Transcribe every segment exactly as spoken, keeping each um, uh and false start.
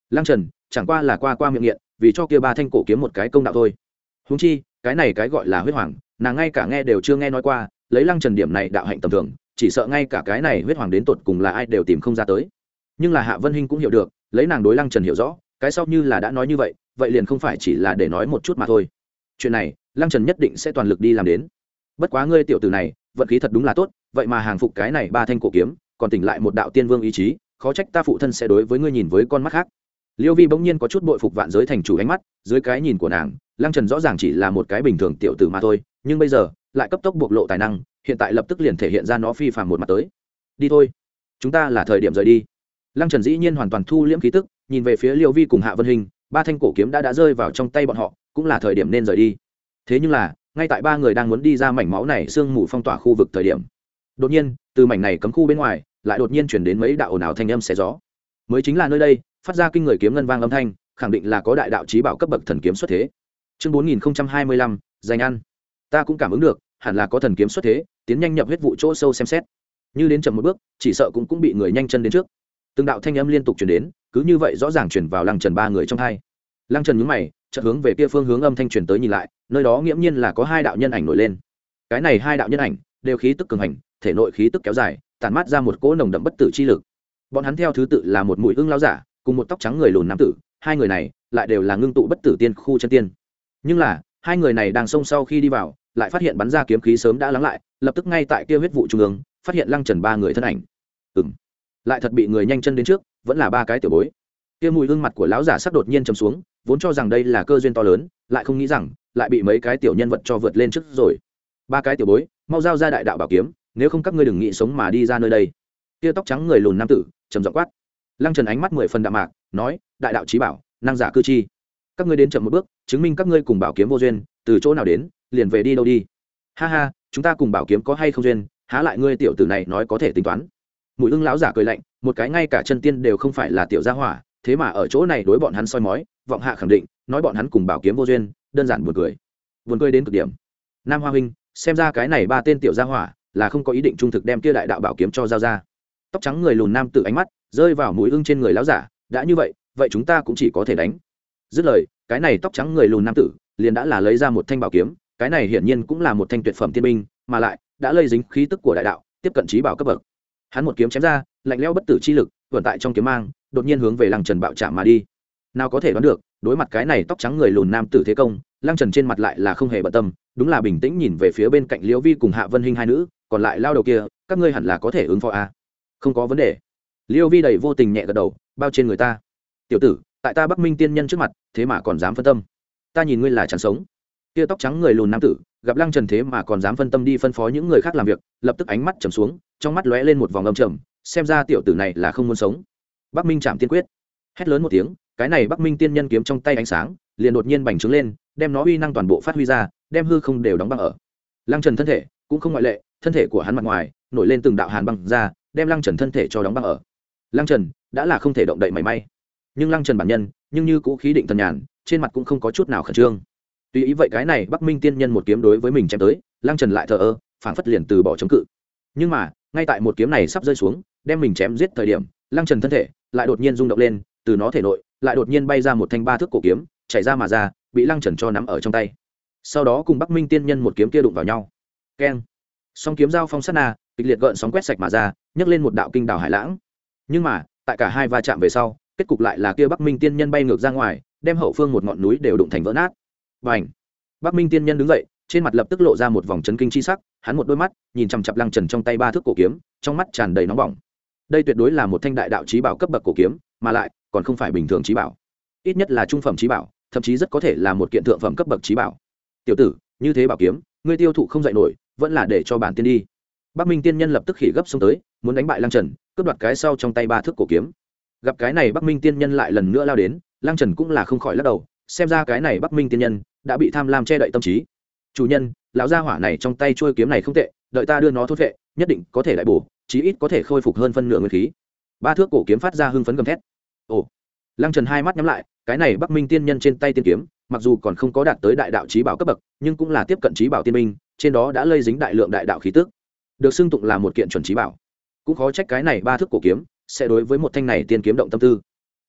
Lăng Trần chẳng qua là qua qua miệng nghiện, vì cho kia ba thanh cổ kiếm một cái công đạo thôi. Huống chi cái này cái gọi là huyết hoàng, nàng ngay cả nghe đều chưa nghe nói qua, lấy Lăng Trần điểm này đạo hạnh tầm thường, chỉ sợ ngay cả cái này huyết hoàng đến tột cùng là ai đều tìm không ra tới. Nhưng là Hạ Vân Hinh cũng hiểu được, lấy nàng đối Lăng Trần hiểu rõ, cái sau như là đã nói như vậy, vậy liền không phải chỉ là để nói một chút mà thôi. Chuyện này Lăng Trần nhất định sẽ toàn lực đi làm đến. Bất quá ngươi tiểu tử này vận khí thật đúng là tốt, vậy mà hàng phục cái này ba thanh cổ kiếm, còn tỉnh lại một đạo tiên vương ý chí, khó trách ta phụ thân sẽ đối với ngươi nhìn với con mắt khác. Liêu Vi bỗng nhiên có chút bội phục vạn giới thành chủ ánh mắt, dưới cái nhìn của nàng, Lăng Trần rõ ràng chỉ là một cái bình thường tiểu tử mà thôi, nhưng bây giờ lại cấp tốc bộc lộ tài năng, hiện tại lập tức liền thể hiện ra nó phi phàm một mặt tới. Đi thôi, chúng ta là thời điểm rời đi. Lăng Trần dĩ nhiên hoàn toàn thu liễm khí tức, nhìn về phía Liêu Vi cùng Hạ Vân Hinh, ba thanh cổ kiếm đã đã rơi vào trong tay bọn họ, cũng là thời điểm nên rời đi. Thế nhưng là, ngay tại ba người đang muốn đi ra mảnh máu này sương mù phong tỏa khu vực thời điểm, đột nhiên, từ mảnh này cấm khu bên ngoài, lại đột nhiên truyền đến mấy đạo ồn ào thanh âm xé gió. Mới chính là nơi đây, phát ra kinh người kiếm ngân vang âm thanh, khẳng định là có đại đạo chí bảo cấp bậc thần kiếm xuất thế. Chương bốn nghìn không trăm hai mươi lăm, dành ăn. Ta cũng cảm ứng được, hẳn là có thần kiếm xuất thế, tiến nhanh nhập huyết vụ chỗ sâu xem xét. Như đến chậm một bước, chỉ sợ cũng cũng bị người nhanh chân đến trước. Từng đạo thanh âm liên tục truyền đến, cứ như vậy rõ ràng truyền vào Lăng Trần ba người trong tai. Lăng Trần nhướng mày, chợt hướng về kia phương hướng âm thanh truyền tới nhìn lại, nơi đó nghiễm nhiên là có hai đạo nhân ảnh nổi lên. Cái này hai đạo nhân ảnh đều khí tức cường hành, thể nội khí tức kéo dài, tản mát ra một cỗ nồng đậm bất tử chi lực. Bọn hắn theo thứ tự là một mũi ưng lão giả, cùng một tóc trắng người lùn nam tử, hai người này lại đều là ngưng tụ bất tử tiên khu chân tiên. Nhưng là, hai người này đang xông sau khi đi vào, lại phát hiện bắn ra kiếm khí sớm đã lắng lại, lập tức ngay tại kia huyết vụ trung ương, phát hiện Lăng Trần ba người thân ảnh. Ừm, lại thật bị người nhanh chân đến trước, vẫn là ba cái tiểu bối. Kia mùi hương mặt của lão giả sắc đột nhiên trầm xuống, vốn cho rằng đây là cơ duyên to lớn, lại không nghĩ rằng lại bị mấy cái tiểu nhân vật cho vượt lên trước rồi. Ba cái tiểu bối, mau giao ra đại đạo bảo kiếm, nếu không các ngươi đừng nghĩ sống mà đi ra nơi đây. Kia tóc trắng người lùn nam tử trầm giọng quát. Lăng Trần ánh mắt mười phần đạm mạc, nói, đại đạo chí bảo, năng giả cư chi. Các ngươi đến chậm một bước, chứng minh các ngươi cùng bảo kiếm vô duyên, từ chỗ nào đến, liền về đi đâu đi. Ha ha, chúng ta cùng bảo kiếm có hay không duyên, há lại ngươi tiểu tử này nói có thể tính toán. Mùi ưng lão giả cười lạnh, một cái ngay cả chân tiên đều không phải là tiểu gia hỏa, thế mà ở chỗ này đối bọn hắn soi mói, vọng hạ khẳng định, nói bọn hắn cùng bảo kiếm vô duyên, đơn giản buồn cười. Buồn cười đến cực điểm. Nam Hoa huynh, xem ra cái này ba tên tiểu gia hỏa là không có ý định trung thực đem kia đại đạo bảo kiếm cho giao ra. Tóc trắng người lùn nam tử ánh mắt rơi vào mũi ưng trên người lão giả, đã như vậy, vậy chúng ta cũng chỉ có thể đánh. Dứt lời, cái này tóc trắng người lùn nam tử liền đã là lấy ra một thanh bảo kiếm, cái này hiển nhiên cũng là một thanh tuyệt phẩm tiên binh, mà lại đã lây dính khí tức của đại đạo, tiếp cận chí bảo cấp bậc. Hắn một kiếm chém ra, lạnh lẽo bất tử chi lực vận tại trong kiếm mang, đột nhiên hướng về Lăng Trần bạo chạm mà đi. Nào có thể đoán được, đối mặt cái này tóc trắng người lùn nam tử thế công, Lăng Trần trên mặt lại là không hề bận tâm, đúng là bình tĩnh nhìn về phía bên cạnh Liễu Vi cùng Hạ Vân Hinh hai nữ, còn lại lao đầu kia, các ngươi hẳn là có thể ứng phó a. Không có vấn đề. Liễu Vi đầy vô tình nhẹ gật đầu, bao trên người ta. Tiểu tử, tại ta Bắc Minh tiên nhân trước mặt, thế mà còn dám phân tâm. Ta nhìn ngươi là chẳng sống. Kia tóc trắng người lùn nam tử, gặp Lăng Trần thế mà còn dám phân tâm đi phân phó những người khác làm việc, lập tức ánh mắt trầm xuống, trong mắt lóe lên một vòng âm trầm, xem ra tiểu tử này là không muốn sống. Bắc Minh Trảm Tiên Quyết. Hét lớn một tiếng, cái này Bắc Minh tiên nhân kiếm trong tay ánh sáng, liền đột nhiên bành trướng lên, đem nó uy năng toàn bộ phát huy ra, đem hư không đều đóng băng ở. Lăng Trần thân thể cũng không ngoại lệ, thân thể của hắn mặt ngoài nổi lên từng đạo hàn băng ra, đem Lăng Trần thân thể cho đóng băng ở. Lăng Trần đã là không thể động đậy mảy may, nhưng Lăng Trần bản nhân, nhưng như cũ khí định thần nhàn, trên mặt cũng không có chút nào khẩn trương. Tuy ý vậy cái này Bắc Minh tiên nhân một kiếm đối với mình chém tới, Lăng Trần lại thờ ơ, phảng phất liền từ bỏ chống cự. Nhưng mà, ngay tại một kiếm này sắp rơi xuống, đem mình chém giết thời điểm, Lăng Trần thân thể lại đột nhiên rung động lên, từ nó thể nội lại đột nhiên bay ra một thanh ba thước cổ kiếm, chạy ra mà ra, bị Lăng Trần cho nắm ở trong tay. Sau đó cùng Bắc Minh tiên nhân một kiếm kia đụng vào nhau. Keng! Song kiếm giao phong sát na, kịch liệt gợn sóng quét sạch mà ra, nhấc lên một đạo kinh đảo hải lãng. Nhưng mà, tại cả hai va chạm về sau, kết cục lại là kia Bắc Minh tiên nhân bay ngược ra ngoài, đem hậu phương một ngọn núi đều đụng thành vỡ nát. Bành! Bắc Minh tiên nhân đứng dậy, trên mặt lập tức lộ ra một vòng chấn kinh chi sắc, hắn một đôi mắt nhìn chằm chằm Lăng Trần trong tay ba thước cổ kiếm, trong mắt tràn đầy nóng bỏng. Đây tuyệt đối là một thanh đại đạo chí bảo cấp bậc cổ kiếm, mà lại còn không phải bình thường chí bảo, ít nhất là trung phẩm chí bảo, thậm chí rất có thể là một kiện thượng phẩm cấp bậc chí bảo. Tiểu tử, như thế bảo kiếm, ngươi tiêu thụ không dậy nổi, vẫn là để cho bản tiên đi. Bắc Minh tiên nhân lập tức khỉ gấp xông tới, muốn đánh bại Lăng Trần, cướp đoạt cái sau trong tay ba thước cổ kiếm. Gặp cái này Bắc Minh tiên nhân lại lần nữa lao đến, Lăng Trần cũng là không khỏi lắc đầu, xem ra cái này Bắc Minh tiên nhân đã bị tham lam che đậy tâm trí. Chủ nhân, lão gia hỏa này trong tay chuôi kiếm này không tệ, đợi ta đưa nó thốt vệ, nhất định có thể đại bổ, chí ít có thể khôi phục hơn phân nửa nguyên khí. Ba thước cổ kiếm phát ra hưng phấn gầm thét. Ồ! Lăng Trần hai mắt nhắm lại, cái này Bắc Minh tiên nhân trên tay tiên kiếm, mặc dù còn không có đạt tới đại đạo chí bảo cấp bậc, nhưng cũng là tiếp cận chí bảo tiên minh, trên đó đã lây dính đại lượng đại đạo khí tức, được xưng tụng là một kiện chuẩn chí bảo. Cũng khó trách cái này ba thước cổ kiếm sẽ đối với một thanh này tiên kiếm động tâm tư.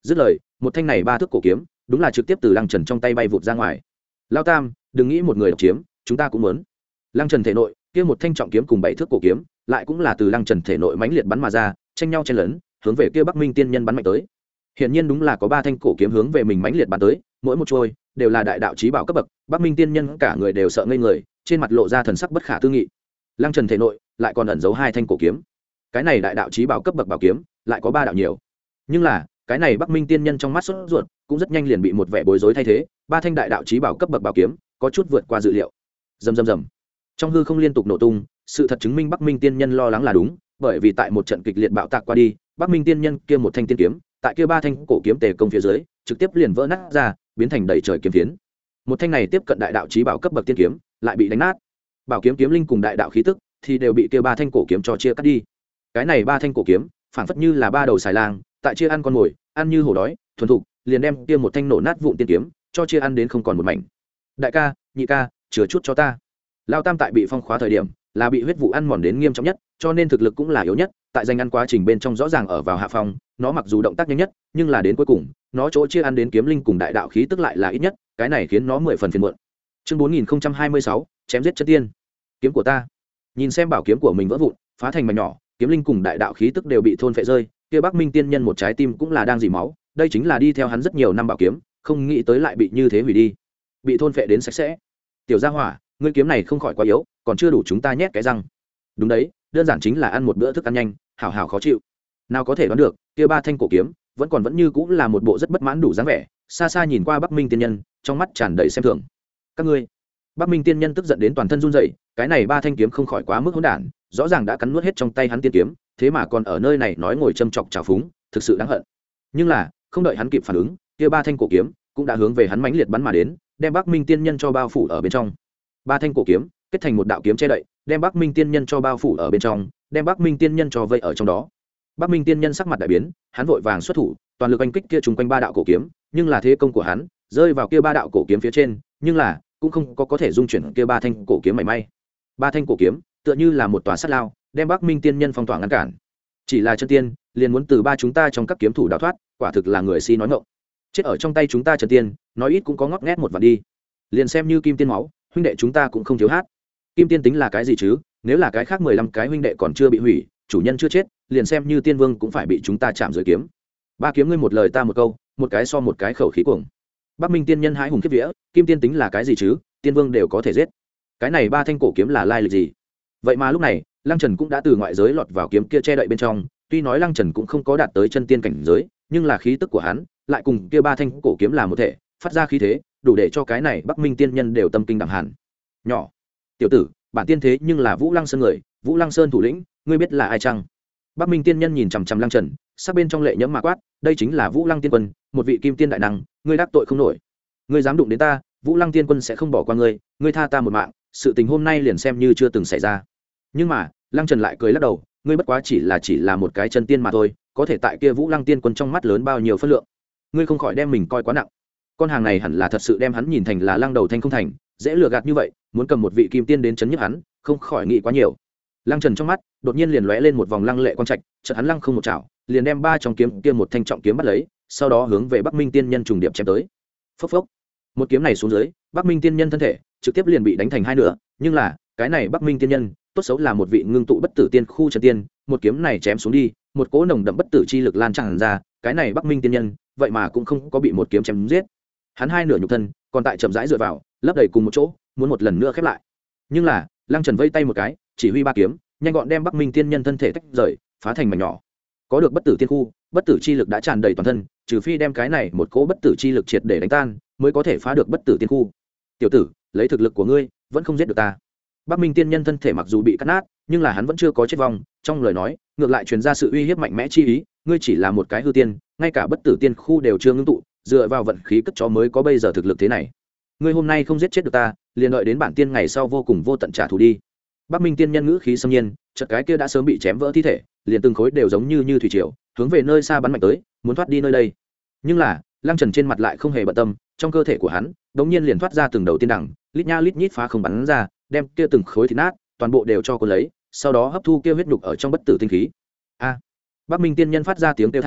dứt lời một thanh này ba thước cổ kiếm đúng là trực tiếp từ lăng trần trong tay bay vụt ra ngoài. Lao tam, đừng nghĩ một người độc chiếm, chúng ta cũng muốn. Lăng trần thể nội kia một thanh trọng kiếm cùng bảy thước cổ kiếm lại cũng là từ lăng trần thể nội mãnh liệt bắn mà ra, tranh nhau chen lấn hướng về kia Bắc Minh tiên nhân bắn mạnh tới. Hiển nhiên đúng là có ba thanh cổ kiếm hướng về mình mãnh liệt bắn tới, mỗi một trôi đều là đại đạo chí bảo cấp bậc. Bắc Minh tiên nhân cả người đều sợ ngây người, trên mặt lộ ra thần sắc bất khả tư nghị. Lăng trần thể nội lại còn ẩn giấu hai thanh cổ kiếm, cái này đại đạo chí bảo cấp bậc bảo kiếm lại có ba đạo nhiều. Nhưng là cái này Bắc Minh tiên nhân trong mắt sốt ruột cũng rất nhanh liền bị một vẻ bối rối thay thế, ba thanh đại đạo chí bảo cấp bậc bảo kiếm có chút vượt qua dự liệu. Rầm rầm rầm, trong hư không liên tục nổ tung, sự thật chứng minh Bắc Minh tiên nhân lo lắng là đúng, bởi vì tại một trận kịch liệt bạo tạc qua đi, Bắc Minh tiên nhân kia một thanh tiên kiếm tại kia ba thanh cổ kiếm tề công phía dưới trực tiếp liền vỡ nát ra, biến thành đầy trời kiếm phiến. Một thanh này tiếp cận đại đạo chí bảo cấp bậc tiên kiếm lại bị đánh nát, bảo kiếm kiếm linh cùng đại đạo khí tức thì đều bị kia ba thanh cổ kiếm cho chia cắt đi. Cái này ba thanh cổ kiếm phảng phất như là ba đầu xài lang, tại chia ăn con mồi, ăn như hổ đói, thuần thục liền đem kia một thanh nổ nát vụn tiên kiếm cho chia ăn đến không còn một mảnh. Đại ca, nhị ca, chừa chút cho ta. Lao tam tại bị phong khóa thời điểm là bị huyết vụ ăn mòn đến nghiêm trọng nhất, cho nên thực lực cũng là yếu nhất, tại danh ăn quá trình bên trong rõ ràng ở vào hạ phong. Nó mặc dù động tác nhanh nhất nhưng là đến cuối cùng nó chỗ chia ăn đến kiếm linh cùng đại đạo khí tức lại là ít nhất, cái này khiến nó mười phần phiền muộn. Chương bốn nghìn hai mươi sáu, chém giết chân tiên. Kiếm của ta. Nhìn xem bảo kiếm của mình vỡ vụn phá thành mảnh nhỏ, kiếm linh cùng đại đạo khí tức đều bị thôn phệ rơi, kia Bắc Minh tiên nhân một trái tim cũng là đang dỉ máu. Đây chính là đi theo hắn rất nhiều năm bảo kiếm, không nghĩ tới lại bị như thế hủy đi, bị thôn phệ đến sạch sẽ. Tiểu gia hỏa, ngươi kiếm này không khỏi quá yếu, còn chưa đủ chúng ta nhét cái răng. Đúng đấy, đơn giản chính là ăn một bữa thức ăn nhanh, hảo hảo khó chịu. Nào có thể đoán được, kia ba thanh cổ kiếm vẫn còn vẫn như cũng là một bộ rất bất mãn đủ dáng vẻ, xa xa nhìn qua Bắc Minh tiên nhân, trong mắt tràn đầy xem thường. Các ngươi. Bắc Minh tiên nhân tức giận đến toàn thân run rẩy, cái này ba thanh kiếm không khỏi quá mức hỗn đản, rõ ràng đã cắn nuốt hết trong tay hắn tiên kiếm, thế mà còn ở nơi này nói ngồi châm chọc trào phúng, thực sự đáng hận. Nhưng là, không đợi hắn kịp phản ứng, kia ba thanh cổ kiếm cũng đã hướng về hắn mãnh liệt bắn mà đến, đem Bắc Minh tiên nhân cho bao phủ ở bên trong. Ba thanh cổ kiếm kết thành một đạo kiếm che đậy, đem Bắc Minh tiên nhân cho bao phủ ở bên trong, đem Bắc Minh tiên nhân cho vây ở trong đó. Bắc Minh tiên nhân sắc mặt đại biến, hắn vội vàng xuất thủ, toàn lực oanh kích kia trùng quanh ba đạo cổ kiếm, nhưng là thế công của hắn rơi vào kia ba đạo cổ kiếm phía trên, nhưng là cũng không có có thể dung chuyển kia ba thanh cổ kiếm mảy may. Ba thanh cổ kiếm tựa như là một tòa sắt lao, đem Bắc Minh tiên nhân phong tỏa ngăn cản. Chỉ là chân tiên liền muốn từ ba chúng ta trong các kiếm thủ đào thoát, quả thực là người si nói ngọng. Chết ở trong tay chúng ta chân tiên, nói ít cũng có ngót nghét một vạn đi. Liền xem như kim tiên máu, huynh đệ chúng ta cũng không thiếu hát. Kim tiên tính là cái gì chứ, nếu là cái khác mười lăm cái huynh đệ còn chưa bị hủy, chủ nhân chưa chết, liền xem như tiên vương cũng phải bị chúng ta chạm dưới kiếm. Ba kiếm ngươi một lời ta một câu, một cái so một cái khẩu khí cuồng. Bắc Minh tiên nhân hãi hùng kiếp vía, kim tiên tính là cái gì chứ, tiên vương đều có thể giết. Cái này ba thanh cổ kiếm là lai lịch gì? Vậy mà lúc này, Lăng Trần cũng đã từ ngoại giới lọt vào kiếm kia che đậy bên trong, tuy nói Lăng Trần cũng không có đạt tới chân tiên cảnh giới, nhưng là khí tức của hắn lại cùng kia ba thanh cổ kiếm là một thể, phát ra khí thế, đủ để cho cái này Bắc Minh tiên nhân đều tâm kinh đẳng hẳn. Nhỏ, tiểu tử, bản tiên thế nhưng là Vũ Lăng Sơn người, Vũ Lăng Sơn thủ lĩnh, ngươi biết là ai chăng? Bắc Minh tiên nhân nhìn chằm chằm Lăng Trần, sắc bên trong lệ nhẫm mà quát, đây chính là Vũ Lăng tiên quân, một vị kim tiên đại năng, ngươi đắc tội không nổi. Ngươi dám đụng đến ta, Vũ Lăng tiên quân sẽ không bỏ qua ngươi, ngươi tha ta một mạng, sự tình hôm nay liền xem như chưa từng xảy ra. Nhưng mà, Lăng Trần lại cười lắc đầu, ngươi bất quá chỉ là chỉ là một cái chân tiên mà thôi, có thể tại kia Vũ Lăng tiên quân trong mắt lớn bao nhiêu phân lượng. Ngươi không khỏi đem mình coi quá nặng. Con hàng này hẳn là thật sự đem hắn nhìn thành là Lăng đầu thanh không thành, dễ lừa gạt như vậy, muốn cầm một vị kim tiên đến chấn nhức hắn, không khỏi nghĩ quá nhiều. Lăng Trần trong mắt đột nhiên liền lóe lên một vòng lăng lệ quang trạch, chợt hắn lăng không một chảo, liền đem ba trong kiếm kia một thanh trọng kiếm bắt lấy, sau đó hướng về Bắc Minh tiên nhân trùng điệp chém tới. Phốc phốc. Một kiếm này xuống dưới, Bắc Minh tiên nhân thân thể trực tiếp liền bị đánh thành hai nửa, nhưng là, cái này Bắc Minh tiên nhân, tốt xấu là một vị ngưng tụ bất tử tiên khu chân tiên, một kiếm này chém xuống đi, một cỗ nồng đậm bất tử chi lực lan tràn ra, cái này Bắc Minh tiên nhân, vậy mà cũng không có bị một kiếm chém giết. Hắn hai nửa nhục thân, còn tại chậm rãi dựa vào, lấp đầy cùng một chỗ, muốn một lần nữa khép lại. Nhưng là, Lăng Trần vây tay một cái, chỉ huy ba kiếm, nhanh gọn đem Bắc Minh tiên nhân thân thể tách rời, phá thành mảnh nhỏ. Có được bất tử tiên khu, bất tử chi lực đã tràn đầy toàn thân, trừ phi đem cái này một cỗ bất tử chi lực triệt để đánh tan, mới có thể phá được bất tử tiên khu. Tiểu tử, lấy thực lực của ngươi, vẫn không giết được ta. Bắc Minh tiên nhân thân thể mặc dù bị cắt nát, nhưng là hắn vẫn chưa có chết vong, trong lời nói, ngược lại truyền ra sự uy hiếp mạnh mẽ chi ý, ngươi chỉ là một cái hư tiên, ngay cả bất tử tiên khu đều chưa ngưng tụ, dựa vào vận khí cất chó mới có bây giờ thực lực thế này. Ngươi hôm nay không giết chết được ta, liền đợi đến bản tiên ngày sau vô cùng vô tận trả thù đi. Bắc Minh tiên nhân ngữ khí xâm nhiên, chợt cái kia đã sớm bị chém vỡ thi thể, liền từng khối đều giống như như thủy triều, hướng về nơi xa bắn mạnh tới, muốn thoát đi nơi đây. Nhưng là, Lăng Trần trên mặt lại không hề bận tâm, trong cơ thể của hắn, đống nhiên liền thoát ra từng đầu tiên đẳng, lít nha lít nhít phá không bắn ra, đem kia từng khối thịt nát, toàn bộ đều cho cô lấy, sau đó hấp thu kia huyết nhục ở trong bất tử tinh khí. A! Bắc Minh tiên nhân phát ra tiếng kêu thảm,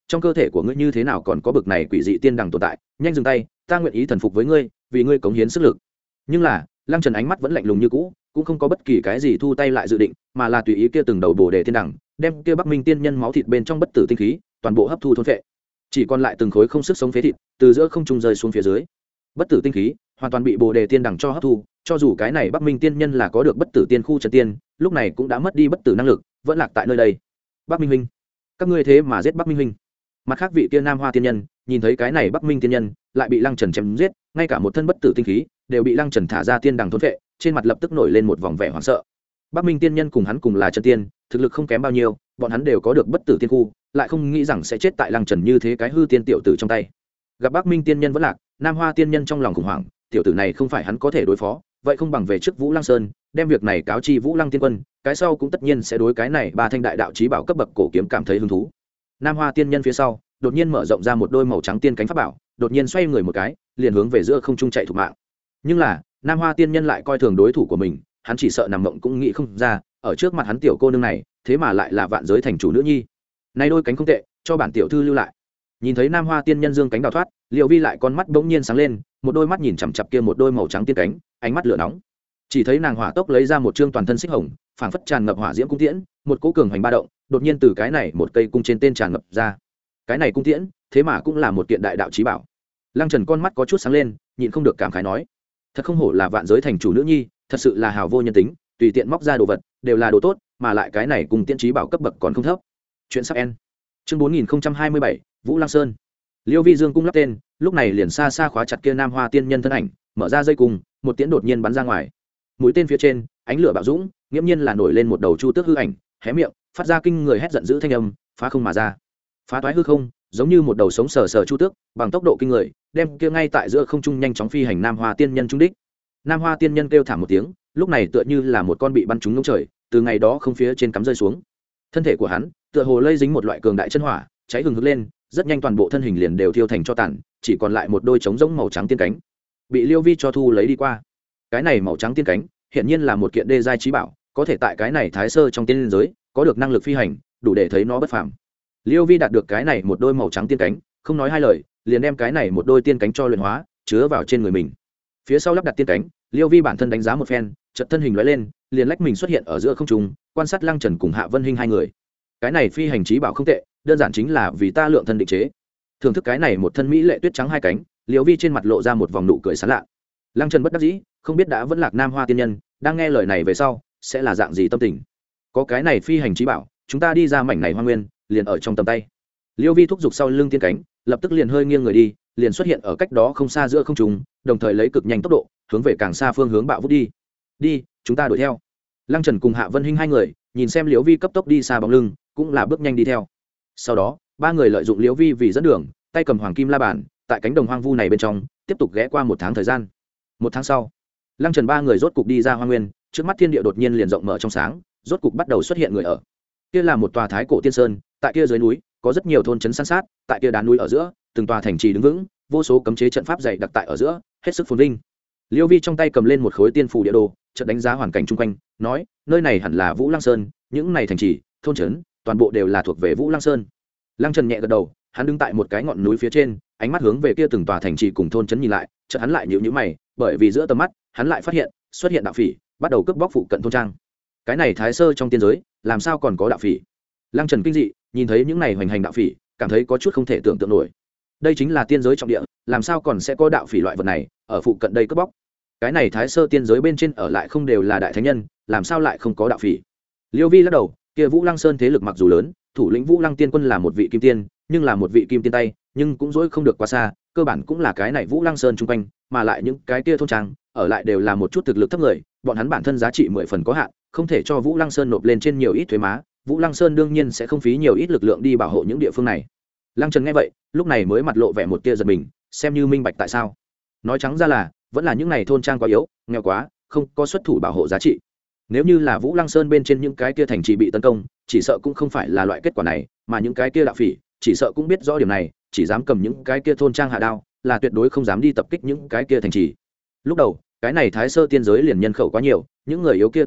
trong cơ thể của ngươi như thế nào còn có bực này quỷ dị tiên đằng tồn tại, nhanh dừng tay, ta nguyện ý thần phục với ngươi, vì ngươi cống hiến sức lực. Nhưng là Lăng Trần ánh mắt vẫn lạnh lùng như cũ, cũng không có bất kỳ cái gì thu tay lại dự định, mà là tùy ý kia từng đầu bồ đề tiên đằng đem kia Bắc Minh tiên nhân máu thịt bên trong bất tử tinh khí toàn bộ hấp thu thôn phệ, chỉ còn lại từng khối không sức sống phế thịt từ giữa không trung rơi xuống phía dưới. Bất tử tinh khí hoàn toàn bị bồ đề tiên đằng cho hấp thu, cho dù cái này Bắc Minh tiên nhân là có được bất tử tiên khu chân tiên, lúc này cũng đã mất đi bất tử năng lực, vẫn lạc tại nơi đây. Bắc Minh huynh, các ngươi thế mà giết Bắc Minh huynh. Mặt khác vị tiên Nam Hoa tiên nhân nhìn thấy cái này Bắc Minh tiên nhân lại bị Lăng Trần chém giết, ngay cả một thân bất tử tinh khí đều bị Lăng Trần thả ra tiên đằng thôn phệ, trên mặt lập tức nổi lên một vòng vẻ hoảng sợ. Bắc Minh tiên nhân cùng hắn cùng là chân tiên, thực lực không kém bao nhiêu, bọn hắn đều có được bất tử tiên khu, lại không nghĩ rằng sẽ chết tại Lăng Trần như thế cái hư tiên tiểu tử trong tay. Gặp Bắc Minh tiên nhân vẫn lạc, Nam Hoa tiên nhân trong lòng khủng hoảng, tiểu tử này không phải hắn có thể đối phó, vậy không bằng về trước Vũ Lăng Sơn, đem việc này cáo chi Vũ Lăng tiên quân, cái sau cũng tất nhiên sẽ đối cái này ba thanh đại đạo chí bảo cấp bậc cổ kiếm cảm thấy hứng thú. Nam Hoa tiên nhân phía sau đột nhiên mở rộng ra một đôi màu trắng tiên cánh pháp bảo, đột nhiên xoay người một cái, liền hướng về giữa không trung chạy thục mạng. Nhưng là Nam Hoa tiên nhân lại coi thường đối thủ của mình, hắn chỉ sợ nằm mộng cũng nghĩ không ra, ở trước mặt hắn tiểu cô nương này thế mà lại là vạn giới thành chủ nữ nhi. Nay đôi cánh không tệ, cho bản tiểu thư lưu lại. Nhìn thấy Nam Hoa tiên nhân dương cánh đào thoát, Liễu Vi lại con mắt bỗng nhiên sáng lên, một đôi mắt nhìn chằm chằm kia một đôi màu trắng tiên cánh, ánh mắt lửa nóng. Chỉ thấy nàng hỏa tốc lấy ra một trương toàn thân xích hồng, phảng phất tràn ngập hỏa diễm cung tiễn, một cỗ cường hành ba động đột nhiên từ cái này một cây cung trên tên tràn ngập ra. Cái này cung tiễn thế mà cũng là một kiện đại đạo chí bảo. Lăng Trần con mắt có chút sáng lên, nhịn không được cảm khái nói: thật không hổ là vạn giới thành chủ nữ nhi, thật sự là hào vô nhân tính, tùy tiện móc ra đồ vật đều là đồ tốt, mà lại cái này cùng tiên chí bảo cấp bậc còn không thấp. Chuyện sắp end. Chương bốn nghìn hai mươi bảy, Vũ Lăng Sơn. Liêu Vi Dương cung lắp tên, lúc này liền xa xa khóa chặt kia Nam Hoa tiên nhân thân ảnh, mở ra dây cung, một tiễn đột nhiên bắn ra ngoài. Mũi tên phía trên, ánh lửa bạo dũng, nghiễm nhiên là nổi lên một đầu chu tước hư ảnh, hé miệng, phát ra kinh người hét giận dữ thanh âm, phá không mà ra. Phá toái hư không, giống như một đầu sống sờ sờ chu tước, bằng tốc độ kinh người, đem kia ngay tại giữa không trung nhanh chóng phi hành Nam Hoa tiên nhân trúng đích. Nam Hoa tiên nhân kêu thảm một tiếng, lúc này tựa như là một con bị bắn trúng ngông trời, từ ngày đó không phía trên cắm rơi xuống. Thân thể của hắn tựa hồ lây dính một loại cường đại chân hỏa, cháy hừng hực lên, rất nhanh toàn bộ thân hình liền đều thiêu thành tro tàn, chỉ còn lại một đôi trống rỗng màu trắng tiên cánh, bị Liêu Vi cho thu lấy đi qua. Cái này màu trắng tiên cánh, hiển nhiên là một kiện đê giai chí bảo, có thể tại cái này thái sơ trong tiên giới có được năng lực phi hành, đủ để thấy nó bất phàm. Liêu Vi đạt được cái này một đôi màu trắng tiên cánh, không nói hai lời, liền đem cái này một đôi tiên cánh cho luyện hóa, chứa vào trên người mình. Phía sau lắp đặt tiên cánh, Liêu Vi bản thân đánh giá một phen, chợt thân hình lóe lên, liền lách mình xuất hiện ở giữa không trung, quan sát Lăng Trần cùng Hạ Vân Hinh hai người. Cái này phi hành chí bảo không tệ, đơn giản chính là vì ta lượng thân định chế. Thưởng thức cái này một thân mỹ lệ tuyết trắng hai cánh, Liêu Vi trên mặt lộ ra một vòng nụ cười sảng lạ. Lăng Trần bất đắc dĩ, không biết đã vẫn lạc Nam Hoa tiên nhân, đang nghe lời này về sau, sẽ là dạng gì tâm tình. Có cái này phi hành chí bảo, chúng ta đi ra mảnh này hoang nguyên, liền ở trong tầm tay. Liêu Vi thúc giục sau lưng tiên cánh, lập tức liền hơi nghiêng người đi, liền xuất hiện ở cách đó không xa giữa không trung, đồng thời lấy cực nhanh tốc độ hướng về càng xa phương hướng bạo vút đi. Đi, chúng ta đuổi theo. Lăng Trần cùng Hạ Vân Hinh hai người nhìn xem Liễu Vi cấp tốc đi xa bóng lưng, cũng là bước nhanh đi theo. Sau đó ba người lợi dụng Liễu Vi vì dẫn đường, tay cầm hoàng kim la bàn, tại cánh đồng hoang vu này bên trong tiếp tục ghé qua một tháng thời gian. Một tháng sau, Lăng Trần ba người rốt cục đi ra hoang nguyên, trước mắt thiên địa đột nhiên liền rộng mở trong sáng, rốt cục bắt đầu xuất hiện người ở. Kia là một tòa thái cổ tiên sơn, tại kia dưới núi có rất nhiều thôn trấn san sát, tại kia đá núi ở giữa, từng tòa thành trì đứng vững, vô số cấm chế trận pháp dày đặc tại ở giữa, hết sức phồn vinh. Liêu Vi trong tay cầm lên một khối tiên phủ địa đồ, chợt đánh giá hoàn cảnh chung quanh, nói: nơi này hẳn là Vũ Lăng Sơn, những này thành trì, thôn trấn, toàn bộ đều là thuộc về Vũ Lăng Sơn. Lăng Trần nhẹ gật đầu, hắn đứng tại một cái ngọn núi phía trên, ánh mắt hướng về kia từng tòa thành trì cùng thôn trấn nhìn lại, chợt hắn lại nhíu nhíu mày, bởi vì giữa tầm mắt, hắn lại phát hiện, xuất hiện đạo phỉ, bắt đầu cướp bóc phụ cận thôn trang. Cái này thái sơ trong tiên giới, làm sao còn có đạo phỉ? Lăng Trần kinh dị, nhìn thấy những này hoành hành đạo phỉ, cảm thấy có chút không thể tưởng tượng nổi. Đây chính là tiên giới trọng địa, làm sao còn sẽ có đạo phỉ loại vật này ở phụ cận đây cướp bóc? Cái này thái sơ tiên giới bên trên ở lại không đều là đại thánh nhân, làm sao lại không có đạo phỉ? Liêu Vi lắc đầu, kia Vũ Lăng Sơn thế lực mặc dù lớn, thủ lĩnh Vũ Lăng tiên quân là một vị kim tiên, nhưng là một vị kim tiên tay, nhưng cũng dỗi không được quá xa, cơ bản cũng là cái này Vũ Lăng Sơn chung quanh, mà lại những cái kia thôn trang ở lại đều là một chút thực lực thấp người, bọn hắn bản thân giá trị mười phần có hạn, không thể cho Vũ Lăng Sơn nộp lên trên nhiều ít thuế má, Vũ Lăng Sơn đương nhiên sẽ không phí nhiều ít lực lượng đi bảo hộ những địa phương này. Lăng Trần nghe vậy, lúc này mới mặt lộ vẻ một tia giật mình, xem như minh bạch tại sao. Nói trắng ra là, vẫn là những này thôn trang quá yếu, nghèo quá, không có xuất thủ bảo hộ giá trị. Nếu như là Vũ Lăng Sơn bên trên những cái kia thành trì bị tấn công, chỉ sợ cũng không phải là loại kết quả này, mà những cái kia đạo phỉ, chỉ sợ cũng biết rõ điểm này, chỉ dám cầm những cái kia thôn trang hạ đao, là tuyệt đối không dám đi tập kích những cái kia thành trì. Lúc đầu, cái này thái sơ tiên giới liền nhân khẩu quá nhiều, những người yếu kia tính mệnh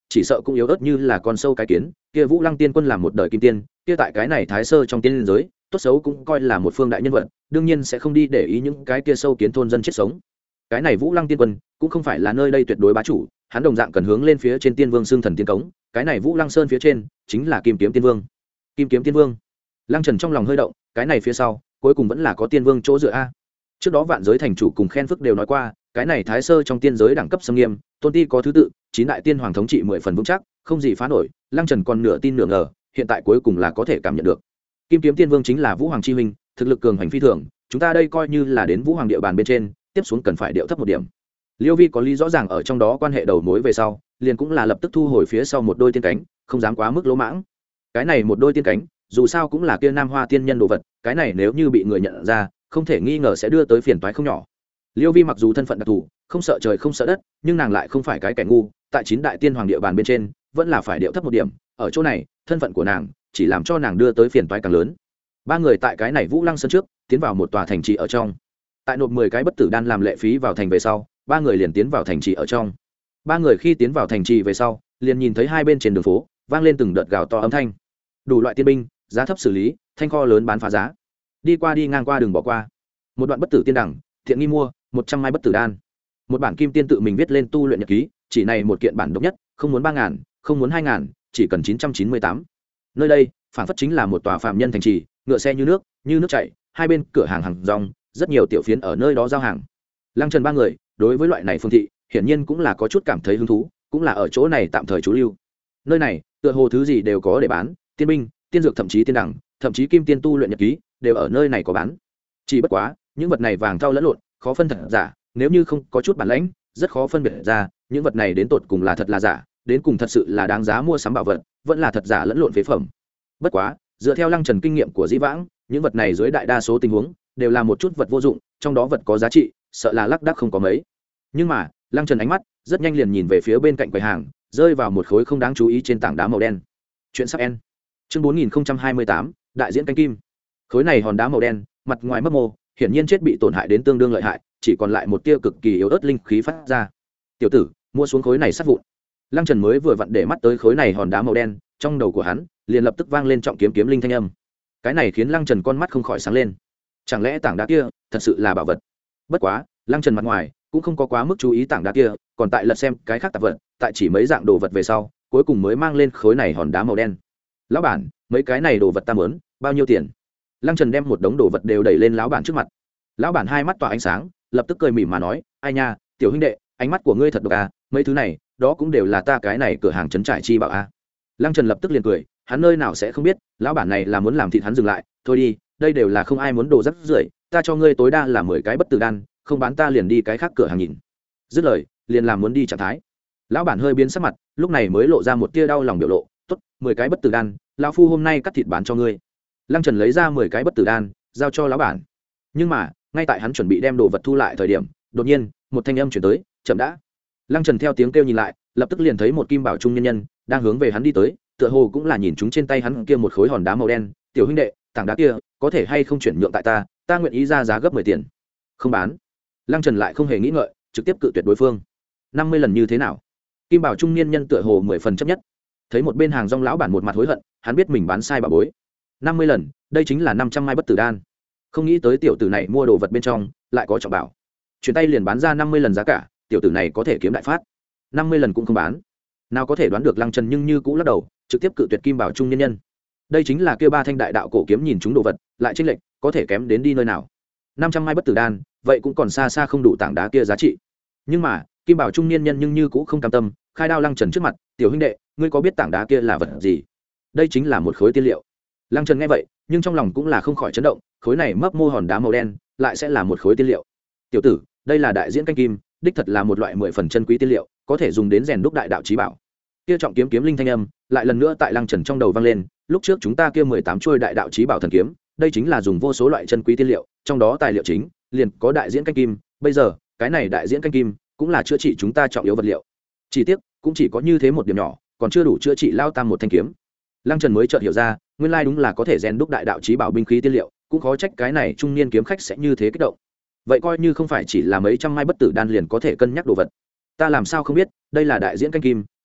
chỉ sợ cũng yếu ớt như là con sâu cái kiến. Kia Vũ Lăng Tiên Quân làm một đời kim tiên, kia tại cái này thái sơ trong tiên giới tốt xấu cũng coi là một phương đại nhân vật, đương nhiên sẽ không đi để ý những cái kia sâu kiến thôn dân chết sống. Cái này Vũ Lăng Tiên Quân cũng không phải là nơi đây tuyệt đối bá chủ, hắn đồng dạng cần hướng lên phía trên Tiên Vương xương thần tiên cống, cái này Vũ Lăng Sơn phía trên chính là Kim Kiếm Tiên Vương. Kim Kiếm Tiên Vương. Lăng Trần trong lòng hơi động, cái này phía sau cuối cùng vẫn là có Tiên Vương chỗ dựa a. Trước đó Vạn Giới thành chủ cùng Khen Phước đều nói qua, cái này thái sơ trong tiên giới đẳng cấp xâm nghiêm, tôn ti có thứ tự, chín đại tiên hoàng thống trị mười phần vững chắc, không gì phá nổi. Lăng Trần còn nửa tin nửa ngờ, hiện tại cuối cùng là có thể cảm nhận được. Kim Kiếm Tiên Vương chính là Vũ Hoàng chi huynh, thực lực cường hành phi thường, chúng ta đây coi như là đến Vũ Hoàng địa bàn bên trên, tiếp xuống cần phải điệu thấp một điểm. Liêu Vi có lý rõ ràng ở trong đó quan hệ đầu mối về sau, liền cũng là lập tức thu hồi phía sau một đôi tiên cánh, không dám quá mức lỗ mãng. Cái này một đôi tiên cánh, dù sao cũng là kia Nam Hoa tiên nhân đồ vật, cái này nếu như bị người nhận ra, không thể nghi ngờ sẽ đưa tới phiền toái không nhỏ. Liêu Vi mặc dù thân phận đặc thù, không sợ trời không sợ đất, nhưng nàng lại không phải cái kẻ ngu, tại chín đại tiên hoàng địa bàn bên trên, vẫn là phải điệu thấp một điểm, ở chỗ này, thân phận của nàng chỉ làm cho nàng đưa tới phiền toái càng lớn. Ba người tại cái này Vũ Lăng Sơn trước, tiến vào một tòa thành trì ở trong. Tại nộp mười cái bất tử đan làm lệ phí vào thành về sau, ba người liền tiến vào thành trì ở trong. Ba người khi tiến vào thành trì về sau, liền nhìn thấy hai bên trên đường phố vang lên từng đợt gào to âm thanh. Đủ loại tiên binh, giá thấp xử lý, thanh kho lớn bán phá giá. Đi qua đi ngang qua đừng bỏ qua. Một đoạn bất tử tiên đẳng, thiện nghi mua, một trăm mai bất tử đan. Một bản kim tiên tự mình viết lên tu luyện nhật ký, chỉ này một kiện bản độc nhất, không muốn ba ngàn, không muốn hai ngàn, chỉ cần chín trăm chín mươi tám. Nơi đây, phản phất chính là một tòa phàm nhân thành trì, ngựa xe như nước, như nước chảy, hai bên cửa hàng hàng rong, rất nhiều tiểu phiến ở nơi đó giao hàng. Lăng Trần ba người, đối với loại này phương thị, hiển nhiên cũng là có chút cảm thấy hứng thú, cũng là ở chỗ này tạm thời trú lưu. Nơi này, tựa hồ thứ gì đều có để bán, tiên binh, tiên dược, thậm chí tiên đẳng, thậm chí kim tiên tu luyện nhật ký, đều ở nơi này có bán. Chỉ bất quá, những vật này vàng thau lẫn lộn, khó phân thật giả, nếu như không có chút bản lĩnh, rất khó phân biệt ra, những vật này đến tột cùng là thật là giả, đến cùng thật sự là đáng giá mua sắm bảo vật, vẫn là thật giả lẫn lộn phế phẩm. Bất quá, dựa theo Lăng Trần kinh nghiệm của dĩ vãng, những vật này dưới đại đa số tình huống đều là một chút vật vô dụng, trong đó vật có giá trị, sợ là lác đác không có mấy. Nhưng mà, Lăng Trần ánh mắt rất nhanh liền nhìn về phía bên cạnh quầy hàng, rơi vào một khối không đáng chú ý trên tảng đá màu đen. Chuyện sắp en. Chương bốn nghìn hai mươi tám, đại diễn canh kim. Khối này hòn đá màu đen, mặt ngoài mấp mô, hiển nhiên chết bị tổn hại đến tương đương lợi hại, chỉ còn lại một tia cực kỳ yếu ớt linh khí phát ra. Tiểu tử, mua xuống khối này sát vụn. Lăng Trần mới vừa vặn để mắt tới khối này hòn đá màu đen, trong đầu của hắn liền lập tức vang lên trọng kiếm kiếm linh thanh âm. Cái này khiến Lăng Trần con mắt không khỏi sáng lên. Chẳng lẽ tảng đá kia thật sự là bảo vật? Bất quá, Lăng Trần mặt ngoài cũng không có quá mức chú ý tảng đá kia, còn tại lật xem cái khác tạp vật, tại chỉ mấy dạng đồ vật về sau, cuối cùng mới mang lên khối này hòn đá màu đen. Lão bản, mấy cái này đồ vật ta muốn, bao nhiêu tiền? Lăng Trần đem một đống đồ vật đều đẩy lên lão bản trước mặt. Lão bản hai mắt tỏa ánh sáng, lập tức cười mỉm mà nói, ai nha, tiểu huynh đệ, ánh mắt của ngươi thật độc à, mấy thứ này, đó cũng đều là ta cái này cửa hàng trấn trải chi bảo a. À. Lăng Trần lập tức liền cười, hắn nơi nào sẽ không biết, lão bản này là muốn làm thịt hắn dừng lại, thôi đi, đây đều là không ai muốn đồ rắc rưởi, ta cho ngươi tối đa là mười cái bất tử đan, không bán ta liền đi cái khác cửa hàng nhìn. Dứt lời, liền làm muốn đi trạng thái. Lão bản hơi biến sắc mặt, lúc này mới lộ ra một tia đau lòng biểu lộ, tốt, mười cái bất tử đan, lão phu hôm nay cắt thịt bán cho ngươi. Lăng Trần lấy ra mười cái bất tử đan, giao cho lão bản. Nhưng mà, ngay tại hắn chuẩn bị đem đồ vật thu lại thời điểm, đột nhiên, một thanh âm truyền tới, chậm đã. Lăng Trần theo tiếng kêu nhìn lại, lập tức liền thấy một kim bảo trung nhân nhân đang hướng về hắn đi tới, tựa hồ cũng là nhìn chúng trên tay hắn kia một khối hòn đá màu đen. Tiểu huynh đệ, tảng đá kia có thể hay không chuyển nhượng tại ta, ta nguyện ý ra giá gấp mười tiền. Không bán. Lăng Trần lại không hề nghĩ ngợi, trực tiếp cự tuyệt đối phương. năm mươi lần như thế nào? Kim bảo trung niên nhân tựa hồ mười phần chấp nhất. Thấy một bên hàng rong lão bản một mặt hối hận, hắn biết mình bán sai bà bối. năm mươi lần, đây chính là năm trăm mai bất tử đan. Không nghĩ tới tiểu tử này mua đồ vật bên trong lại có trọng bảo. Chuyển tay liền bán ra năm mươi lần giá cả, tiểu tử này có thể kiếm đại phát. năm mươi lần cũng không bán. Nào có thể đoán được Lăng Trần nhưng như cũng lắc đầu, trực tiếp cự tuyệt kim bảo trung nhân nhân. Đây chính là kia ba thanh đại đạo cổ kiếm nhìn chúng đồ vật, lại chênh lệch, có thể kém đến đi nơi nào? năm trăm mai bất tử đan, vậy cũng còn xa xa không đủ tảng đá kia giá trị. Nhưng mà, kim bảo trung niên nhân nhưng như cũng không cam tâm, khai đao Lăng Trần trước mặt, "Tiểu huynh đệ, ngươi có biết tảng đá kia là vật gì?" Đây chính là một khối tiên liệu. Lăng Trần nghe vậy, nhưng trong lòng cũng là không khỏi chấn động, khối này mấp mô hòn đá màu đen, lại sẽ là một khối tiên liệu. "Tiểu tử, đây là đại diễn canh kim, đích thật là một loại mười phần chân quý tiên liệu, có thể dùng đến rèn đúc đại đạo chí bảo." Kia trọng kiếm kiếm linh thanh âm, lại lần nữa tại Lăng Trần trong đầu vang lên, lúc trước chúng ta kia mười tám chuôi đại đạo chí bảo thần kiếm, đây chính là dùng vô số loại chân quý tiên liệu, trong đó tài liệu chính liền có đại diễn canh kim, bây giờ, cái này đại diễn canh kim cũng là chữa trị chúng ta trọng yếu vật liệu. Chỉ tiếc, cũng chỉ có như thế một điểm nhỏ, còn chưa đủ chữa trị lao tam một thanh kiếm. Lăng Trần mới chợt hiểu ra, nguyên lai đúng là có thể rèn đúc đại đạo chí bảo binh khí tiên liệu, cũng khó trách cái này trung niên kiếm khách sẽ như thế kích động. Vậy coi như không phải chỉ là mấy trăm mai bất tử đan liền có thể cân nhắc đồ vật. Ta làm sao không biết, đây là đại diễn canh kim,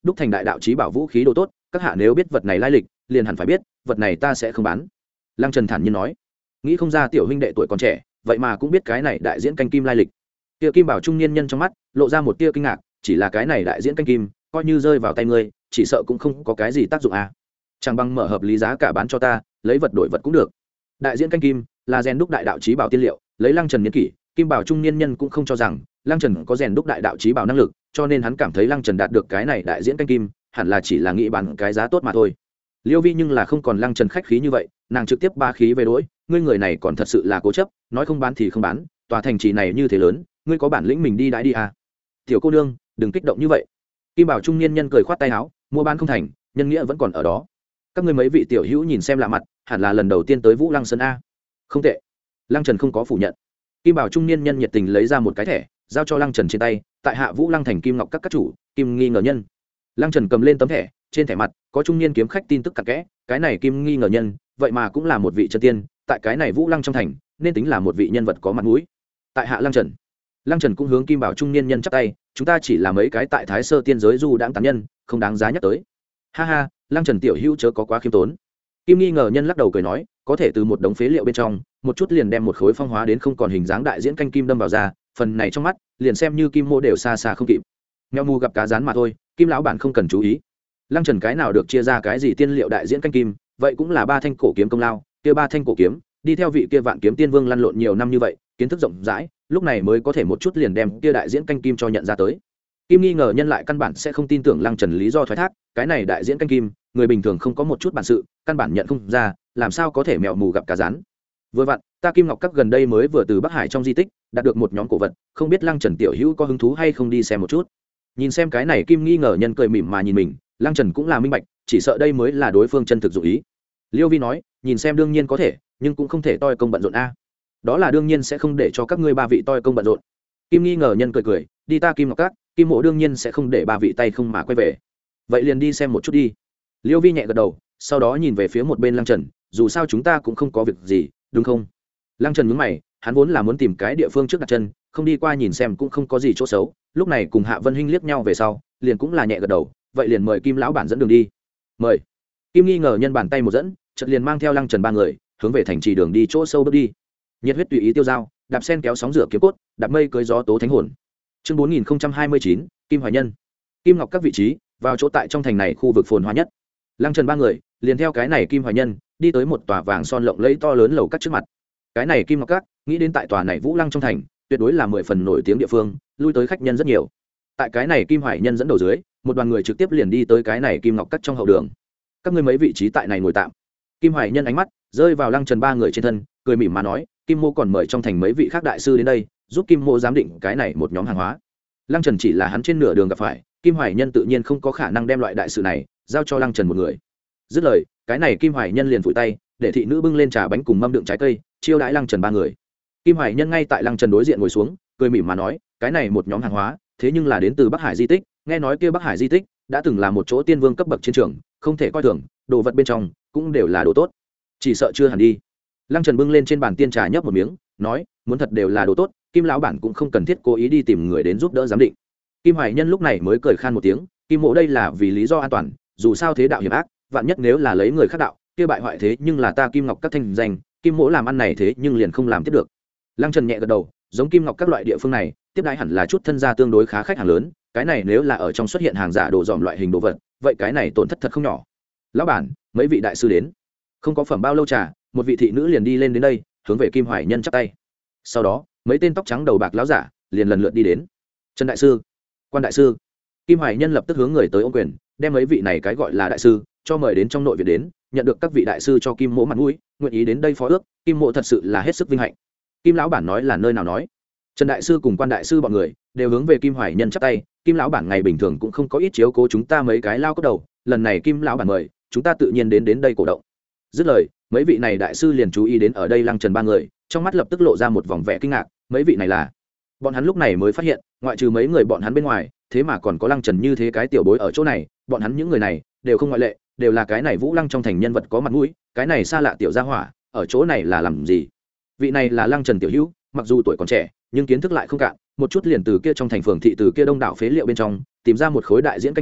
đúc thành đại đạo trí bảo vũ khí đồ tốt, các hạ nếu biết vật này lai lịch liền hẳn phải biết vật này ta sẽ không bán. Lăng Trần thản nhiên nói. Nghĩ không ra tiểu huynh đệ tuổi còn trẻ vậy mà cũng biết cái này đại diễn canh kim lai lịch. Tia kim bảo trung niên nhân trong mắt lộ ra một tia kinh ngạc, chỉ là cái này đại diễn canh kim coi như rơi vào tay ngươi chỉ sợ cũng không có cái gì tác dụng à. Chẳng bằng mở hợp lý giá cả bán cho ta, lấy vật đổi vật cũng được. Đại diễn canh kim là rèn đúc đại đạo trí bảo tiên liệu, lấy Lăng Trần niên kỷ, kim bảo trung niên nhân cũng không cho rằng Lăng Trần có rèn đúc đại đạo trí bảo năng lực, cho nên hắn cảm thấy Lăng Trần đạt được cái này đại diễn canh kim hẳn là chỉ là nghĩ bán cái giá tốt mà thôi. Liêu Vi nhưng là không còn Lăng Trần khách khí như vậy, nàng trực tiếp ba khí về đối, ngươi người này còn thật sự là cố chấp, nói không bán thì không bán, tòa thành trì này như thế lớn, ngươi có bản lĩnh mình đi đãi đi à. Tiểu cô nương đừng kích động như vậy. Kim bảo trung niên nhân cười khoát tay áo, mua bán không thành, nhân nghĩa vẫn còn ở đó. Các ngươi mấy vị tiểu hữu nhìn xem lạ mặt, hẳn là lần đầu tiên tới Vũ Lăng Sơn a. Không tệ. Lăng Trần không có phủ nhận. Kim bảo trung niên nhân nhiệt tình lấy ra một cái thẻ, giao cho Lăng Trần trên tay, tại hạ Vũ Lăng thành Kim Ngọc các các chủ, Kim nghi ngờ nhân. Lăng Trần cầm lên tấm thẻ, trên thẻ mặt có trung niên kiếm khách tin tức cặn kẽ, cái này Kim nghi ngờ nhân, vậy mà cũng là một vị chân tiên, tại cái này Vũ Lăng trong thành, nên tính là một vị nhân vật có mặt mũi. Tại hạ Lăng Trần. Lăng Trần cũng hướng Kim bảo trung niên nhân chắp tay, chúng ta chỉ là mấy cái tại Thái Sơ tiên giới du đãng tán nhân, không đáng giá nhắc tới. Ha ha, Lăng Trần tiểu hữu chớ có quá khiêm tốn. Kim nghi ngờ nhân lắc đầu cười nói, có thể từ một đống phế liệu bên trong, một chút liền đem một khối phong hóa đến không còn hình dáng đại diễn canh kim đâm vào ra, phần này trong mắt, liền xem như Kim Mô đều xa xa không kịp. Mèo mù gặp cá rán mà thôi, Kim lão bản không cần chú ý. Lăng Trần cái nào được chia ra cái gì tiên liệu đại diễn canh kim, vậy cũng là ba thanh cổ kiếm công lao, kia ba thanh cổ kiếm, đi theo vị kia Vạn Kiếm Tiên Vương lăn lộn nhiều năm như vậy, kiến thức rộng rãi, lúc này mới có thể một chút liền đem kia đại diễn canh kim cho nhận ra tới. Kim nghi ngờ nhân lại căn bản sẽ không tin tưởng Lăng Trần lý do thoái thác, cái này đại diễn canh kim, người bình thường không có một chút bản sự, căn bản nhận không ra, làm sao có thể mèo mù gặp cá rán. Vừa vặn, ta Kim Ngọc các gần đây mới vừa từ Bắc Hải trong di tích đạt được một nhóm cổ vật, không biết Lăng Trần tiểu hữu có hứng thú hay không đi xem một chút. Nhìn xem cái này Kim nghi ngờ nhân cười mỉm mà nhìn mình, Lăng Trần cũng là minh bạch, chỉ sợ đây mới là đối phương chân thực dụng ý. Liêu Vi nói, nhìn xem đương nhiên có thể, nhưng cũng không thể toi công bận rộn a. Đó là đương nhiên sẽ không để cho các ngươi ba vị toi công bận rộn. Kim nghi ngờ nhân cười cười, đi ta Kim Ngọc các, Kim mộ đương nhiên sẽ không để ba vị tay không mà quay về. Vậy liền đi xem một chút đi. Liêu Vi nhẹ gật đầu, sau đó nhìn về phía một bên Lăng Trần, dù sao chúng ta cũng không có việc gì, đúng không? Lăng Trần nhướng mày, hắn vốn là muốn tìm cái địa phương trước đặt chân, không đi qua nhìn xem cũng không có gì chỗ xấu, lúc này cùng Hạ Vân Hinh liếc nhau về sau, liền cũng là nhẹ gật đầu, vậy liền mời Kim lão bản dẫn đường đi. Mời. Kim nghi ngờ nhân bàn tay một dẫn, chợt liền mang theo Lăng Trần ba người, hướng về thành trì đường đi chỗ sâu bước đi. Nhiệt huyết tùy ý tiêu dao, đạp sen kéo sóng rửa kiếm cốt, đạp mây cưỡi gió tố thánh hồn. Chương bốn nghìn hai mươi chín, Kim Hoài Nhân. Kim Ngọc các vị trí, vào chỗ tại trong thành này khu vực phồn hoa nhất. Lăng Trần ba người, liền theo cái này Kim Hoài Nhân, đi tới một tòa vàng son lộng lẫy to lớn lầu các trước mặt. Cái này Kim Ngọc các, nghĩ đến tại tòa này Vũ Lăng trong thành, tuyệt đối là mười phần nổi tiếng địa phương, lui tới khách nhân rất nhiều. Tại cái này Kim Hoài Nhân dẫn đầu dưới, một đoàn người trực tiếp liền đi tới cái này Kim Ngọc các trong hậu đường. Các ngươi mấy vị trí tại này ngồi tạm. Kim Hoài Nhân ánh mắt rơi vào Lăng Trần ba người trên thân, cười mỉm mà nói, Kim Mô còn mời trong thành mấy vị khác đại sư đến đây, giúp Kim Mô giám định cái này một nhóm hàng hóa. Lăng Trần chỉ là hắn trên nửa đường gặp phải, Kim Hoài Nhân tự nhiên không có khả năng đem loại đại sự này giao cho Lăng Trần một người. Dứt lời, cái này Kim Hoài Nhân liền vùi tay, để thị nữ bưng lên trà bánh cùng mâm đựng trái cây, chiêu đãi Lăng Trần ba người. Kim Hoài Nhân ngay tại Lăng Trần đối diện ngồi xuống, cười mỉm mà nói, cái này một nhóm hàng hóa, thế nhưng là đến từ Bắc Hải di tích, nghe nói kia Bắc Hải di tích đã từng là một chỗ tiên vương cấp bậc chiến trường, không thể coi thường, đồ vật bên trong cũng đều là đồ tốt. Chỉ sợ chưa hẳn đi. Lăng Trần bưng lên trên bàn tiên trà nhấp một miếng, nói, muốn thật đều là đồ tốt, Kim lão bản cũng không cần thiết cố ý đi tìm người đến giúp đỡ giám định. Kim Hoài Nhân lúc này mới cười khan một tiếng, Kim mộ đây là vì lý do an toàn, dù sao thế đạo hiểm ác, vạn nhất nếu là lấy người khác đạo, kia bại hoại thế nhưng là ta Kim Ngọc các thanh danh, Kim mộ làm ăn này thế nhưng liền không làm tiếp được. Lăng Trần nhẹ gật đầu, giống Kim Ngọc các loại địa phương này, tiếp đãi hẳn là chút thân gia tương đối khá khách hàng lớn, cái này nếu là ở trong xuất hiện hàng giả đồ dòm loại hình đồ vật, vậy cái này tổn thất thật không nhỏ. Lão bản, mấy vị đại sư đến. Không có phẩm bao lâu trà, một vị thị nữ liền đi lên đến đây, hướng về Kim Hoài Nhân chắp tay. Sau đó, mấy tên tóc trắng đầu bạc lão giả liền lần lượt đi đến. Trần đại sư, Quan đại sư. Kim Hoài Nhân lập tức hướng người tới ôm quyền, đem mấy vị này cái gọi là đại sư cho mời đến trong nội viện đến, nhận được các vị đại sư cho Kim mộ mặt mũi, nguyện ý đến đây phó ước, Kim mộ thật sự là hết sức vinh hạnh. Kim lão bản nói là nơi nào nói. Trần đại sư cùng Quan đại sư bọn người đều hướng về Kim Hoài Nhân chắp tay, Kim lão bản ngày bình thường cũng không có ít chiếu cố chúng ta mấy cái lao cốt đầu, lần này Kim lão bản mời, chúng ta tự nhiên đến đến đây cổ động. Dứt lời, mấy vị này đại sư liền chú ý đến ở đây Lăng Trần ba người, trong mắt lập tức lộ ra một vòng vẻ kinh ngạc, mấy vị này là? Bọn hắn lúc này mới phát hiện, ngoại trừ mấy người bọn hắn bên ngoài, thế mà còn có Lăng Trần như thế cái tiểu bối ở chỗ này, bọn hắn những người này đều không ngoại lệ, đều là cái này Vũ Lăng trong thành nhân vật có mặt mũi, cái này xa lạ tiểu gia hỏa, ở chỗ này là làm gì? Vị này là Lăng Trần tiểu hữu, mặc dù tuổi còn trẻ, nhưng kiến thức lại không cạn, một chút liền từ kia trong thành phường thị từ kia đông đảo phế liệu bên trong, tìm ra một khối đại diễn canh kim,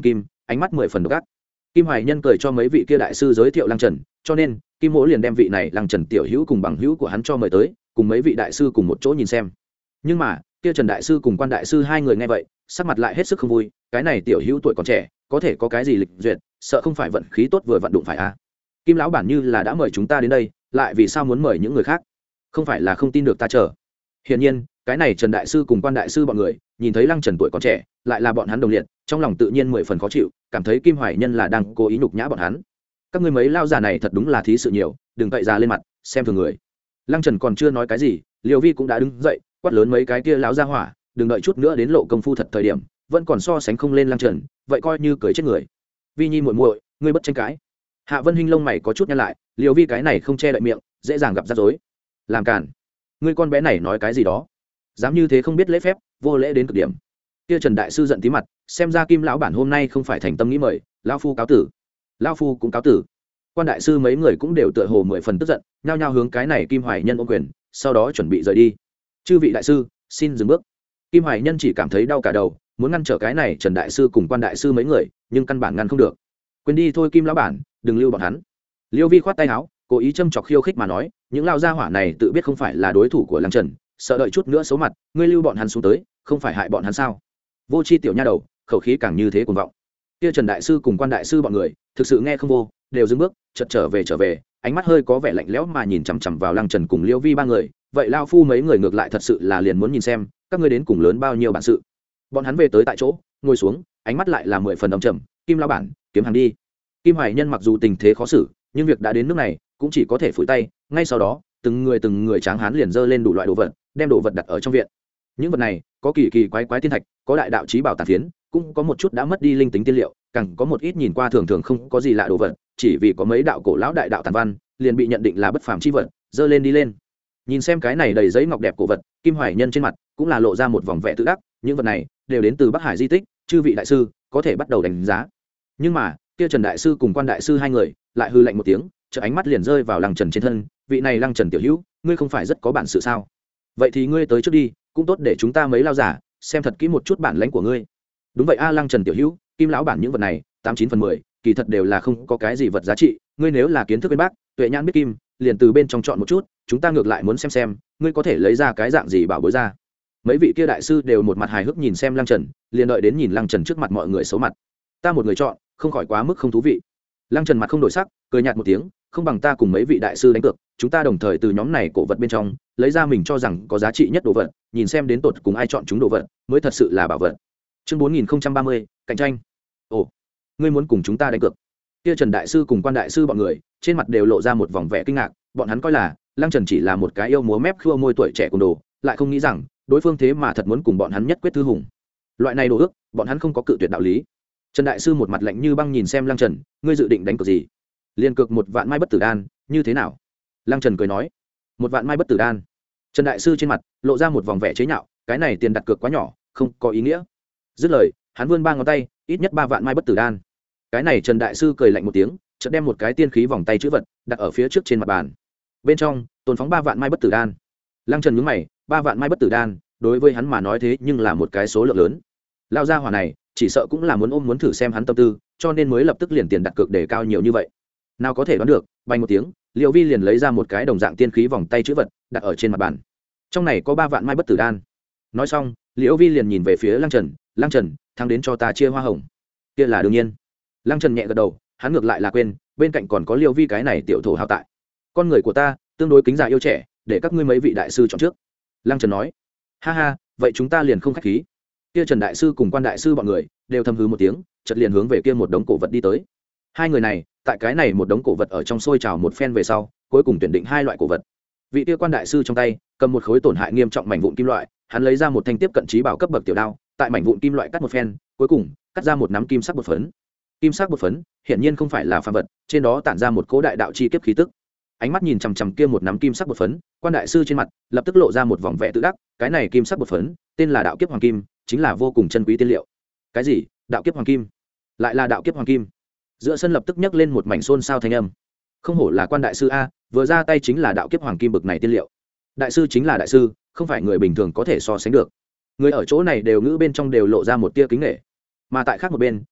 ánh mắt mười phần độc ác. Kim Hoài Nhân cười cho mấy vị kia đại sư giới thiệu Lăng Trần, cho nên Kim Mỗ liền đem vị này Lăng Trần tiểu hữu cùng bằng hữu của hắn cho mời tới, cùng mấy vị đại sư cùng một chỗ nhìn xem. Nhưng mà kia Trần đại sư cùng Quan đại sư hai người nghe vậy, sắc mặt lại hết sức không vui. Cái này tiểu hữu tuổi còn trẻ, có thể có cái gì lịch duyệt, sợ không phải vận khí tốt vừa vận đụng phải à? Kim lão bản như là đã mời chúng ta đến đây, lại vì sao muốn mời những người khác? Không phải là không tin được ta chờ? Hiển nhiên, cái này Trần đại sư cùng Quan đại sư bọn người nhìn thấy Lăng Trần tuổi còn trẻ, lại là bọn hắn đồng liệt, trong lòng tự nhiên mười phần khó chịu, cảm thấy Kim Hoài Nhân là đang cố ý nhục nhã bọn hắn. Các ngươi mấy lao già này thật đúng là thí sự nhiều, đừng cậy ra lên mặt, xem thường người. Lăng Trần còn chưa nói cái gì, Liêu Vi cũng đã đứng dậy, quát lớn mấy cái kia lão gia hỏa, đừng đợi chút nữa đến lộ công phu thật thời điểm, vẫn còn so sánh không lên Lăng Trần, vậy coi như cười chết người. Vi Nhi muội muội, ngươi bất tranh cãi. Hạ Vân Hinh lông mày có chút nhăn lại, Liêu Vi cái này không che đậy miệng, dễ dàng gặp rắc rối. Làm cản. Ngươi con bé này nói cái gì đó? Dám như thế không biết lễ phép, vô lễ đến cực điểm. Kia Trần đại sư giận tí mặt, xem ra Kim lão bản hôm nay không phải thành tâm nghĩ mời, lão phu cáo tử. Lão phu cũng cáo tử. Quan đại sư mấy người cũng đều tựa hồ mười phần tức giận, nhao nhao hướng cái này Kim Hoài Nhân ôm quyền, sau đó chuẩn bị rời đi. Chư vị đại sư, xin dừng bước. Kim Hoài Nhân chỉ cảm thấy đau cả đầu, muốn ngăn trở cái này Trần đại sư cùng Quan đại sư mấy người, nhưng căn bản ngăn không được. Quên đi thôi Kim lão bản, đừng lưu bọn hắn. Liêu Vi khoát tay áo, cố ý châm chọc khiêu khích mà nói, những lao gia hỏa này tự biết không phải là đối thủ của Lăng Trần, sợ đợi chút nữa xấu mặt, ngươi lưu bọn hắn xuống tới, không phải hại bọn hắn sao? Vô chi tiểu nha đầu, khẩu khí càng như thế cuồng vọng. Kia Trần đại sư cùng Quan đại sư bọn người, thực sự nghe không vô, đều dừng bước, chợt trở về trở về, ánh mắt hơi có vẻ lạnh lẽo mà nhìn chằm chằm vào Lăng Trần cùng Liêu Vi ba người, vậy lao phu mấy người ngược lại thật sự là liền muốn nhìn xem, các ngươi đến cùng lớn bao nhiêu bản sự. Bọn hắn về tới tại chỗ, ngồi xuống, ánh mắt lại là mười phần âm trầm, Kim lão bản, kiếm hàng đi. Kim Hoài Nhân mặc dù tình thế khó xử, nhưng việc đã đến nước này, cũng chỉ có thể phủi tay, ngay sau đó, từng người từng người tráng hán liền dơ lên đủ loại đồ vật, đem đồ vật đặt ở trong viện. Những vật này có kỳ kỳ quái quái tiên thạch, có đại đạo chí bảo tàn phiến, cũng có một chút đã mất đi linh tính tiên liệu, càng có một ít nhìn qua thường thường không có gì lạ đồ vật, chỉ vì có mấy đạo cổ lão đại đạo tàn văn, liền bị nhận định là bất phàm chi vật, dơ lên đi lên. Nhìn xem cái này đầy giấy ngọc đẹp cổ vật, Kim Hoài Nhân trên mặt cũng là lộ ra một vòng vẻ tự đắc, những vật này đều đến từ Bắc Hải di tích, chư vị đại sư có thể bắt đầu đánh giá. Nhưng mà, kia Trần đại sư cùng Quan đại sư hai người lại hư lạnh một tiếng, chợ ánh mắt liền rơi vào Lăng Trần trên thân, vị này Lăng Trần tiểu hữu, ngươi không phải rất có bản sự sao? Vậy thì ngươi tới trước đi, cũng tốt để chúng ta mấy lao giả xem thật kỹ một chút bản lãnh của ngươi. Đúng vậy a Lăng Trần tiểu hữu, Kim lão bản những vật này tám chín phần mười kỳ thật đều là không có cái gì vật giá trị, ngươi nếu là kiến thức bên bác, tuệ nhãn biết kim, liền từ bên trong chọn một chút, chúng ta ngược lại muốn xem xem ngươi có thể lấy ra cái dạng gì bảo bối ra. Mấy vị kia đại sư đều một mặt hài hước nhìn xem Lăng Trần, liền đợi đến nhìn Lăng Trần trước mặt mọi người xấu mặt. Ta một người chọn, không khỏi quá mức không thú vị. Lăng Trần mặt không đổi sắc, cười nhạt một tiếng, không bằng ta cùng mấy vị đại sư đánh cược, chúng ta đồng thời từ nhóm này cổ vật bên trong lấy ra mình cho rằng có giá trị nhất đồ vật, nhìn xem đến tột cùng ai chọn chúng đồ vật mới thật sự là bảo vật. Chương bốn nghìn ba mươi, cạnh tranh. Ồ, ngươi muốn cùng chúng ta đánh cược? Kia Trần đại sư cùng Quan đại sư bọn người trên mặt đều lộ ra một vòng vẻ kinh ngạc, bọn hắn coi là Lăng Trần chỉ là một cái yêu múa mép khua môi tuổi trẻ cùng đồ, lại không nghĩ rằng đối phương thế mà thật muốn cùng bọn hắn nhất quyết thư hùng. Loại này đồ ước, bọn hắn không có cự tuyệt đạo lý. Trần đại sư một mặt lạnh như băng nhìn xem Lăng Trần, ngươi dự định đánh cược gì? Liên cược một vạn mai bất tử đan, như thế nào? Lăng Trần cười nói, một vạn mai bất tử đan. Trần đại sư trên mặt lộ ra một vòng vẻ chế nhạo, cái này tiền đặt cược quá nhỏ, không có ý nghĩa. Dứt lời, hắn vươn ba ngón tay, ít nhất ba vạn mai bất tử đan. Cái này Trần đại sư cười lạnh một tiếng, chợt đem một cái tiên khí vòng tay chữ vật đặt ở phía trước trên mặt bàn. Bên trong tồn phóng ba vạn mai bất tử đan. Lăng Trần nhướng mày, ba vạn mai bất tử đan, đối với hắn mà nói thế nhưng là một cái số lượng lớn. Lao gia hỏa này, chỉ sợ cũng là muốn ôm muốn thử xem hắn tâm tư, cho nên mới lập tức liền tiền đặt cược để cao nhiều như vậy. Nào có thể đoán được, bay một tiếng, Liêu Vi liền lấy ra một cái đồng dạng tiên khí vòng tay chữ vật đặt ở trên mặt bàn. Trong này có ba vạn mai bất tử đan. Nói xong, Liêu Vi liền nhìn về phía Lăng Trần, Lăng Trần, thắng đến cho ta chia hoa hồng. Kia là đương nhiên. Lăng Trần nhẹ gật đầu, hắn ngược lại là quên, bên cạnh còn có Liêu Vi cái này tiểu thổ hào tại. Con người của ta tương đối kính già yêu trẻ, để các ngươi mấy vị đại sư chọn trước. Lăng Trần nói. Ha ha, vậy chúng ta liền không khách khí. Kia Trần đại sư cùng Quan đại sư bọn người đều thầm hừ một tiếng, chợt liền hướng về kia một đống cổ vật đi tới. Hai người này, tại cái này một đống cổ vật ở trong xôi trào một phen về sau, cuối cùng tuyển định hai loại cổ vật. Vị kia Quan đại sư trong tay cầm một khối tổn hại nghiêm trọng mảnh vụn kim loại, hắn lấy ra một thanh tiếp cận trí bảo cấp bậc tiểu đao, tại mảnh vụn kim loại cắt một phen, cuối cùng cắt ra một nắm kim sắc bột phấn. Kim sắc bột phấn, hiển nhiên không phải là phàm vật, trên đó tản ra một cỗ đại đạo chi kiếp khí tức. Ánh mắt nhìn chằm chằm kia một nắm kim sắc bột phấn, Quan đại sư trên mặt lập tức lộ ra một vòng vẻ tự đắc, cái này kim sắc bột phấn, tên là đạo kiếp hoàng kim, chính là vô cùng chân quý tiên liệu. Cái gì? Đạo kiếp hoàng kim? Lại là đạo kiếp hoàng kim? Giữa sân lập tức nhấc lên một mảnh xôn xao thanh âm. Không hổ là Quan đại sư a, vừa ra tay chính là đạo kiếp hoàng kim bực này tiên liệu. Đại sư chính là đại sư, không phải người bình thường có thể so sánh được. Người ở chỗ này đều ngữ bên trong đều lộ ra một tia kính nể. Mà tại khác một bên,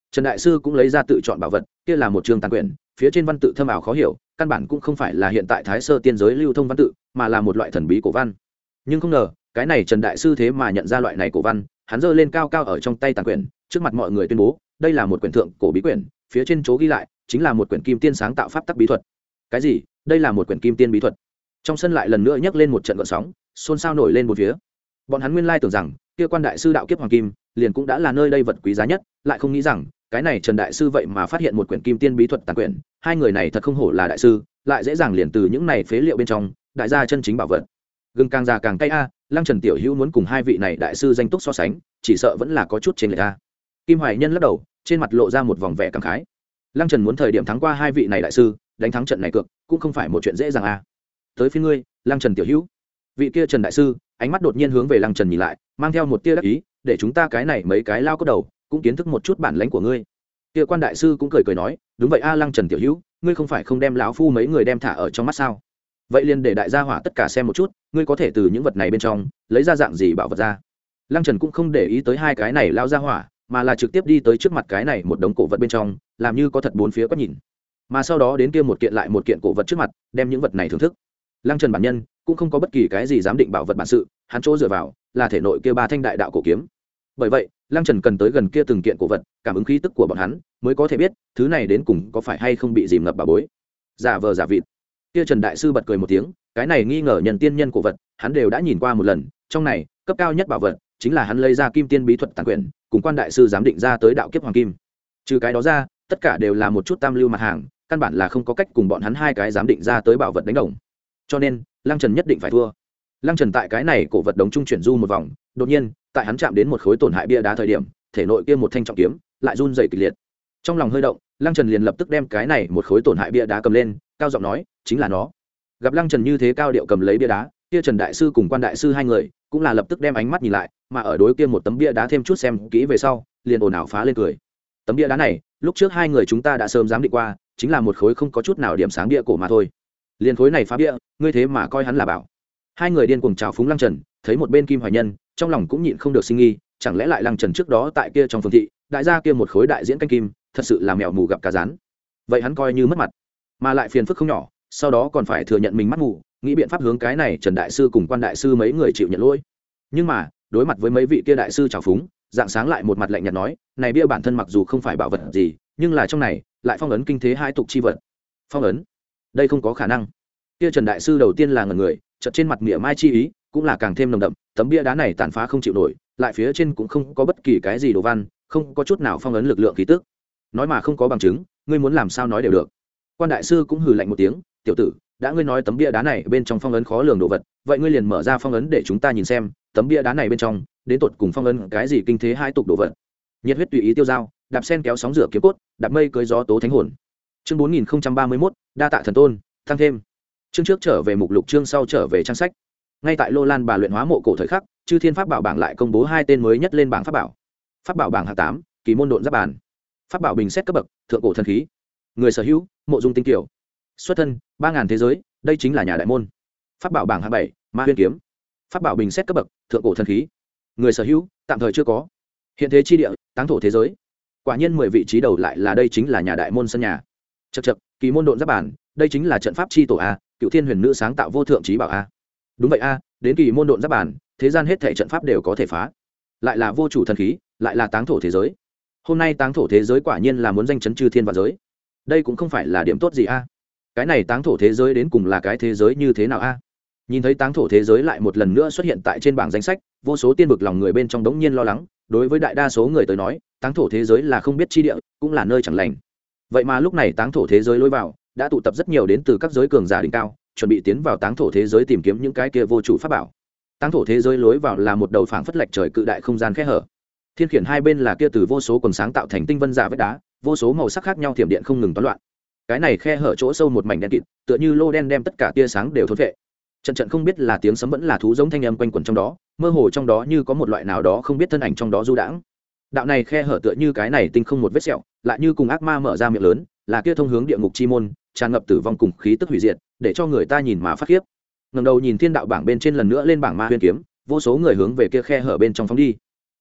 Trần đại sư cũng lấy ra tự chọn bảo vật, kia là một trường tàn quyển, phía trên văn tự thâm ảo khó hiểu, căn bản cũng không phải là hiện tại Thái Sơ tiên giới lưu thông văn tự, mà là một loại thần bí cổ văn. Nhưng không ngờ, cái này Trần đại sư thế mà nhận ra loại này cổ văn, hắn giơ lên cao cao ở trong tay tàn quyển, trước mặt mọi người tuyên bố, đây là một quyển thượng cổ bí quyển, phía trên chỗ ghi lại chính là một quyển kim tiên sáng tạo pháp tắc bí thuật. Cái gì? Đây là một quyển kim tiên bí thuật? Trong sân lại lần nữa nhấc lên một trận gợn sóng, xôn xao nổi lên một phía. Bọn hắn nguyên lai tưởng rằng, kia quan đại sư đạo kiếp hoàng kim, liền cũng đã là nơi đây vật quý giá nhất, lại không nghĩ rằng, cái này Trần đại sư vậy mà phát hiện một quyển kim tiên bí thuật tàn quyển, hai người này thật không hổ là đại sư, lại dễ dàng liền từ những này phế liệu bên trong, đại gia chân chính bảo vật. Gừng càng già càng cay a, Lăng Trần tiểu hữu muốn cùng hai vị này đại sư danh túc so sánh, chỉ sợ vẫn là có chút trên lệch a. Kim Hoài Nhân lắc đầu, trên mặt lộ ra một vòng vẻ cảm khái. Lăng Trần muốn thời điểm thắng qua hai vị này đại sư, đánh thắng trận này cược, cũng không phải một chuyện dễ dàng a. Tới phía ngươi, Lăng Trần tiểu hữu. Vị kia Trần đại sư, ánh mắt đột nhiên hướng về Lăng Trần nhìn lại, mang theo một tia đắc ý, để chúng ta cái này mấy cái lao có đầu, cũng kiến thức một chút bản lãnh của ngươi. Kia quan đại sư cũng cười cười nói, đúng vậy a Lăng Trần tiểu hữu, ngươi không phải không đem lão phu mấy người đem thả ở trong mắt sao? Vậy liền để đại gia hỏa tất cả xem một chút, ngươi có thể từ những vật này bên trong lấy ra dạng gì bảo vật ra. Lăng Trần cũng không để ý tới hai cái này lao ra hỏa, mà là trực tiếp đi tới trước mặt cái này một đống cổ vật bên trong, làm như có thật bốn phía quét nhìn, mà sau đó đến kia một kiện lại một kiện cổ vật trước mặt, đem những vật này thưởng thức. Lăng Trần bản nhân cũng không có bất kỳ cái gì dám định bảo vật bản sự, hắn chỗ dựa vào là thể nội kia ba thanh đại đạo cổ kiếm. Bởi vậy, Lăng Trần cần tới gần kia từng kiện cổ vật, cảm ứng khí tức của bọn hắn, mới có thể biết thứ này đến cùng có phải hay không bị dìm ngập bà bối. Giả vờ giả vịt. Kia Trần đại sư bật cười một tiếng, cái này nghi ngờ nhân tiên nhân cổ vật, hắn đều đã nhìn qua một lần, trong này, cấp cao nhất bảo vật chính là hắn lấy ra kim tiên bí thuật tàn quyển, cùng quan đại sư giám định ra tới đạo kiếp hoàng kim. Trừ cái đó ra, tất cả đều là một chút tam lưu mặt hàng, căn bản là không có cách cùng bọn hắn hai cái giám định ra tới bảo vật đánh đồng. Cho nên, Lăng Trần nhất định phải thua. Lăng Trần tại cái này cổ vật đống trung chuyển du một vòng, đột nhiên, tại hắn chạm đến một khối tổn hại bia đá thời điểm, thể nội kia một thanh trọng kiếm lại run rẩy kịch liệt. Trong lòng hơi động, Lăng Trần liền lập tức đem cái này một khối tổn hại bia đá cầm lên, cao giọng nói, chính là nó. Gặp Lăng Trần như thế cao điệu cầm lấy bia đá, kia Trần đại sư cùng quan đại sư hai người cũng là lập tức đem ánh mắt nhìn lại, mà ở đối kia một tấm bia đá thêm chút xem kỹ về sau, liền ồn ào phá lên cười. Tấm bia đá này, lúc trước hai người chúng ta đã sớm dám định qua, chính là một khối không có chút nào điểm sáng bia cổ mà thôi. Liên khối này phá bia, ngươi thế mà coi hắn là bảo. Hai người điên cuồng chào phúng Lăng Trần, thấy một bên Kim Hoài Nhân, trong lòng cũng nhịn không được sinh nghi, chẳng lẽ lại Lăng Trần trước đó tại kia trong phường thị, đại gia kia một khối đại diễn canh kim, thật sự là mèo mù gặp cá rán. Vậy hắn coi như mất mặt, mà lại phiền phức không nhỏ, sau đó còn phải thừa nhận mình mắt mù, nghĩ biện pháp hướng cái này Trần đại sư cùng quan đại sư mấy người chịu nhận lỗi. Nhưng mà, đối mặt với mấy vị kia đại sư chào phúng, dạng sáng lại một mặt lạnh nhạt nói, này bia bản thân mặc dù không phải bảo vật gì, nhưng là trong này lại phong ấn kinh thế hai tục chi vật. Phong ấn? Đây không có khả năng. Kia Trần đại sư đầu tiên là ngẩn người, chợt trên mặt mỉa mai chi ý cũng là càng thêm nồng đậm, tấm bia đá này tàn phá không chịu nổi, lại phía trên cũng không có bất kỳ cái gì đồ văn, không có chút nào phong ấn lực lượng khí tức. Nói mà không có bằng chứng, ngươi muốn làm sao nói đều được. Quan đại sư cũng hừ lạnh một tiếng, tiểu tử, đã ngươi nói tấm bia đá này bên trong phong ấn khó lường đồ vật, vậy ngươi liền mở ra phong ấn để chúng ta nhìn xem, tấm bia đá này bên trong đến tột cùng phong ấn cái gì kinh thế hai tục đồ vật. Nhiệt huyết tùy ý tiêu dao, đạp sen kéo sóng rửa kiếm cốt, đạp mây cưới gió tố thánh hồn. Chương bốn nghìn không trăm ba mươi mốt, đa tạ thần tôn, tăng thêm. Chương trước trở về mục lục, chương sau trở về trang sách. Ngay tại Lô Lan bà luyện hóa mộ cổ thời khắc, Chư Thiên Pháp Bảo bảng lại công bố hai tên mới nhất lên bảng pháp bảo. Pháp bảo bảng hạng tám, Kỳ môn độn giáp bàn. Pháp bảo bình xét cấp bậc, thượng cổ thần khí. Người sở hữu, Mộ Dung Tinh Kiều. Xuất thân, ba ngàn thế giới, đây chính là nhà đại môn. Pháp bảo bảng hạng bảy, Ma Huyên kiếm. Pháp bảo bình xét cấp bậc, thượng cổ thần khí. Người sở hữu, tạm thời chưa có. Hiện thế chi địa, táng thổ thế giới. Quả nhiên mười vị trí đầu lại là đây chính là nhà đại môn sân nhà. Chậc chậc, Kỳ môn độn giáp bàn, đây chính là trận pháp chi tổ a, Cựu Thiên Huyền Nữ sáng tạo vô thượng trí bảo a. Đúng vậy a, đến Kỳ môn độn giáp bàn, thế gian hết thảy trận pháp đều có thể phá. Lại là vô chủ thần khí, lại là táng thổ thế giới. Hôm nay táng thổ thế giới quả nhiên là muốn danh chấn chư thiên và giới. Đây cũng không phải là điểm tốt gì a. Cái này táng thổ thế giới đến cùng là cái thế giới như thế nào a? Nhìn thấy táng thổ thế giới lại một lần nữa xuất hiện tại trên bảng danh sách, vô số tiên vực lòng người bên trong đống nhiên lo lắng, đối với đại đa số người tới nói, táng thổ thế giới là không biết chi địa, cũng là nơi chẳng lành. Vậy mà lúc này táng thổ thế giới lối vào đã tụ tập rất nhiều đến từ các giới cường giả đỉnh cao, chuẩn bị tiến vào táng thổ thế giới tìm kiếm những cái kia vô chủ pháp bảo. Táng thổ thế giới lối vào là một đầu phảng phất lệch trời cự đại không gian khe hở. Thiên khiển hai bên là kia từ vô số quần sáng tạo thành tinh vân giả vách đá, vô số màu sắc khác nhau thiểm điện không ngừng toán loạn. Cái này khe hở chỗ sâu một mảnh đen kịt, tựa như lô đen đem tất cả tia sáng đều thôn vệ. Trận trận không biết là tiếng sấm vẫn là thú giống thanh âm quanh quẩn trong đó, mơ hồ trong đó như có một loại nào đó không biết thân ảnh trong đó du đãng. Đạo này khe hở tựa như cái này tinh không một vết sẹo, lại như cùng ác ma mở ra miệng lớn, là kia thông hướng địa ngục chi môn, tràn ngập tử vong cùng khí tức hủy diệt, để cho người ta nhìn mà phát khiếp. Ngẩng đầu nhìn thiên đạo bảng bên trên lần nữa lên bảng Ma Huyên kiếm, vô số người hướng về kia khe hở bên trong phóng đi.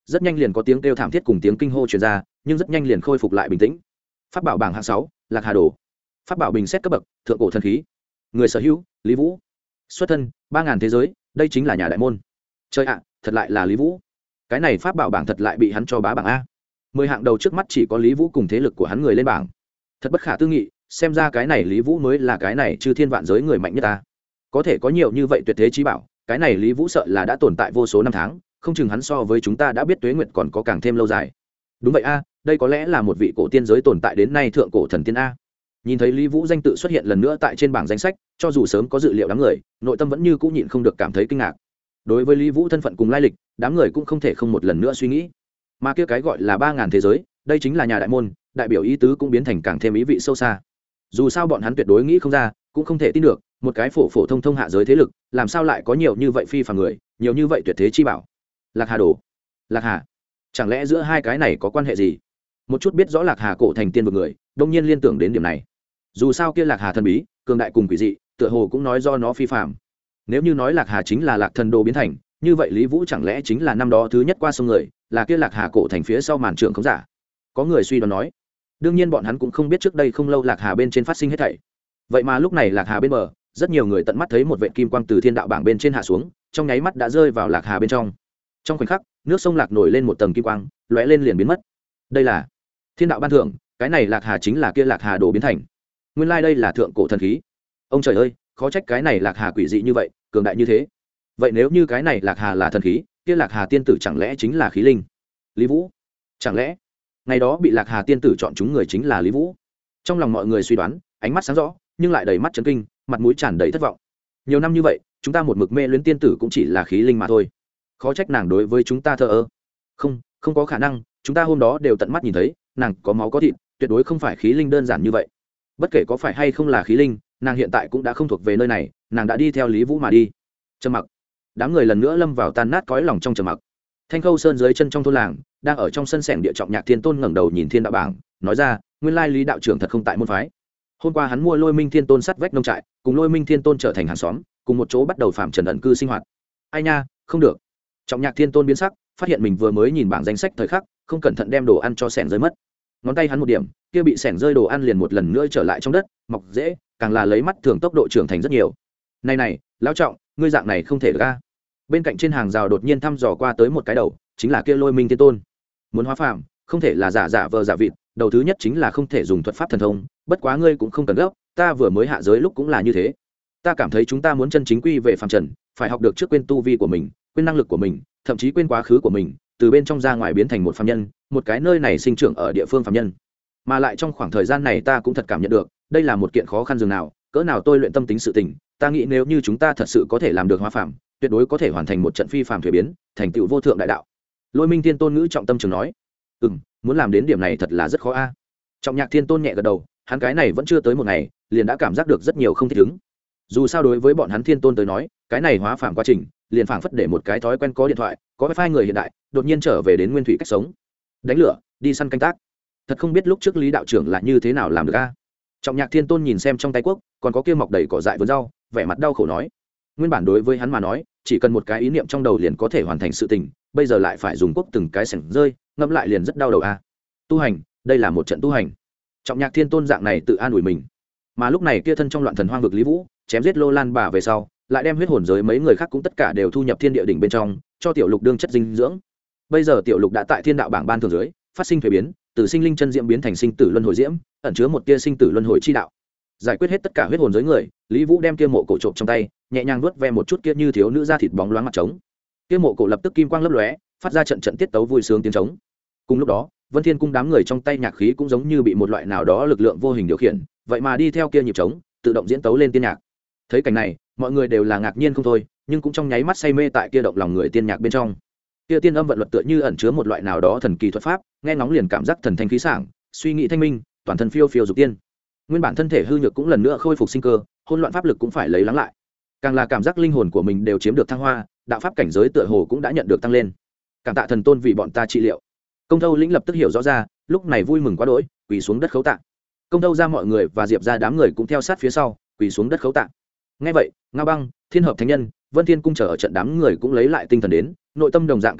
rất nhanh liền có tiếng kêu thảm thiết cùng tiếng kinh hô truyền ra, nhưng rất nhanh liền khôi phục lại bình tĩnh. Pháp bảo bảng hạng sáu, Lạc Hà Đồ. Pháp bảo bình xét cấp bậc, thượng cổ thần khí. Người sở hữu, Lý Vũ. Xuất thân, ba ngàn thế giới, đây chính là nhà đại môn. Chơi ạ, thật lại là Lý Vũ. Cái này pháp bảo bảng thật lại bị hắn cho bá bảng a. Mười hạng đầu trước mắt chỉ có Lý Vũ cùng thế lực của hắn người lên bảng. Thật bất khả tư nghị, xem ra cái này Lý Vũ mới là cái này chư thiên vạn giới người mạnh nhất ta. Có thể có nhiều như vậy tuyệt thế chí bảo, cái này Lý Vũ sợ là đã tồn tại vô số năm tháng, không chừng hắn so với chúng ta đã biết tuế nguyệt còn có càng thêm lâu dài. Đúng vậy a, đây có lẽ là một vị cổ tiên giới tồn tại đến nay thượng cổ thần tiên a. Nhìn thấy Lý Vũ danh tự xuất hiện lần nữa tại trên bảng danh sách, cho dù sớm có dự liệu đám người, nội tâm vẫn như cũng nhịn không được cảm thấy kinh ngạc. Đối với Lý Vũ thân phận cùng lai lịch, đám người cũng không thể không một lần nữa suy nghĩ. Mà kia cái gọi là ba ngàn thế giới, đây chính là nhà đại môn, đại biểu ý tứ cũng biến thành càng thêm ý vị sâu xa. Dù sao bọn hắn tuyệt đối nghĩ không ra, cũng không thể tin được, một cái phổ phổ thông thông hạ giới thế lực, làm sao lại có nhiều như vậy phi phàm người, nhiều như vậy tuyệt thế chi bảo. Lạc Hà Đồ, Lạc Hà, chẳng lẽ giữa hai cái này có quan hệ gì? Một chút biết rõ Lạc Hà cổ thành tiên vực người, đông nhiên liên tưởng đến điểm này. Dù sao kia Lạc Hà thần bí, cường đại cùng quỷ dị, tựa hồ cũng nói do nó phi phàm. Nếu như nói Lạc Hà chính là Lạc Thần Đồ biến thành, như vậy Lý Vũ chẳng lẽ chính là năm đó thứ nhất qua sông người, là kia Lạc Hà cổ thành phía sau màn trưởng không giả? Có người suy đoán nói. Đương nhiên bọn hắn cũng không biết trước đây không lâu Lạc Hà bên trên phát sinh hết thảy. Vậy mà lúc này Lạc Hà bên bờ, rất nhiều người tận mắt thấy một vệt kim quang từ thiên đạo bảng bên trên hạ xuống, trong nháy mắt đã rơi vào Lạc Hà bên trong. Trong khoảnh khắc, nước sông Lạc nổi lên một tầng kim quang, lóe lên liền biến mất. Đây là thiên đạo ban thưởng, cái này Lạc Hà chính là kia Lạc Hà đồ biến thành. Nguyên lai like đây là thượng cổ thần khí. Ông trời ơi, khó trách cái này Lạc Hà quỷ dị như vậy, cường đại như thế. Vậy nếu như cái này Lạc Hà là thần khí, kia Lạc Hà tiên tử chẳng lẽ chính là khí linh? Lý Vũ? Chẳng lẽ ngày đó bị Lạc Hà tiên tử chọn chúng người chính là Lý Vũ? Trong lòng mọi người suy đoán, ánh mắt sáng rõ, nhưng lại đầy mắt chấn kinh, mặt mũi tràn đầy thất vọng. Nhiều năm như vậy, chúng ta một mực mê luyến tiên tử cũng chỉ là khí linh mà thôi. Khó trách nàng đối với chúng ta thờ ơ. Không, không có khả năng, chúng ta hôm đó đều tận mắt nhìn thấy, nàng có máu có thịt, tuyệt đối không phải khí linh đơn giản như vậy. Bất kể có phải hay không là khí linh, nàng hiện tại cũng đã không thuộc về nơi này, nàng đã đi theo Lý Vũ mà đi. Trầm mặc. Đám người lần nữa lâm vào tan nát cõi lòng trong trầm mặc. Thanh Khâu Sơn dưới chân trong thôn làng, đang ở trong sân sảnh địa trọng Nhạc Thiên Tôn ngẩng đầu nhìn thiên đạo bảng, nói ra, nguyên lai Lý đạo trưởng thật không tại môn phái. Hôm qua hắn mua Lôi Minh Thiên Tôn sắt vách nông trại, cùng Lôi Minh Thiên Tôn trở thành hàng xóm, cùng một chỗ bắt đầu phạm trần ẩn cư sinh hoạt. Ai nha, không được. Trọng Nhạc Thiên Tôn biến sắc, phát hiện mình vừa mới nhìn bảng danh sách thời khắc, không cẩn thận đem đồ ăn cho sẻng rơi mất. Ngón tay hắn một điểm, kia bị sẻng rơi đồ ăn liền một lần nữa trở lại trong đất, mọc dễ, càng là lấy mắt thường tốc độ trưởng thành rất nhiều. Này này, lão trọng, ngươi dạng này không thể được a. Bên cạnh trên hàng rào đột nhiên thăm dò qua tới một cái đầu, chính là kia Lôi Minh Thiên Tôn. Muốn hóa phàm, không thể là giả giả vờ giả vịt, đầu thứ nhất chính là không thể dùng thuật pháp thần thông, bất quá ngươi cũng không cần gấp, ta vừa mới hạ giới lúc cũng là như thế. Ta cảm thấy chúng ta muốn chân chính quy về phàm trần, phải học được trước quên tu vi của mình, quên năng lực của mình, thậm chí quên quá khứ của mình, từ bên trong ra ngoài biến thành một phàm nhân, một cái nơi này sinh trưởng ở địa phương phàm nhân. Mà lại trong khoảng thời gian này ta cũng thật cảm nhận được, đây là một kiện khó khăn dường nào, cỡ nào tôi luyện tâm tính sự tình, ta nghĩ nếu như chúng ta thật sự có thể làm được hóa phàm, tuyệt đối có thể hoàn thành một trận phi phàm thuế biến, thành tựu vô thượng đại đạo. Lôi Minh Thiên Tôn ngữ trọng tâm trường nói, ừm, muốn làm đến điểm này thật là rất khó a. Trọng Nhạc Thiên Tôn nhẹ gật đầu, hắn cái này vẫn chưa tới một ngày, liền đã cảm giác được rất nhiều không thích ứng. Dù sao đối với bọn hắn Thiên Tôn tới nói, cái này hóa phàm quá trình, liền phảng phất để một cái thói quen có điện thoại, có wifi người hiện đại, đột nhiên trở về đến nguyên thủy cách sống. Đánh lửa, đi săn canh tác. Thật không biết lúc trước Lý đạo trưởng là như thế nào làm được a. Trọng Nhạc Thiên Tôn nhìn xem trong tay quốc, còn có kia mọc đầy cỏ dại vườn rau, vẻ mặt đau khổ nói, nguyên bản đối với hắn mà nói, chỉ cần một cái ý niệm trong đầu liền có thể hoàn thành sự tình, bây giờ lại phải dùng quốc từng cái sẻng rơi, ngẫm lại liền rất đau đầu a. Tu hành, đây là một trận tu hành. Trọng Nhạc Thiên Tôn dạng này tự an ủi mình. Mà lúc này kia thân trong loạn thần hoang vực Lý Vũ, chém giết Lô Lan bà về sau, lại đem huyết hồn giới mấy người khác cũng tất cả đều thu nhập thiên địa đỉnh bên trong, cho tiểu lục đương chất dinh dưỡng. Bây giờ tiểu lục đã tại thiên đạo bảng ban thường dưới, phát sinh thuế biến, từ sinh linh chân diễm biến thành sinh tử luân hồi diễm, ẩn chứa một tia sinh tử luân hồi chi đạo. Giải quyết hết tất cả huyết hồn giới người, Lý Vũ đem kia mộ cổ trộm trong tay, nhẹ nhàng vuốt ve một chút kia như thiếu nữ da thịt bóng loáng mặt trống. Kia mộ cổ lập tức kim quang lấp lóe, phát ra trận trận tiết tấu vui sướng tiếng trống. Cùng lúc đó, Vân Thiên cung đám người trong tay nhạc khí cũng giống như bị một loại nào đó lực lượng vô hình điều khiển, vậy mà đi theo kia nhịp trống, tự động diễn tấu lên tiên nhạc. Thấy cảnh này, mọi người đều là ngạc nhiên không thôi, nhưng cũng trong nháy mắt say mê tại kia động lòng người tiên nhạc bên trong. Kia tiên âm vận luật tựa như ẩn chứa một loại nào đó thần kỳ thuật pháp, nghe ngóng liền cảm giác thần thanh khí sảng, suy nghĩ thanh minh, toàn thân phiêu phiêu dục tiên. Nguyên bản thân thể hư nhược cũng lần nữa khôi phục sinh cơ, hỗn loạn pháp lực cũng phải lấy lắng lại. Càng là cảm giác linh hồn của mình đều chiếm được thăng hoa, đạo pháp cảnh giới tựa hồ cũng đã nhận được tăng lên. Cảm tạ thần tôn vì bọn ta trị liệu. Công Thâu lĩnh lập tức hiểu rõ ra, lúc này vui mừng quá đỗi, quỳ xuống đất khấu tạ. Công Thâu ra mọi người và Diệp ra đám người cũng theo sát phía sau, quỳ xuống đất khấu tạ. Nghe vậy, Ngao Băng, Thiên Hợp Thánh Nhân, Vân Thiên cung chờ ở trận đám người cũng lấy lại tinh thần đến, nội tâm đồng dạng cảm kích,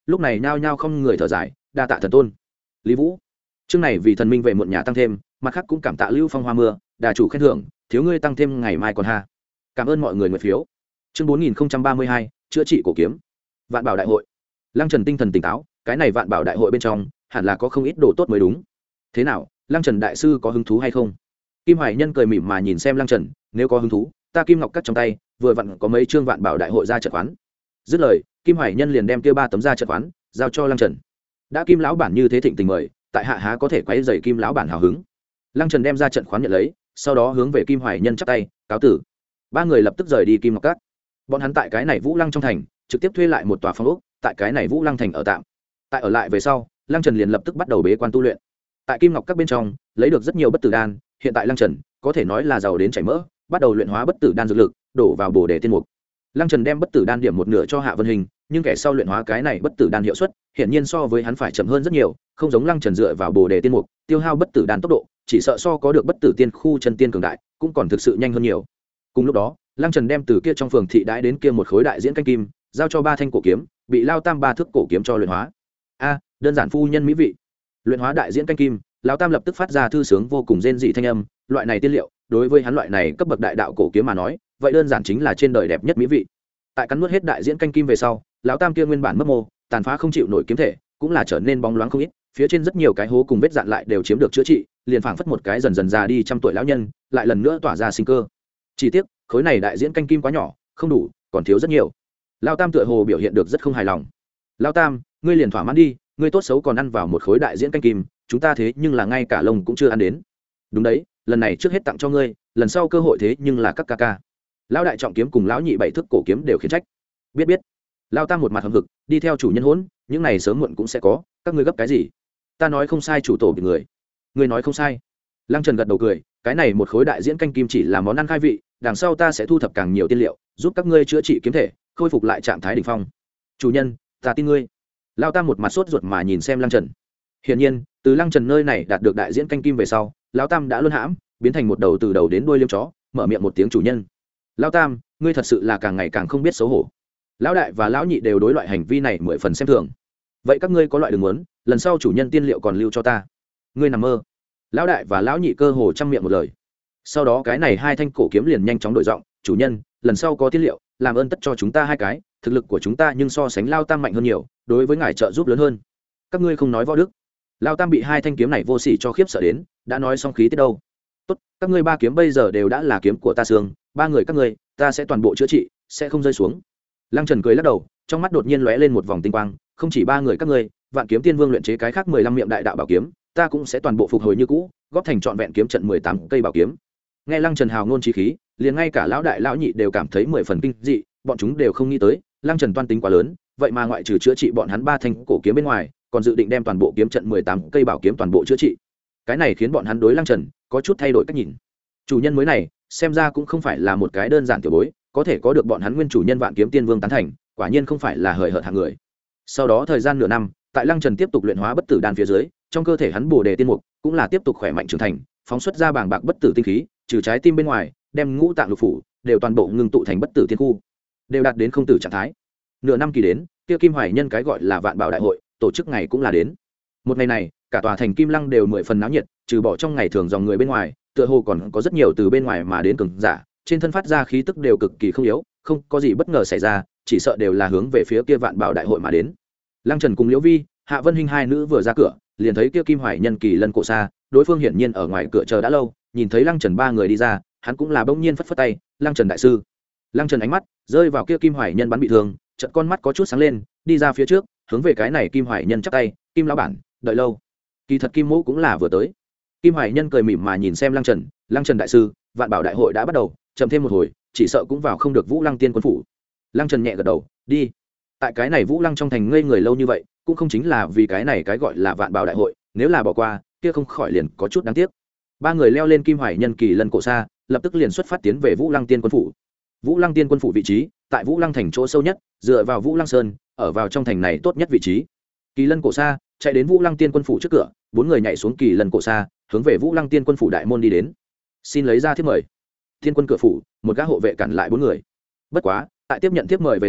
lúc này nhao nhao không người thở dài, đa tạ thần tôn. Lý Vũ, chương này vì thần minh về muộn nhà tăng thêm, mặt khác cũng cảm tạ Lưu Phong Hoa Mưa, đà chủ khen thưởng, thiếu ngươi tăng thêm ngày mai còn ha. Cảm ơn mọi người nguyện phiếu. Chương bốn nghìn ba mươi hai, chữa trị cổ kiếm. Vạn Bảo đại hội. Lăng Trần tinh thần tỉnh táo, cái này Vạn Bảo đại hội bên trong, hẳn là có không ít đồ tốt mới đúng. Thế nào, Lăng Trần đại sư có hứng thú hay không? Kim Hoài Nhân cười mỉm mà nhìn xem Lăng Trần, nếu có hứng thú, ta Kim Ngọc cắt trong tay, vừa vặn có mấy chương Vạn Bảo đại hội ra trận quán. Dứt lời, Kim Hoài Nhân liền đem kia ba tấm ra trận quán giao cho Lăng Trần. Đã Kim lão bản như thế thịnh tình mời, tại hạ há có thể quấy rầy Kim lão bản hào hứng. Lăng Trần đem ra trận khoán nhận lấy, sau đó hướng về Kim Hoài Nhân chắp tay, cáo tử. Ba người lập tức rời đi Kim Ngọc Các. Bọn hắn tại cái này Vũ Lăng trong thành, trực tiếp thuê lại một tòa phòng ốc, tại cái này Vũ Lăng thành ở tạm. Tại ở lại về sau, Lăng Trần liền lập tức bắt đầu bế quan tu luyện. Tại Kim Ngọc Các bên trong, lấy được rất nhiều bất tử đan, hiện tại Lăng Trần có thể nói là giàu đến chảy mỡ, bắt đầu luyện hóa bất tử đan dược lực, đổ vào Bồ Đề tiên mục. Lăng Trần đem bất tử đan điểm một nửa cho Hạ Vân Hình, nhưng kẻ sau luyện hóa cái này bất tử đan hiệu suất, hiển nhiên so với hắn phải chậm hơn rất nhiều, không giống Lăng Trần dựa vào Bồ Đề tiên mục, tiêu hao bất tử đan tốc độ, chỉ sợ so có được bất tử tiên khu chân tiên cường đại, cũng còn thực sự nhanh hơn nhiều. Cùng lúc đó, Lăng Trần đem từ kia trong phường thị đãi đến kia một khối đại diễn canh kim, giao cho ba thanh cổ kiếm, bị Lao Tam ba thước cổ kiếm cho luyện hóa. A, đơn giản phu nhân mỹ vị. Luyện hóa đại diễn canh kim, Lão Tam lập tức phát ra thư sướng vô cùng rên dị thanh âm, loại này tiên liệu, đối với hắn loại này cấp bậc đại đạo cổ kiếm mà nói, vậy đơn giản chính là trên đời đẹp nhất mỹ vị. Tại cắn nuốt hết đại diễn canh kim về sau, Lão Tam kia nguyên bản mất mô, tàn phá không chịu nổi kiếm thể, cũng là trở nên bóng loáng không ít, phía trên rất nhiều cái hố cùng vết dạn lại đều chiếm được chữa trị, liền phảng phất một cái dần dần già đi trăm tuổi lão nhân, lại lần nữa tỏa ra sinh cơ. Chỉ tiếc, khối này đại diễn canh kim quá nhỏ, không đủ, còn thiếu rất nhiều. Lão Tam tựa hồ biểu hiện được rất không hài lòng. Lão Tam, ngươi liền thỏa mãn đi, ngươi tốt xấu còn ăn vào một khối đại diễn canh kim, chúng ta thế nhưng là ngay cả lông cũng chưa ăn đến. Đúng đấy, lần này trước hết tặng cho ngươi, lần sau cơ hội thế nhưng là các ca ca. Lão đại trọng kiếm cùng lão nhị bảy thước cổ kiếm đều khiển trách. Biết biết. Lão Tam một mặt hầm hực, đi theo chủ nhân hỗn, những này sớm muộn cũng sẽ có, các ngươi gấp cái gì? Ta nói không sai chủ tổ bị người. Ngươi nói không sai. Lăng Trần gật đầu cười, cái này một khối đại diễn canh kim chỉ là món ăn khai vị, đằng sau ta sẽ thu thập càng nhiều tiên liệu, giúp các ngươi chữa trị kiếm thể, khôi phục lại trạng thái đỉnh phong. Chủ nhân, ta tin ngươi. Lão Tam một mặt sốt ruột mà nhìn xem Lăng Trần. Hiển nhiên, từ Lăng Trần nơi này đạt được đại diễn canh kim về sau, Lão Tam đã luân hãm, biến thành một đầu từ đầu đến đuôi liêm chó, mở miệng một tiếng chủ nhân. Lão Tam, ngươi thật sự là càng ngày càng không biết xấu hổ. Lão đại và lão nhị đều đối loại hành vi này mười phần xem thường. Vậy các ngươi có loại đừng muốn, lần sau chủ nhân tiên liệu còn lưu cho ta. Ngươi nằm mơ. Lão đại và lão nhị cơ hồ trăm miệng một lời. Sau đó cái này hai thanh cổ kiếm liền nhanh chóng đổi giọng, chủ nhân, lần sau có tiên liệu, làm ơn tất cho chúng ta hai cái, thực lực của chúng ta nhưng so sánh Lao Tam mạnh hơn nhiều, đối với ngài trợ giúp lớn hơn. Các ngươi không nói võ đức. Lao Tam bị hai thanh kiếm này vô sỉ cho khiếp sợ đến, đã nói xong khí tiết đâu. Tốt, các ngươi ba kiếm bây giờ đều đã là kiếm của ta xương, ba người các ngươi, ta sẽ toàn bộ chữa trị, sẽ không rơi xuống. Lăng Trần cười lắc đầu, trong mắt đột nhiên lóe lên một vòng tinh quang, không chỉ ba người các ngươi, Vạn Kiếm Tiên Vương luyện chế cái khác mười lăm miệng đại đạo bảo kiếm, ta cũng sẽ toàn bộ phục hồi như cũ, góp thành trọn vẹn kiếm trận mười tám cây bảo kiếm. Nghe Lăng Trần hào ngôn chí khí, liền ngay cả lão đại lão nhị đều cảm thấy mười phần kinh dị, bọn chúng đều không nghĩ tới, Lăng Trần toan tính quá lớn, vậy mà ngoại trừ chữa trị bọn hắn ba thanh cổ kiếm bên ngoài, còn dự định đem toàn bộ kiếm trận mười tám cây bảo kiếm toàn bộ chữa trị. Cái này khiến bọn hắn đối Lăng Trần có chút thay đổi cách nhìn. Chủ nhân mới này, xem ra cũng không phải là một cái đơn giản tiểu bối, có thể có được bọn hắn nguyên chủ nhân Vạn Kiếm Tiên Vương tán thành, quả nhiên không phải là hời hợt hạng người. Sau đó thời gian nửa năm, tại Lăng Trần tiếp tục luyện hóa bất tử đan phía dưới, trong cơ thể hắn Bồ Đề tiên mục cũng là tiếp tục khỏe mạnh trưởng thành, phóng xuất ra bàng bạc bất tử tinh khí, trừ trái tim bên ngoài, đem ngũ tạng lục phủ đều toàn bộ ngưng tụ thành bất tử tiên khu, đều đạt đến không tử trạng thái. Nửa năm kỳ đến, kia Kim Hoài Nhân cái gọi là Vạn Bảo đại hội, tổ chức ngày cũng là đến. Một ngày này, cả tòa thành Kim Lăng đều mười phần náo nhiệt, trừ bỏ trong ngày thường dòng người bên ngoài, tựa hồ còn có rất nhiều từ bên ngoài mà đến cường giả, trên thân phát ra khí tức đều cực kỳ không yếu, không có gì bất ngờ xảy ra, chỉ sợ đều là hướng về phía kia Vạn Bảo đại hội mà đến. Lăng Trần cùng Liễu Vi, Hạ Vân Hinh hai nữ vừa ra cửa, liền thấy kia Kim Hoài Nhân kỳ lân cổ xa, đối phương hiển nhiên ở ngoài cửa chờ đã lâu, nhìn thấy Lăng Trần ba người đi ra, hắn cũng là bỗng nhiên phất phất tay, Lăng Trần đại sư. Lăng Trần ánh mắt rơi vào kia Kim Hoài Nhân bắn bị thương, chợt con mắt có chút sáng lên, đi ra phía trước, hướng về cái này Kim Hoài Nhân chắp tay, Kim lão bản, đợi lâu. Kỳ thật Kim Mỗ cũng là vừa tới. Kim Hoài Nhân cười mỉm mà nhìn xem Lăng Trần, Lăng Trần đại sư, Vạn Bảo đại hội đã bắt đầu, chậm thêm một hồi, chỉ sợ cũng vào không được Vũ Lăng Tiên quân phủ. Lăng Trần nhẹ gật đầu, đi. Tại cái này Vũ Lăng trong thành ngây người lâu như vậy, cũng không chính là vì cái này cái gọi là Vạn Bảo đại hội, nếu là bỏ qua, kia không khỏi liền có chút đáng tiếc. Ba người leo lên Kim Hoài Nhân kỳ lân cổ xa, lập tức liền xuất phát tiến về Vũ Lăng Tiên quân phủ. Vũ Lăng Tiên quân phủ vị trí, tại Vũ Lăng thành chỗ sâu nhất, dựa vào Vũ Lăng Sơn, ở vào trong thành này tốt nhất vị trí. Kỳ lân cổ xa chạy đến Vũ Lăng Tiên quân phủ trước cửa, bốn người nhảy xuống kỳ lân cổ xa, hướng về Vũ Lăng Tiên quân phủ đại môn đi đến. Xin lấy ra thiếp mời. Tiên quân cửa phủ, một gã hộ vệ cản lại bốn người. Bất quá, tại tiếp nhận thiếp mời về sau,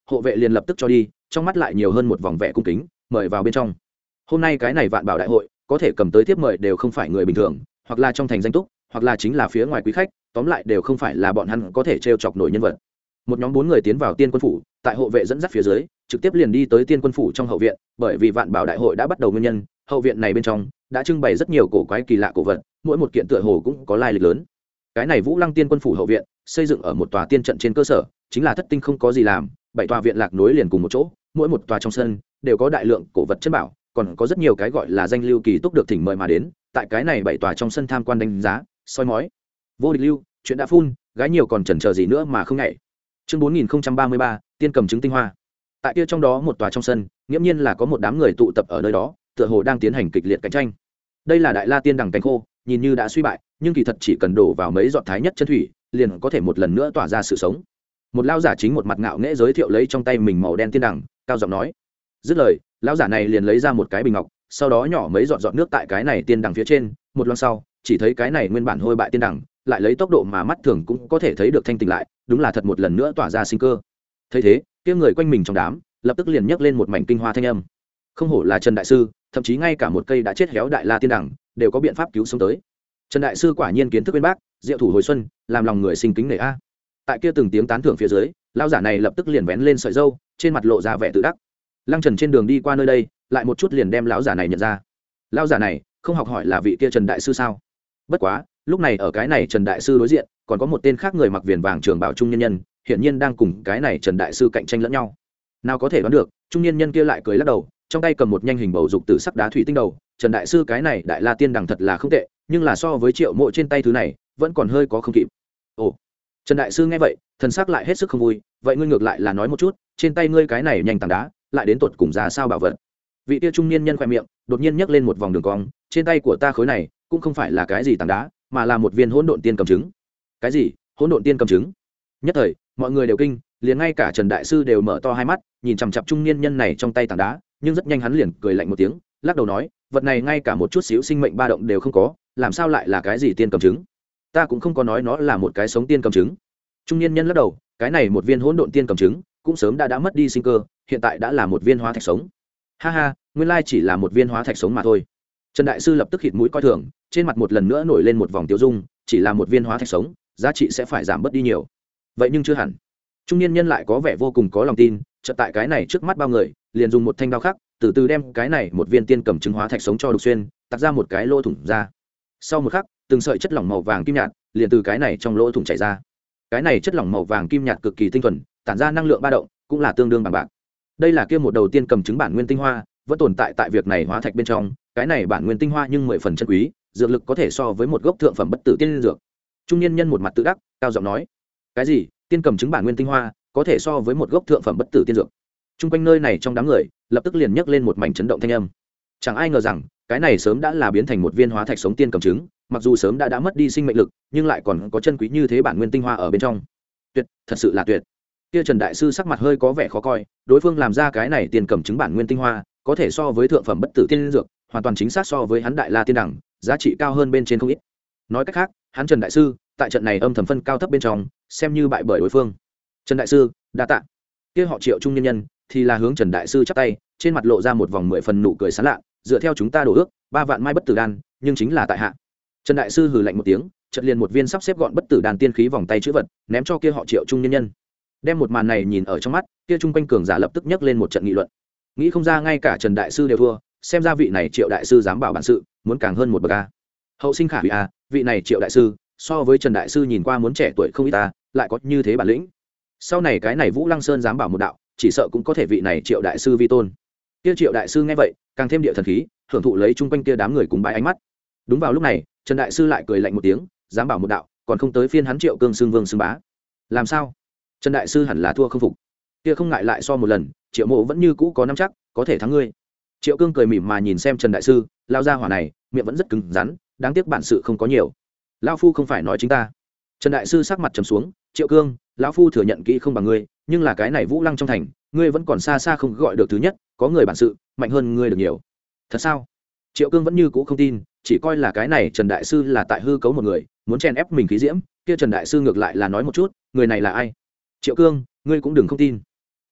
hộ vệ liền lập tức cho đi, trong mắt lại nhiều hơn một vòng vẻ cung kính, mời vào bên trong. Hôm nay cái này vạn bảo đại hội có thể cầm tới tiếp mời đều không phải người bình thường, hoặc là trong thành danh túc, hoặc là chính là phía ngoài quý khách, tóm lại đều không phải là bọn hắn có thể trêu chọc nổi nhân vật. Một nhóm bốn người tiến vào tiên quân phủ, tại hộ vệ dẫn dắt phía dưới trực tiếp liền đi tới tiên quân phủ trong hậu viện. Bởi vì vạn bảo đại hội đã bắt đầu nguyên nhân, hậu viện này bên trong đã trưng bày rất nhiều cổ quái kỳ lạ cổ vật, mỗi một kiện tựa hồ cũng có lai lịch lớn. Cái này Vũ Lăng tiên quân phủ hậu viện xây dựng ở một tòa tiên trận trên cơ sở, chính là thất tinh không có gì làm, bảy tòa viện lạc nối liền cùng một chỗ, mỗi một tòa trong sân đều có đại lượng cổ vật chất bảo, còn có rất nhiều cái gọi là danh lưu kỳ túc được thỉnh mời mà đến, tại cái này bảy tòa trong sân tham quan đánh giá, soi mói. Vô địch lưu, chuyện đã phun, gái nhiều còn chần chờ gì nữa mà không nhảy. Chương bốn nghìn ba mươi ba, tiên cầm trứng tinh hoa. Tại kia trong đó một tòa trong sân, nghiễm nhiên là có một đám người tụ tập ở nơi đó, tựa hồ đang tiến hành kịch liệt cạnh tranh. Đây là đại la tiên đằng cánh khô, nhìn như đã suy bại, nhưng kỳ thật chỉ cần đổ vào mấy giọt thái nhất chân thủy, liền có thể một lần nữa tỏa ra sự sống. Một lão giả chính một mặt ngạo nghễ giới thiệu lấy trong tay mình màu đen tiên đằng, cao giọng nói. Dứt lời, lão giả này liền lấy ra một cái bình ngọc, sau đó nhỏ mấy giọt giọt nước tại cái này tiên đằng phía trên, một loang sau, chỉ thấy cái này nguyên bản hôi bại tiên đằng, lại lấy tốc độ mà mắt thường cũng có thể thấy được thanh tỉnh lại, đúng là thật một lần nữa tỏa ra sinh cơ. Thấy thế, kia người quanh mình trong đám, lập tức liền nhấc lên một mảnh kinh hoa thanh âm. Không hổ là Trần đại sư, thậm chí ngay cả một cây đã chết héo đại la tiên đằng đều có biện pháp cứu sống tới. Trần đại sư quả nhiên kiến thức bên bác, diệu thủ hồi xuân, làm lòng người sinh kính nể a. Tại kia từng tiếng tán thưởng phía dưới, lão giả này lập tức liền vén lên sợi râu, trên mặt lộ ra vẻ tự đắc. Lăng Trần trên đường đi qua nơi đây, lại một chút liền đem lão giả này nhận ra. Lão giả này, không học hỏi là vị kia Trần đại sư sao? Bất quá, lúc này ở cái này Trần đại sư đối diện, còn có một tên khác người mặc viền vàng trường bảo trung nhân nhân, hiển nhiên đang cùng cái này Trần đại sư cạnh tranh lẫn nhau. Nào có thể đoán được, trung nhân nhân kia lại cười lắc đầu, trong tay cầm một nhanh hình bầu dục từ sắc đá thủy tinh đầu. Trần đại sư cái này đại la tiên đằng thật là không tệ, nhưng là so với Triệu Mộ trên tay thứ này, vẫn còn hơi có không kịp. Ồ. Trần đại sư nghe vậy, thần sắc lại hết sức không vui, vậy ngươi ngược lại là nói một chút, trên tay ngươi cái này nhanh tảng đá, lại đến tột cùng ra sao bảo vật? Vị kia trung niên nhân khoe miệng, đột nhiên nhấc lên một vòng đường cong, trên tay của ta khối này, cũng không phải là cái gì tảng đá, mà là một viên hỗn độn tiên cầm trứng. Cái gì? Hỗn độn tiên cầm trứng? Nhất thời, mọi người đều kinh, liền ngay cả Trần đại sư đều mở to hai mắt, nhìn chằm chằm trung niên nhân này trong tay tảng đá, nhưng rất nhanh hắn liền cười lạnh một tiếng, lắc đầu nói, vật này ngay cả một chút xíu sinh mệnh ba động đều không có, làm sao lại là cái gì tiên cầm trứng? Ta cũng không có nói nó là một cái sống tiên cầm trứng. Trung niên nhân lắc đầu, cái này một viên hỗn độn tiên cầm trứng, cũng sớm đã đã mất đi sinh cơ, hiện tại đã là một viên hóa thạch sống. Ha ha, nguyên lai chỉ là một viên hóa thạch sống mà thôi. Trần đại sư lập tức khịt mũi coi thường, trên mặt một lần nữa nổi lên một vòng tiêu dung, chỉ là một viên hóa thạch sống, giá trị sẽ phải giảm bớt đi nhiều. Vậy nhưng chưa hẳn. Trung niên nhân lại có vẻ vô cùng có lòng tin, chợt tại cái này trước mắt bao người, liền dùng một thanh đao khắc, từ từ đem cái này một viên tiên cầm trứng hóa thạch sống cho đục xuyên, tạc ra một cái lỗ thủng ra. Sau một khắc, từng sợi chất lỏng màu vàng kim nhạt liền từ cái này trong lỗ thủng chảy ra. Cái này chất lỏng màu vàng kim nhạt cực kỳ tinh thuần, tản ra năng lượng ba động, cũng là tương đương bằng bạc. Đây là kia một đầu tiên cầm trứng bản nguyên tinh hoa, vẫn tồn tại tại việc này hóa thạch bên trong, cái này bản nguyên tinh hoa nhưng mười phần chân quý, dược lực có thể so với một gốc thượng phẩm bất tử tiên dược. Trung niên nhân một mặt tự đắc, cao giọng nói: "Cái gì? Tiên cầm trứng bản nguyên tinh hoa, có thể so với một gốc thượng phẩm bất tử tiên dược?" Trung quanh nơi này trong đám người, lập tức liền nhấc lên một mảnh chấn động thanh âm. Chẳng ai ngờ rằng, cái này sớm đã là biến thành một viên hóa thạch sống tiên cầm trứng, mặc dù sớm đã đã mất đi sinh mệnh lực, nhưng lại còn có chân quý như thế bản nguyên tinh hoa ở bên trong. Tuyệt, thật sự là tuyệt. Kia Trần đại sư sắc mặt hơi có vẻ khó coi, đối phương làm ra cái này tiên cầm trứng bản nguyên tinh hoa, có thể so với thượng phẩm bất tử tiên dược, hoàn toàn chính xác so với hắn đại la tiên đẳng, giá trị cao hơn bên trên không ít. Nói cách khác, hắn Trần đại sư, tại trận này âm thầm phân cao thấp bên trong, xem như bại bởi đối phương. Trần đại sư, đa tạ. Kia họ Triệu trung nhân nhân thì là hướng Trần đại sư chắp tay, trên mặt lộ ra một vòng mười phần nụ cười sán lạ, dựa theo chúng ta đổ ước, ba vạn mai bất tử đan, nhưng chính là tại hạ. Trần đại sư hừ lạnh một tiếng, chợt liền một viên sắp xếp gọn bất tử đan tiên khí vòng tay chữ vật, ném cho kia họ Triệu trung nhân nhân. Đem một màn này nhìn ở trong mắt, kia trung quanh cường giả lập tức nhấc lên một trận nghị luận. Nghĩ không ra ngay cả Trần đại sư đều thua, xem ra vị này Triệu đại sư dám bảo bản sự, muốn càng hơn một bậc a. Hậu sinh khả hủy a, vị này Triệu đại sư, so với Trần đại sư nhìn qua muốn trẻ tuổi không ít ta, lại có như thế bản lĩnh. Sau này cái này Vũ Lăng Sơn dám bảo một đạo, chỉ sợ cũng có thể vị này Triệu đại sư vi tôn. Kia Triệu đại sư nghe vậy, càng thêm địa thần khí, hưởng thụ lấy chung quanh kia đám người cùng bái ánh mắt. Đúng vào lúc này, Trần đại sư lại cười lạnh một tiếng, dám bảo một đạo, còn không tới phiên hắn Triệu Cương xưng vương xưng bá. Làm sao? Trần đại sư hẳn là thua không phục. Kia không ngại lại so một lần, Triệu Mộ vẫn như cũ có nắm chắc, có thể thắng ngươi. Triệu Cương cười mỉm mà nhìn xem Trần đại sư, lao ra hỏa này, miệng vẫn rất cứng rắn, đáng tiếc bản sự không có nhiều. Lão phu không phải nói chính ta. Trần đại sư sắc mặt trầm xuống, Triệu Cương, lão phu thừa nhận kỹ không bằng ngươi, nhưng là cái này Vũ Lăng trong thành, ngươi vẫn còn xa xa không gọi được thứ nhất, có người bản sự mạnh hơn ngươi được nhiều. Thật sao? Triệu Cương vẫn như cũ không tin, chỉ coi là cái này Trần đại sư là tại hư cấu một người, muốn chen ép mình khí diễm, kia Trần đại sư ngược lại là nói một chút, người này là ai? Triệu Cương, ngươi cũng đừng không tin.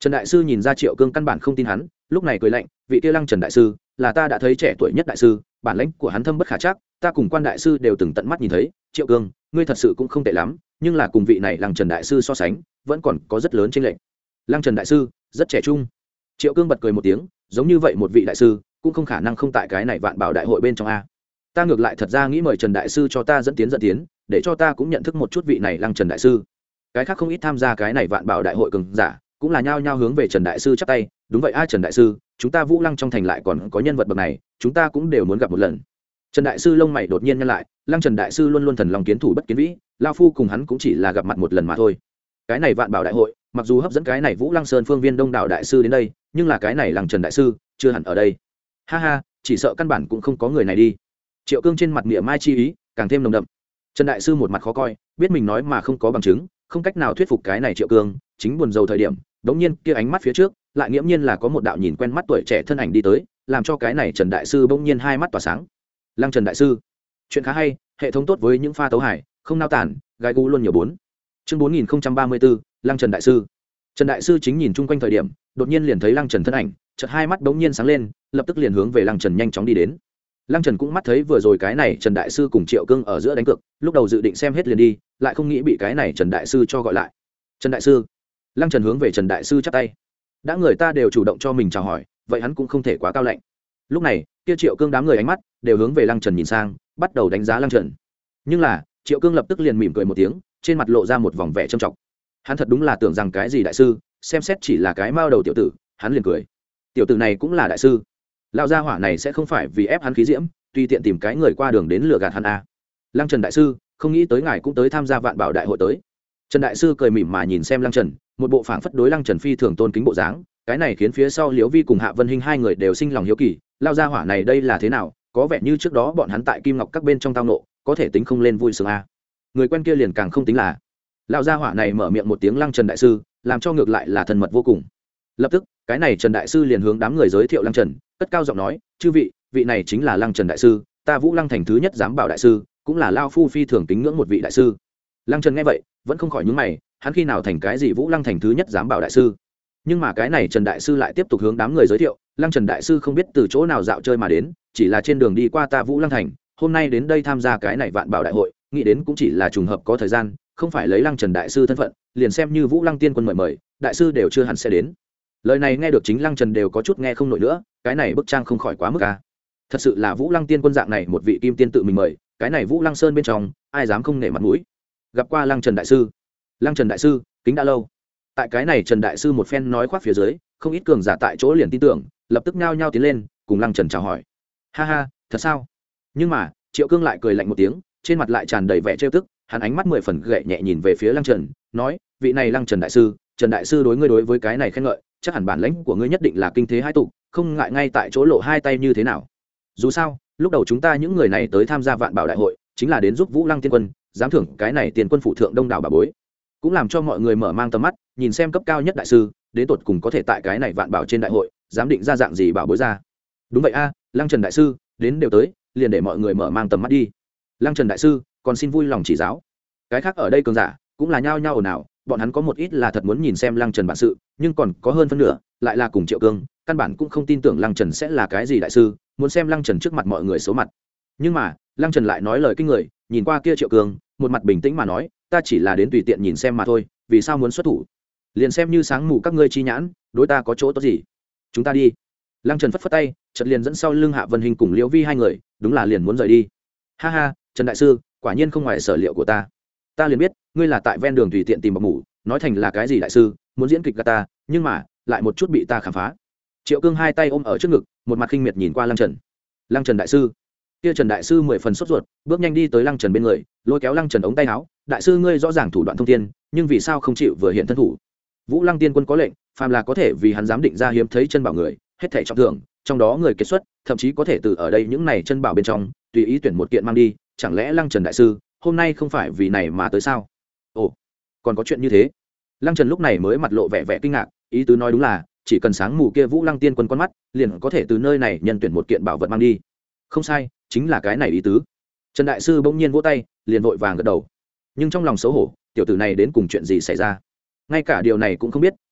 Trần đại sư nhìn ra Triệu Cương căn bản không tin hắn, lúc này cười lạnh, vị kia Lăng Trần đại sư là ta đã thấy trẻ tuổi nhất đại sư, bản lĩnh của hắn thâm bất khả trắc, ta cùng Quan đại sư đều từng tận mắt nhìn thấy. Triệu Cương, ngươi thật sự cũng không tệ lắm, nhưng là cùng vị này Lăng Trần đại sư so sánh, vẫn còn có rất lớn chênh lệch. Lăng Trần đại sư rất trẻ trung. Triệu Cương bật cười một tiếng, giống như vậy một vị đại sư cũng không khả năng không tại cái này Vạn Bảo đại hội bên trong a. Ta ngược lại thật ra nghĩ mời Trần đại sư cho ta dẫn tiến dẫn tiến, để cho ta cũng nhận thức một chút vị này Lăng Trần đại sư. Cái khác không ít tham gia cái này Vạn Bảo đại hội cường giả cũng là nhao nhao hướng về Trần đại sư chắp tay. Đúng vậy a Trần đại sư, chúng ta Vũ Lăng trong thành lại còn có nhân vật bậc này, chúng ta cũng đều muốn gặp một lần. Trần đại sư lông mày đột nhiên nhăn lại, Lăng Trần đại sư luôn luôn thần lòng kiến thủ bất kiến vĩ, lao phu cùng hắn cũng chỉ là gặp mặt một lần mà thôi. Cái này Vạn Bảo đại hội mặc dù hấp dẫn cái này Vũ Lăng Sơn phương viên đông đảo đại sư đến đây, nhưng là cái này Lăng Trần đại sư chưa hẳn ở đây. Ha ha, chỉ sợ căn bản cũng không có người này đi. Triệu Cương trên mặt mỉa mai chi ý càng thêm nồng đậm. Trần đại sư một mặt khó coi, biết mình nói mà không có bằng chứng, không cách nào thuyết phục cái này Triệu Cương, chính buồn rầu thời điểm, đống nhiên kia ánh mắt phía trước, lại nghiễm nhiên là có một đạo nhìn quen mắt tuổi trẻ thân ảnh đi tới, làm cho cái này Trần đại sư bỗng nhiên hai mắt tỏa sáng. Lăng Trần đại sư, chuyện khá hay, hệ thống tốt với những pha tấu hải, không nao tản, gai gu luôn nhiều bốn. Chương bốn nghìn ba mươi tư, Lăng Trần đại sư. Trần đại sư chính nhìn chung quanh thời điểm, đột nhiên liền thấy Lăng Trần thân ảnh, chợt hai mắt bỗng nhiên sáng lên, lập tức liền hướng về Lăng Trần nhanh chóng đi đến. Lăng Trần cũng mắt thấy vừa rồi cái này Trần đại sư cùng Triệu Cương ở giữa đánh cược, lúc đầu dự định xem hết liền đi, lại không nghĩ bị cái này Trần đại sư cho gọi lại. Trần đại sư. Lăng Trần hướng về Trần đại sư chắp tay. Đã người ta đều chủ động cho mình chào hỏi, vậy hắn cũng không thể quá cao lạnh. Lúc này, kia Triệu Cương đám người ánh mắt đều hướng về Lăng Trần nhìn sang, bắt đầu đánh giá Lăng Trần. Nhưng là, Triệu Cương lập tức liền mỉm cười một tiếng, trên mặt lộ ra một vòng vẻ trầm trọng. Hắn thật đúng là tưởng rằng cái gì đại sư, xem xét chỉ là cái mao đầu tiểu tử, hắn liền cười. Tiểu tử này cũng là đại sư. Lão gia hỏa này sẽ không phải vì ép hắn khí diễm, tùy tiện tìm cái người qua đường đến lừa gạt hắn à. Lăng Trần đại sư, không nghĩ tới ngài cũng tới tham gia Vạn Bảo đại hội tới. Trần đại sư cười mỉm mà nhìn xem Lăng Trần, một bộ phảng phất đối Lăng Trần phi thường tôn kính bộ dáng, cái này khiến phía sau Liễu Vi cùng Hạ Vân Hinh hai người đều sinh lòng hiếu kỳ, lão gia hỏa này đây là thế nào, có vẻ như trước đó bọn hắn tại Kim Ngọc các bên trong tao nộ, có thể tính không lên vui sướng à. Người quen kia liền càng không tính là. Lão gia hỏa này mở miệng một tiếng Lăng Trần đại sư, làm cho ngược lại là thân mật vô cùng. Lập tức, cái này Trần đại sư liền hướng đám người giới thiệu Lăng Trần, cất cao giọng nói, chư vị, vị này chính là Lăng Trần đại sư, ta Vũ Lăng thành thứ nhất giám bảo đại sư, cũng là lao phu phi thường kính ngưỡng một vị đại sư. Lăng Trần nghe vậy vẫn không khỏi nhướng mày, hắn khi nào thành cái gì Vũ Lăng thành thứ nhất giám bảo đại sư? Nhưng mà cái này Trần đại sư lại tiếp tục hướng đám người giới thiệu, Lăng Trần đại sư không biết từ chỗ nào dạo chơi mà đến, chỉ là trên đường đi qua ta Vũ Lăng thành, hôm nay đến đây tham gia cái này Vạn Bảo đại hội, nghĩ đến cũng chỉ là trùng hợp có thời gian, không phải lấy Lăng Trần đại sư thân phận, liền xem như Vũ Lăng tiên quân mời mời, đại sư đều chưa hẳn sẽ đến. Lời này nghe được chính Lăng Trần đều có chút nghe không nổi nữa, cái này bức trang không khỏi quá mức à. Thật sự là Vũ Lăng tiên quân dạng này một vị kim tiên tự mình mời, cái này Vũ Lăng Sơn bên trong ai dám không nể mặt mũi. Gặp qua Lăng Trần đại sư. Lăng Trần đại sư, kính đã lâu. Tại cái này Trần đại sư một phen nói khoác phía dưới, không ít cường giả tại chỗ liền tin tưởng, lập tức nhao nhao tiến lên, cùng Lăng Trần chào hỏi. Ha ha, thật sao? Nhưng mà, Triệu Cương lại cười lạnh một tiếng, trên mặt lại tràn đầy vẻ trêu tức, hắn ánh mắt mười phần gậy nhẹ nhìn về phía Lăng Trần, nói, vị này Lăng Trần đại sư, Trần đại sư đối ngươi đối với cái này khen ngợi, chắc hẳn bản lãnh của ngươi nhất định là kinh thế hai tụ, không ngại ngay tại chỗ lộ hai tay như thế nào. Dù sao, lúc đầu chúng ta những người này tới tham gia Vạn Bảo đại hội, chính là đến giúp Vũ Lăng tiên quân, dám thưởng cái này tiền quân phụ thượng đông đảo bà bối, cũng làm cho mọi người mở mang tầm mắt, nhìn xem cấp cao nhất đại sư, đến tột cùng có thể tại cái này Vạn Bảo trên đại hội, dám định ra dạng gì bảo bối ra. Đúng vậy a, Lăng Trần đại sư, đến đều tới, liền để mọi người mở mang tầm mắt đi. Lăng Trần đại sư, còn xin vui lòng chỉ giáo. Cái khác ở đây cường giả, cũng là nhao nhao ồn ào, bọn hắn có một ít là thật muốn nhìn xem Lăng Trần bản sự, nhưng còn có hơn phân nửa lại là cùng Triệu Cương, căn bản cũng không tin tưởng Lăng Trần sẽ là cái gì đại sư, muốn xem Lăng Trần trước mặt mọi người số mặt. Nhưng mà, Lăng Trần lại nói lời kinh người, nhìn qua kia Triệu Cương, một mặt bình tĩnh mà nói, ta chỉ là đến tùy tiện nhìn xem mà thôi, vì sao muốn xuất thủ? Liền xem như sáng mù các ngươi chi nhãn, đối ta có chỗ tốt gì? Chúng ta đi. Lăng Trần phất phất tay, chợt liền dẫn sau lưng Hạ Vân Hinh cùng Liễu Vi hai người, đúng là liền muốn rời đi. Ha ha, Trần đại sư, quả nhiên không ngoài sở liệu của ta. Ta liền biết, ngươi là tại ven đường tùy tiện tìm bọc mủ, nói thành là cái gì đại sư, muốn diễn kịch gạt ta, nhưng mà, lại một chút bị ta khám phá. Triệu Cương hai tay ôm ở trước ngực, một mặt khinh miệt nhìn qua Lăng Trần. Lăng Trần đại sư. Kia Trần đại sư mười phần sốt ruột, bước nhanh đi tới Lăng Trần bên người, lôi kéo Lăng Trần ống tay áo, đại sư ngươi rõ ràng thủ đoạn thông thiên, nhưng vì sao không chịu vừa hiện thân thủ? Vũ Lăng tiên quân có lệnh, phàm là có thể vì hắn dám định ra hiếm thấy chân bảo người, hết thảy trọng thưởng, trong đó người kết xuất, thậm chí có thể từ ở đây những này chân bảo bên trong, tùy ý tuyển một kiện mang đi, chẳng lẽ Lăng Trần đại sư, hôm nay không phải vì này mà tới sao? Ồ, còn có chuyện như thế? Lăng Trần lúc này mới mặt lộ vẻ vẻ kinh ngạc, ý tứ nói đúng là, chỉ cần sáng mù kia Vũ Lăng tiên quân con mắt, liền có thể từ nơi này nhân tuyển một kiện bảo vật mang đi. Không sai, chính là cái này ý tứ. Trần đại sư bỗng nhiên vỗ tay, liền vội vàng gật đầu. Nhưng trong lòng xấu hổ, tiểu tử này đến cùng chuyện gì xảy ra? Ngay cả điều này cũng không biết,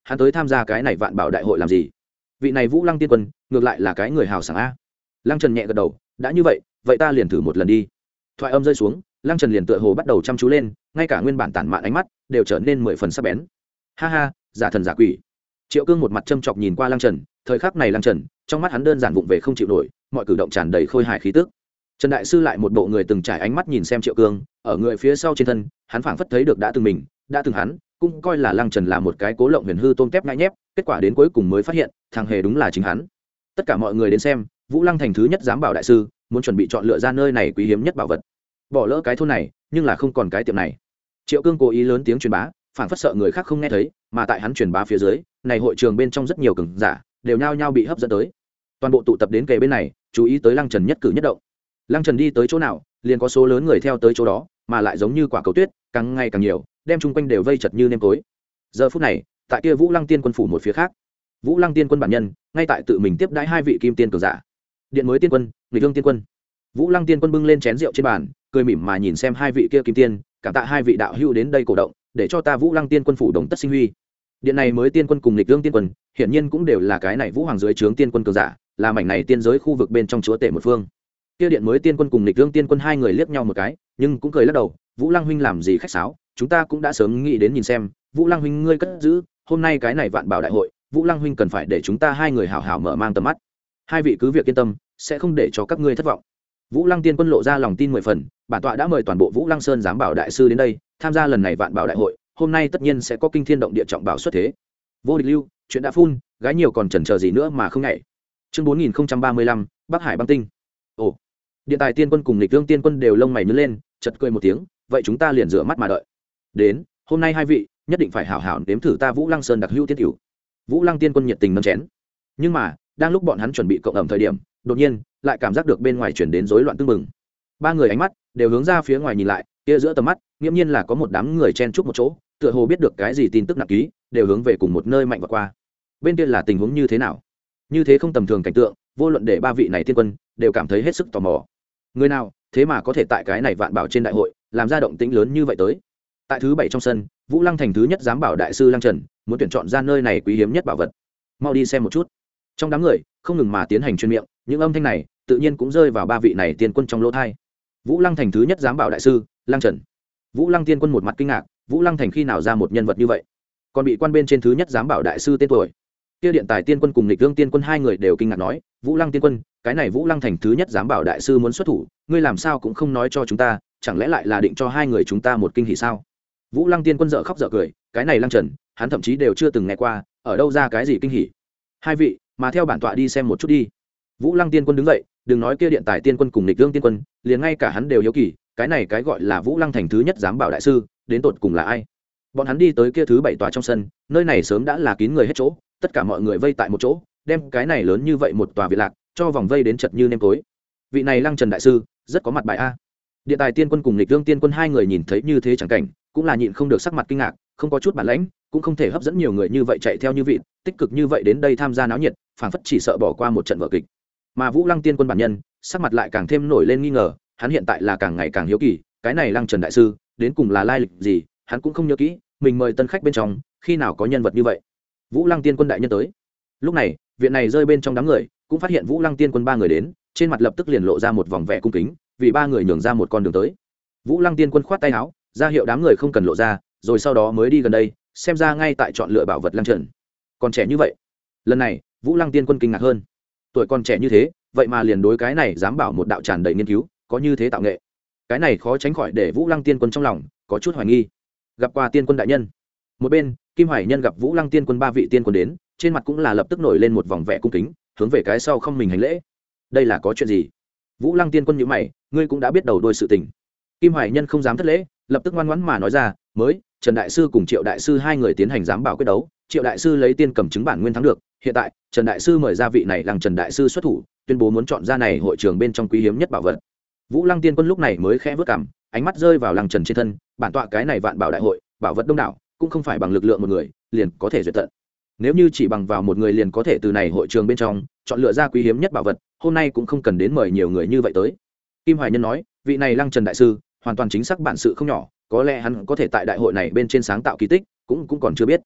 hắn tới tham gia cái này vạn bảo đại hội làm gì? Vị này Vũ Lăng tiên quân ngược lại là cái người hào sảng a. Lăng Trần nhẹ gật đầu, đã như vậy vậy ta liền thử một lần đi. Thoại âm rơi xuống, Lăng Trần liền tựa hồ bắt đầu chăm chú lên, ngay cả nguyên bản tản mạn ánh mắt đều trở nên mười phần sắc bén. Ha ha, giả thần giả quỷ. Triệu Cương một mặt châm chọc nhìn qua Lăng Trần, thời khắc này Lăng Trần trong mắt hắn đơn giản vụng về không chịu nổi, mọi cử động tràn đầy khôi hài khí tức. Trần đại sư lại một bộ người từng trải ánh mắt nhìn xem Triệu Cương, ở người phía sau trên thân hắn phảng phất thấy được đã từng mình, đã từng hắn cũng coi là Lăng Trần là một cái cố lộng huyền hư tôm tép ngại nhép, kết quả đến cuối cùng mới phát hiện thằng hề đúng là chính hắn. Tất cả mọi người đến xem, Vũ Lăng thành thứ nhất giám bảo đại sư muốn chuẩn bị chọn lựa ra nơi này quý hiếm nhất bảo vật. Bỏ lỡ cái thôn này nhưng là không còn cái tiệm này. Triệu Cương cố ý lớn tiếng truyền bá, phảng phất sợ người khác không nghe thấy, mà tại hắn truyền bá phía dưới này hội trường bên trong rất nhiều cường giả đều nhao nhao bị hấp dẫn tới, toàn bộ tụ tập đến kề bên này chú ý tới Lăng Trần nhất cử nhất động. Lăng Trần đi tới chỗ nào liền có số lớn người theo tới chỗ đó, mà lại giống như quả cầu tuyết càng ngày càng nhiều, đem chung quanh đều vây chật như nêm tối. Giờ phút này tại kia Vũ Lăng tiên quân phủ một phía khác, Vũ Lăng tiên quân bản nhân ngay tại tự mình tiếp đãi hai vị kim tiên cường giả. Điện mới tiên quân, Nghịch Ương tiên quân. Vũ Lăng tiên quân bưng lên chén rượu trên bàn, cười mỉm mà nhìn xem hai vị kia kim tiên, cảm tạ hai vị đạo hữu đến đây cổ động, để cho ta Vũ Lăng tiên quân phủ đồng tất sinh huy. Điện này mới tiên quân cùng Nghịch Ương tiên quân, hiển nhiên cũng đều là cái này Vũ Hoàng dưới trướng tiên quân cường giả, là mảnh này tiên giới khu vực bên trong chúa tể một phương. Kia điện mới tiên quân cùng Nghịch Ương tiên quân hai người liếc nhau một cái, nhưng cũng cười lắc đầu, Vũ Lăng huynh làm gì khách sáo, chúng ta cũng đã sớm nghĩ đến nhìn xem, Vũ Lăng huynh ngươi cất giữ, hôm nay cái này vạn bảo đại hội, Vũ Lăng huynh cần phải để chúng ta hai người hảo hảo mở mang tầm mắt. Hai vị cứ việc yên tâm, sẽ không để cho các ngươi thất vọng. Vũ Lăng tiên quân lộ ra lòng tin mười phần, bản tọa đã mời toàn bộ Vũ Lăng Sơn giám bảo đại sư đến đây tham gia lần này vạn bảo đại hội, hôm nay tất nhiên sẽ có kinh thiên động địa trọng bảo xuất thế. Vô địch lưu, chuyện đã phun, gái nhiều còn chần chờ gì nữa mà không nhảy. Chương bốn nghìn ba mươi lăm, Bắc Hải băng tinh. Ồ. Điện tài tiên quân cùng Nghịch Ương tiên quân đều lông mày nhướng lên, chợt cười một tiếng, vậy chúng ta liền rửa mắt mà đợi. Đến, hôm nay hai vị nhất định phải hảo hảo nếm thử ta Vũ Lăng Sơn đặc hữu tiên tiểu. Vũ Lăng tiên quân nhiệt tình nâng chén. Nhưng mà, đang lúc bọn hắn chuẩn bị cộng ẩm thời điểm, đột nhiên lại cảm giác được bên ngoài chuyển đến rối loạn tương mừng. Ba người ánh mắt đều hướng ra phía ngoài nhìn lại, kia giữa tầm mắt nghiễm nhiên là có một đám người chen chúc một chỗ, tựa hồ biết được cái gì tin tức nặng ký, đều hướng về cùng một nơi mạnh vọt qua. Bên kia là tình huống như thế nào? Như thế không tầm thường cảnh tượng, vô luận để ba vị này tiên quân đều cảm thấy hết sức tò mò. Người nào thế mà có thể tại cái này vạn bảo trên đại hội làm ra động tĩnh lớn như vậy tới? Tại thứ bảy trong sân, Vũ Lăng thành thứ nhất giám bảo đại sư Lăng Trần muốn tuyển chọn ra nơi này quý hiếm nhất bảo vật. Mau đi xem một chút. Trong đám người không ngừng mà tiến hành chuyên miệng, những âm thanh này tự nhiên cũng rơi vào ba vị này tiên quân trong lỗ tai. Vũ Lăng thành thứ nhất giám bảo đại sư Lăng Trần. Vũ Lăng tiên quân một mặt kinh ngạc, Vũ Lăng thành khi nào ra một nhân vật như vậy, còn bị quan bên trên thứ nhất giám bảo đại sư tên tuổi. Kia điện tài tiên quân cùng Nghịch Ương tiên quân hai người đều kinh ngạc nói, Vũ Lăng tiên quân, cái này Vũ Lăng thành thứ nhất giám bảo đại sư muốn xuất thủ, ngươi làm sao cũng không nói cho chúng ta, chẳng lẽ lại là định cho hai người chúng ta một kinh hỉ sao? Vũ Lăng tiên quân dở khóc dở cười, cái này Lăng Trần hắn thậm chí đều chưa từng nghe qua, ở đâu ra cái gì kinh hỉ. Hai vị mà theo bản tọa đi xem một chút đi. Vũ Lăng tiên quân đứng dậy, đừng nói kia điện tài tiên quân cùng Nghịch Ương tiên quân, liền ngay cả hắn đều hiếu kỳ, cái này cái gọi là Vũ Lăng thành thứ nhất giám bảo đại sư đến tột cùng là ai? Bọn hắn đi tới kia thứ bảy tòa trong sân, nơi này sớm đã là kín người hết chỗ, tất cả mọi người vây tại một chỗ, đem cái này lớn như vậy một tòa viện lạc cho vòng vây đến chật như nêm tối. Vị này Lăng Trần đại sư rất có mặt bài a. Điện tài tiên quân cùng Nghịch Ương tiên quân hai người nhìn thấy như thế chẳng cảnh, cũng là nhịn không được sắc mặt kinh ngạc, không có chút bản lãnh, cũng không thể hấp dẫn nhiều người như vậy chạy theo như vị, tích cực như vậy đến đây tham gia náo nhiệt, phảng phất chỉ sợ bỏ qua một trận vở kịch. Mà Vũ Lăng tiên quân bản nhân, sắc mặt lại càng thêm nổi lên nghi ngờ, hắn hiện tại là càng ngày càng hiếu kỳ, cái này Lăng Trần đại sư đến cùng là lai lịch gì, hắn cũng không nhớ kỹ, mình mời tân khách bên trong, khi nào có nhân vật như vậy. Vũ Lăng tiên quân đại nhân tới. Lúc này, viện này rơi bên trong đám người, cũng phát hiện Vũ Lăng tiên quân ba người đến, trên mặt lập tức liền lộ ra một vòng vẻ cung kính, vì ba người nhường ra một con đường tới. Vũ Lăng tiên quân khoát tay áo, ra hiệu đám người không cần lộ ra, rồi sau đó mới đi gần đây, xem ra ngay tại chọn lựa bảo vật Lăng Trần. Còn trẻ như vậy. Lần này, Vũ Lăng tiên quân kinh ngạc hơn. Tuổi còn trẻ như thế, vậy mà liền đối cái này dám bảo một đạo tràn đầy nghiên cứu, có như thế tạo nghệ. Cái này khó tránh khỏi để Vũ Lăng tiên quân trong lòng có chút hoài nghi. Gặp qua tiên quân đại nhân. Một bên, Kim Hoài Nhân gặp Vũ Lăng tiên quân ba vị tiên quân đến, trên mặt cũng là lập tức nổi lên một vòng vẻ cung kính, hướng về cái sau không mình hành lễ. Đây là có chuyện gì? Vũ Lăng tiên quân nhíu mày, ngươi cũng đã biết đầu đuôi sự tình. Kim Hoài Nhân không dám thất lễ, lập tức ngoan ngoãn mà nói ra, mới, Trần đại sư cùng Triệu đại sư hai người tiến hành giám bảo quyết đấu, Triệu đại sư lấy tiên cầm chứng bản nguyên thắng được, hiện tại, Trần đại sư mời ra vị này Lăng Trần đại sư xuất thủ, tuyên bố muốn chọn ra này hội trường bên trong quý hiếm nhất bảo vật. Vũ Lăng tiên quân lúc này mới khẽ vút cằm, ánh mắt rơi vào Lăng Trần trên thân, bản tọa cái này vạn bảo đại hội, bảo vật đông đảo, cũng không phải bằng lực lượng một người liền có thể duyệt tận. Nếu như chỉ bằng vào một người liền có thể từ này hội trường bên trong chọn lựa ra quý hiếm nhất bảo vật, hôm nay cũng không cần đến mời nhiều người như vậy tới. Kim Hoài Nhân nói, vị này Lăng Trần đại sư hoàn toàn chính xác bản sự không nhỏ, có lẽ hắn có thể tại đại hội này bên trên sáng tạo kỳ tích, cũng cũng còn chưa biết.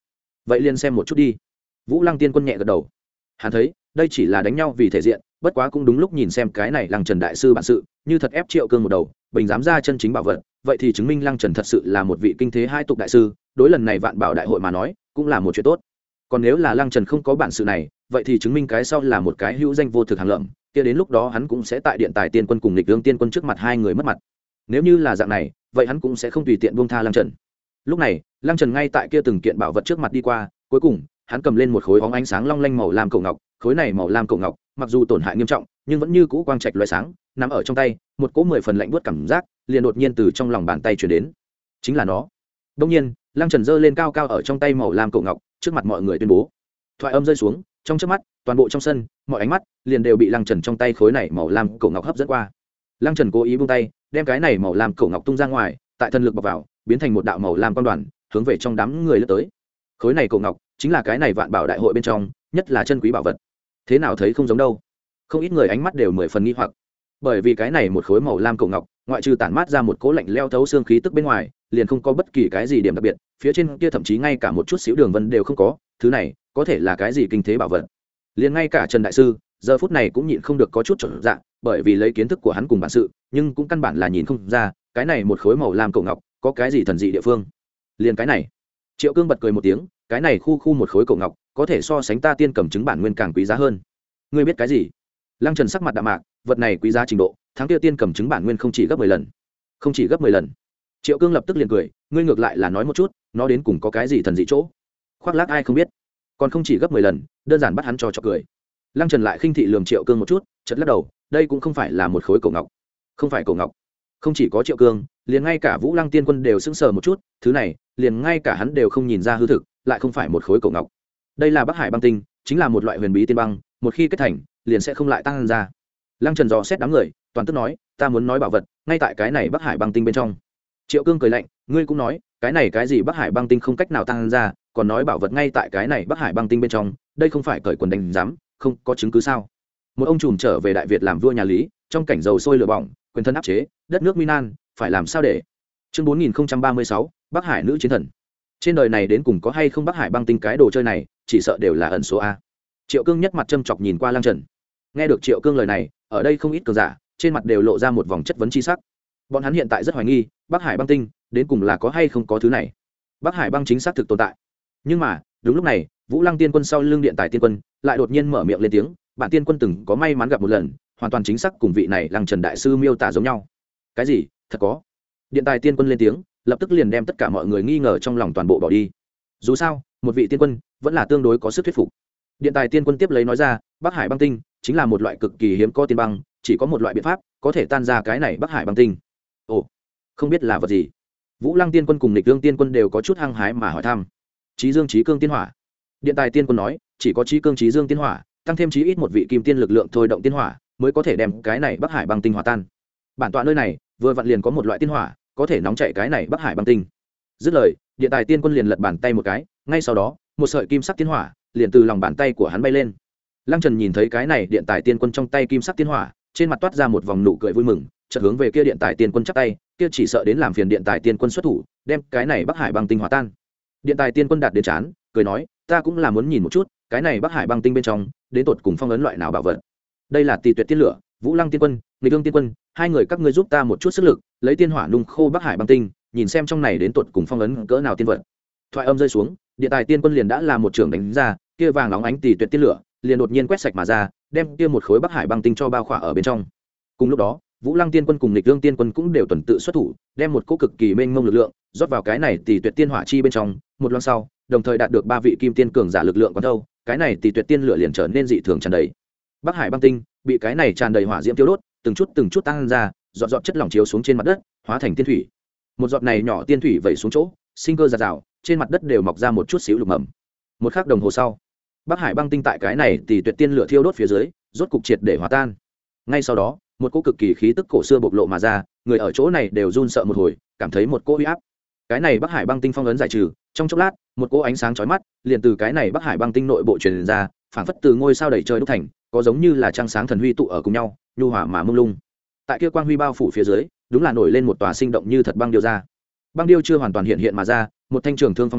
vậy liền xem một chút đi. Vũ Lăng Tiên Quân nhẹ gật đầu. Hắn thấy đây chỉ là đánh nhau vì thể diện, bất quá cũng đúng lúc nhìn xem cái này Lăng Trần đại sư bản sự, như thật ép Triệu Cương một đầu, bình dám ra chân chính bảo vật, vậy thì chứng minh Lăng Trần thật sự là một vị kinh thế hai tục đại sư, đối lần này Vạn Bảo đại hội mà nói, cũng là một chuyện tốt. Còn nếu là Lăng Trần không có bản sự này, vậy thì chứng minh cái sau là một cái hữu danh vô thực hàng lợm, kia đến lúc đó hắn cũng sẽ tại Điện Tài Tiên Quân cùng Lịch Ương Tiên Quân trước mặt hai người mất mặt. Nếu như là dạng này, vậy hắn cũng sẽ không tùy tiện buông tha Lăng Trần. Lúc này, Lăng Trần ngay tại kia từng kiện bảo vật trước mặt đi qua, cuối cùng, hắn cầm lên một khối óng ánh sáng long lanh màu lam cổ ngọc, khối này màu lam cổ ngọc, mặc dù tổn hại nghiêm trọng, nhưng vẫn như cũ quang trạch lóe sáng, nằm ở trong tay, một cỗ mười phần lạnh buốt cảm giác, liền đột nhiên từ trong lòng bàn tay truyền đến. Chính là nó. Đương nhiên, Lăng Trần giơ lên cao cao ở trong tay màu lam cổ ngọc, trước mặt mọi người tuyên bố. Thoại âm rơi xuống, trong chớp mắt, toàn bộ trong sân, mọi ánh mắt liền đều bị Lăng Trần trong tay khối này màu lam cổ ngọc hấp dẫn qua. Lăng Trần cố ý buông tay, đem cái này màu lam cổ ngọc tung ra ngoài, tại thần lực bọc vào, biến thành một đạo màu lam quang đoàn, hướng về trong đám người lướt tới. Khối này cổ ngọc chính là cái này Vạn Bảo đại hội bên trong, nhất là chân quý bảo vật. Thế nào thấy không giống đâu? Không ít người ánh mắt đều mười phần nghi hoặc, bởi vì cái này một khối màu lam cổ ngọc, ngoại trừ tản mát ra một cỗ lạnh leo thấu xương khí tức bên ngoài, liền không có bất kỳ cái gì điểm đặc biệt, phía trên kia thậm chí ngay cả một chút xíu đường vân đều không có, thứ này có thể là cái gì kinh thế bảo vật? Liền ngay cả Trần đại sư, giờ phút này cũng nhịn không được có chút trở dạng, bởi vì lấy kiến thức của hắn cùng bản sự, nhưng cũng căn bản là nhìn không ra, cái này một khối màu lam cổ ngọc có cái gì thần dị địa phương. Liền cái này, Triệu Cương bật cười một tiếng, cái này khu khu một khối cổ ngọc, có thể so sánh ta tiên cầm chứng bản nguyên càng quý giá hơn. Ngươi biết cái gì? Lăng Trần sắc mặt đạm mạc, vật này quý giá trình độ, tháng kia tiên cầm chứng bản nguyên không chỉ gấp mười lần. Không chỉ gấp mười lần. Triệu Cương lập tức liền cười, ngươi ngược lại là nói một chút, nó đến cùng có cái gì thần dị chỗ? Khoác lác ai không biết, còn không chỉ gấp mười lần, đơn giản bắt hắn cho trò cười. Lăng Trần lại khinh thị lườm Triệu Cương một chút, chợt lắc đầu, đây cũng không phải là một khối cổ ngọc. Không phải cổ ngọc. Không chỉ có Triệu Cương, liền ngay cả Vũ Lăng Tiên Quân đều sững sờ một chút, thứ này, liền ngay cả hắn đều không nhìn ra hư thực, lại không phải một khối cổ ngọc. Đây là Bắc Hải băng tinh, chính là một loại huyền bí tiên băng, một khi kết thành, liền sẽ không lại tăng ra. Lăng Trần dò xét đám người, toàn tức nói, ta muốn nói bảo vật, ngay tại cái này Bắc Hải băng tinh bên trong. Triệu Cương cười lạnh, ngươi cũng nói, cái này cái gì Bắc Hải băng tinh không cách nào tăng ra, còn nói bảo vật ngay tại cái này Bắc Hải băng tinh bên trong, đây không phải cởi quần đánh giám, không có chứng cứ sao? Một ông trùm trở về Đại Việt làm vua nhà Lý, trong cảnh dầu sôi lửa bỏng, quyền thân áp chế, đất nước Minan, phải làm sao để? Chương bốn nghìn không trăm ba mươi sáu, Bắc Hải nữ chiến thần. Trên đời này đến cùng có hay không Bắc Hải băng tinh cái đồ chơi này, chỉ sợ đều là ẩn số a. Triệu Cương nhất mặt châm chọc nhìn qua Lăng Trần. Nghe được Triệu Cương lời này, ở đây không ít cường giả, trên mặt đều lộ ra một vòng chất vấn chi sắc. Bọn hắn hiện tại rất hoài nghi, Bắc Hải băng tinh đến cùng là có hay không có thứ này. Bắc Hải băng chính xác thực tồn tại. Nhưng mà, đúng lúc này, Vũ Lăng Tiên Quân sau lưng Điện Tài Tiên Quân lại đột nhiên mở miệng lên tiếng, bản tiên quân từng có may mắn gặp một lần, hoàn toàn chính xác cùng vị này Lăng Trần đại sư miêu tả giống nhau. Cái gì? Thật có? Điện Tài Tiên Quân lên tiếng, lập tức liền đem tất cả mọi người nghi ngờ trong lòng toàn bộ bỏ đi. Dù sao, một vị tiên quân vẫn là tương đối có sức thuyết phục. Điện Tài Tiên Quân tiếp lấy nói ra, Bắc Hải băng tinh chính là một loại cực kỳ hiếm có tiên băng, chỉ có một loại biện pháp có thể tan ra cái này Bắc Hải băng tinh. Ồ, không biết là vật gì? Vũ Lăng Tiên Quân cùng Lịch Ương Tiên Quân đều có chút hăng hái mà hỏi thăm. Chí Dương Chí Cương Tiên Hỏa. Điện Tài Tiên Quân nói, chỉ có Chí Cương Chí Dương Tiên Hỏa, tăng thêm chí ít một vị kim tiên lực lượng thôi động tiên hỏa, mới có thể đem cái này Bắc Hải băng tinh hòa tan. Bản tọa nơi này, vừa vặn liền có một loại tiên hỏa, có thể nóng chạy cái này Bắc Hải băng tinh. Dứt lời, Điện Tài Tiên Quân liền lật bàn tay một cái, ngay sau đó, một sợi kim sắc tiên hỏa liền từ lòng bàn tay của hắn bay lên. Lăng Trần nhìn thấy cái này Điện Tài Tiên Quân trong tay kim sắc tiên hỏa, trên mặt toát ra một vòng nụ cười vui mừng, chợt hướng về kia Điện Tài Tiên Quân chắp tay, kia chỉ sợ đến làm phiền Điện Tài Tiên Quân xuất thủ, đem cái này Bắc Hải băng tinh hòa tan. Điện Tài Tiên Quân đạt đến chán, cười nói, ta cũng là muốn nhìn một chút, cái này Bắc Hải băng tinh bên trong, đến tột cùng phong ấn loại nào bảo vật. Đây là Tỳ Tuyệt Tiên Lửa, Vũ Lăng Tiên Quân, Nghịch Ương Tiên Quân, hai người các ngươi giúp ta một chút sức lực, lấy tiên hỏa nung khô Bắc Hải băng tinh, nhìn xem trong này đến tột cùng phong ấn cỡ nào tiên vật. Thoại âm rơi xuống, Điện Tài Tiên Quân liền đã là một trường đánh ra, kia vàng óng ánh Tỳ Tuyệt Tiên Lửa, liền đột nhiên quét sạch mà ra, đem kia một khối Bắc Hải băng tinh cho bao khỏa ở bên trong. Cùng lúc đó, Vũ Lăng Tiên Quân cùng Nghịch Ương Tiên Quân cũng đều tuần tự xuất thủ, đem một cỗ cực kỳ mênh mông lực lượng rót vào cái này Tỳ Tuyệt Tiên hỏa chi bên trong, một loang sau, đồng thời đạt được ba vị kim tiên cường giả lực lượng quán thâu, cái này Tỳ Tuyệt Tiên lửa liền trở nên dị thường tràn đầy. Bắc Hải băng tinh bị cái này tràn đầy hỏa diễm tiêu đốt, từng chút từng chút tăng ra, giọt giọt chất lỏng chiếu xuống trên mặt đất, hóa thành tiên thủy. Một giọt này nhỏ tiên thủy vẩy xuống chỗ, sinh cơ giạt rào, trên mặt đất đều mọc ra một chút xíu lục mầm. Một khắc đồng hồ sau, Bắc Hải băng tinh tại cái này Tỳ Tuyệt Tiên lửa thiêu đốt phía dưới, rốt cục triệt để hòa tan. Ngay sau đó, một cỗ cực kỳ khí tức cổ xưa bộc lộ mà ra, người ở chỗ này đều run sợ một hồi, cảm thấy một cỗ uy áp. Cái này Bắc Hải băng tinh phong ấn giải trừ, trong chốc lát, một cỗ ánh sáng chói mắt liền từ cái này Bắc Hải băng tinh nội bộ truyền ra, phảng phất từ ngôi sao đầy trời đúc thành, có giống như là trăng sáng thần huy tụ ở cùng nhau, nhu hòa mà mông lung. Tại kia quang huy bao phủ phía dưới, đúng là nổi lên một tòa sinh động như thật băng điêu ra. Băng điêu chưa hoàn toàn hiện hiện mà ra, một thanh trường thương phong mang,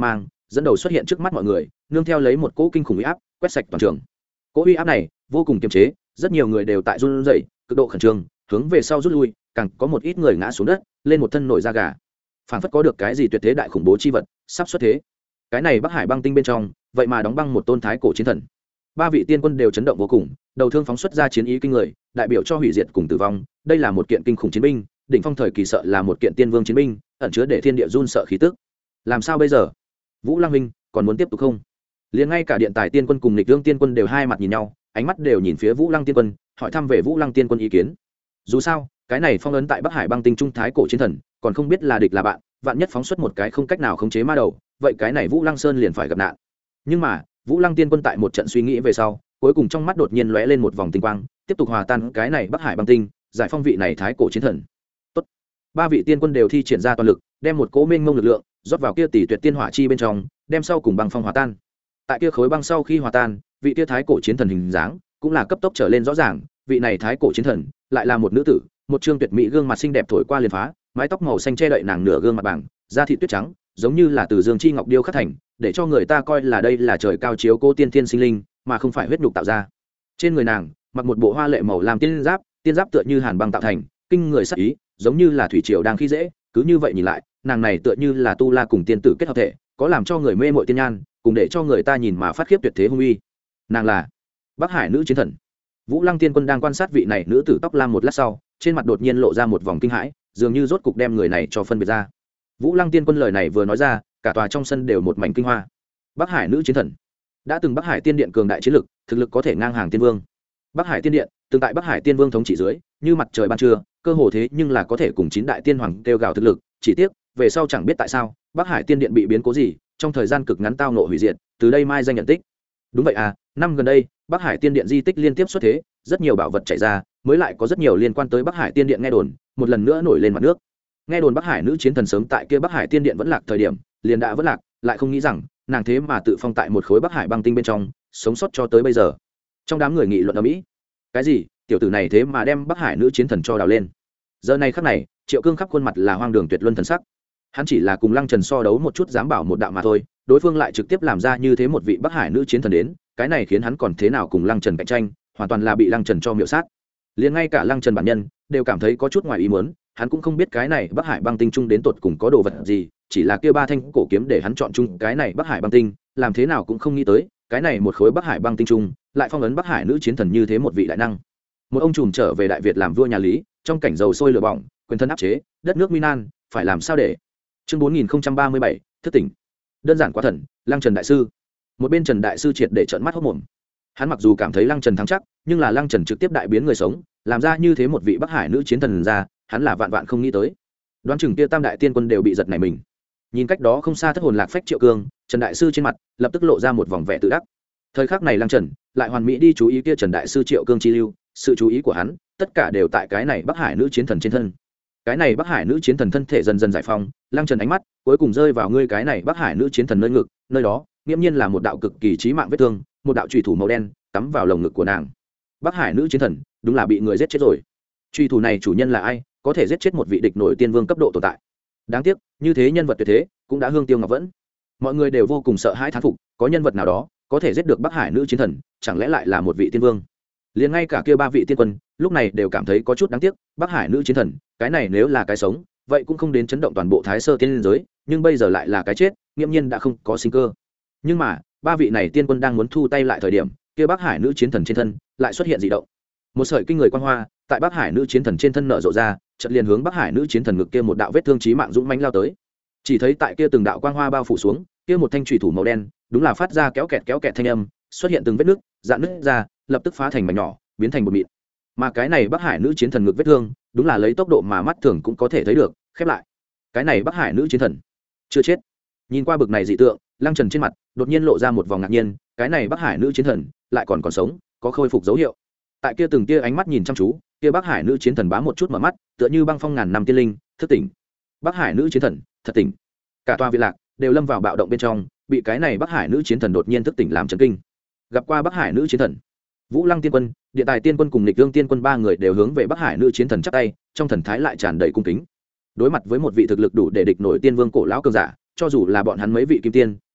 dẫn đầu xuất hiện trước mắt mọi người, nương theo lấy một cỗ kinh khủng uy áp quét sạch toàn trường. Cỗ uy áp này vô cùng kiềm chế, rất nhiều người đều tại run rẩy, cực độ khẩn trương, hướng về sau rút lui, càng có một ít người ngã xuống đất, lên một thân nổi da gà. Phảng phất có được cái gì tuyệt thế đại khủng bố chi vật sắp xuất thế. Cái này Bắc Hải băng tinh bên trong, vậy mà đóng băng một tôn thái cổ chiến thần. Ba vị tiên quân đều chấn động vô cùng, đầu thương phóng xuất ra chiến ý kinh người, đại biểu cho hủy diệt cùng tử vong. Đây là một kiện kinh khủng chiến binh, đỉnh phong thời kỳ sợ là một kiện tiên vương chiến binh, ẩn chứa để thiên địa run sợ khí tức. Làm sao bây giờ? Vũ Lăng Minh còn muốn tiếp tục không? Liền ngay cả điện tài tiên quân cùng Lịch Dương tiên quân đều hai mặt nhìn nhau, ánh mắt đều nhìn phía Vũ Lăng tiên quân, hỏi thăm về Vũ Lăng tiên quân ý kiến. Dù sao, cái này phong ấn tại Bắc Hải băng tinh trung thái cổ chiến thần, còn không biết là địch là bạn, vạn nhất phóng xuất một cái không cách nào khống chế ma đầu, vậy cái này Vũ Lăng Sơn liền phải gặp nạn. Nhưng mà, Vũ Lăng tiên quân tại một trận suy nghĩ về sau, cuối cùng trong mắt đột nhiên lóe lên một vòng tinh quang, tiếp tục hòa tan cái này Bắc Hải băng tinh, giải phong vị này thái cổ chiến thần. Tốt. Ba vị tiên quân đều thi triển ra toàn lực, đem một cỗ mênh mông lực lượng rót vào kia tỷ tuyệt tiên hỏa chi bên trong, đem sau cùng băng phong hòa tan. Tại kia khối băng sau khi hòa tan, vị kia thái cổ chiến thần hình dáng cũng là cấp tốc trở lên rõ ràng, vị này thái cổ chiến thần lại là một nữ tử, một trương tuyệt mỹ gương mặt xinh đẹp thổi qua liền phá, mái tóc màu xanh che đậy nàng nửa gương mặt bằng, da thịt tuyết trắng, giống như là từ dương chi ngọc điêu khắc thành, để cho người ta coi là đây là trời cao chiếu cô tiên tiên sinh linh, mà không phải huyết nhục tạo ra. Trên người nàng mặc một bộ hoa lệ màu làm tiên giáp, tiên giáp tựa như hàn băng tạo thành, kinh người sắc ý, giống như là thủy triều đang khi dễ, cứ như vậy nhìn lại, nàng này tựa như là tu la cùng tiên tử kết hợp thể, có làm cho người mê mội tiên nhan, cùng để cho người ta nhìn mà phát khiếp tuyệt thế hung uy. Nàng là Bắc Hải nữ chiến thần. Vũ Lăng tiên quân đang quan sát vị này nữ tử tóc lam một lát sau, trên mặt đột nhiên lộ ra một vòng kinh hãi, dường như rốt cục đem người này cho phân biệt ra. Vũ Lăng tiên quân lời này vừa nói ra, cả tòa trong sân đều một mảnh kinh hoa. Bắc Hải nữ chiến thần, đã từng Bắc Hải tiên điện cường đại chiến lực, thực lực có thể ngang hàng tiên vương. Bắc Hải tiên điện từng tại Bắc Hải tiên vương thống trị dưới, như mặt trời ban trưa, cơ hồ thế nhưng là có thể cùng chín đại tiên hoàng kêu gào thực lực, chỉ tiếc về sau chẳng biết tại sao Bắc Hải tiên điện bị biến cố gì, trong thời gian cực ngắn tao nộ hủy diệt, từ đây mai danh nhận tích. Đúng vậy à, năm gần đây Bắc Hải tiên điện di tích liên tiếp xuất thế, rất nhiều bảo vật chạy ra, mới lại có rất nhiều liên quan tới Bắc Hải tiên điện nghe đồn một lần nữa nổi lên mặt nước. Nghe đồn Bắc Hải nữ chiến thần sớm tại kia Bắc Hải tiên điện vẫn lạc thời điểm liền đã vẫn lạc, lại không nghĩ rằng nàng thế mà tự phong tại một khối Bắc Hải băng tinh bên trong, sống sót cho tới bây giờ. Trong đám người nghị luận ở mỹ, cái gì tiểu tử này thế mà đem Bắc Hải nữ chiến thần cho đào lên. Giờ này khắc này, Triệu Cương khắp khuôn mặt là hoang đường tuyệt luân thần sắc. Hắn chỉ là cùng Lăng Trần so đấu một chút, dám bảo một đạo mà thôi, đối phương lại trực tiếp làm ra như thế một vị Bắc Hải nữ chiến thần đến, cái này khiến hắn còn thế nào cùng Lăng Trần cạnh tranh, hoàn toàn là bị Lăng Trần cho miểu sát. Liền ngay cả Lăng Trần bản nhân đều cảm thấy có chút ngoài ý muốn, hắn cũng không biết cái này Bắc Hải băng tinh trung đến tột cùng có đồ vật gì, chỉ là kia ba thanh cổ kiếm để hắn chọn chung cái này Bắc Hải băng tinh, làm thế nào cũng không nghĩ tới, cái này một khối Bắc Hải băng tinh trung lại phong ấn Bắc Hải nữ chiến thần như thế một vị đại năng. Một ông trùm trở về Đại Việt làm vua nhà Lý, trong cảnh dầu sôi lửa bỏng, quyền thân áp chế, đất nước Minan, phải làm sao để. Chương bốn nghìn ba mươi bảy, thức tỉnh. Đơn giản quá thần, Lăng Trần đại sư. Một bên Trần đại sư triệt để trợn mắt hốt mồm. Hắn mặc dù cảm thấy Lăng Trần thắng chắc, nhưng là Lăng Trần trực tiếp đại biến người sống, làm ra như thế một vị Bắc Hải nữ chiến thần ra, hắn là vạn vạn không nghĩ tới. Đoán chừng kia tam đại tiên quân đều bị giật nảy mình. Nhìn cách đó không xa thất hồn lạc phách Triệu Cương, Trần đại sư trên mặt lập tức lộ ra một vòng vẻ tự đắc. Thời khắc này Lăng Trần lại hoàn mỹ đi chú ý kia Trần đại sư Triệu Cương chi lưu, sự chú ý của hắn tất cả đều tại cái này Bắc Hải nữ chiến thần trên thân. Cái này Bắc Hải nữ chiến thần thân thể dần dần giải phóng, Lăng Trần ánh mắt cuối cùng rơi vào ngươi cái này Bắc Hải nữ chiến thần nơi ngực, nơi đó nghiễm nhiên là một đạo cực kỳ chí mạng vết thương, một đạo chùy thủ màu đen cắm vào lồng ngực của nàng. Bắc Hải nữ chiến thần đúng là bị người giết chết rồi. Chùy thủ này chủ nhân là ai, có thể giết chết một vị địch nổi tiên vương cấp độ tồn tại. Đáng tiếc, như thế nhân vật tuyệt thế cũng đã hương tiêu ngọc vẫn. Mọi người đều vô cùng sợ hãi thán phục, có nhân vật nào đó có thể giết được Bắc Hải nữ chiến thần, chẳng lẽ lại là một vị tiên vương? Liền ngay cả kia ba vị tiên quân lúc này đều cảm thấy có chút đáng tiếc, Bắc Hải nữ chiến thần, cái này nếu là cái sống, vậy cũng không đến chấn động toàn bộ Thái Sơ tiên giới, nhưng bây giờ lại là cái chết, nghiêm nhiên đã không có sinh cơ. Nhưng mà, ba vị này tiên quân đang muốn thu tay lại thời điểm, kia Bắc Hải nữ chiến thần trên thân lại xuất hiện dị động. Một sợi kinh người quang hoa tại Bắc Hải nữ chiến thần trên thân nở rộ ra, chợt liền hướng Bắc Hải nữ chiến thần ngực kia một đạo vết thương chí mạng dũng mãnh lao tới. Chỉ thấy tại kia từng đạo quang hoa bao phủ xuống, kia một thanh chủy thủ màu đen, đúng là phát ra kéo kẹt kéo kẹt thanh âm, xuất hiện từng vết nứt, dạn nứt ra, lập tức phá thành mảnh nhỏ, biến thành bột mịn. Mà cái này Bắc Hải nữ chiến thần ngực vết thương, đúng là lấy tốc độ mà mắt thường cũng có thể thấy được, khép lại. Cái này Bắc Hải nữ chiến thần chưa chết. Nhìn qua bực này dị tượng, Lăng Trần trên mặt đột nhiên lộ ra một vòng ngạc nhiên, cái này Bắc Hải nữ chiến thần lại còn còn sống, có khôi phục dấu hiệu. Tại kia từng tia ánh mắt nhìn chăm chú, kia Bắc Hải nữ chiến thần bám một chút mở mắt, tựa như băng phong ngàn năm tiên linh, thức tỉnh. Bắc Hải nữ chiến thần thật tỉnh. Cả tòa viện lạc đều lâm vào bạo động bên trong, bị cái này Bắc Hải nữ chiến thần đột nhiên thức tỉnh làm chấn kinh. Gặp qua Bắc Hải nữ chiến thần, Vũ Lăng tiên quân, Điện Tài tiên quân cùng Lịch Dương tiên quân ba người đều hướng về Bắc Hải nữ chiến thần chắp tay, trong thần thái lại tràn đầy cung kính. Đối mặt với một vị thực lực đủ để địch nổi tiên vương cổ lão cường giả, cho dù là bọn hắn mấy vị kim tiên,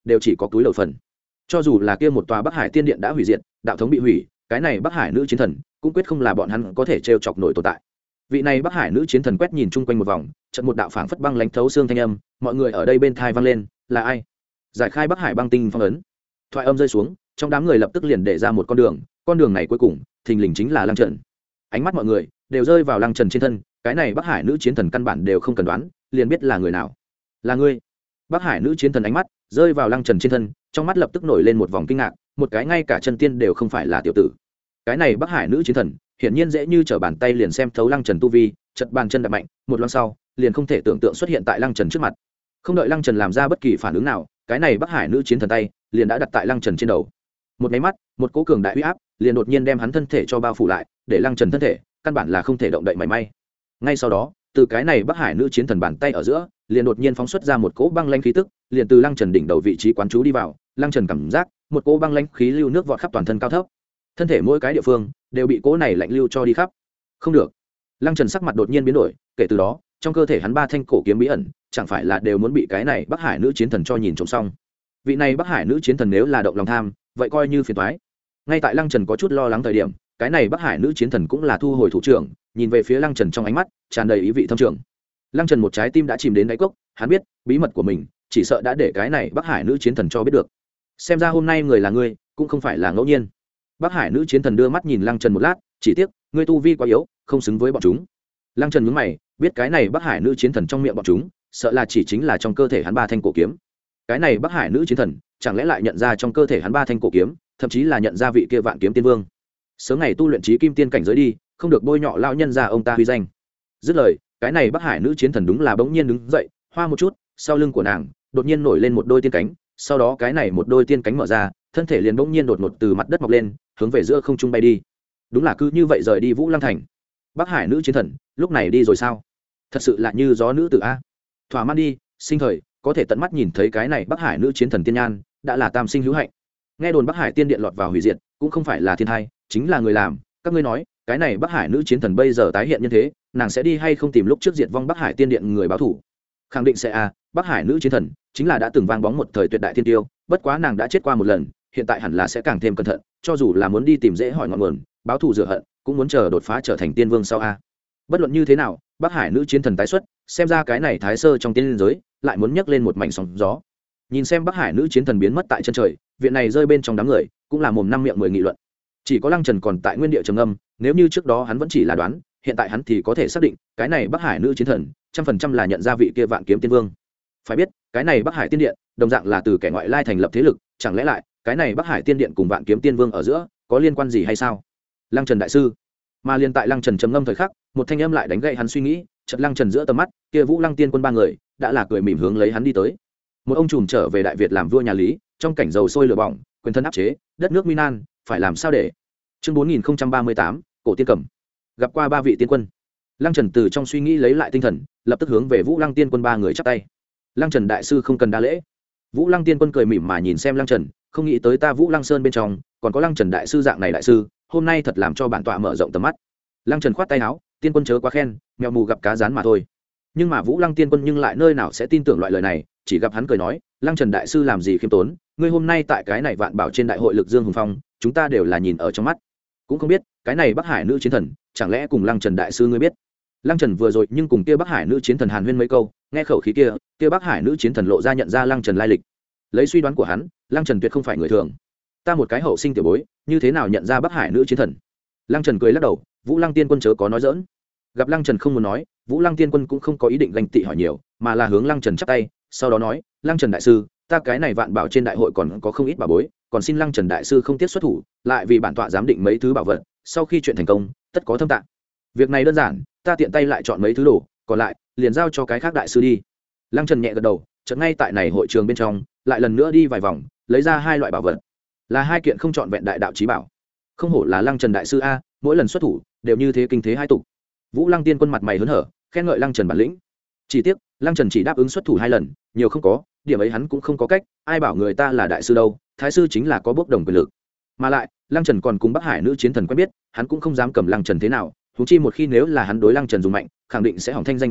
đều chỉ có túi lầu phần. Cho dù là kia một tòa Bắc Hải tiên điện đã hủy diệt, đạo thống bị hủy, cái này Bắc Hải nữ chiến thần cũng quyết không là bọn hắn có thể trêu chọc nổi tồn tại. Vị này Bắc Hải nữ chiến thần quét nhìn chung quanh một vòng, chợt một đạo phảng phất băng lãnh thấu xương thanh âm, mọi người ở đây bên thai vang lên, là ai? Giải khai Bắc Hải băng tinh phong ấn. Thoại âm rơi xuống, trong đám người lập tức liền để ra một con đường, con đường này cuối cùng, thình lình chính là Lăng Trần. Ánh mắt mọi người đều rơi vào Lăng Trần trên thân, cái này Bắc Hải nữ chiến thần căn bản đều không cần đoán, liền biết là người nào. Là ngươi. Bắc Hải nữ chiến thần ánh mắt rơi vào Lăng Trần trên thân, trong mắt lập tức nổi lên một vòng kinh ngạc, một cái ngay cả chân tiên đều không phải là tiểu tử. Cái này Bắc Hải nữ chiến thần, hiển nhiên dễ như trở bàn tay liền xem thấu Lăng Trần tu vi, chật bàn chân đạp mạnh, một loáng sau, liền không thể tưởng tượng xuất hiện tại Lăng Trần trước mặt. Không đợi Lăng Trần làm ra bất kỳ phản ứng nào, cái này Bắc Hải nữ chiến thần tay liền đã đặt tại Lăng Trần trên đầu. Một cái mắt, một cỗ cường đại uy áp liền đột nhiên đem hắn thân thể cho bao phủ lại, để Lăng Trần thân thể căn bản là không thể động đậy mảy may. Ngay sau đó, từ cái này Bắc Hải nữ chiến thần bàn tay ở giữa, liền đột nhiên phóng xuất ra một cỗ băng lãnh khí tức, liền từ Lăng Trần đỉnh đầu vị trí quán chú đi vào. Lăng Trần cảm giác một cỗ băng lãnh khí lưu nước vọt khắp toàn thân cao thấp, thân thể mỗi cái địa phương đều bị cỗ này lạnh lưu cho đi khắp. Không được. Lăng Trần sắc mặt đột nhiên biến đổi, kể từ đó, trong cơ thể hắn ba thanh cổ kiếm bí ẩn, chẳng phải là đều muốn bị cái này Bắc Hải nữ chiến thần cho nhìn trộm xong. Vị này Bắc Hải nữ chiến thần nếu là động lòng tham, vậy coi như phiền toái. Ngay tại Lăng Trần có chút lo lắng thời điểm, cái này Bắc Hải nữ chiến thần cũng là thu hồi thủ trưởng, nhìn về phía Lăng Trần trong ánh mắt tràn đầy ý vị thâm trường. Lăng Trần một trái tim đã chìm đến đáy cốc, hắn biết, bí mật của mình chỉ sợ đã để cái này Bắc Hải nữ chiến thần cho biết được. Xem ra hôm nay người là ngươi, cũng không phải là ngẫu nhiên. Bắc Hải nữ chiến thần đưa mắt nhìn Lăng Trần một lát, chỉ tiếc, ngươi tu vi quá yếu, không xứng với bọn chúng. Lăng Trần nhướng mày, biết cái này Bắc Hải nữ chiến thần trong miệng bọn chúng, sợ là chỉ chính là trong cơ thể hắn ba thanh cổ kiếm. Cái này Bắc Hải nữ chiến thần, chẳng lẽ lại nhận ra trong cơ thể hắn ba thanh cổ kiếm, thậm chí là nhận ra vị kia Vạn Kiếm Tiên Vương. Sớm ngày tu luyện chí kim tiên cảnh giới đi, không được bôi nhọ lão nhân gia ông ta huy danh. Dứt lời, cái này Bắc Hải nữ chiến thần đúng là bỗng nhiên đứng dậy, hoa một chút, sau lưng của nàng đột nhiên nổi lên một đôi tiên cánh, sau đó cái này một đôi tiên cánh mở ra, thân thể liền bỗng nhiên đột ngột từ mặt đất mọc lên, hướng về giữa không trung bay đi. Đúng là cứ như vậy rời đi Vũ Lăng Thành. Bắc Hải nữ chiến thần, lúc này đi rồi sao? Thật sự là như gió nữ tử a. Thỏa mãn đi, sinh thời có thể tận mắt nhìn thấy cái này Bắc Hải nữ chiến thần tiên nhan, đã là tam sinh hữu hạnh. Nghe đồn Bắc Hải tiên điện lọt vào hủy diệt, cũng không phải là thiên thai, chính là người làm. Các ngươi nói, cái này Bắc Hải nữ chiến thần bây giờ tái hiện nhân thế, nàng sẽ đi hay không tìm lúc trước diệt vong Bắc Hải tiên điện người báo thủ? Khẳng định sẽ a. Bắc Hải nữ chiến thần chính là đã từng vang bóng một thời tuyệt đại thiên tiêu, bất quá nàng đã chết qua một lần, hiện tại hẳn là sẽ càng thêm cẩn thận, cho dù là muốn đi tìm dễ hỏi ngọn nguồn, báo thù rửa hận, cũng muốn chờ đột phá trở thành tiên vương sau a. Bất luận như thế nào, Bắc Hải nữ chiến thần tái xuất, xem ra cái này thái sơ trong tiên liên giới lại muốn nhấc lên một mảnh sóng gió. Nhìn xem Bắc Hải nữ chiến thần biến mất tại chân trời, viện này rơi bên trong đám người, cũng là mồm năm miệng mười nghị luận. Chỉ có Lăng Trần còn tại nguyên địa trầm âm, nếu như trước đó hắn vẫn chỉ là đoán, hiện tại hắn thì có thể xác định, cái này Bắc Hải nữ chiến thần, trăm phần trăm là nhận ra vị kia Vạn Kiếm Tiên Vương. Phải biết, cái này Bắc Hải tiên điện, đồng dạng là từ kẻ ngoại lai thành lập thế lực, chẳng lẽ lại, cái này Bắc Hải tiên điện cùng Vạn Kiếm Tiên Vương ở giữa có liên quan gì hay sao? Lăng Trần đại sư. Mà liên tại Lăng Trần trầm ngâm thời khắc, một thanh âm lại đánh gậy hắn suy nghĩ, chợt Lăng Trần giữa tầm mắt, kia Vũ Lăng Tiên Quân ba người, đã là cười mỉm hướng lấy hắn đi tới. Một ông trùm trở về Đại Việt làm vua nhà Lý, trong cảnh dầu sôi lửa bỏng, quyền thân áp chế, đất nước Minan, phải làm sao để? Chương bốn nghìn không trăm ba mươi tám, cổ tiên cầm. Gặp qua ba vị tiên quân. Lăng Trần từ trong suy nghĩ lấy lại tinh thần, lập tức hướng về Vũ Lăng Tiên Quân ba người chắp tay. Lăng Trần đại sư không cần đa lễ. Vũ Lăng Tiên Quân cười mỉm mà nhìn xem Lăng Trần, không nghĩ tới ta Vũ Lăng Sơn bên trong còn có Lăng Trần đại sư dạng này đại sư, hôm nay thật làm cho bản tọa mở rộng tầm mắt. Lăng Trần khoát tay áo, tiên quân chớ quá khen, mèo mù gặp cá rán mà thôi. Nhưng mà Vũ Lăng Tiên Quân nhưng lại nơi nào sẽ tin tưởng loại lời này, chỉ gặp hắn cười nói, Lăng Trần đại sư làm gì khiêm tốn, ngươi hôm nay tại cái này vạn bảo trên đại hội lực dương hùng phong, chúng ta đều là nhìn ở trong mắt. Cũng không biết, cái này Bắc Hải nữ chiến thần, chẳng lẽ cùng Lăng Trần đại sư ngươi biết? Lăng Trần vừa rồi nhưng cùng kia Bắc Hải nữ chiến thần hàn huyên mấy câu, nghe khẩu khí kia, kia Bắc Hải nữ chiến thần lộ ra nhận ra Lăng Trần lai lịch. Lấy suy đoán của hắn, Lăng Trần tuyệt không phải người thường. Ta một cái hậu sinh tiểu bối, như thế nào nhận ra Bắc Hải nữ chiến thần? Lăng Trần cười lắc đầu, Vũ Lăng Tiên Quân chớ có nói giỡn. Gặp Lăng Trần không muốn nói, Vũ Lăng Tiên Quân cũng không có ý định ganh tị hỏi nhiều, mà là hướng Lăng Trần chắp tay, sau đó nói, Lăng Trần đại sư, ta cái này vạn bảo trên đại hội còn có không ít bảo bối, còn xin Lăng Trần đại sư không tiếc xuất thủ, lại vì bản tọa giám định mấy thứ bảo vật, sau khi chuyện thành công, tất có thâm tạng. Việc này đơn giản, ta tiện tay lại chọn mấy thứ đồ, còn lại liền giao cho cái khác đại sư đi. Lăng Trần nhẹ gật đầu, chợt ngay tại này hội trường bên trong, lại lần nữa đi vài vòng, lấy ra hai loại bảo vật, là hai kiện không chọn vẹn đại đạo chí bảo. Không hổ là Lăng Trần đại sư a, mỗi lần xuất thủ đều như thế kinh thế hai tục. Vũ Lăng Tiên Quân mặt mày hớn hở, khen ngợi Lăng Trần bản lĩnh. Chỉ tiếc, Lăng Trần chỉ đáp ứng xuất thủ hai lần, nhiều không có, điểm ấy hắn cũng không có cách, ai bảo người ta là đại sư đâu, thái sư chính là có bước đồng quyền lực. Mà lại, Lăng Trần còn cùng Bắc Hải nữ chiến thần quen biết, hắn cũng không dám cầm Lăng Trần thế nào, huống chi một khi nếu là hắn đối Lăng Trần dùng mạnh, khẳng định sẽ hỏng thanh danh của mình,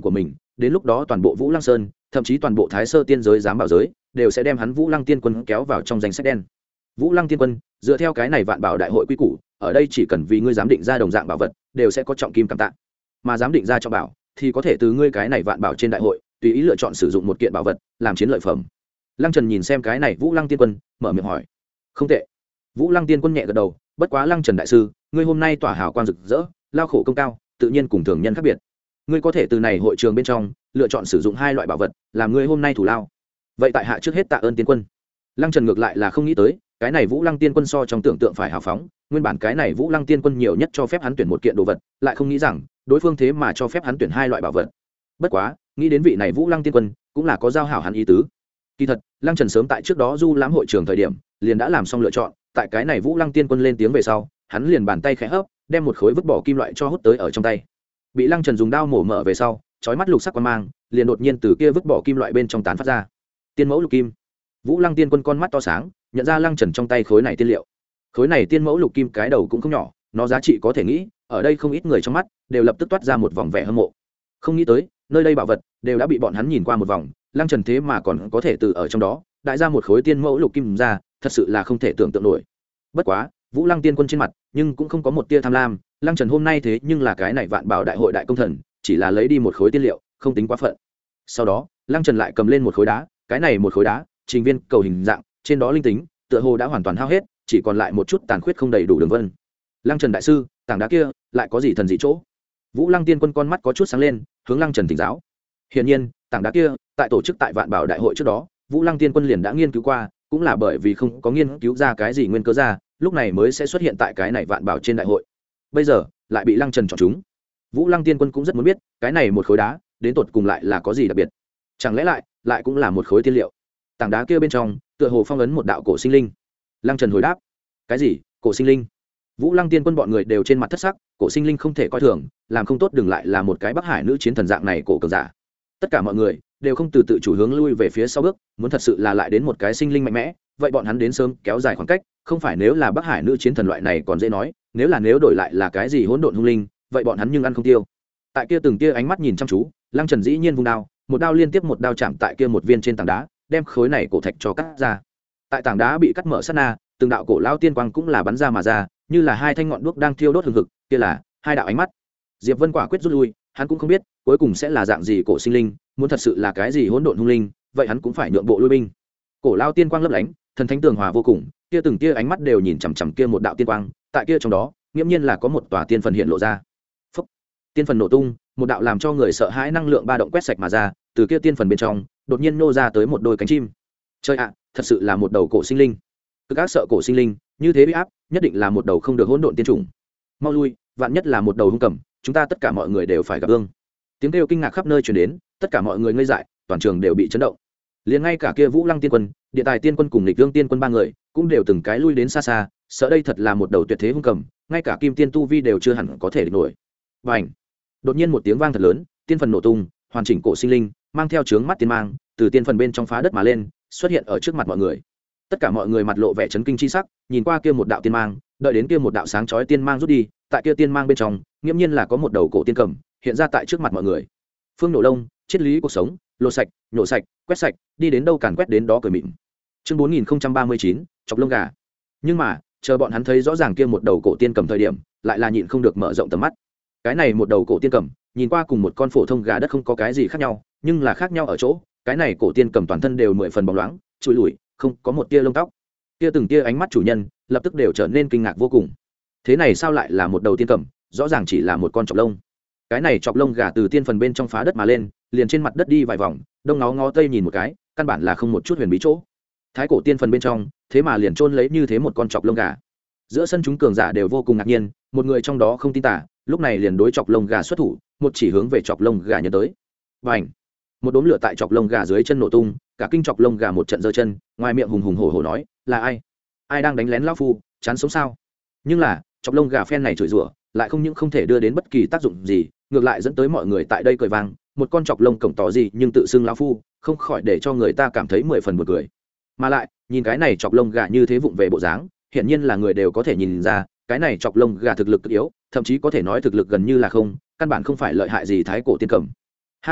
đến lúc đó toàn bộ Vũ Lăng Sơn, thậm chí toàn bộ Thái Sơ tiên giới giám bảo giới đều sẽ đem hắn Vũ Lăng Tiên Quân kéo vào trong danh sách đen. Vũ Lăng Tiên Quân, dựa theo cái này vạn bảo đại hội quy củ, ở đây chỉ cần vì ngươi giám định ra đồng dạng bảo vật, đều sẽ có trọng kim cảm tạ. Mà giám định ra trọng bảo thì có thể từ ngươi cái này vạn bảo trên đại hội, tùy ý lựa chọn sử dụng một kiện bảo vật làm chiến lợi phẩm. Lăng Trần nhìn xem cái này Vũ Lăng Tiên Quân, mở miệng hỏi. Không tệ. Vũ Lăng Tiên Quân nhẹ gật đầu, bất quá Lăng Trần đại sư, ngươi hôm nay tỏa hào quang rực rỡ, lao khổ công cao, tự nhiên cùng thường nhân khác biệt. Ngươi có thể từ này hội trường bên trong lựa chọn sử dụng hai loại bảo vật, làm ngươi hôm nay thủ lao. Vậy tại hạ trước hết tạ ơn Tiên Quân. Lăng Trần ngược lại là không nghĩ tới, cái này Vũ Lăng Tiên Quân so trong tưởng tượng phải hào phóng, nguyên bản cái này Vũ Lăng Tiên Quân nhiều nhất cho phép hắn tuyển một kiện đồ vật, lại không nghĩ rằng đối phương thế mà cho phép hắn tuyển hai loại bảo vật. Bất quá, nghĩ đến vị này Vũ Lăng Tiên Quân, cũng là có giao hảo hắn ý tứ. Kỳ thật, Lăng Trần sớm tại trước đó du lãm hội trường thời điểm, liền đã làm xong lựa chọn, tại cái này Vũ Lăng Tiên Quân lên tiếng về sau, hắn liền bàn tay khẽ hấp, đem một khối vứt bỏ kim loại cho hút tới ở trong tay. Bị Lăng Trần dùng đao mổ mở về sau, chói mắt lục sắc quang mang, liền đột nhiên từ kia vứt bỏ kim loại bên trong tán phát ra. Tiên mẫu lục kim. Vũ Lăng Tiên Quân con mắt to sáng, nhận ra Lăng Trần trong tay khối này tiên liệu. Khối này tiên mẫu lục kim cái đầu cũng không nhỏ, nó giá trị có thể nghĩ, ở đây không ít người trong mắt đều lập tức toát ra một vòng vẻ hâm mộ. Không nghĩ tới, nơi đây bảo vật đều đã bị bọn hắn nhìn qua một vòng, Lăng Trần thế mà còn có thể từ ở trong đó đại ra một khối tiên mẫu lục kim ra, thật sự là không thể tưởng tượng nổi. Bất quá, Vũ Lăng Tiên Quân trên mặt nhưng cũng không có một tia tham lam, Lăng Trần hôm nay thế nhưng là cái này vạn bảo đại hội đại công thần, chỉ là lấy đi một khối tiên liệu, không tính quá phận. Sau đó, Lăng Trần lại cầm lên một khối đá, cái này một khối đá, trình viên cầu hình dạng, trên đó linh tính, tựa hồ đã hoàn toàn hao hết, chỉ còn lại một chút tàn khuyết không đầy đủ đường vân. Lăng Trần đại sư, tảng đá kia lại có gì thần dị chỗ? Vũ Lăng Tiên Quân con mắt có chút sáng lên, hướng Lăng Trần thỉnh giáo. Hiển nhiên, tảng đá kia, tại tổ chức tại vạn bảo đại hội trước đó, Vũ Lăng Tiên Quân liền đã nghiên cứu qua, cũng là bởi vì không có nghiên cứu ra cái gì nguyên cớ ra, lúc này mới sẽ xuất hiện tại cái này vạn bảo trên đại hội. Bây giờ, lại bị Lăng Trần chọn chúng. Vũ Lăng Tiên Quân cũng rất muốn biết, cái này một khối đá, đến tột cùng lại là có gì đặc biệt? Chẳng lẽ lại, lại cũng là một khối tiên liệu? Tảng đá kia bên trong, tựa hồ phong ấn một đạo cổ sinh linh. Lăng Trần hồi đáp. Cái gì? Cổ sinh linh? Vũ Lăng Tiên Quân bọn người đều trên mặt thất sắc, cổ sinh linh không thể coi thường, làm không tốt đừng lại là một cái Bắc Hải nữ chiến thần dạng này cổ cường giả. Tất cả mọi người đều không từ tự chủ hướng lui về phía sau bước, muốn thật sự là lại đến một cái sinh linh mạnh mẽ, vậy bọn hắn đến sớm kéo dài khoảng cách, không phải nếu là Bắc Hải nữ chiến thần loại này còn dễ nói, nếu là nếu đổi lại là cái gì hỗn độn hung linh, vậy bọn hắn nhưng ăn không tiêu. Tại kia từng tia ánh mắt nhìn chăm chú, Lăng Trần dĩ nhiên vung đao, một đao liên tiếp một đao chạm tại kia một viên trên tảng đá, đem khối này cổ thạch cho cắt ra. Tại tảng đá bị cắt mở sát na, từng đạo cổ lao tiên quang cũng là bắn ra mà ra, như là hai thanh ngọn đuốc đang thiêu đốt hừng hực, kia là hai đạo ánh mắt. Diệp Vân quả quyết rút lui, hắn cũng không biết cuối cùng sẽ là dạng gì cổ sinh linh, muốn thật sự là cái gì hỗn độn hung linh, vậy hắn cũng phải nhượng bộ lui binh. Cổ lao tiên quang lấp lánh, thần thánh tường hòa vô cùng, kia từng tia ánh mắt đều nhìn chằm chằm kia một đạo tiên quang, tại kia trong đó, nghiễm nhiên là có một tòa tiên phần hiện lộ ra. Phốc. Tiên phần nổ tung, một đạo làm cho người sợ hãi năng lượng ba động quét sạch mà ra, từ kia tiên phần bên trong, đột nhiên nô ra tới một đôi cánh chim. Trời ạ, thật sự là một đầu cổ sinh linh. Cực ác sợ cổ sinh linh, như thế uy áp, nhất định là một đầu không được hỗn độn tiên trùng. Mau lui, vạn nhất là một đầu hung cầm, chúng ta tất cả mọi người đều phải gặp ương. Tiếng kêu kinh ngạc khắp nơi truyền đến, tất cả mọi người ngây dại, toàn trường đều bị chấn động. Liền ngay cả kia Vũ Lăng Tiên Quân, Địa Tài Tiên Quân cùng Lịch Dương Tiên Quân ba người, cũng đều từng cái lui đến xa xa, sợ đây thật là một đầu tuyệt thế hung cầm, ngay cả Kim Tiên tu vi đều chưa hẳn có thể địch nổi. Bành! Đột nhiên một tiếng vang thật lớn, tiên phần nổ tung, hoàn chỉnh cổ sinh linh, mang theo chướng mắt tiên mang, từ tiên phần bên trong phá đất mà lên, xuất hiện ở trước mặt mọi người. Tất cả mọi người mặt lộ vẻ chấn kinh chi sắc, nhìn qua kia một đạo tiên mang, đợi đến kia một đạo sáng chói tiên mang rút đi, tại kia tiên mang bên trong, nghiễm nhiên là có một đầu cổ tiên cầm, hiện ra tại trước mặt mọi người. Phương nổ lông, triết lý cuộc sống, lột sạch, nhổ sạch, quét sạch, đi đến đâu càn quét đến đó cười mịn. Chương bốn nghìn ba mươi chín, chọc lông gà. Nhưng mà, chờ bọn hắn thấy rõ ràng kia một đầu cổ tiên cầm thời điểm, lại là nhịn không được mở rộng tầm mắt. Cái này một đầu cổ tiên cầm, nhìn qua cùng một con phổ thông gà đất không có cái gì khác nhau, nhưng là khác nhau ở chỗ, cái này cổ tiên cầm toàn thân đều mười phần bóng loáng, trụi lủi, không có một tia lông tóc. Tia từng tia ánh mắt chủ nhân, lập tức đều trở nên kinh ngạc vô cùng. Thế này sao lại là một đầu tiên cầm, rõ ràng chỉ là một con chọc lông. Cái này chọc lông gà từ tiên phần bên trong phá đất mà lên, liền trên mặt đất đi vài vòng, đông ngó ngó tây nhìn một cái, căn bản là không một chút huyền bí chỗ. Thái cổ tiên phần bên trong, thế mà liền chôn lấy như thế một con chọc lông gà. Giữa sân chúng cường giả đều vô cùng ngạc nhiên, một người trong đó không tin tả, lúc này liền đối chọc lông gà xuất thủ, một chỉ hướng về chọc lông gà nhấn tới. Bành! Một đốm lửa tại chọc lông gà dưới chân nổ tung, cả kinh chọc lông gà một trận giơ chân, ngoài miệng hùng hùng hổ hổ nói, là ai? Ai đang đánh lén lão phu, chán sống sao? Nhưng là, chọc lông gà phen này chửi rủa, lại không những không thể đưa đến bất kỳ tác dụng gì, ngược lại dẫn tới mọi người tại đây cười vang, một con chọc lông cổng tỏ gì nhưng tự xưng lão phu, không khỏi để cho người ta cảm thấy mười phần buồn cười. Mà lại, nhìn cái này chọc lông gà như thế vụng về bộ dáng, hiển nhiên là người đều có thể nhìn ra, cái này chọc lông gà thực lực cực yếu, thậm chí có thể nói thực lực gần như là không, căn bản không phải lợi hại gì thái cổ tiên cầm. Ha ha,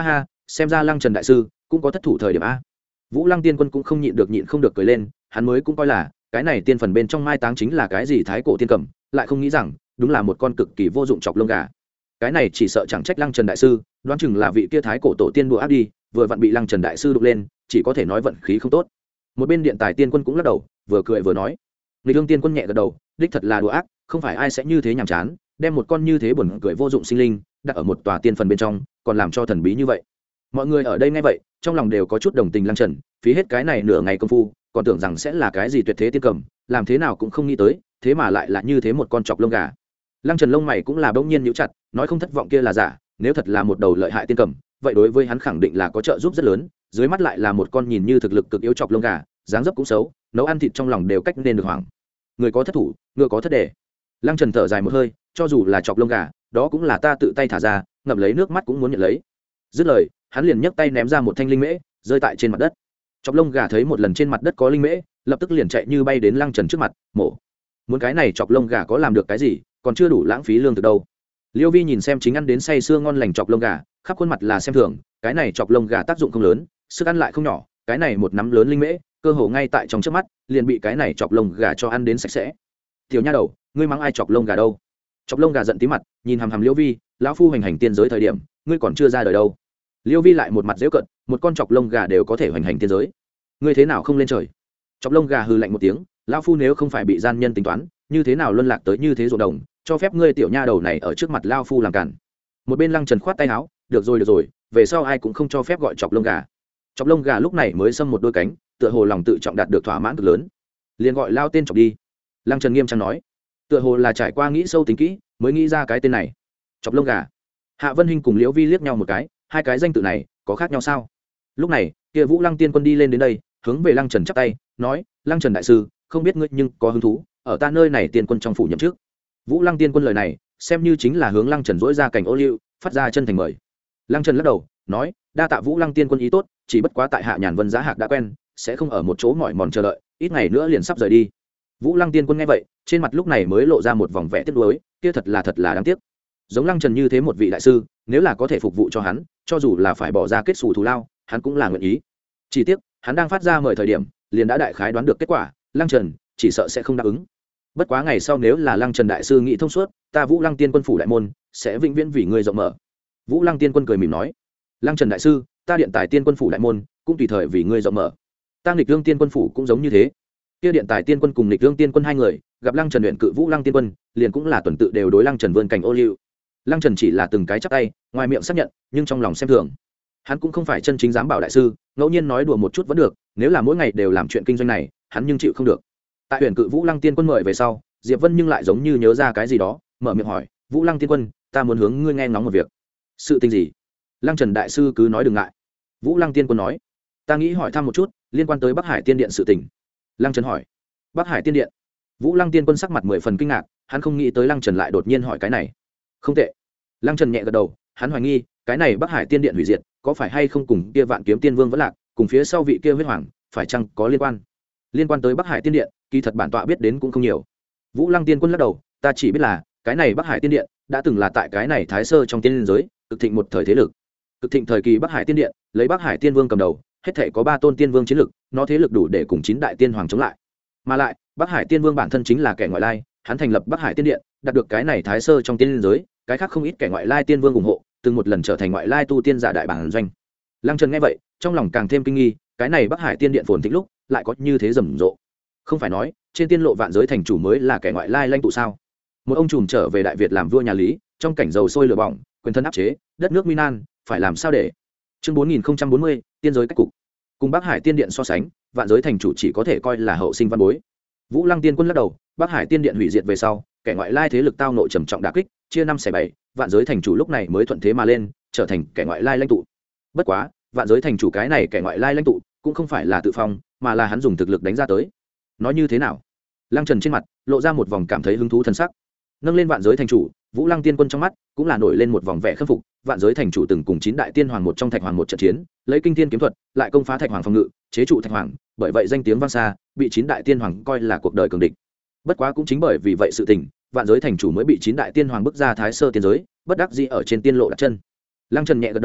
xem ra lăng trần đại sư cũng có thất thủ thời điểm a. Vũ Lăng Tiên Quân cũng không nhịn được nhịn không được cười lên, hắn mới cũng coi là cái này tiên phần bên trong mai táng chính là cái gì thái cổ tiên cầm, lại không nghĩ rằng đúng là một con cực kỳ vô dụng chọc lông gà. Cái này chỉ sợ chẳng trách Lăng Trần đại sư, đoán chừng là vị kia thái cổ tổ tiên đùa áp đi, vừa vặn bị Lăng Trần đại sư đụng lên, chỉ có thể nói vận khí không tốt. Một bên điện tài tiên quân cũng lắc đầu, vừa cười vừa nói, Nghịch Ương Tiên Quân nhẹ gật đầu, đích thật là đùa ác, không phải ai sẽ như thế nhàm chán, đem một con như thế buồn cười vô dụng sinh linh đặt ở một tòa tiên phần bên trong, còn làm cho thần bí như vậy. Mọi người ở đây nghe vậy, trong lòng đều có chút đồng tình Lăng Trần, phí hết cái này nửa ngày công phu, còn tưởng rằng sẽ là cái gì tuyệt thế tiên cầm, làm thế nào cũng không nghĩ tới, thế mà lại là như thế một con chọc lông gà. Lăng Trần lông mày cũng là bỗng nhiên nhíu chặt, nói không thất vọng kia là giả, nếu thật là một đầu lợi hại tiên cầm, vậy đối với hắn khẳng định là có trợ giúp rất lớn, dưới mắt lại là một con nhìn như thực lực cực yếu chọc lông gà, dáng dấp cũng xấu, nấu ăn thịt trong lòng đều cách nên được hoảng. Người có thất thủ, ngựa có thất đề. Lăng Trần thở dài một hơi, cho dù là chọc lông gà, đó cũng là ta tự tay thả ra, ngậm lấy nước mắt cũng muốn nhận lấy. Dứt lời, hắn liền nhấc tay ném ra một thanh linh mễ, rơi tại trên mặt đất. Chọc lông gà thấy một lần trên mặt đất có linh mễ, lập tức liền chạy như bay đến Lăng Trần trước mặt, mổ. Muốn cái này chọc lông gà có làm được cái gì, còn chưa đủ lãng phí lương thực đâu. Liêu Vi nhìn xem chính ăn đến say sưa ngon lành chọc lông gà, khắp khuôn mặt là xem thường, cái này chọc lông gà tác dụng không lớn, sức ăn lại không nhỏ, cái này một nắm lớn linh mễ, cơ hồ ngay tại trong trước mắt, liền bị cái này chọc lông gà cho ăn đến sạch sẽ. Tiểu nha đầu, ngươi mắng ai chọc lông gà đâu? Chọc lông gà giận tí mặt, nhìn hàm hàm Liêu Vi, lão phu hành hành tiên giới thời điểm, ngươi còn chưa ra đời đâu. Liêu Vi lại một mặt giễu cợt, một con chọc lông gà đều có thể hành hành tiên giới, ngươi thế nào không lên trời? Chọc lông gà hừ lạnh một tiếng, lão phu nếu không phải bị gian nhân tính toán, như thế nào luân lạc tới như thế ruộng đồng, cho phép ngươi tiểu nha đầu này ở trước mặt lão phu làm cản. Một bên Lăng Trần khoát tay áo, được rồi được rồi, về sau ai cũng không cho phép gọi chọc lông gà. Chọc lông gà lúc này mới xâm một đôi cánh, tựa hồ lòng tự trọng đạt được thỏa mãn cực lớn, liền gọi lao tên chọc đi. Lăng Trần nghiêm trang nói, tựa hồ là trải qua nghĩ sâu tính kỹ mới nghĩ ra cái tên này, chọc lông gà. Hạ Vân Hinh cùng Liễu Vi liếc nhau một cái, hai cái danh tự này có khác nhau sao? Lúc này kia Vũ Lăng Tiên Quân đi lên đến đây, hướng về Lăng Trần chắp tay nói, Lăng Trần đại sư, không biết ngươi nhưng có hứng thú ở ta nơi này tiên quân trong phủ nhậm chức. Vũ Lăng Tiên Quân lời này xem như chính là hướng Lăng Trần dỗi ra cảnh ô liu, phát ra chân thành mời. Lăng Trần lắc đầu nói, đa tạ Vũ Lăng Tiên Quân ý tốt, chỉ bất quá tại Hạ Nhàn Vân Giá Hạc đã quen, sẽ không ở một chỗ mỏi mòn chờ đợi, ít ngày nữa liền sắp rời đi. Vũ Lăng Tiên Quân nghe vậy, trên mặt lúc này mới lộ ra một vòng vẻ tiếc nuối, kia thật là thật là đáng tiếc. Giống Lăng Trần như thế một vị đại sư, nếu là có thể phục vụ cho hắn, cho dù là phải bỏ ra kết xù thù lao, hắn cũng là nguyện ý. Chỉ tiếc, hắn đang phát ra mời thời điểm, liền đã đại khái đoán được kết quả, Lăng Trần chỉ sợ sẽ không đáp ứng. Bất quá ngày sau nếu là Lăng Trần đại sư nghĩ thông suốt, ta Vũ Lăng Tiên Quân phủ đại môn sẽ vĩnh viễn vì ngươi rộng mở. Vũ Lăng Tiên Quân cười mỉm nói, Lăng Trần đại sư, ta điện tài Tiên Quân phủ đại môn cũng tùy thời vì ngươi rộng mở. Ta Nghịch Ương Tiên Quân phủ cũng giống như thế. Kia điện tài Tiên Quân cùng Nghịch Ương Tiên Quân hai người, gặp Lăng Trần luyện cự Vũ Lăng Tiên Quân, liền cũng là tuần tự đều đối Lăng Trần vươn cảnh ô liu. Lăng Trần chỉ là từng cái chắp tay, ngoài miệng xác nhận, nhưng trong lòng xem thường. Hắn cũng không phải chân chính giám bảo đại sư, ngẫu nhiên nói đùa một chút vẫn được, nếu là mỗi ngày đều làm chuyện kinh doanh này, hắn nhưng chịu không được. Tại huyện cự Vũ Lăng Tiên Quân mời về sau, Diệp Vân nhưng lại giống như nhớ ra cái gì đó, mở miệng hỏi, Vũ Lăng Tiên Quân, ta muốn hướng ngươi nghe ngóng một việc. Sự tình gì? Lăng Trần đại sư cứ nói đừng ngại. Vũ Lăng Tiên Quân nói, ta nghĩ hỏi thăm một chút liên quan tới Bắc Hải Tiên Điện sự tình. Lăng Trần hỏi, Bắc Hải Tiên Điện? Vũ Lăng Tiên Quân sắc mặt mười phần kinh ngạc, hắn không nghĩ tới Lăng Trần lại đột nhiên hỏi cái này. Không tệ. Lăng Trần nhẹ gật đầu, hắn hoài nghi cái này Bắc Hải Tiên Điện hủy diệt có phải hay không cùng kia Vạn Kiếm Tiên Vương vẫn lạc, cùng phía sau vị kia huyết hoàng phải chăng có liên quan? Liên quan tới Bắc Hải Tiên Điện, kỳ thật bản tọa biết đến cũng không nhiều. Vũ Lăng Tiên Quân lắc đầu, ta chỉ biết là cái này Bắc Hải Tiên Điện đã từng là tại cái này Thái Sơ trong tiên giới cực thịnh một thời thế lực. Cực thịnh thời kỳ Bắc Hải Tiên Điện lấy Bắc Hải Tiên Vương cầm đầu, hết thảy có ba tôn tiên vương chiến lực, nó thế lực đủ để cùng chín đại tiên hoàng chống lại. Mà lại, Bắc Hải Tiên Vương bản thân chính là kẻ ngoại lai, hắn thành lập Bắc Hải Tiên Điện, đạt được cái này Thái Sơ trong tiên giới, cái khác không ít kẻ ngoại lai tiên vương ủng hộ, từng một lần trở thành ngoại lai tu tiên giả đại bản doanh. Lăng Trần nghe vậy, trong lòng càng thêm kinh nghi, cái này Bắc Hải Tiên Điện phồn thịnh lúc, lại có như thế rầm rộ. Không phải nói, trên tiên lộ vạn giới thành chủ mới là kẻ ngoại lai lãnh tụ sao? Một ông trùm trở về đại Việt làm vua nhà Lý, trong cảnh dầu sôi lửa bỏng, quyền thân áp chế, đất nước Minan, phải làm sao để? Chương bốn nghìn bốn mươi, tiên giới cách cục. Cùng Bắc Hải Tiên Điện so sánh, vạn giới thành chủ chỉ có thể coi là hậu sinh văn bối. Vũ Lăng Tiên Quân lắc đầu, Bắc Hải Tiên Điện hủy diệt về sau, kẻ ngoại lai thế lực tao nội trầm trọng đả kích, chia năm xẻ bảy, vạn giới thành chủ lúc này mới thuận thế mà lên, trở thành kẻ ngoại lai lãnh tụ. Bất quá, vạn giới thành chủ cái này kẻ ngoại lai lãnh tụ, cũng không phải là tự phong, mà là hắn dùng thực lực đánh ra tới. Nói như thế nào? Lăng Trần trên mặt lộ ra một vòng cảm thấy hứng thú thần sắc. Nâng lên vạn giới thành chủ, Vũ Lăng Tiên Quân trong mắt cũng là nổi lên một vòng vẻ khâm phục, vạn giới thành chủ từng cùng chín đại tiên hoàng một trong Thạch Hoàng một trận chiến, lấy kinh thiên kiếm thuật, lại công phá Thạch Hoàng phòng ngự, chế trụ Thạch Hoàng, bởi vậy danh tiếng vang xa, bị chín đại tiên hoàng coi là cuộc đời cường địch. Bất quá cũng chính bởi vì vậy sự tình, vạn giới thành chủ mới bị chín đại tiên hoàng bức ra Thái Sơ tiên giới, bất đắc dĩ ở trên tiên lộ đặt chân. Lăng Trần nhẹ gật đầu,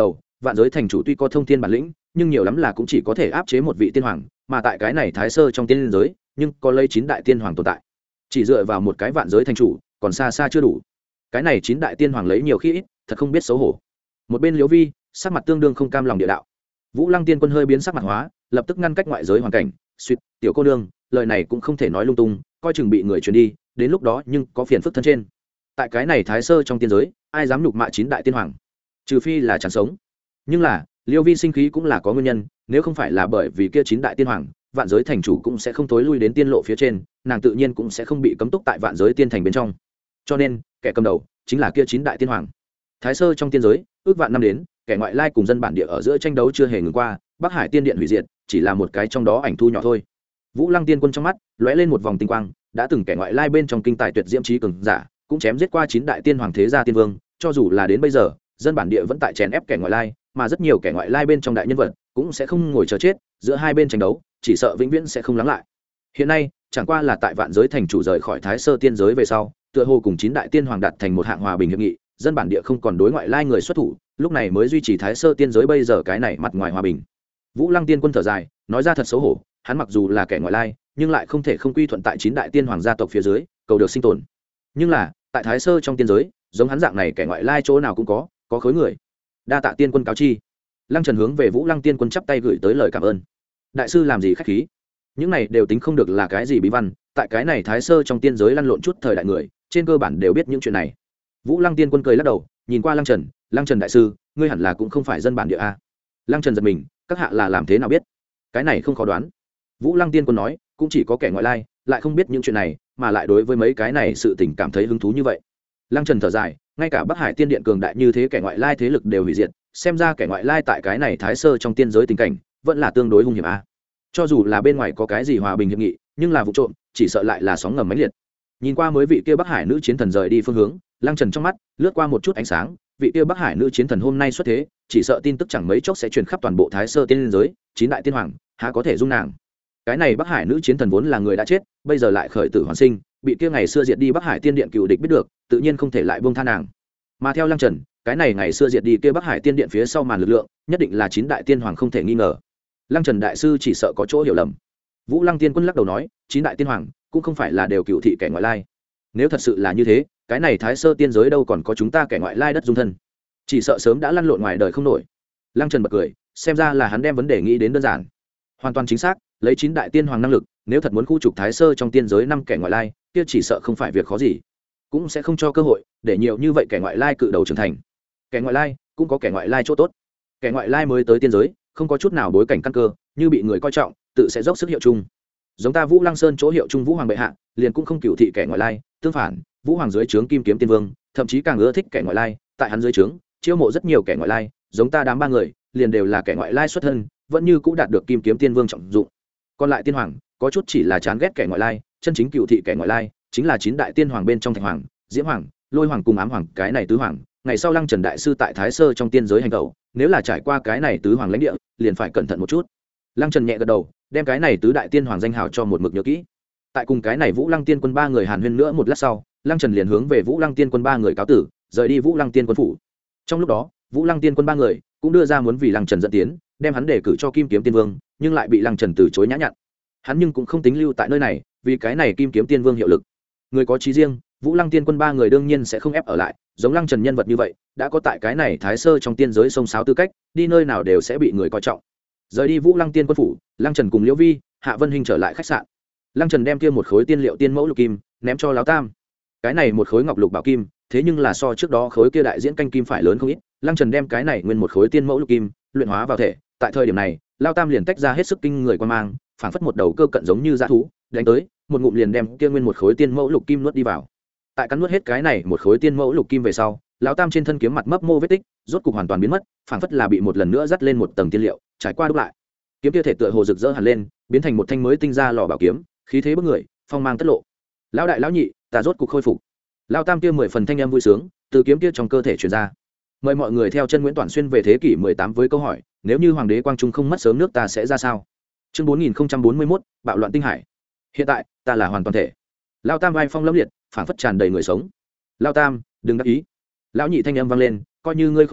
vạn giới thành chủ tuy có thông thiên bản lĩnh nhưng nhiều lắm là cũng chỉ có thể áp chế một vị tiên hoàng, mà tại cái này thái sơ trong tiên giới nhưng có lấy chín đại tiên hoàng tồn tại, chỉ dựa vào một cái vạn giới thành chủ còn xa xa chưa đủ. Cái này chín đại tiên hoàng lấy nhiều khi ít, thật không biết xấu hổ. Một bên Liễu Vi sắc mặt tương đương không cam lòng địa đạo. Vũ Lăng Tiên Quân hơi biến sắc mặt hóa, lập tức ngăn cách ngoại giới hoàn cảnh, suýt, tiểu cô nương, lời này cũng không thể nói lung tung, coi chừng bị người truyền đi, đến lúc đó nhưng có phiền phức thân trên. Tại cái này thái sơ trong tiên giới, ai dám nhục mạ chín đại tiên hoàng, trừ phi là chẳng sống. Nhưng là Liêu Vi sinh khí cũng là có nguyên nhân, nếu không phải là bởi vì kia chín đại tiên hoàng, vạn giới thành chủ cũng sẽ không tối lui đến tiên lộ phía trên, nàng tự nhiên cũng sẽ không bị cấm túc tại vạn giới tiên thành bên trong. Cho nên kẻ cầm đầu chính là kia chín đại tiên hoàng. Thái sơ trong tiên giới ước vạn năm đến, kẻ ngoại lai cùng dân bản địa ở giữa tranh đấu chưa hề ngừng qua, Bắc Hải tiên điện hủy diệt chỉ là một cái trong đó ảnh thu nhỏ thôi. Vũ Lăng Tiên Quân trong mắt lóe lên một vòng tinh quang, đã từng kẻ ngoại lai bên trong kinh tài tuyệt diễm trí cường giả, cũng chém giết qua chín đại tiên hoàng thế gia tiên vương, cho dù là đến bây giờ, dân bản địa vẫn tại chèn ép kẻ ngoại lai, mà rất nhiều kẻ ngoại lai bên trong đại nhân vật cũng sẽ không ngồi chờ chết, giữa hai bên tranh đấu chỉ sợ vĩnh viễn sẽ không lắng lại. Hiện nay chẳng qua là tại vạn giới thành chủ rời khỏi thái sơ tiên giới về sau, tựa hồ cùng chín đại tiên hoàng đạt thành một hạng hòa bình hiệp nghị, dân bản địa không còn đối ngoại lai người xuất thủ, lúc này mới duy trì thái sơ tiên giới bây giờ cái này mặt ngoài hòa bình. Vũ Lăng Tiên Quân thở dài, nói ra thật xấu hổ, hắn mặc dù là kẻ ngoại lai, nhưng lại không thể không quy thuận tại chín đại tiên hoàng gia tộc phía dưới, cầu được sinh tồn. Nhưng là tại thái sơ trong tiên giới, giống hắn dạng này kẻ ngoại lai chỗ nào cũng có, có khối người. Đa tạ tiên quân cáo chi. Lăng Trần hướng về Vũ Lăng Tiên Quân chắp tay gửi tới lời cảm ơn. Đại sư làm gì khách khí, những này đều tính không được là cái gì bí văn, tại cái này thái sơ trong tiên giới lăn lộn chút thời đại người, trên cơ bản đều biết những chuyện này. Vũ Lăng Tiên Quân cười lắc đầu, nhìn qua Lăng Trần, Lăng Trần đại sư, ngươi hẳn là cũng không phải dân bản địa a. Lăng Trần giật mình, các hạ là làm thế nào biết? Cái này không khó đoán. Vũ Lăng Tiên Quân nói, cũng chỉ có kẻ ngoại lai lại không biết những chuyện này, mà lại đối với mấy cái này sự tình cảm thấy hứng thú như vậy. Lăng Trần thở dài, ngay cả Bắc Hải tiên điện cường đại như thế kẻ ngoại lai thế lực đều hủy diệt, xem ra kẻ ngoại lai tại cái này thái sơ trong tiên giới tình cảnh vẫn là tương đối hung hiểm a. Cho dù là bên ngoài có cái gì hòa bình hiệp nghị, nhưng là vụ trộm chỉ sợ lại là sóng ngầm mãnh liệt. Nhìn qua mới vị kia Bắc Hải nữ chiến thần rời đi phương hướng, Lăng Trần trong mắt lướt qua một chút ánh sáng, vị kia Bắc Hải nữ chiến thần hôm nay xuất thế, chỉ sợ tin tức chẳng mấy chốc sẽ truyền khắp toàn bộ thái sơ tiên giới, chín đại tiên hoàng há có thể dung nàng. Cái này Bắc Hải nữ chiến thần vốn là người đã chết, bây giờ lại khởi tử hoàn sinh, bị kia ngày xưa diệt đi Bắc Hải tiên điện cựu địch biết được, tự nhiên không thể lại buông tha nàng. Mà theo Lăng Trần, cái này ngày xưa diệt đi kia Bắc Hải tiên điện phía sau màn lực lượng, nhất định là chín đại tiên hoàng không thể nghi ngờ. Lăng Trần đại sư chỉ sợ có chỗ hiểu lầm. Vũ Lăng Tiên Quân lắc đầu nói, chín đại tiên hoàng cũng không phải là đều cựu thị kẻ ngoại lai. Nếu thật sự là như thế, cái này thái sơ tiên giới đâu còn có chúng ta kẻ ngoại lai đất dung thân, chỉ sợ sớm đã lăn lộn ngoài đời không nổi. Lăng Trần bật cười, xem ra là hắn đem vấn đề nghĩ đến đơn giản. Hoàn toàn chính xác, lấy chín đại tiên hoàng năng lực, nếu thật muốn khu trục thái sơ trong tiên giới năm kẻ ngoại lai, kia chỉ sợ không phải việc khó gì, cũng sẽ không cho cơ hội để nhiều như vậy kẻ ngoại lai cự đầu trưởng thành. Kẻ ngoại lai cũng có kẻ ngoại lai chỗ tốt, kẻ ngoại lai mới tới tiên giới, không có chút nào bối cảnh căn cơ, như bị người coi trọng, tự sẽ dốc sức hiệu chung. Giống ta Vũ Lăng Sơn chỗ hiệu chung Vũ Hoàng bệ hạ, liền cũng không cựu thị kẻ ngoại lai, tương phản, Vũ Hoàng dưới trướng Kim Kiếm Tiên Vương, thậm chí càng ưa thích kẻ ngoại lai, tại hắn dưới trướng, chiêu mộ rất nhiều kẻ ngoại lai, giống ta đám ba người, liền đều là kẻ ngoại lai xuất thân, vẫn như cũng đạt được Kim Kiếm Tiên Vương trọng dụng. Còn lại tiên hoàng, có chút chỉ là chán ghét kẻ ngoại lai, chân chính cựu thị kẻ ngoại lai, chính là chín đại tiên hoàng bên trong Thạch Hoàng, Diễm Hoàng, Lôi Hoàng cùng Ám Hoàng, cái này tứ hoàng, ngày sau Lăng Trần đại sư tại Thái Sơ trong tiên giới hành tẩu, nếu là trải qua cái này tứ hoàng lãnh địa, liền phải cẩn thận một chút. Lăng Trần nhẹ gật đầu, đem cái này tứ đại tiên hoàng danh hào cho một mực nhớ kỹ. Tại cùng cái này Vũ Lăng Tiên Quân ba người hàn huyên nữa một lát sau, Lăng Trần liền hướng về Vũ Lăng Tiên Quân ba người cáo tử, rời đi Vũ Lăng Tiên Quân phủ. Trong lúc đó, Vũ Lăng Tiên Quân ba người cũng đưa ra muốn vì Lăng Trần dẫn tiến, đem hắn đề cử cho Kim Kiếm Tiên Vương, nhưng lại bị Lăng Trần từ chối nhã nhặn. Hắn nhưng cũng không tính lưu tại nơi này, vì cái này Kim Kiếm Tiên Vương hiệu lực. Người có chí riêng, Vũ Lăng Tiên Quân ba người đương nhiên sẽ không ép ở lại, giống Lăng Trần nhân vật như vậy, đã có tại cái này Thái Sơ trong tiên giới sông sáo tư cách, đi nơi nào đều sẽ bị người coi trọng. Rời đi Vũ Lăng Tiên Quân phủ, Lăng Trần cùng Liễu Vi, Hạ Vân Hinh trở lại khách sạn. Lăng Trần đem kia một khối tiên liệu tiên mẫu lục kim ném cho Lão Tam. Cái này một khối ngọc lục bảo kim, thế nhưng là so trước đó khối kia đại diễn canh kim phải lớn không ít. Lăng Trần đem cái này nguyên một khối tiên mẫu lục kim luyện hóa vào thể, tại thời điểm này, Lão Tam liền tách ra hết sức kinh người quan mang, phảng phất một đầu cơ cận giống như dã thú, đánh tới, một ngụm liền đem kia nguyên một khối tiên mẫu lục kim nuốt đi vào. Tại cắn nuốt hết cái này một khối tiên mẫu lục kim về sau, Lão Tam trên thân kiếm mặt mấp mô vết tích, rốt cục hoàn toàn biến mất, phảng phất là bị một lần nữa dắt lên một tầng tiên liệu, trải qua đúc lại. Kiếm kia thể tựa hồ rực rỡ hẳn lên, biến thành một thanh mới tinh ra lò bảo kiếm, khí thế bức người, phong mang tất lộ. Lão đại lão nhị, ta rốt cục khôi phục. Lão Tam kia mười phần thanh âm vui sướng từ kiếm kia trong cơ thể truyền ra. Mời mọi người theo chân Nguyễn Toản Xuyên về thế kỷ mười tám với câu hỏi, nếu như hoàng đế Quang Trung không mất sớm nước ta sẽ ra sao? Chương bốn nghìn không trăm bốn mươi mốt, bạo loạn tinh hải. Hiện tại, ta là hoàn toàn thể. Lão Tam vai phong lâm liệt, phảng phất tràn đầy người sống. Lão Tam, đừng đắc ý. Lão nhị thanh âm vang lên, coi như ngươi khôi phục,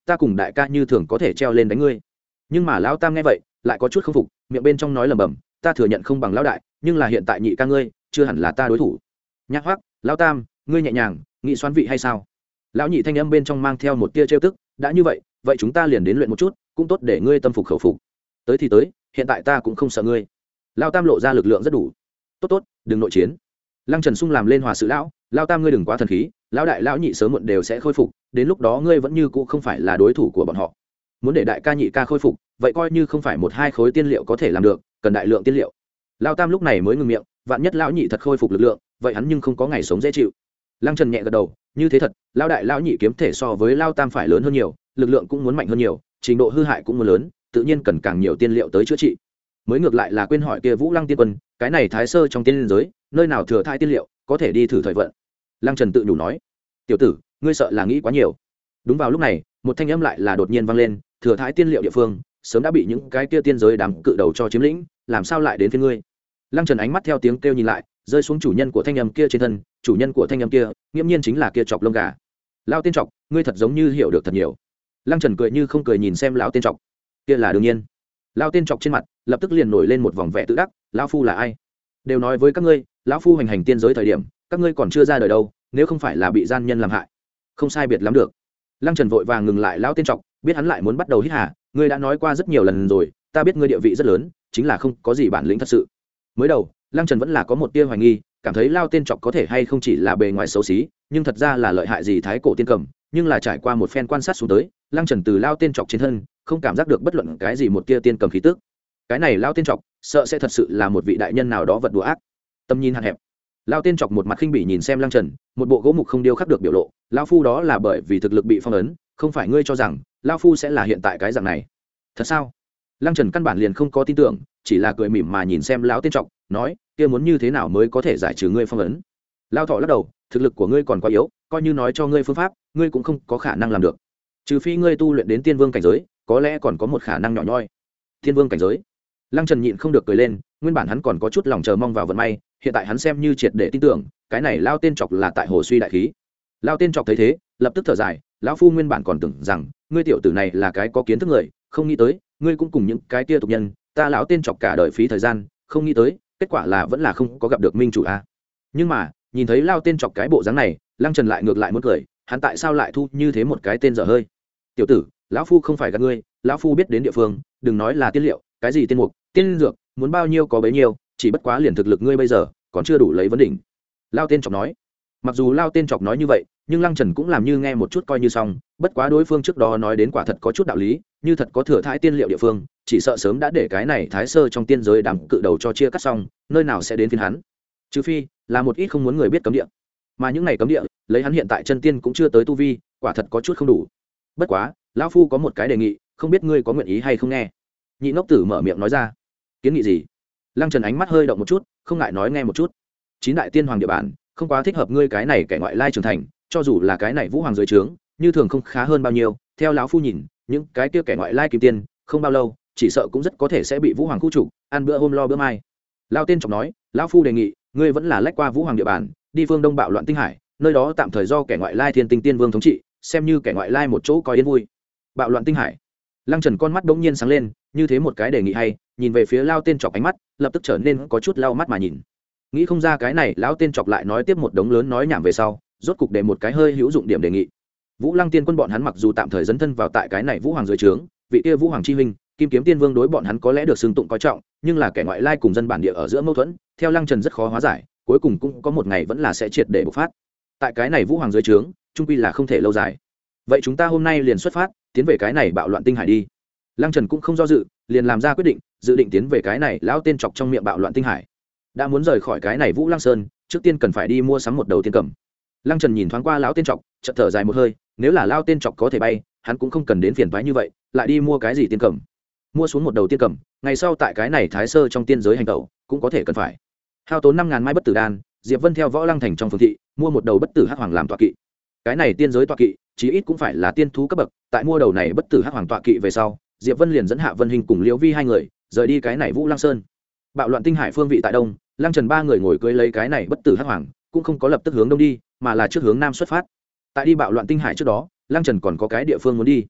ta cùng đại ca như thường có thể treo lên đánh ngươi. Nhưng mà lão tam nghe vậy lại có chút không phục, miệng bên trong nói lẩm bẩm, ta thừa nhận không bằng lão đại, nhưng là hiện tại nhị ca ngươi chưa hẳn là ta đối thủ. Nhắc hoắc, lão tam ngươi nhẹ nhàng nghị xoan vị hay sao? Lão nhị thanh âm bên trong mang theo một tia trêu tức, đã như vậy vậy chúng ta liền đến luyện một chút, cũng tốt để ngươi tâm phục khẩu phục. Tới thì tới, hiện tại ta cũng không sợ ngươi. Lão tam lộ ra lực lượng rất đủ. Tốt tốt, đừng nội chiến. Lăng Trần Sung làm lên hòa sự lão, lão tam ngươi đừng quá thần khí, lão đại lão nhị sớm muộn đều sẽ khôi phục, đến lúc đó ngươi vẫn như cũ không phải là đối thủ của bọn họ. Muốn để đại ca nhị ca khôi phục, vậy coi như không phải một hai khối tiên liệu có thể làm được, cần đại lượng tiên liệu. Lão tam lúc này mới ngừng miệng, vạn nhất lão nhị thật khôi phục lực lượng, vậy hắn nhưng không có ngày sống dễ chịu. Lăng Trần nhẹ gật đầu, như thế thật, lão đại lão nhị kiếm thể so với lão tam phải lớn hơn nhiều, lực lượng cũng muốn mạnh hơn nhiều, trình độ hư hại cũng muốn lớn, tự nhiên cần càng nhiều tiên liệu tới chữa trị. Mới ngược lại là quên hỏi kia Vũ Lăng tiên quân, cái này thái sơ trong tiên giới, nơi nào thừa thai tiên liệu, có thể đi thử thời vận. Lăng Trần tự nhủ nói, tiểu tử, ngươi sợ là nghĩ quá nhiều. Đúng vào lúc này, một thanh âm lại là đột nhiên vang lên, thừa thai tiên liệu địa phương, sớm đã bị những cái kia tiên giới đám cự đầu cho chiếm lĩnh, làm sao lại đến phía ngươi? Lăng Trần ánh mắt theo tiếng kêu nhìn lại, rơi xuống chủ nhân của thanh âm kia trên thân, chủ nhân của thanh âm kia, nghiễm nhiên chính là kia chọc lông gà. Lão tiên trọc, ngươi thật giống như hiểu được thật nhiều. Lăng Trần cười như không cười nhìn xem lão tiên trọc, kia là đương nhiên. Lão tiên trọc trên mặt lập tức liền nổi lên một vòng vẻ tự đắc, lão phu là ai? Đều nói với các ngươi, lão phu hành hành tiên giới thời điểm, các ngươi còn chưa ra đời đâu, nếu không phải là bị gian nhân làm hại. Không sai biệt lắm được. Lăng Trần vội vàng ngừng lại lão tiên trọc, biết hắn lại muốn bắt đầu hít hà, ngươi đã nói qua rất nhiều lần rồi, ta biết ngươi địa vị rất lớn, chính là không có gì bản lĩnh thật sự. Mới đầu, Lăng Trần vẫn là có một tia hoài nghi, cảm thấy lao tiên trọc có thể hay không chỉ là bề ngoài xấu xí, nhưng thật ra là lợi hại gì thái cổ tiên cầm, nhưng là trải qua một phen quan sát xuống tới, Lăng Trần từ lao tiên trọc trên thân, không cảm giác được bất luận cái gì một tia tiên cầm khí tức. Cái này lao tiên trọc, sợ sẽ thật sự là một vị đại nhân nào đó vật đùa ác. Tâm nhìn hạn hẹp. Lao tiên trọc một mặt khinh bỉ nhìn xem Lăng Trần, một bộ gỗ mục không điêu khắc được biểu lộ, lão phu đó là bởi vì thực lực bị phong ấn, không phải ngươi cho rằng lão phu sẽ là hiện tại cái dạng này. Thật sao? Lăng Trần căn bản liền không có tin tưởng, chỉ là cười mỉm mà nhìn xem lão tiên trọc, nói, kia muốn như thế nào mới có thể giải trừ ngươi phong ấn? Lao thọ lắc đầu, thực lực của ngươi còn quá yếu, coi như nói cho ngươi phương pháp, ngươi cũng không có khả năng làm được. Trừ phi ngươi tu luyện đến tiên vương cảnh giới, có lẽ còn có một khả năng nhỏ nhoi. Tiên vương cảnh giới? Lăng Trần nhịn không được cười lên, nguyên bản hắn còn có chút lòng chờ mong vào vận may, hiện tại hắn xem như triệt để tin tưởng, cái này lao tên chọc là tại hồ suy đại khí. Lao tên chọc thấy thế, lập tức thở dài, lão phu nguyên bản còn tưởng rằng, ngươi tiểu tử này là cái có kiến thức người, không nghĩ tới, ngươi cũng cùng những cái kia tục nhân, ta lão tên chọc cả đời phí thời gian, không nghĩ tới, kết quả là vẫn là không có gặp được minh chủ a. Nhưng mà, nhìn thấy lao tên chọc cái bộ dáng này, Lăng Trần lại ngược lại muốn cười, hắn tại sao lại thu như thế một cái tên dở hơi? Tiểu tử, lão phu không phải gạt ngươi, lão phu biết đến địa phương, đừng nói là tiên liệu, cái gì tiên mục, tiên dược, muốn bao nhiêu có bấy nhiêu, chỉ bất quá liền thực lực ngươi bây giờ, còn chưa đủ lấy vấn đỉnh. Lao tên chọc nói. Mặc dù lao tên chọc nói như vậy, nhưng Lăng Trần cũng làm như nghe một chút coi như xong, bất quá đối phương trước đó nói đến quả thật có chút đạo lý, như thật có thừa thãi tiên liệu địa phương, chỉ sợ sớm đã để cái này thái sơ trong tiên giới đám cự đầu cho chia cắt xong, nơi nào sẽ đến phiên hắn. Trừ phi là một ít không muốn người biết cấm địa, mà những này cấm địa, lấy hắn hiện tại chân tiên cũng chưa tới tu vi, quả thật có chút không đủ. Bất quá, lão phu có một cái đề nghị, không biết ngươi có nguyện ý hay không nghe. Nhị ngốc tử mở miệng nói ra. Kiến nghị gì? Lăng Trần ánh mắt hơi động một chút, không ngại nói nghe một chút. Chín đại tiên hoàng địa bàn, không quá thích hợp ngươi cái này kẻ ngoại lai trưởng thành, cho dù là cái này vũ hoàng dưới trướng, như thường không khá hơn bao nhiêu. Theo lão phu nhìn, những cái kia kẻ ngoại lai kim tiên, không bao lâu, chỉ sợ cũng rất có thể sẽ bị vũ hoàng khu trục, ăn bữa hôm lo bữa mai. Lão tên chọc nói, lão phu đề nghị, ngươi vẫn là lách qua vũ hoàng địa bàn, đi phương đông bạo loạn tinh hải, nơi đó tạm thời do kẻ ngoại lai thiên tinh tiên vương thống trị, xem như kẻ ngoại lai một chỗ coi yên vui. Bạo loạn tinh hải. Lăng Trần con mắt bỗng nhiên sáng lên, như thế một cái đề nghị hay, nhìn về phía lao tên chọc ánh mắt, lập tức trở nên có chút lau mắt mà nhìn. Nghĩ không ra cái này lão tên chọc lại nói tiếp một đống lớn nói nhảm về sau, rốt cục để một cái hơi hữu dụng điểm đề nghị. Vũ Lăng Tiên quân bọn hắn mặc dù tạm thời dấn thân vào tại cái này Vũ Hoàng dưới trướng, vị kia Vũ Hoàng chi huynh, Kim Kiếm Tiên Vương đối bọn hắn có lẽ được xưng tụng coi trọng, nhưng là kẻ ngoại lai cùng dân bản địa ở giữa mâu thuẫn, theo Lăng Trần rất khó hóa giải, cuối cùng cũng có một ngày vẫn là sẽ triệt để bộc phát. Tại cái này Vũ Hoàng dưới trướng, chung quy là không thể lâu dài. Vậy chúng ta hôm nay liền xuất phát, tiến về cái này bạo loạn tinh hải đi. Lăng Trần cũng không do dự, liền làm ra quyết định, dự định tiến về cái này lão tên chọc trong miệng bạo loạn tinh hải. Đã muốn rời khỏi cái này Vũ Lăng Sơn, trước tiên cần phải đi mua sắm một đầu tiên cầm. Lăng Trần nhìn thoáng qua lão tên chọc, chợt thở dài một hơi, nếu là lão tên chọc có thể bay, hắn cũng không cần đến phiền toái như vậy, lại đi mua cái gì tiên cầm. Mua xuống một đầu tiên cầm, ngày sau tại cái này Thái Sơ trong tiên giới hành tẩu, cũng có thể cần phải. Hao tốn năm ngàn mai bất tử đan, Diệp Vân theo Võ Lăng thành trong phường thị, mua một đầu bất tử hắc hoàng làm tọa kỵ. Cái này tiên giới tọa kỵ, chí ít cũng phải là tiên thú cấp bậc, tại mua đầu này bất tử hắc hoàng tọa kỵ về sau, Diệp Vân liền dẫn Hạ Vân Hình cùng Liễu Vi hai người, rời đi cái này Vũ Lăng Sơn. Bạo loạn tinh hải phương vị tại đông, Lăng Trần ba người ngồi cưỡi lấy cái này bất tử hắc hoàng, cũng không có lập tức hướng đông đi, mà là trước hướng nam xuất phát. Tại đi bạo loạn tinh hải trước đó, Lăng Trần còn có cái địa phương muốn đi.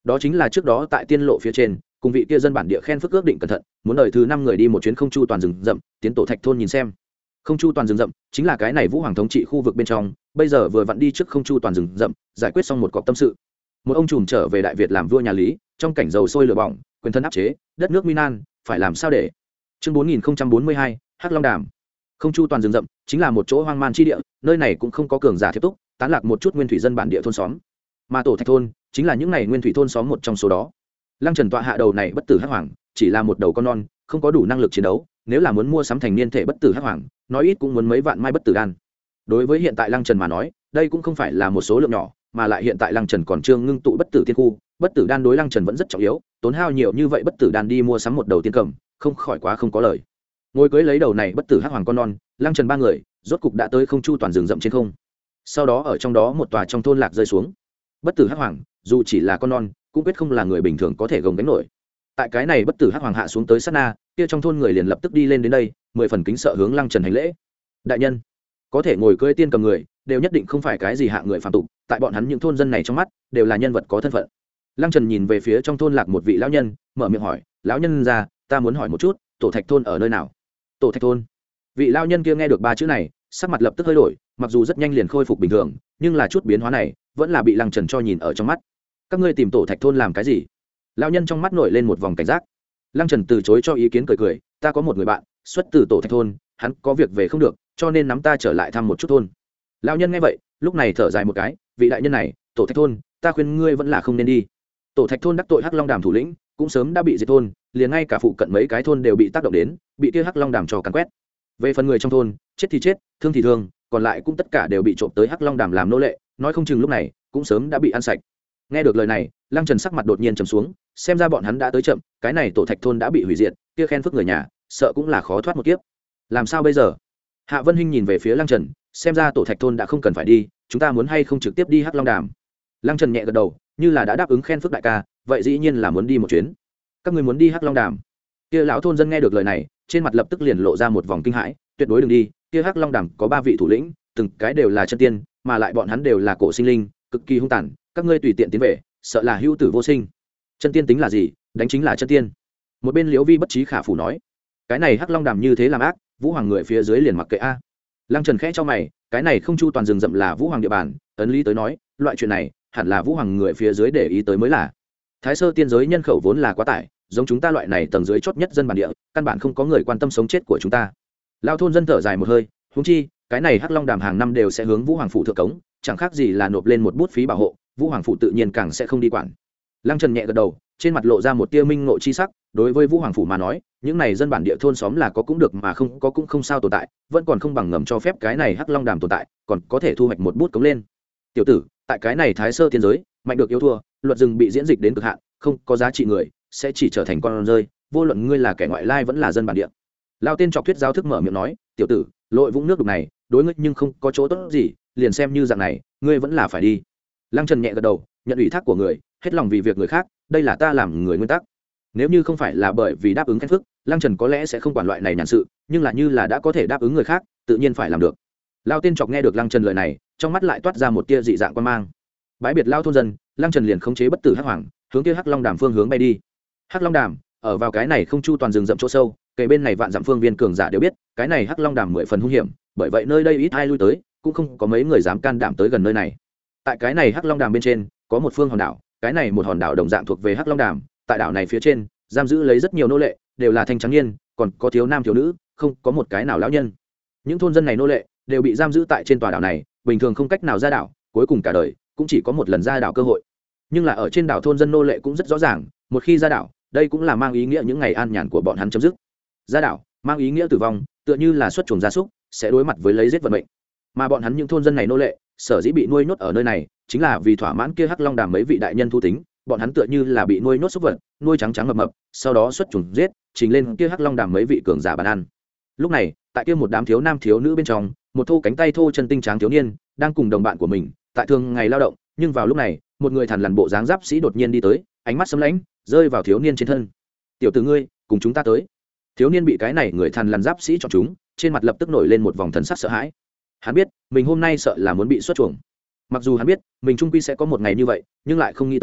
đó chính là trước đó tại tiên lộ phía trên cùng vị kia dân bản địa khen phước ước định cẩn thận muốn đợi thứ năm người đi một chuyến không chu toàn rừng rậm tiến tổ thạch thôn nhìn xem. Không chu toàn rừng rậm chính là cái này vũ hoàng thống trị khu vực bên trong, bây giờ vừa vặn đi trước không chu toàn rừng rậm giải quyết xong một cọc tâm sự. Một ông trùm trở về đại Việt làm vua nhà Lý, trong cảnh dầu sôi lửa bỏng, quyền thân áp chế đất nước Minan, phải làm sao để. Chương bốn nghìn bốn mươi hai, Hắc Long Đàm. Không chu toàn rừng rậm chính là một chỗ hoang man chi địa, nơi này cũng không có cường giả thiệp túc, tán lạc một chút nguyên thủy dân bản địa thôn xóm, mà tổ thạch thôn chính là những này nguyên thủy thôn xóm một trong số đó. Lăng Trần tọa hạ đầu này bất tử hắc hoàng chỉ là một đầu con non, không có đủ năng lực chiến đấu, nếu là muốn mua sắm thành niên thể bất tử hắc hoàng, nói ít cũng muốn mấy vạn mai bất tử đan. Đối với hiện tại Lăng Trần mà nói, đây cũng không phải là một số lượng nhỏ, mà lại hiện tại Lăng Trần còn chưa ngưng tụ bất tử tiên khu, bất tử đan đối Lăng Trần vẫn rất trọng yếu, tốn hao nhiều như vậy bất tử đan đi mua sắm một đầu tiên cầm, không khỏi quá không có lời. Ngồi cưới lấy đầu này bất tử hắc hoàng con non, Lăng Trần ba người rốt cục đã tới không chu toàn rừng rậm trên không. Sau đó ở trong đó một tòa trong thôn lạc rơi xuống. Bất tử hắc hoàng dù chỉ là con non, cũng quyết không là người bình thường có thể gồng gánh nổi. Tại cái này bất tử hắc hoàng hạ xuống tới sát na, kia trong thôn người liền lập tức đi lên đến đây, mười phần kính sợ hướng Lăng Trần hành lễ. Đại nhân, có thể ngồi cưỡi tiên cầm người, đều nhất định không phải cái gì hạ người phàm tục, tại bọn hắn những thôn dân này trong mắt, đều là nhân vật có thân phận. Lăng Trần nhìn về phía trong thôn lạc một vị lão nhân, mở miệng hỏi, lão nhân gia, ta muốn hỏi một chút, tổ thạch thôn ở nơi nào? Tổ thạch thôn. Vị lão nhân kia nghe được ba chữ này, sắc mặt lập tức hơi đổi, mặc dù rất nhanh liền khôi phục bình thường, nhưng là chút biến hóa này vẫn là bị Lăng Trần cho nhìn ở trong mắt. Các ngươi tìm tổ thạch thôn làm cái gì? Lão nhân trong mắt nổi lên một vòng cảnh giác. Lăng Trần từ chối cho ý kiến, cười cười, ta có một người bạn xuất từ tổ thạch thôn, hắn có việc về không được, cho nên nắm ta trở lại thăm một chút thôn. Lão nhân nghe vậy, lúc này thở dài một cái, vị đại nhân này, tổ thạch thôn, ta khuyên ngươi vẫn là không nên đi. Tổ thạch thôn đắc tội Hắc Long Đàm thủ lĩnh, cũng sớm đã bị diệt thôn, liền ngay cả phụ cận mấy cái thôn đều bị tác động đến, bị kia Hắc Long Đàm cho càn quét. Về phần người trong thôn, chết thì chết, thương thì thương, còn lại cũng tất cả đều bị trộm tới Hắc Long Đàm làm nô lệ, nói không chừng lúc này cũng sớm đã bị ăn sạch. Nghe được lời này, Lăng Trần sắc mặt đột nhiên trầm xuống, xem ra bọn hắn đã tới chậm, cái này tổ thạch thôn đã bị hủy diệt, kia khen phước người nhà, sợ cũng là khó thoát một kiếp. Làm sao bây giờ? Hạ Vân Hinh nhìn về phía Lăng Trần, xem ra tổ thạch thôn đã không cần phải đi, chúng ta muốn hay không trực tiếp đi Hắc Long Đàm? Lăng Trần nhẹ gật đầu, như là đã đáp ứng khen phước đại ca, vậy dĩ nhiên là muốn đi một chuyến. Các ngươi muốn đi Hắc Long Đàm? Kia lão thôn dân nghe được lời này, trên mặt lập tức liền lộ ra một vòng kinh hãi, tuyệt đối đừng đi, kia Hắc Long Đàm có ba vị thủ lĩnh, từng cái đều là chân tiên, mà lại bọn hắn đều là cổ sinh linh, cực kỳ hung tàn, các ngươi tùy tiện tiến về, sợ là hữu tử vô sinh. Chân tiên tính là gì, đánh chính là chân tiên. Một bên Liễu Vi bất trí khả phủ nói, cái này Hắc Long Đàm như thế làm ác, Vũ Hoàng người phía dưới liền mặc kệ a. Lăng Trần khẽ cho mày, cái này không chu toàn rừng rậm là Vũ Hoàng địa bàn, ấn lý tới nói, loại chuyện này hẳn là Vũ Hoàng người phía dưới để ý tới mới là. Thái sơ tiên giới nhân khẩu vốn là quá tải, giống chúng ta loại này tầng dưới chót nhất dân bản địa, căn bản không có người quan tâm sống chết của chúng ta. Lão thôn dân thở dài một hơi, huống chi, cái này Hắc Long Đàm hàng năm đều sẽ hướng Vũ Hoàng phủ thượng cống, chẳng khác gì là nộp lên một bút phí bảo hộ, Vũ Hoàng phủ tự nhiên càng sẽ không đi quản. Lăng Trần nhẹ gật đầu, trên mặt lộ ra một tia minh ngộ chi sắc, đối với Vũ Hoàng phủ mà nói, những này dân bản địa thôn xóm là có cũng được mà không có cũng không sao tồn tại, vẫn còn không bằng ngầm cho phép cái này Hắc Long Đàm tồn tại, còn có thể thu hoạch một bút cống lên. Tiểu tử, tại cái này Thái sơ tiên giới, mạnh được yếu thua, luật rừng bị diễn dịch đến cực hạn, không có giá trị người sẽ chỉ trở thành con rơi, vô luận ngươi là kẻ ngoại lai vẫn là dân bản địa. Lao tiên trọc thuyết giáo thức mở miệng nói, tiểu tử, lội vũng nước đục này, đối ngươi nhưng không có chỗ tốt gì, liền xem như dạng này, ngươi vẫn là phải đi. Lăng Trần nhẹ gật đầu, nhận ủy thác của người, hết lòng vì việc người khác, đây là ta làm người nguyên tắc. Nếu như không phải là bởi vì đáp ứng khen phước, Lăng Trần có lẽ sẽ không quản loại này nhàn sự, nhưng là như là đã có thể đáp ứng người khác, tự nhiên phải làm được. Lao tiên trọc nghe được Lăng Trần lời này, trong mắt lại toát ra một tia dị dạng quan mang. Bái biệt lao thôn dân, Lăng Trần liền khống chế bất tử hắc hoàng, hướng kia Hắc Long Đàm phương hướng bay đi. Hắc Long Đàm ở vào cái này không chu toàn rừng rậm chỗ sâu, kể bên này vạn dặm phương viên cường giả đều biết, cái này Hắc Long Đàm mười phần hung hiểm, bởi vậy nơi đây ít ai lui tới, cũng không có mấy người dám can đảm tới gần nơi này. Tại cái này Hắc Long Đàm bên trên, có một phương hòn đảo, cái này một hòn đảo đồng dạng thuộc về Hắc Long Đàm, tại đảo này phía trên, giam giữ lấy rất nhiều nô lệ, đều là thanh trắng niên, còn có thiếu nam thiếu nữ, không có một cái nào lão nhân. Những thôn dân này nô lệ đều bị giam giữ tại trên tòa đảo này, bình thường không cách nào ra đảo, cuối cùng cả đời cũng chỉ có một lần ra đảo cơ hội. Nhưng là ở trên đảo thôn dân nô lệ cũng rất rõ ràng, một khi ra đảo, đây cũng là mang ý nghĩa những ngày an nhàn của bọn hắn chấm dứt. Ra đảo mang ý nghĩa tử vong, tựa như là xuất chuồng gia súc, sẽ đối mặt với lấy giết vận mệnh. Mà bọn hắn những thôn dân này nô lệ, sở dĩ bị nuôi nhốt ở nơi này, chính là vì thỏa mãn kia Hắc Long Đàm mấy vị đại nhân thu tính, bọn hắn tựa như là bị nuôi nhốt súc vật, nuôi trắng trắng mập mập, sau đó xuất chuồng giết, trình lên kia Hắc Long Đàm mấy vị cường giả bàn ăn. Lúc này, tại kia một đám thiếu nam thiếu nữ bên trong, một thô cánh tay thô chân tinh tráng thiếu niên, đang cùng đồng bạn của mình, tại thường ngày lao động, nhưng vào lúc này, một người thằn lằn bộ dáng giáp sĩ đột nhiên đi tới, ánh mắt sấm lãnh, rơi vào thiếu niên trên thân. "Tiểu tử ngươi, cùng chúng ta tới." Thiếu niên bị cái này người thằn lằn giáp sĩ chọn chúng, trên mặt lập tức nổi lên một vòng thần sắc sợ hãi. Hắn biết, mình hôm nay sợ là muốn bị xuất chuồng. Mặc dù hắn biết, mình trung quy sẽ có một ngày như vậy, nhưng lại không nghĩ tới,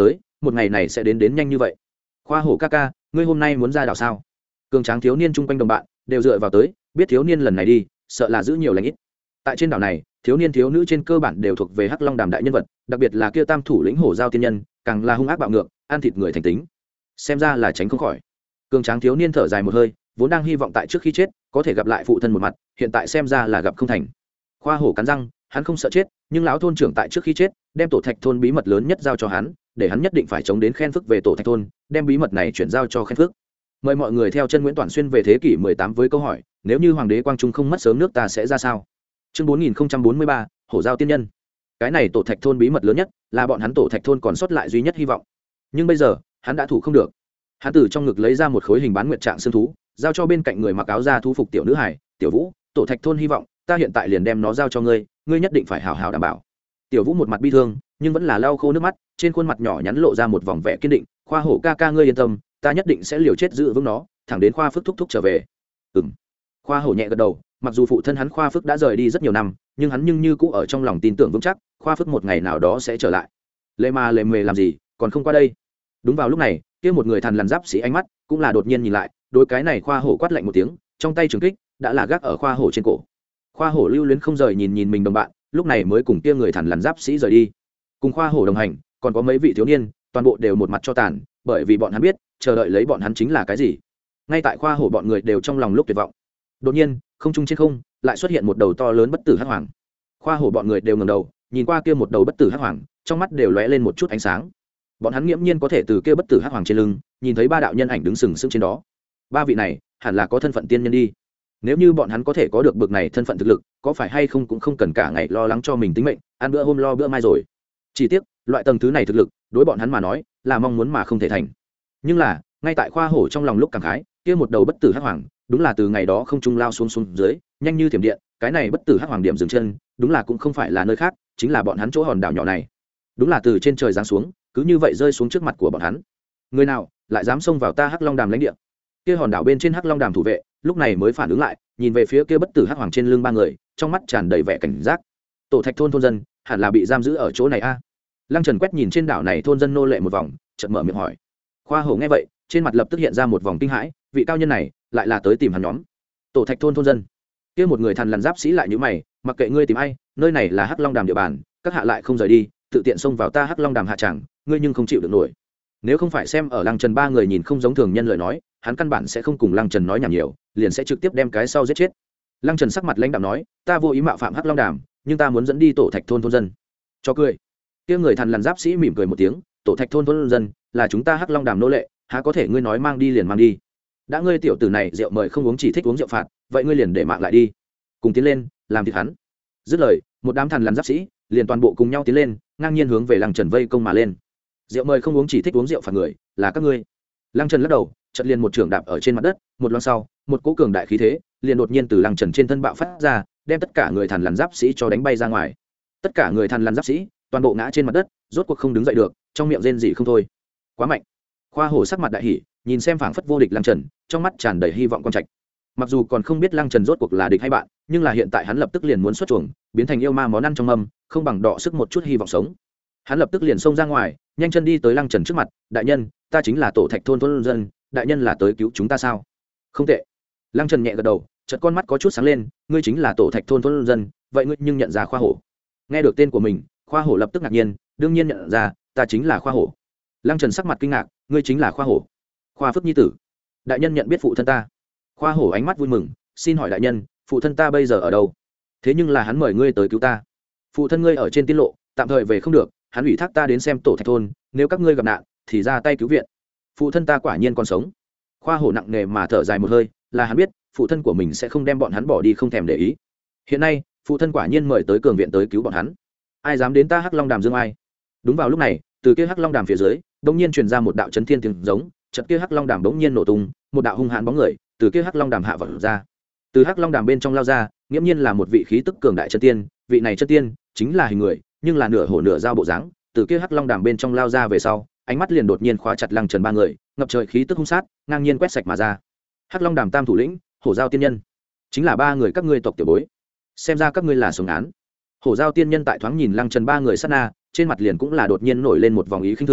một ngày này sẽ đến đến nhanh như vậy. Khoa hổ ca ca, ngươi hôm nay muốn ra đảo sao? Cường tráng thiếu niên chung quanh đồng bạn đều dựa vào tới, biết thiếu niên lần này đi sợ là giữ nhiều lãnh ít. Tại trên đảo này, thiếu niên thiếu nữ trên cơ bản đều thuộc về Hắc Long Đàm đại nhân vật, đặc biệt là kia tam thủ lĩnh hổ giao tiên nhân, càng là hung ác bạo ngược, ăn thịt người thành tính. Xem ra là tránh không khỏi. Cường tráng thiếu niên thở dài một hơi, vốn đang hy vọng tại trước khi chết có thể gặp lại phụ thân một mặt, hiện tại xem ra là gặp không thành. Khoa hổ cắn răng, hắn không sợ chết, nhưng lão thôn trưởng tại trước khi chết đem tổ thạch thôn bí mật lớn nhất giao cho hắn, để hắn nhất định phải chống đến khen phước về tổ thạch thôn, đem bí mật này chuyển giao cho khen phước. Mời mọi người theo chân Nguyễn Toản Xuyên về thế kỷ mười tám với câu hỏi: nếu như hoàng đế Quang Trung không mất sớm, nước ta sẽ ra sao? Chương bốn nghìn không trăm bốn mươi ba, hổ giao tiên nhân. Cái này tổ thạch thôn bí mật lớn nhất, là bọn hắn tổ thạch thôn còn sót lại duy nhất hy vọng. Nhưng bây giờ, hắn đã thủ không được. Hắn từ trong ngực lấy ra một khối hình bán nguyệt trạng xương thú, giao cho bên cạnh người mặc áo da thú phục tiểu nữ hải, tiểu Vũ, tổ thạch thôn hy vọng, ta hiện tại liền đem nó giao cho ngươi, ngươi nhất định phải hảo hảo đảm bảo. Tiểu Vũ một mặt bi thương, nhưng vẫn là lau khô nước mắt, trên khuôn mặt nhỏ nhắn lộ ra một vòng vẻ kiên định. Khoa hổ ca ca ngươi yên tâm, ta nhất định sẽ liều chết giữ vững nó, thẳng đến Khoa Phước thúc thúc trở về. Ừm. Khoa hổ nhẹ gật đầu, mặc dù phụ thân hắn Khoa Phước đã rời đi rất nhiều năm, nhưng hắn nhưng như cũ ở trong lòng tin tưởng vững chắc, Khoa Phước một ngày nào đó sẽ trở lại. Lệ mà lệ mề làm gì, còn không qua đây. Đúng vào lúc này, kia một người thằn lằn giáp sĩ ánh mắt cũng là đột nhiên nhìn lại, đối cái này Khoa hổ quát lạnh một tiếng, trong tay trường kích đã là gác ở Khoa hổ trên cổ. Khoa hổ lưu luyến không rời nhìn nhìn mình đồng bạn, lúc này mới cùng kia người thằn lằn giáp sĩ rời đi. Cùng Khoa hổ đồng hành còn có mấy vị thiếu niên, toàn bộ đều một mặt cho tàn, bởi vì bọn hắn biết chờ đợi lấy bọn hắn chính là cái gì. Ngay tại Khoa hổ bọn người đều trong lòng lúc tuyệt vọng, đột nhiên không trung trên không lại xuất hiện một đầu to lớn bất tử hắc hoàng. Khoa hổ bọn người đều ngẩng đầu nhìn qua kia một đầu bất tử hắc hoàng, trong mắt đều lóe lên một chút ánh sáng. Bọn hắn nghiễm nhiên có thể từ kia bất tử hắc hoàng trên lưng nhìn thấy ba đạo nhân ảnh đứng sừng sững trên đó. Ba vị này hẳn là có thân phận tiên nhân đi. Nếu như bọn hắn có thể có được bực này thân phận thực lực, có phải hay không cũng không cần cả ngày lo lắng cho mình tính mệnh, ăn bữa hôm lo bữa mai rồi. Chỉ tiếc loại tầng thứ này thực lực đối bọn hắn mà nói là mong muốn mà không thể thành. Nhưng là ngay tại Khoa hổ trong lòng lúc cảm khái, kia một đầu bất tử hắc hoàng đúng là từ ngày đó không trung lao xuống xuống dưới, nhanh như thiểm điện. Cái này bất tử hắc hoàng điểm dừng chân đúng là cũng không phải là nơi khác, chính là bọn hắn chỗ hòn đảo nhỏ này. Đúng là từ trên trời giáng xuống, cứ như vậy rơi xuống trước mặt của bọn hắn. Người nào lại dám xông vào ta Hắc Long Đàm lãnh địa? Kia hòn đảo bên trên Hắc Long Đàm thủ vệ lúc này mới phản ứng lại, nhìn về phía kia bất tử hắc hoàng trên lưng ba người, trong mắt tràn đầy vẻ cảnh giác. Tổ thạch thôn thôn dân hẳn là bị giam giữ ở chỗ này a? Lăng Trần quét nhìn trên đảo này thôn dân nô lệ một vòng, chợt mở miệng hỏi. Khoa hổ nghe vậy, trên mặt lập tức hiện ra một vòng kinh hãi, vị cao nhân này lại là tới tìm hắn nhóm tổ thạch thôn thôn dân. Kia một người thằn lằn giáp sĩ lại nhíu mày, mặc kệ ngươi tìm ai, nơi này là Hắc Long Đàm địa bàn, các hạ lại không rời đi, tự tiện xông vào ta Hắc Long Đàm hạ tràng, ngươi nhưng không chịu được nổi. Nếu không phải xem ở Lăng Trần ba người nhìn không giống thường nhân lời nói, hắn căn bản sẽ không cùng Lăng Trần nói nhảm nhiều, liền sẽ trực tiếp đem cái sau giết chết. Lăng Trần sắc mặt lãnh đạm nói, ta vô ý mạo phạm Hắc Long Đàm, nhưng ta muốn dẫn đi tổ thạch thôn thôn dân. Cho cười. Kia người thằn lằn giáp sĩ mỉm cười một tiếng, tổ thạch thôn thôn dân là chúng ta Hắc Long Đàm nô lệ, há có thể ngươi nói mang đi liền mang đi. Đã ngươi tiểu tử này rượu mời không uống, chỉ thích uống rượu phạt, vậy ngươi liền để mạng lại đi, cùng tiến lên làm thịt hắn. Dứt lời, một đám thằn lằn giáp sĩ liền toàn bộ cùng nhau tiến lên, ngang nhiên hướng về Lăng Trần vây công mà lên. Rượu mời không uống, chỉ thích uống rượu phạt người là các ngươi. Lăng Trần lắc đầu, chợt liền một trường đạp ở trên mặt đất, một loáng sau, một cỗ cường đại khí thế liền đột nhiên từ Lăng Trần trên thân bạo phát ra, đem tất cả người thằn lằn giáp sĩ cho đánh bay ra ngoài. Tất cả người thằn lằn giáp sĩ toàn bộ ngã trên mặt đất, rốt cuộc không đứng dậy được, trong miệng rên rỉ không thôi. Quá mạnh. Khoa hổ sắc mặt đại hỉ, nhìn xem phảng phất vô địch Lăng Trần, trong mắt tràn đầy hy vọng quang trạch. Mặc dù còn không biết Lăng Trần rốt cuộc là địch hay bạn, nhưng là hiện tại hắn lập tức liền muốn xuất chuồng, biến thành yêu ma món ăn trong mâm, không bằng đọ sức một chút hy vọng sống. Hắn lập tức liền xông ra ngoài, nhanh chân đi tới Lăng Trần trước mặt, đại nhân, ta chính là tổ thạch thôn thôn dân, đại nhân là tới cứu chúng ta sao? Không tệ. Lăng Trần nhẹ gật đầu, chợt con mắt có chút sáng lên, ngươi chính là tổ thạch thôn thôn dân, vậy ngươi nhưng nhận ra Khoa hổ? Nghe được tên của mình, Khoa hổ lập tức ngạc nhiên, đương nhiên nhận ra, ta chính là Khoa hổ. Lăng Trần sắc mặt kinh ngạc, ngươi chính là Khoa hổ? Khoa Phước nhi tử. Đại nhân nhận biết phụ thân ta? Khoa hổ ánh mắt vui mừng, xin hỏi đại nhân, phụ thân ta bây giờ ở đâu? Thế nhưng là hắn mời ngươi tới cứu ta. Phụ thân ngươi ở trên tiết lộ, tạm thời về không được, hắn ủy thác ta đến xem tổ thạch thôn, nếu các ngươi gặp nạn thì ra tay cứu viện. Phụ thân ta quả nhiên còn sống. Khoa hổ nặng nề mà thở dài một hơi, là hắn biết phụ thân của mình sẽ không đem bọn hắn bỏ đi, không thèm để ý. Hiện nay phụ thân quả nhiên mời tới cường viện tới cứu bọn hắn. Ai dám đến ta Hắc Long Đàm dương ai? Đúng vào lúc này, từ kia Hắc Long Đàm phía dưới bỗng nhiên truyền ra một đạo chấn thiên tiếng giống, chợt kia Hắc Long Đàm bỗng nhiên nổ tung, một đạo hung hãn bóng người từ kia Hắc Long Đàm hạ vọt ra. Từ Hắc Long Đàm bên trong lao ra, nghiễm nhiên là một vị khí tức cường đại chân tiên, vị này chân tiên chính là hình người, nhưng là nửa hổ nửa dao bộ dáng, từ kia Hắc Long Đàm bên trong lao ra về sau, ánh mắt liền đột nhiên khóa chặt Lăng Trần ba người, ngập trời khí tức hung sát, ngang nhiên quét sạch mà ra. Hắc Long Đàm tam thủ lĩnh, hổ giao tiên nhân, chính là ba người các ngươi tộc tiểu bối. Xem ra các ngươi là sống án. Hổ giao tiên nhân tại thoáng nhìn Lăng Trần ba người sát na, trên mặt liền cũng là đột nhiên nổi lên một vòng ý khinh thường,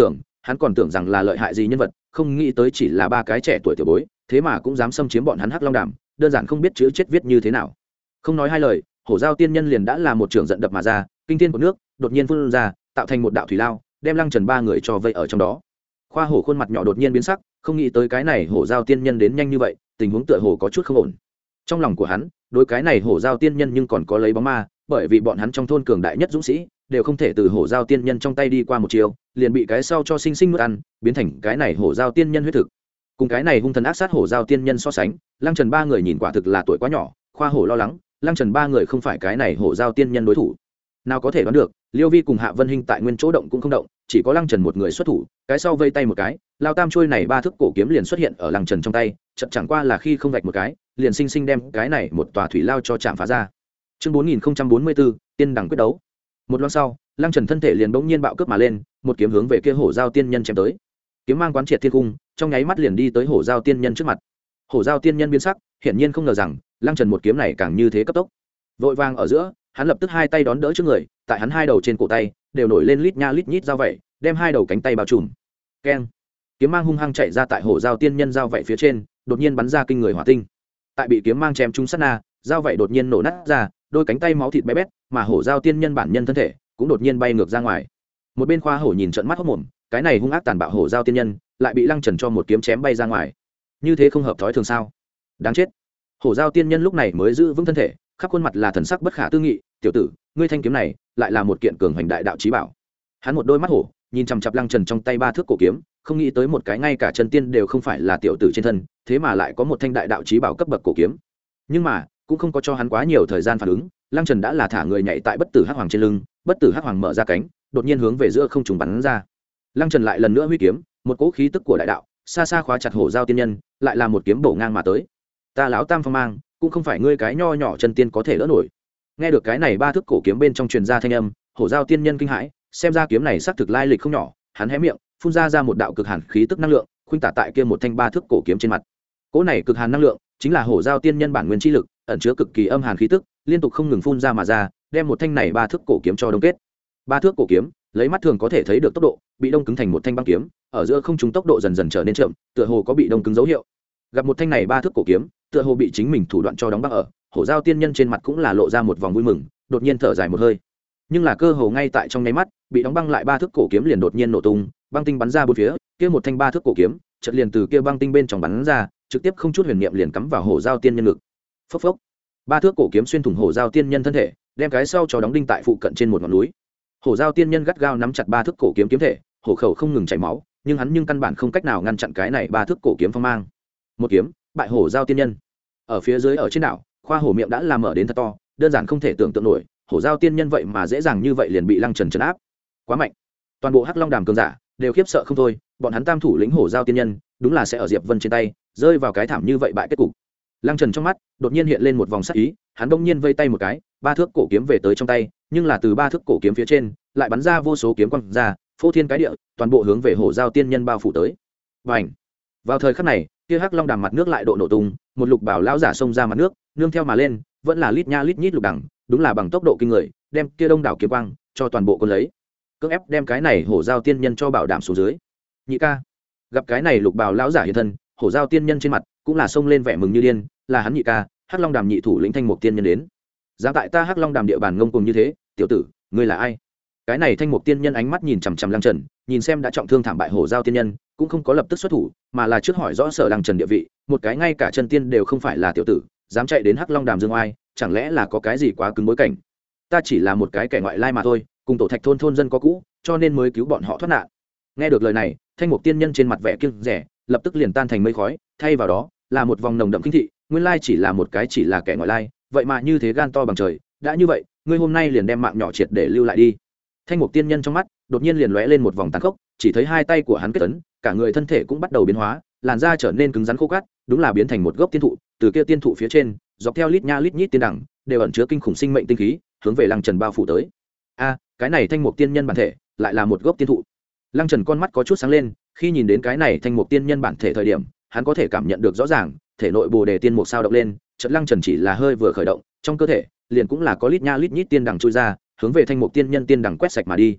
hắn còn tưởng rằng là lợi hại gì nhân vật, không nghĩ tới chỉ là ba cái trẻ tuổi tiểu bối, thế mà cũng dám xâm chiếm bọn hắn Hắc Long Đàm, đơn giản không biết chữ chết viết như thế nào. Không nói hai lời, hổ giao tiên nhân liền đã là một trường giận đập mà ra, kinh thiên của nước đột nhiên phun ra, tạo thành một đạo thủy lao, đem Lăng Trần ba người cho vây ở trong đó. Khoa hổ khuôn mặt nhỏ đột nhiên biến sắc, không nghĩ tới cái này hổ giao tiên nhân đến nhanh như vậy, tình huống tựa hồ có chút không ổn. Trong lòng của hắn, đối cái này hổ giao tiên nhân nhưng còn có lấy bóng ma, bởi vì bọn hắn trong thôn cường đại nhất dũng sĩ đều không thể từ hổ giao tiên nhân trong tay đi qua một chiều, liền bị cái sau cho sinh sinh nuốt ăn, biến thành cái này hổ giao tiên nhân huyết thực. Cùng cái này hung thần ác sát hổ giao tiên nhân so sánh, Lăng Trần ba người nhìn quả thực là tuổi quá nhỏ, khoa hổ lo lắng, Lăng Trần ba người không phải cái này hổ giao tiên nhân đối thủ. Nào có thể đoán được, Liêu Vi cùng Hạ Vân Hinh tại nguyên chỗ động cũng không động, chỉ có Lăng Trần một người xuất thủ, cái sau vây tay một cái, lao tam trôi này ba thước cổ kiếm liền xuất hiện ở Lăng Trần trong tay, chợt chẳng qua là khi không vạch một cái, liền sinh sinh đem cái này một tòa thủy lao cho chạm phá ra. Chương bốn nghìn không trăm bốn mươi bốn, tiên đẳng quyết đấu. Một loáng sau, Lăng Trần thân thể liền bỗng nhiên bạo cướp mà lên, một kiếm hướng về kia hổ giao tiên nhân chém tới. Kiếm mang quán triệt thiên cung, trong nháy mắt liền đi tới hổ giao tiên nhân trước mặt. Hổ giao tiên nhân biến sắc, hiển nhiên không ngờ rằng Lăng Trần một kiếm này càng như thế cấp tốc. Vội vàng ở giữa, hắn lập tức hai tay đón đỡ trước người, tại hắn hai đầu trên cổ tay đều nổi lên lít nha lít nhít dao vậy, đem hai đầu cánh tay bao trùm. Keng! Kiếm mang hung hăng chạy ra tại hổ giao tiên nhân dao vậy phía trên, đột nhiên bắn ra kinh người hỏa tinh. Tại bị kiếm mang chém trúng sát na, dao vậy đột nhiên nổ nát ra, đôi cánh tay máu thịt bé bét, mà hổ giao tiên nhân bản nhân thân thể cũng đột nhiên bay ngược ra ngoài. Một bên khoa hổ nhìn trợn mắt hốt mồm, cái này hung ác tàn bạo hổ giao tiên nhân lại bị Lăng Trần cho một kiếm chém bay ra ngoài. Như thế không hợp thói thường sao? Đáng chết! Hổ giao tiên nhân lúc này mới giữ vững thân thể, khắp khuôn mặt là thần sắc bất khả tư nghị. Tiểu tử, ngươi thanh kiếm này lại là một kiện cường hành đại đạo chí bảo. Hắn một đôi mắt hổ nhìn chằm chằm Lăng Trần trong tay ba thước cổ kiếm, không nghĩ tới một cái ngay cả chân tiên đều không phải là tiểu tử trên thân, thế mà lại có một thanh đại đạo chí bảo cấp bậc cổ kiếm. Nhưng mà cũng không có cho hắn quá nhiều thời gian phản ứng, Lăng Trần đã là thả người nhảy tại bất tử hắc hoàng trên lưng, bất tử hắc hoàng mở ra cánh, đột nhiên hướng về giữa không trung bắn ra. Lăng Trần lại lần nữa huy kiếm, một cỗ khí tức của đại đạo xa xa khóa chặt hổ giao tiên nhân, lại là một kiếm bổ ngang mà tới. Ta lão tam phong mang, cũng không phải ngươi cái nho nhỏ chân tiên có thể đỡ nổi. Nghe được cái này ba thước cổ kiếm bên trong truyền ra thanh âm, hổ giao tiên nhân kinh hãi, xem ra kiếm này xác thực lai lịch không nhỏ, hắn hé miệng phun ra ra một đạo cực hàn khí tức năng lượng, khuynh tả tại kia một thanh ba thước cổ kiếm trên mặt. Cỗ này cực hàn năng lượng chính là hổ giao tiên nhân bản nguyên chi lực, ẩn chứa cực kỳ âm hàn khí tức, liên tục không ngừng phun ra mà ra, đem một thanh này ba thước cổ kiếm cho đông kết. Ba thước cổ kiếm, lấy mắt thường có thể thấy được tốc độ, bị đông cứng thành một thanh băng kiếm, ở giữa không trung tốc độ dần dần trở nên chậm, tựa hồ có bị đông cứng dấu hiệu. Gặp một thanh này ba thước cổ kiếm, tựa hồ bị chính mình thủ đoạn cho đóng băng ở, hổ giao tiên nhân trên mặt cũng là lộ ra một vòng vui mừng, đột nhiên thở dài một hơi. Nhưng là cơ hồ ngay tại trong nháy mắt, bị đóng băng lại ba thước cổ kiếm liền đột nhiên nổ tung, băng tinh bắn ra bốn phía, kia một thanh ba thước cổ kiếm, chợt liền từ kia băng tinh bên trong bắn ra, trực tiếp không chút huyền niệm liền cắm vào hổ giao tiên nhân ngực. Phốc phốc. Ba thước cổ kiếm xuyên thủng hổ giao tiên nhân thân thể, đem cái sau cho đóng đinh tại phụ cận trên một ngọn núi. Hổ giao tiên nhân gắt gao nắm chặt ba thước cổ kiếm kiếm thể, hổ khẩu không ngừng chảy máu, nhưng hắn nhưng căn bản không cách nào ngăn chặn cái này ba thước cổ kiếm phong mang. Một kiếm, bại hổ giao tiên nhân. Ở phía dưới ở trên đảo, khoa hổ miệng đã làm mở đến thật to, đơn giản không thể tưởng tượng nổi, hổ giao tiên nhân vậy mà dễ dàng như vậy liền bị Lăng Trần trấn áp. Quá mạnh. Toàn bộ Hắc Long Đàm cường giả đều khiếp sợ không thôi, bọn hắn tam thủ lĩnh hổ giao tiên nhân, đúng là sẽ ở Diệp Vân trên tay rơi vào cái thảm như vậy bại kết cục. Lăng Trần trong mắt đột nhiên hiện lên một vòng sắc ý, hắn bỗng nhiên vây tay một cái, ba thước cổ kiếm về tới trong tay, nhưng là từ ba thước cổ kiếm phía trên lại bắn ra vô số kiếm quang ra, phô thiên cái địa, toàn bộ hướng về hổ giao tiên nhân bao phủ tới. Bành! Vào thời khắc này, kia Hắc Long Đàm mặt nước lại độ nổ tung, một lục bảo lão giả xông ra mặt nước, nương theo mà lên, vẫn là lít nha lít nhít lục đẳng, đúng là bằng tốc độ kinh người, đem kia đông đảo kiếm quang cho toàn bộ cuốn lấy. Cưỡng ép đem cái này hổ giao tiên nhân cho bảo đảm xuống dưới. Nhị ca, gặp cái này lục bảo lão giả hiện thân, hổ giao tiên nhân trên mặt cũng là xông lên vẻ mừng như điên, là hắn nhị ca, Hắc Long Đàm nhị thủ lĩnh Thanh Mục tiên nhân đến. Dám tại ta Hắc Long Đàm địa bàn ngông cuồng như thế, tiểu tử, ngươi là ai? Cái này Thanh Mục tiên nhân ánh mắt nhìn chằm chằm Lăng Trần, nhìn xem đã trọng thương thảm bại hổ giao tiên nhân, cũng không có lập tức xuất thủ, mà là trước hỏi rõ sở Lăng Trần địa vị, một cái ngay cả chân tiên đều không phải là tiểu tử, dám chạy đến Hắc Long Đàm dương oai, chẳng lẽ là có cái gì quá cứng bối cảnh? Ta chỉ là một cái kẻ ngoại lai mà thôi, cùng tổ thạch thôn thôn dân có cũ, cho nên mới cứu bọn họ thoát nạn. Nghe được lời này, Thanh Mục tiên nhân trên mặt vẻ kiêng rẻ, lập tức liền tan thành mây khói, thay vào đó là một vòng nồng đậm kinh thị, nguyên lai chỉ là một cái chỉ là kẻ ngoại lai, vậy mà như thế gan to bằng trời, đã như vậy, ngươi hôm nay liền đem mạng nhỏ triệt để lưu lại đi. Thanh Mục tiên nhân trong mắt đột nhiên liền lóe lên một vòng tàn khốc, chỉ thấy hai tay của hắn kết ấn, cả người thân thể cũng bắt đầu biến hóa, làn da trở nên cứng rắn khô cát, đúng là biến thành một gốc tiên thụ, từ kia tiên thụ phía trên, dọc theo lít nha lít nhít tiên đẳng, đều ẩn chứa kinh khủng sinh mệnh tinh khí, hướng về Lăng Trần bao phủ tới. A, cái này Thanh Mục tiên nhân bản thể, lại là một gốc tiên thụ. Lăng Trần con mắt có chút sáng lên, khi nhìn đến cái này Thanh Mục tiên nhân bản thể thời điểm, hắn có thể cảm nhận được rõ ràng, thể nội Bồ Đề tiên mục sao động lên, chợt Lăng Trần chỉ là hơi vừa khởi động, trong cơ thể liền cũng là có lít nha lít nhít tiên đẳng chui ra, hướng về Thanh Mục tiên nhân tiên đẳng quét sạch mà đi.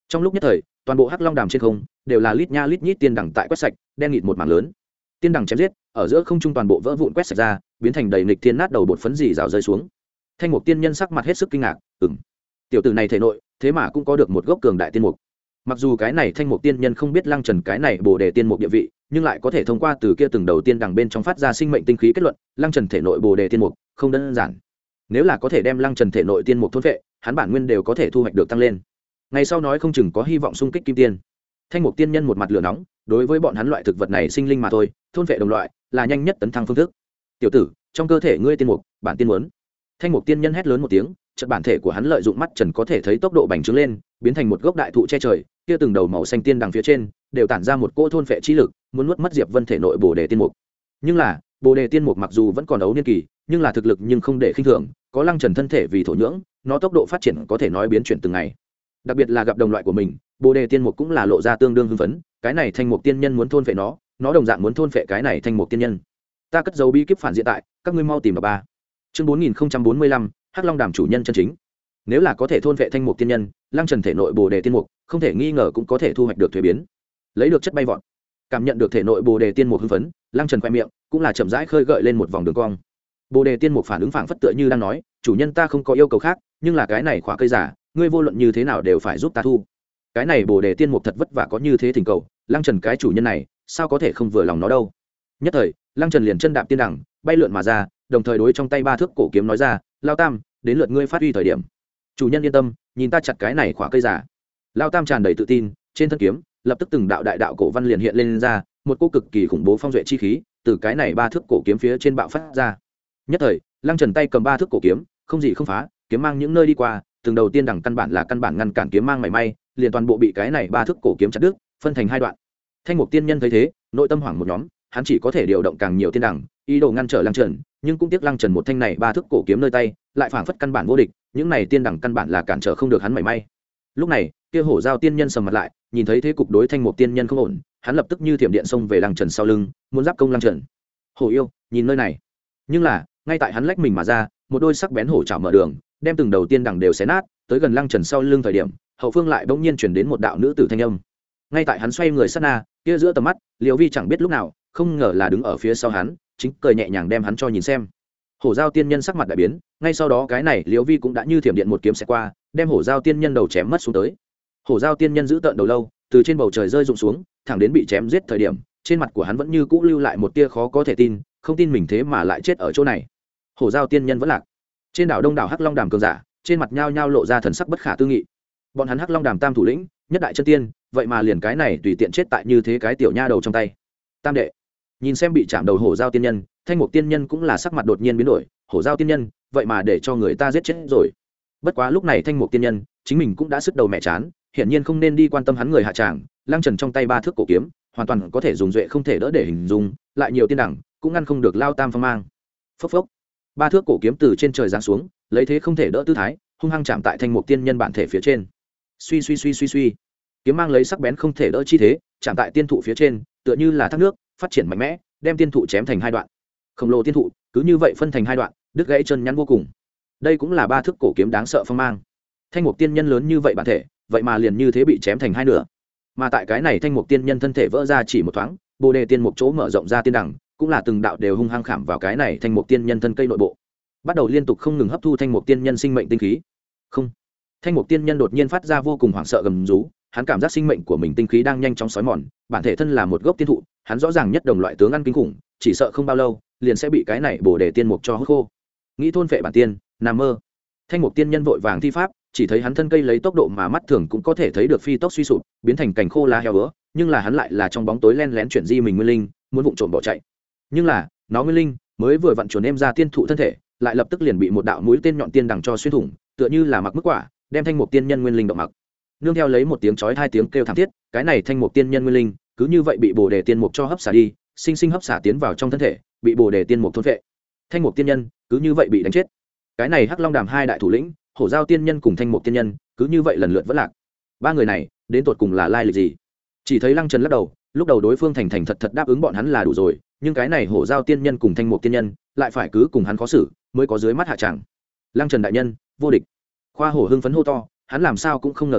Trong lúc nhất thời toàn bộ hắc long đàm trên không đều là lít nha lít nhít tiên đằng tại quét sạch, đen nghịt một mảng lớn. Tiên đằng chém giết ở giữa không trung toàn bộ vỡ vụn quét sạch ra, biến thành đầy nghịch thiên nát đầu bột phấn dì rào rơi xuống. Thanh mục tiên nhân sắc mặt hết sức kinh ngạc, ừm, tiểu tử này thể nội thế mà cũng có được một gốc cường đại tiên mục. Mặc dù cái này thanh mục tiên nhân không biết Lăng Trần cái này bồ đề tiên mục địa vị, nhưng lại có thể thông qua từ kia từng đầu tiên đằng bên trong phát ra sinh mệnh tinh khí kết luận, Lăng Trần thể nội bồ đề tiên mục không đơn giản. Nếu là có thể đem Lăng Trần thể nội tiên mục thôn phệ, hắn bản nguyên đều có thể thu hoạch được tăng lên. Ngày sau nói không chừng có hy vọng xung kích kim tiên. Thanh mục tiên nhân một mặt lửa nóng, đối với bọn hắn loại thực vật này sinh linh mà thôi, thôn phệ đồng loại là nhanh nhất tấn thăng phương thức. Tiểu tử, trong cơ thể ngươi tiên mục, bản tiên muốn. Thanh mục tiên nhân hét lớn một tiếng, chợt bản thể của hắn lợi dụng mắt trần có thể thấy tốc độ bành trướng lên, biến thành một gốc đại thụ che trời, kia từng đầu màu xanh tiên đằng phía trên đều tản ra một cỗ thôn phệ chi lực, muốn nuốt mất Diệp Vân thể nội bồ đề tiên mục. Nhưng là, bồ đề tiên mục mặc dù vẫn còn ấu niên kỳ, nhưng là thực lực nhưng không để khinh thường, có Lăng Trần thân thể vì thổ nhưỡng, nó tốc độ phát triển có thể nói biến chuyển từng ngày. Đặc biệt là gặp đồng loại của mình, bồ đề tiên mục cũng là lộ ra tương đương hưng phấn, cái này thanh mục tiên nhân muốn thôn phệ nó, nó đồng dạng muốn thôn phệ cái này thanh mục tiên nhân. Ta cất dấu bí kíp phản diện tại, các ngươi mau tìm vào ba. Chương bốn nghìn không trăm bốn mươi lăm, Hắc Long Đàm chủ nhân chân chính. Nếu là có thể thôn vệ thanh mục tiên nhân, Lăng Trần thể nội bồ đề tiên mục không thể nghi ngờ cũng có thể thu hoạch được thuế biến, lấy được chất bay vọt. Cảm nhận được thể nội bồ đề tiên mục hưng phấn, Lăng Trần khoe miệng cũng là chậm rãi khơi gợi lên một vòng đường cong. Bồ đề tiên mục phản ứng phảng phất tựa như đang nói, chủ nhân ta không có yêu cầu khác, nhưng là cái này khóa cây giả, ngươi vô luận như thế nào đều phải giúp ta thu. Cái này bồ đề tiên mục thật vất vả có như thế thỉnh cầu, Lăng Trần cái chủ nhân này sao có thể không vừa lòng nó đâu. Nhất thời Lăng Trần liền chân đạp tiên đẳng bay lượn mà ra, đồng thời đối trong tay ba thước cổ kiếm nói ra, Lao Tam, đến lượt ngươi phát huy thời điểm. Chủ nhân yên tâm, nhìn ta chặt cái này khỏa cây giả. Lao Tam tràn đầy tự tin, trên thân kiếm lập tức từng đạo đại đạo cổ văn liền hiện lên, lên ra một cô cực kỳ khủng bố phong duệ chi khí từ cái này ba thước cổ kiếm phía trên bạo phát ra. Nhất thời Lăng Trần tay cầm ba thước cổ kiếm, không gì không phá, kiếm mang những nơi đi qua, từng đầu tiên đẳng căn bản là căn bản ngăn cản kiếm mang mảy may, liền toàn bộ bị cái này ba thước cổ kiếm chặt đứt, phân thành hai đoạn. Thanh mục tiên nhân thấy thế, nội tâm hoảng một nhóm, hắn chỉ có thể điều động càng nhiều tiên đẳng, ý đồ ngăn trở Lăng Trần, nhưng cũng tiếc Lăng Trần một thanh này ba thước cổ kiếm nơi tay, lại phảng phất căn bản vô địch, những này tiên đẳng căn bản là cản trở không được hắn mảy may. Lúc này, kia hổ giao tiên nhân sầm mặt lại, nhìn thấy thế cục đối thanh mục tiên nhân không ổn, hắn lập tức như thiểm điện xông về Lăng Trần sau lưng, muốn giáp công Lăng Trần. Hổ yêu, nhìn nơi này. Nhưng là, ngay tại hắn lách mình mà ra, một đôi sắc bén hổ chảo mở đường, đem từng đầu tiên đẳng đều xé nát, tới gần Lăng Trần sau lưng thời điểm, hậu phương lại bỗng nhiên truyền đến một đạo nữ tử thanh âm. Ngay tại hắn xoay người sát na, kia giữa tầm mắt, Liễu Vi chẳng biết lúc nào, không ngờ là đứng ở phía sau hắn, chính cười nhẹ nhàng đem hắn cho nhìn xem. Hổ giao tiên nhân sắc mặt đại biến, ngay sau đó cái này Liễu Vi cũng đã như thiểm điện một kiếm xẹt qua, đem hổ giao tiên nhân đầu chém mất xuống tới. Hổ giao tiên nhân giữ tợn đầu lâu, từ trên bầu trời rơi rụng xuống, thẳng đến bị chém giết thời điểm, trên mặt của hắn vẫn như cũ lưu lại một tia khó có thể tin, không tin mình thế mà lại chết ở chỗ này. Hổ giao tiên nhân vẫn lạc. Trên đảo Đông đảo Hắc Long Đàm cường giả, trên mặt nhao nhao lộ ra thần sắc bất khả tư nghị. Bọn hắn Hắc Long Đàm tam thủ lĩnh, nhất đại chân tiên, vậy mà liền cái này tùy tiện chết tại như thế cái tiểu nha đầu trong tay. Tam đệ, nhìn xem bị chạm đầu hổ giao tiên nhân, thanh mục tiên nhân cũng là sắc mặt đột nhiên biến đổi, hổ giao tiên nhân vậy mà để cho người ta giết chết rồi. Bất quá lúc này thanh mục tiên nhân chính mình cũng đã sức đầu mẹ chán, hiển nhiên không nên đi quan tâm hắn người hạ tràng. Lăng Trần trong tay ba thước cổ kiếm hoàn toàn có thể dùng duệ không thể đỡ để hình dung, lại nhiều tiên đẳng cũng ngăn không được Lao Tam phong mang. Phốc phốc, ba thước cổ kiếm từ trên trời giáng xuống, lấy thế không thể đỡ tư thái, hung hăng chạm tại thanh mục tiên nhân bản thể phía trên. Suy suy suy suy suy, kiếm mang lấy sắc bén không thể đỡ chi thế, chạm tại tiên thụ phía trên, tựa như là thác nước phát triển mạnh mẽ, đem tiên thụ chém thành hai đoạn. Khổng lồ tiên thụ cứ như vậy phân thành hai đoạn, đứt gãy chân nhắn vô cùng. Đây cũng là ba thước cổ kiếm đáng sợ phong mang. Thanh mục tiên nhân lớn như vậy bản thể, vậy mà liền như thế bị chém thành hai nửa. Mà tại cái này thanh mục tiên nhân thân thể vỡ ra chỉ một thoáng, bồ đề tiên mục chỗ mở rộng ra tiên đẳng, cũng là từng đạo đều hung hăng khảm vào cái này thanh mục tiên nhân thân cây nội bộ, bắt đầu liên tục không ngừng hấp thu thanh mục tiên nhân sinh mệnh tinh khí. Không, thanh mục tiên nhân đột nhiên phát ra vô cùng hoảng sợ gầm rú, hắn cảm giác sinh mệnh của mình tinh khí đang nhanh chóng xói mòn, bản thể thân là một gốc tiên thụ, hắn rõ ràng nhất đồng loại tướng ăn kinh khủng, chỉ sợ không bao lâu liền sẽ bị cái này bồ đề tiên mục cho hút khô. Nghĩ thôn phệ bản tiên, nằm mơ. Thanh mục tiên nhân vội vàng thi pháp, chỉ thấy hắn thân cây lấy tốc độ mà mắt thường cũng có thể thấy được phi tốc suy sụp, biến thành cành khô lá heo bữa, nhưng là hắn lại là trong bóng tối len lén chuyển di mình nguyên linh, muốn vụng trộm bỏ chạy. Nhưng là, nó nguyên linh mới vừa vặn chuồn em ra tiên thụ thân thể, lại lập tức liền bị một đạo mũi tên nhọn tiên đằng cho xuyên thủng, tựa như là mặc mức quả, đem thanh mục tiên nhân nguyên linh động mặc. Nương theo lấy một tiếng chói hai tiếng kêu thảm thiết, cái này thanh mục tiên nhân nguyên linh cứ như vậy bị bồ đề tiên mục cho hấp xả đi, sinh sinh hấp xả tiến vào trong thân thể, bị bồ đề tiên mục thôn phệ. Thanh mục tiên nhân cứ như vậy bị đánh chết. Cái này Hắc Long Đàm hai đại thủ lĩnh, hổ giao tiên nhân cùng thanh mục tiên nhân, cứ như vậy lần lượt vỡ lạc. Ba người này đến tột cùng là lai lịch gì? Chỉ thấy Lăng Trần lắc đầu, lúc đầu đối phương thành thành thật thật đáp ứng bọn hắn là đủ rồi, nhưng cái này hổ giao tiên nhân cùng thanh mục tiên nhân lại phải cứ cùng hắn khó xử, mới có dưới mắt hạ tràng. Lăng Trần đại nhân vô địch. Khoa hổ hưng phấn hô to, hắn làm sao cũng không ngờ tới,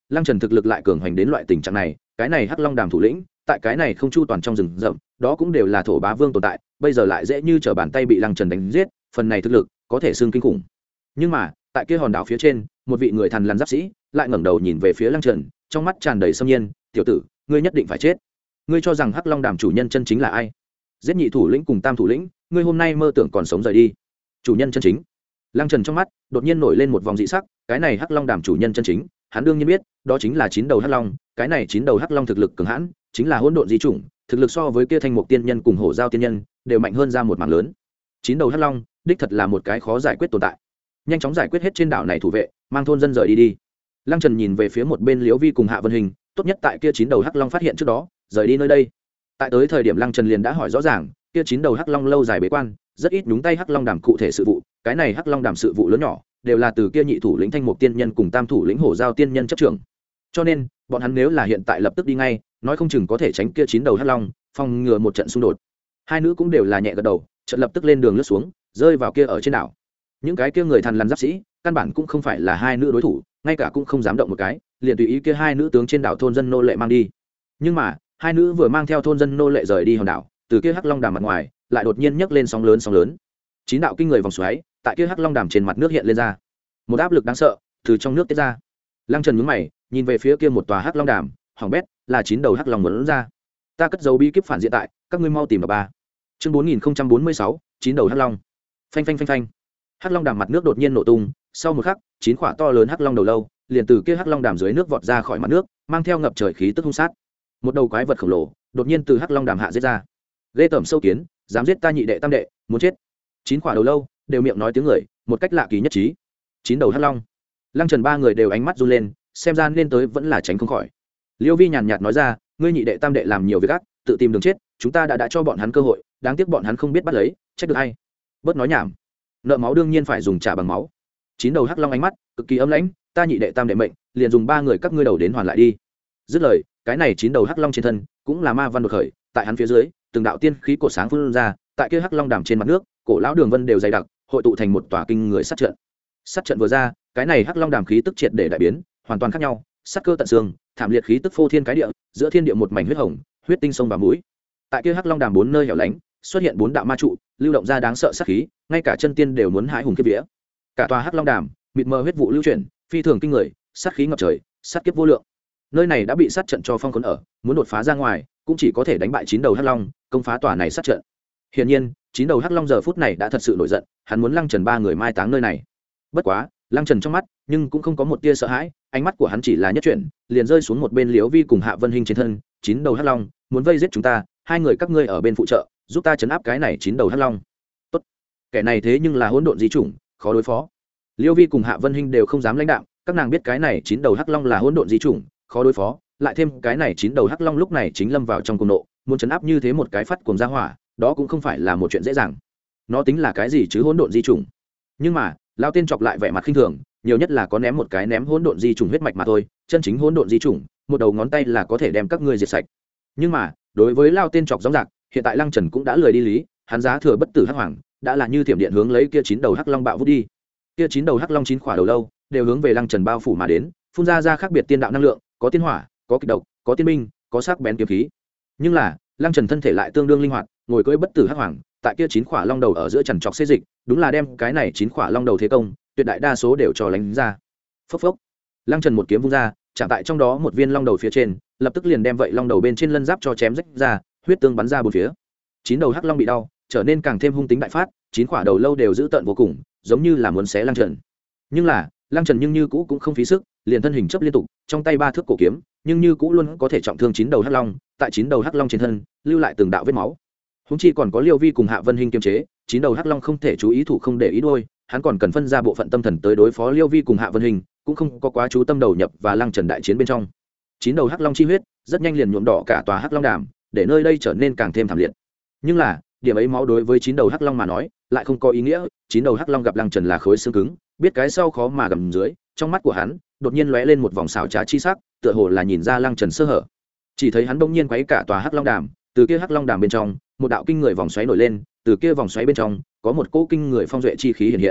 Lăng Trần thực lực lại cường hoành đến loại tình trạng này, cái này hắc long đàm thủ lĩnh tại cái này không chu toàn trong rừng rậm, đó cũng đều là thổ bá vương tồn tại, bây giờ lại dễ như trở bàn tay bị Lăng Trần đánh giết, phần này thực lực có thể xương kinh khủng. Nhưng mà tại kia hòn đảo phía trên, một vị người thần lằn giáp sĩ lại ngẩng đầu nhìn về phía Lăng Trần, trong mắt tràn đầy xâm nhiên. Tiểu tử, ngươi nhất định phải chết. Ngươi cho rằng hắc long đàm chủ nhân chân chính là ai? Giết nhị thủ lĩnh cùng tam thủ lĩnh, ngươi hôm nay mơ tưởng còn sống rời đi. Chủ nhân chân chính. Lăng Trần trong mắt đột nhiên nổi lên một vòng dị sắc, cái này hắc long đàm chủ nhân chân chính, hắn đương nhiên biết, đó chính là chín đầu hắc long, cái này chín đầu hắc long thực lực cường hãn, chính là hỗn độn di chủng, thực lực so với kia thanh mục tiên nhân cùng hổ giao tiên nhân đều mạnh hơn ra một mảng lớn. Chín đầu hắc long, đích thật là một cái khó giải quyết tồn tại. Nhanh chóng giải quyết hết trên đảo này thủ vệ, mang thôn dân rời đi đi. Lăng Trần nhìn về phía một bên Liễu Vi cùng Hạ Vân Hình, tốt nhất tại kia chín đầu hắc long phát hiện trước đó, rời đi nơi đây. Tại tới thời điểm Lăng Trần liền đã hỏi rõ ràng, kia chín đầu hắc long lâu dài bế quan, rất ít nhúng tay hắc long đàm cụ thể sự vụ, cái này hắc long đàm sự vụ lớn nhỏ đều là từ kia nhị thủ lĩnh thanh mục tiên nhân cùng tam thủ lĩnh hổ giao tiên nhân chấp trưởng. Cho nên bọn hắn nếu là hiện tại lập tức đi ngay, nói không chừng có thể tránh kia chín đầu hắc long, phòng ngừa một trận xung đột. Hai nữ cũng đều là nhẹ gật đầu, trận lập tức lên đường lướt xuống, rơi vào kia ở trên đảo. Những cái kia người thần lằn giáp sĩ căn bản cũng không phải là hai nữ đối thủ, ngay cả cũng không dám động một cái, liền tùy ý kia hai nữ tướng trên đảo thôn dân nô lệ mang đi. Nhưng mà hai nữ vừa mang theo thôn dân nô lệ rời đi hòn đảo, từ kia hắc long đàm mặt ngoài lại đột nhiên nhấc lên sóng lớn sóng lớn. Chín đạo kinh người vòng xoáy tại kia hắc long đàm trên mặt nước hiện lên ra, một áp lực đáng sợ từ trong nước tiết ra. Lăng Trần nhướng mày nhìn về phía kia một tòa hắc long đàm, hỏng bét, là chín đầu hắc long muốn ra. Ta cất dấu bí kíp phản diện tại, các ngươi mau tìm vào ba. Chương bốn nghìn bốn mươi sáu, chín đầu hắc long. Phanh phanh phanh phanh. Hắc long đàm mặt nước đột nhiên nổ tung, sau một khắc, chín quả to lớn hắc long đầu lâu liền từ kia hắc long đàm dưới nước vọt ra khỏi mặt nước, mang theo ngập trời khí tức hung sát. Một đầu quái vật khổng lồ đột nhiên từ hắc long đàm hạ giết ra. Ghê tởm sâu kiến, dám giết ta nhị đệ tam đệ, muốn chết. Chín quả đầu lâu đều miệng nói tiếng người, một cách lạ kỳ nhất trí. Chín đầu hắc long. Lăng Trần ba người đều ánh mắt run lên, xem ra nên tới vẫn là tránh không khỏi. Liêu Vi nhàn nhạt nói ra, ngươi nhị đệ tam đệ làm nhiều việc ác, tự tìm đường chết, chúng ta đã đã cho bọn hắn cơ hội, đáng tiếc bọn hắn không biết bắt lấy, trách được hay. Bớt nói nhảm, nợ máu đương nhiên phải dùng trả bằng máu. Chín đầu hắc long ánh mắt cực kỳ âm lãnh, ta nhị đệ tam đệ mệnh, liền dùng ba người các ngươi đầu đến hoàn lại đi. Dứt lời, cái này chín đầu hắc long trên thân cũng là ma văn đột khởi, tại hắn phía dưới, từng đạo tiên khí cổ sáng phun ra, tại kia hắc long đàm trên mặt nước, cổ lão đường vân đều dày đặc, hội tụ thành một tòa kinh người sát trận. Sát trận vừa ra, cái này hắc long đàm khí tức triệt để đại biến, hoàn toàn khác nhau, sát cơ tận xương, thảm liệt khí tức phô thiên cái địa, giữa thiên địa một mảnh huyết hồng, huyết tinh sông vào mũi. Tại kia hắc long đàm bốn nơi hẻo lánh, xuất hiện bốn đạo ma trụ, lưu động ra đáng sợ sát khí, ngay cả chân tiên đều muốn hãi hùng kiếp vía. Cả tòa hắc long đàm, mịt mờ huyết vụ lưu chuyển, phi thường kinh người, sát khí ngập trời, sát kiếp vô lượng. Nơi này đã bị sát trận cho phong khốn ở, muốn đột phá ra ngoài, cũng chỉ có thể đánh bại chín đầu hắc long, công phá tòa này sát trận. Hiển nhiên, chín đầu hắc long giờ phút này đã thật sự nổi giận, hắn muốn Lăng Trần ba người mai táng nơi này. Bất quá, Lăng Trần trong mắt, nhưng cũng không có một tia sợ hãi, ánh mắt của hắn chỉ là nhất chuyển, liền rơi xuống một bên Liễu Vi cùng Hạ Vân Hinh trên thân, chín đầu hắc long, muốn vây giết chúng ta, hai người các ngươi ở bên phụ trợ, giúp ta trấn áp cái này chín đầu hắc long. Tốt. Kẻ này thế nhưng là hỗn độn di chủng, khó đối phó. Liễu Vi cùng Hạ Vân Hinh đều không dám lãnh đạm, các nàng biết cái này chín đầu hắc long là hỗn độn di chủng, khó đối phó, lại thêm cái này chín đầu hắc long lúc này chính lâm vào trong cuồng nộ, muốn trấn áp như thế một cái phát cuồng ra hỏa, đó cũng không phải là một chuyện dễ dàng. Nó tính là cái gì chứ hỗn độn di chủng? Nhưng mà, lão tiên chọc lại vẻ mặt khinh thường, nhiều nhất là có ném một cái ném hỗn độn di chủng huyết mạch mà thôi, chân chính hỗn độn di chủng, một đầu ngón tay là có thể đem các ngươi diệt sạch. Nhưng mà, đối với lão tiên chọc rõ ràng, hiện tại Lăng Trần cũng đã lười đi lý, hắn giá thừa bất tử hắc hoàng, đã là như thiểm điện hướng lấy kia chín đầu hắc long bạo vút đi. Kia chín đầu hắc long chín khỏa đầu lâu, đều hướng về Lăng Trần bao phủ mà đến, phun ra ra khác biệt tiên đạo năng lượng, có tiên hỏa, có kịch độc, có tiên minh, có sắc bén kiếm khí. Nhưng là, Lăng Trần thân thể lại tương đương linh hoạt, ngồi cưỡi bất tử hắc hoàng, tại kia chín khỏa long đầu ở giữa trần trọc xê dịch, đúng là đem cái này chín khỏa long đầu thế công, tuyệt đại đa số đều cho lánh ra. Phốc phốc. Lăng Trần một kiếm vung ra, chạm tại trong đó một viên long đầu phía trên, lập tức liền đem vậy long đầu bên trên lân giáp cho chém rách ra, huyết tương bắn ra bốn phía. Chín đầu hắc long bị đau, trở nên càng thêm hung tính đại phát, chín khỏa đầu lâu đều giữ tợn vô cùng, giống như là muốn xé Lăng Trần. Nhưng là, Lăng Trần nhưng như cũ cũng không phí sức, liền thân hình chấp liên tục, trong tay ba thước cổ kiếm, nhưng như cũ luôn có thể trọng thương chín đầu hắc long, tại chín đầu hắc long trên thân, lưu lại từng đạo vết máu. Húng chi còn có Liêu Vi cùng Hạ Vân Hinh kiềm chế, chín đầu hắc long không thể chú ý thủ không để ý đuôi, hắn còn cần phân ra bộ phận tâm thần tới đối phó Liêu Vi cùng Hạ Vân Hinh, cũng không có quá chú tâm đầu nhập và Lăng Trần đại chiến bên trong. Chín đầu hắc long chi huyết, rất nhanh liền nhuộm đỏ cả tòa hắc long đàm, để nơi đây trở nên càng thêm thảm liệt. Nhưng là, điểm ấy máu đối với chín đầu hắc long mà nói, lại không có ý nghĩa, chín đầu hắc long gặp Lăng Trần là khối xương cứng, biết cái sau khó mà gầm dưới, trong mắt của hắn đột nhiên lóe lên một vòng xảo trá chi sắc, tựa hồ là nhìn ra Lăng Trần sơ hở. Chỉ thấy hắn bỗng nhiên quấy cả tòa hắc long đàm, từ kia hắc long đàm bên trong, một đạo kinh người vòng xoáy nổi lên, từ kia vòng xoáy bên trong có một cỗ kinh người phong duệ chi khí hiện hiện.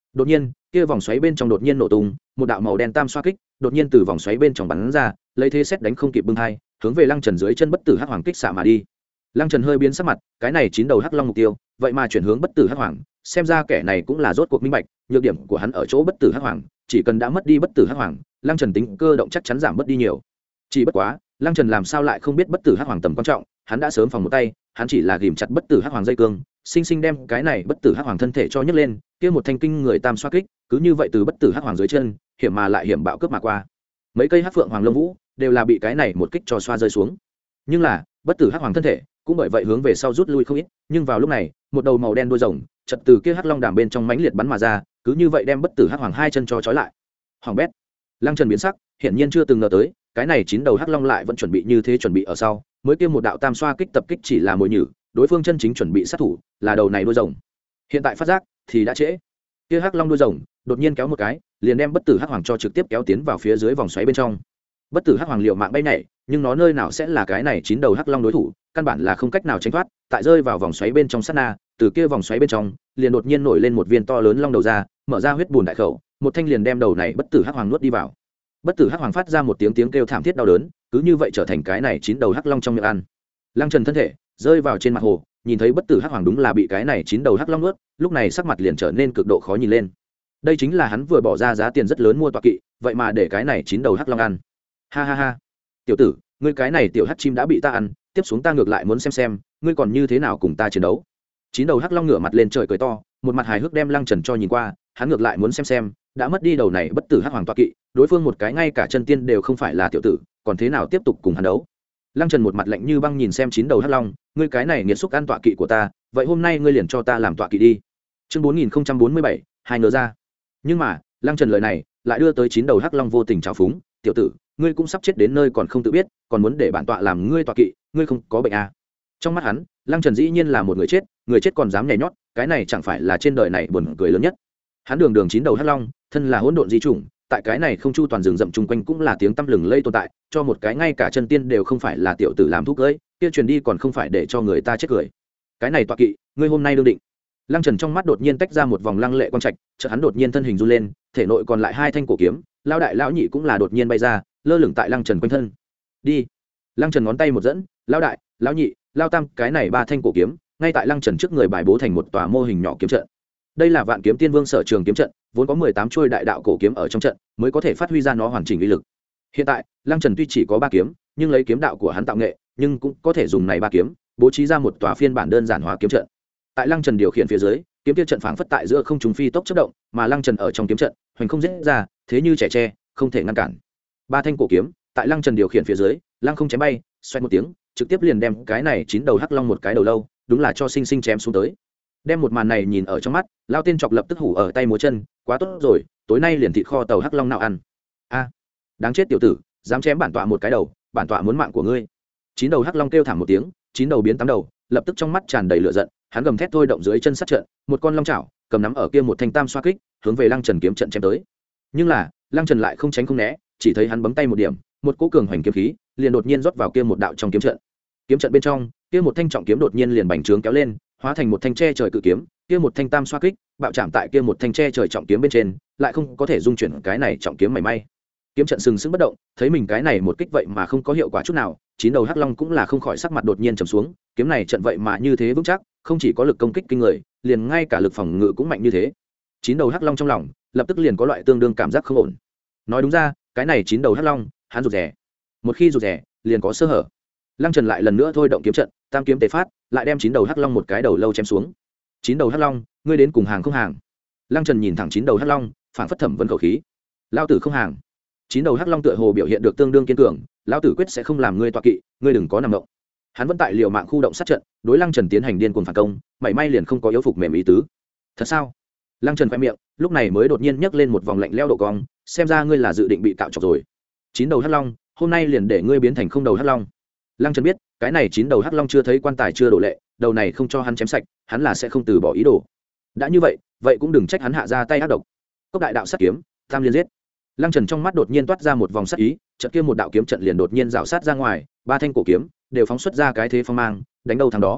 đột nhiên kia vòng xoáy bên trong đột nhiên nổ tung, một đạo màu đen tam xoa kích đột nhiên từ vòng xoáy bên trong bắn ra, lấy thế xét đánh không kịp bưng hai, hướng về Lăng Trần dưới chân bất tử hắc hoàng kích xạ mà đi. Lăng Trần hơi biến sắc mặt, cái này chín đầu hắc long mục tiêu vậy mà chuyển hướng bất tử hắc hoàng, xem ra kẻ này cũng là rốt cuộc minh bạch, nhược điểm của hắn ở chỗ bất tử hắc hoàng, chỉ cần đã mất đi bất tử hắc hoàng, Lăng Trần tính cơ động chắc chắn giảm mất đi nhiều. Chỉ bất quá, Lăng Trần làm sao lại không biết bất tử hắc hoàng tầm quan trọng, hắn đã sớm phòng một tay, hắn chỉ là ghìm chặt bất tử hắc hoàng dây cương, sinh sinh đem cái này bất tử hắc hoàng thân thể cho nhấc lên, kia một thanh kinh người tam xoa kích, cứ như vậy từ bất tử hắc hoàng dưới chân, hiểm mà lại hiểm bạo cướp mà qua. Mấy cây hắc phượng hoàng lông vũ đều là bị cái này một kích cho xoa rơi xuống. Nhưng là, bất tử hắc hoàng thân thể cũng bởi vậy hướng về sau rút lui không ít, nhưng vào lúc này, một đầu màu đen đuôi rồng, chợt từ kia hắc long đàm bên trong mãnh liệt bắn mà ra, cứ như vậy đem bất tử hắc hoàng hai chân cho trói lại. Hoàng bét. Lăng Trần biến sắc, hiển nhiên chưa từng ngờ tới, cái này chín đầu hắc long lại vẫn chuẩn bị như thế, chuẩn bị ở sau, mới kia một đạo tam xoa kích tập kích chỉ là mồi nhử, đối phương chân chính chuẩn bị sát thủ là đầu này đuôi rồng. Hiện tại phát giác thì đã trễ. Kia hắc long đuôi rồng đột nhiên kéo một cái, liền đem bất tử hắc hoàng cho trực tiếp kéo tiến vào phía dưới vòng xoáy bên trong. Bất tử hắc hoàng liều mạng bay nhảy, nhưng nó nơi nào sẽ là cái này chín đầu hắc long đối thủ, căn bản là không cách nào tránh thoát. Tại rơi vào vòng xoáy bên trong sát na, từ kia vòng xoáy bên trong liền đột nhiên nổi lên một viên to lớn long đầu ra, mở ra huyết bùn đại khẩu, một thanh liền đem đầu này bất tử hắc hoàng nuốt đi vào. Bất tử hắc hoàng phát ra một tiếng tiếng kêu thảm thiết đau đớn, cứ như vậy trở thành cái này chín đầu hắc long trong miệng ăn. Lăng Trần thân thể rơi vào trên mặt hồ, nhìn thấy bất tử hắc hoàng đúng là bị cái này chín đầu hắc long nuốt, lúc này sắc mặt liền trở nên cực độ khó nhìn lên. Đây chính là hắn vừa bỏ ra giá tiền rất lớn mua tọa kỵ, vậy mà để cái này chín đầu hắc long ăn. Ha ha ha, tiểu tử, ngươi cái này tiểu hắc chim đã bị ta ăn, tiếp xuống ta ngược lại muốn xem xem ngươi còn như thế nào cùng ta chiến đấu. Chín đầu hắc long ngửa mặt lên trời cười to, một mặt hài hước đem Lăng Trần cho nhìn qua, hắn ngược lại muốn xem xem đã mất đi đầu này bất tử hắc hoàng tọa kỵ, đối phương một cái ngay cả chân tiên đều không phải là tiểu tử, còn thế nào tiếp tục cùng hắn đấu. Lăng Trần một mặt lạnh như băng nhìn xem chín đầu hắc long, ngươi cái này nghiệt xúc ăn tọa kỵ của ta, vậy hôm nay ngươi liền cho ta làm tọa kỵ đi. Chương bốn nghìn bốn mươi bảy, hai ngờ ra. Nhưng mà, Lăng Trần lời này lại đưa tới chín đầu hắc long vô tình trào phúng, tiểu tử, ngươi cũng sắp chết đến nơi còn không tự biết, còn muốn để bản tọa làm ngươi tọa kỵ, ngươi không có bệnh à? Trong mắt hắn, Lăng Trần dĩ nhiên là một người chết, người chết còn dám nhảy nhót, cái này chẳng phải là trên đời này buồn cười lớn nhất. Hắn đường đường chín đầu hắc long, thân là hỗn độn di chủng, tại cái này không chu toàn rừng rậm chung quanh cũng là tiếng tăm lừng lây tồn tại, cho một cái ngay cả chân tiên đều không phải là tiểu tử làm thuốc cưỡi, kia truyền đi còn không phải để cho người ta chết cười. Cái này tọa kỵ, ngươi hôm nay đương định. Lăng Trần trong mắt đột nhiên tách ra một vòng lăng lệ quang trạch, chợt hắn đột nhiên thân hình run lên, thể nội còn lại hai thanh cổ kiếm, lão đại lão nhị cũng là đột nhiên bay ra, lơ lửng tại Lăng Trần quanh thân. Đi. Lăng Trần ngón tay một dẫn, lão đại, lão nhị, lão tam, cái này ba thanh cổ kiếm, ngay tại Lăng Trần trước người bài bố thành một tòa mô hình nhỏ kiếm trận. Đây là Vạn Kiếm Tiên Vương sở trường kiếm trận, vốn có mười tám chuôi đại đạo cổ kiếm ở trong trận, mới có thể phát huy ra nó hoàn chỉnh uy lực. Hiện tại, Lăng Trần tuy chỉ có ba kiếm, nhưng lấy kiếm đạo của hắn tạo nghệ, nhưng cũng có thể dùng này ba kiếm, bố trí ra một tòa phiên bản đơn giản hóa kiếm trận. Tại Lăng Trần điều khiển phía dưới, kiếm kia trận phảng phất tại giữa không trung phi tốc chớp động, mà Lăng Trần ở trong kiếm trận, hoành không dễ ra, thế như trẻ tre, không thể ngăn cản. Ba thanh cổ kiếm, tại Lăng Trần điều khiển phía dưới, lăng không chém bay, xoay một tiếng, trực tiếp liền đem cái này chín đầu hắc long một cái đầu lâu, đúng là cho sinh sinh chém xuống tới. Đem một màn này nhìn ở trong mắt, lao tiên chọc lập tức hủ ở tay múa chân, quá tốt rồi, tối nay liền thịt kho tàu hắc long nào ăn. A, đáng chết tiểu tử, dám chém bản tọa một cái đầu, bản tọa muốn mạng của ngươi. Chín đầu hắc long kêu thảm một tiếng, chín đầu biến tám đầu, lập tức trong mắt tràn đầy lửa giận, hắn gầm thét thôi động dưới chân sát trận, một con long chảo cầm nắm ở kia một thanh tam xoa kích, hướng về Lăng Trần kiếm trận chém tới. Nhưng là, Lăng Trần lại không tránh không né, chỉ thấy hắn bấm tay một điểm, một cỗ cường hoành kiếm khí liền đột nhiên rót vào kia một đạo trong kiếm trận. Kiếm trận bên trong, kia một thanh trọng kiếm đột nhiên liền bành trướng kéo lên, hóa thành một thanh che trời cự kiếm, kia một thanh tam xoa kích, bạo chạm tại kia một thanh che trời trọng kiếm bên trên, lại không có thể dung chuyển cái này trọng kiếm mảy may. Kiếm trận sừng sững bất động, thấy mình cái này một kích vậy mà không có hiệu quả chút nào, chín đầu hắc long cũng là không khỏi sắc mặt đột nhiên trầm xuống, kiếm này trận vậy mà như thế vững chắc, không chỉ có lực công kích kinh người, liền ngay cả lực phòng ngự cũng mạnh như thế. Chín đầu hắc long trong lòng lập tức liền có loại tương đương cảm giác không ổn. Nói đúng ra, cái này chín đầu hắc long, hắn rụt rè. Một khi rụt rè, liền có sơ hở. Lăng Trần lại lần nữa thôi động kiếm trận, tam kiếm tề phát, lại đem chín đầu hắc long một cái đầu lâu chém xuống. Chín đầu hắc long, ngươi đến cùng hàng không hàng? Lăng Trần nhìn thẳng chín đầu hắc long, phảng phất thẩm vấn khẩu khí. Lão tử không hàng. Chín đầu hắc long tựa hồ biểu hiện được tương đương kiên cường, lão tử quyết sẽ không làm ngươi tọa kỵ, ngươi đừng có nằm động. Hắn vẫn tại liều mạng khu động sát trận, đối Lăng Trần tiến hành điên cuồng phản công, mảy may liền không có yếu phục mềm ý tứ. Thật sao? Lăng Trần khoe miệng, lúc này mới đột nhiên nhấc lên một vòng lạnh lẽo độ cong, xem ra ngươi là dự định bị cạo chọc rồi. Chín đầu hắc long, hôm nay liền để ngươi biến thành không đầu hắc long. Lăng Trần biết, cái này chín đầu hắc long chưa thấy quan tài chưa đổ lệ, đầu này không cho hắn chém sạch, hắn là sẽ không từ bỏ ý đồ. Đã như vậy, vậy cũng đừng trách hắn hạ ra tay ác độc. Cốc đại đạo sát kiếm, tam liên giết. Lăng Trần trong mắt đột nhiên toát ra một vòng sát ý, trận kia một đạo kiếm trận liền đột nhiên rảo sát ra ngoài, ba thanh cổ kiếm đều phóng xuất ra cái thế phong mang, đánh đầu thằng đó.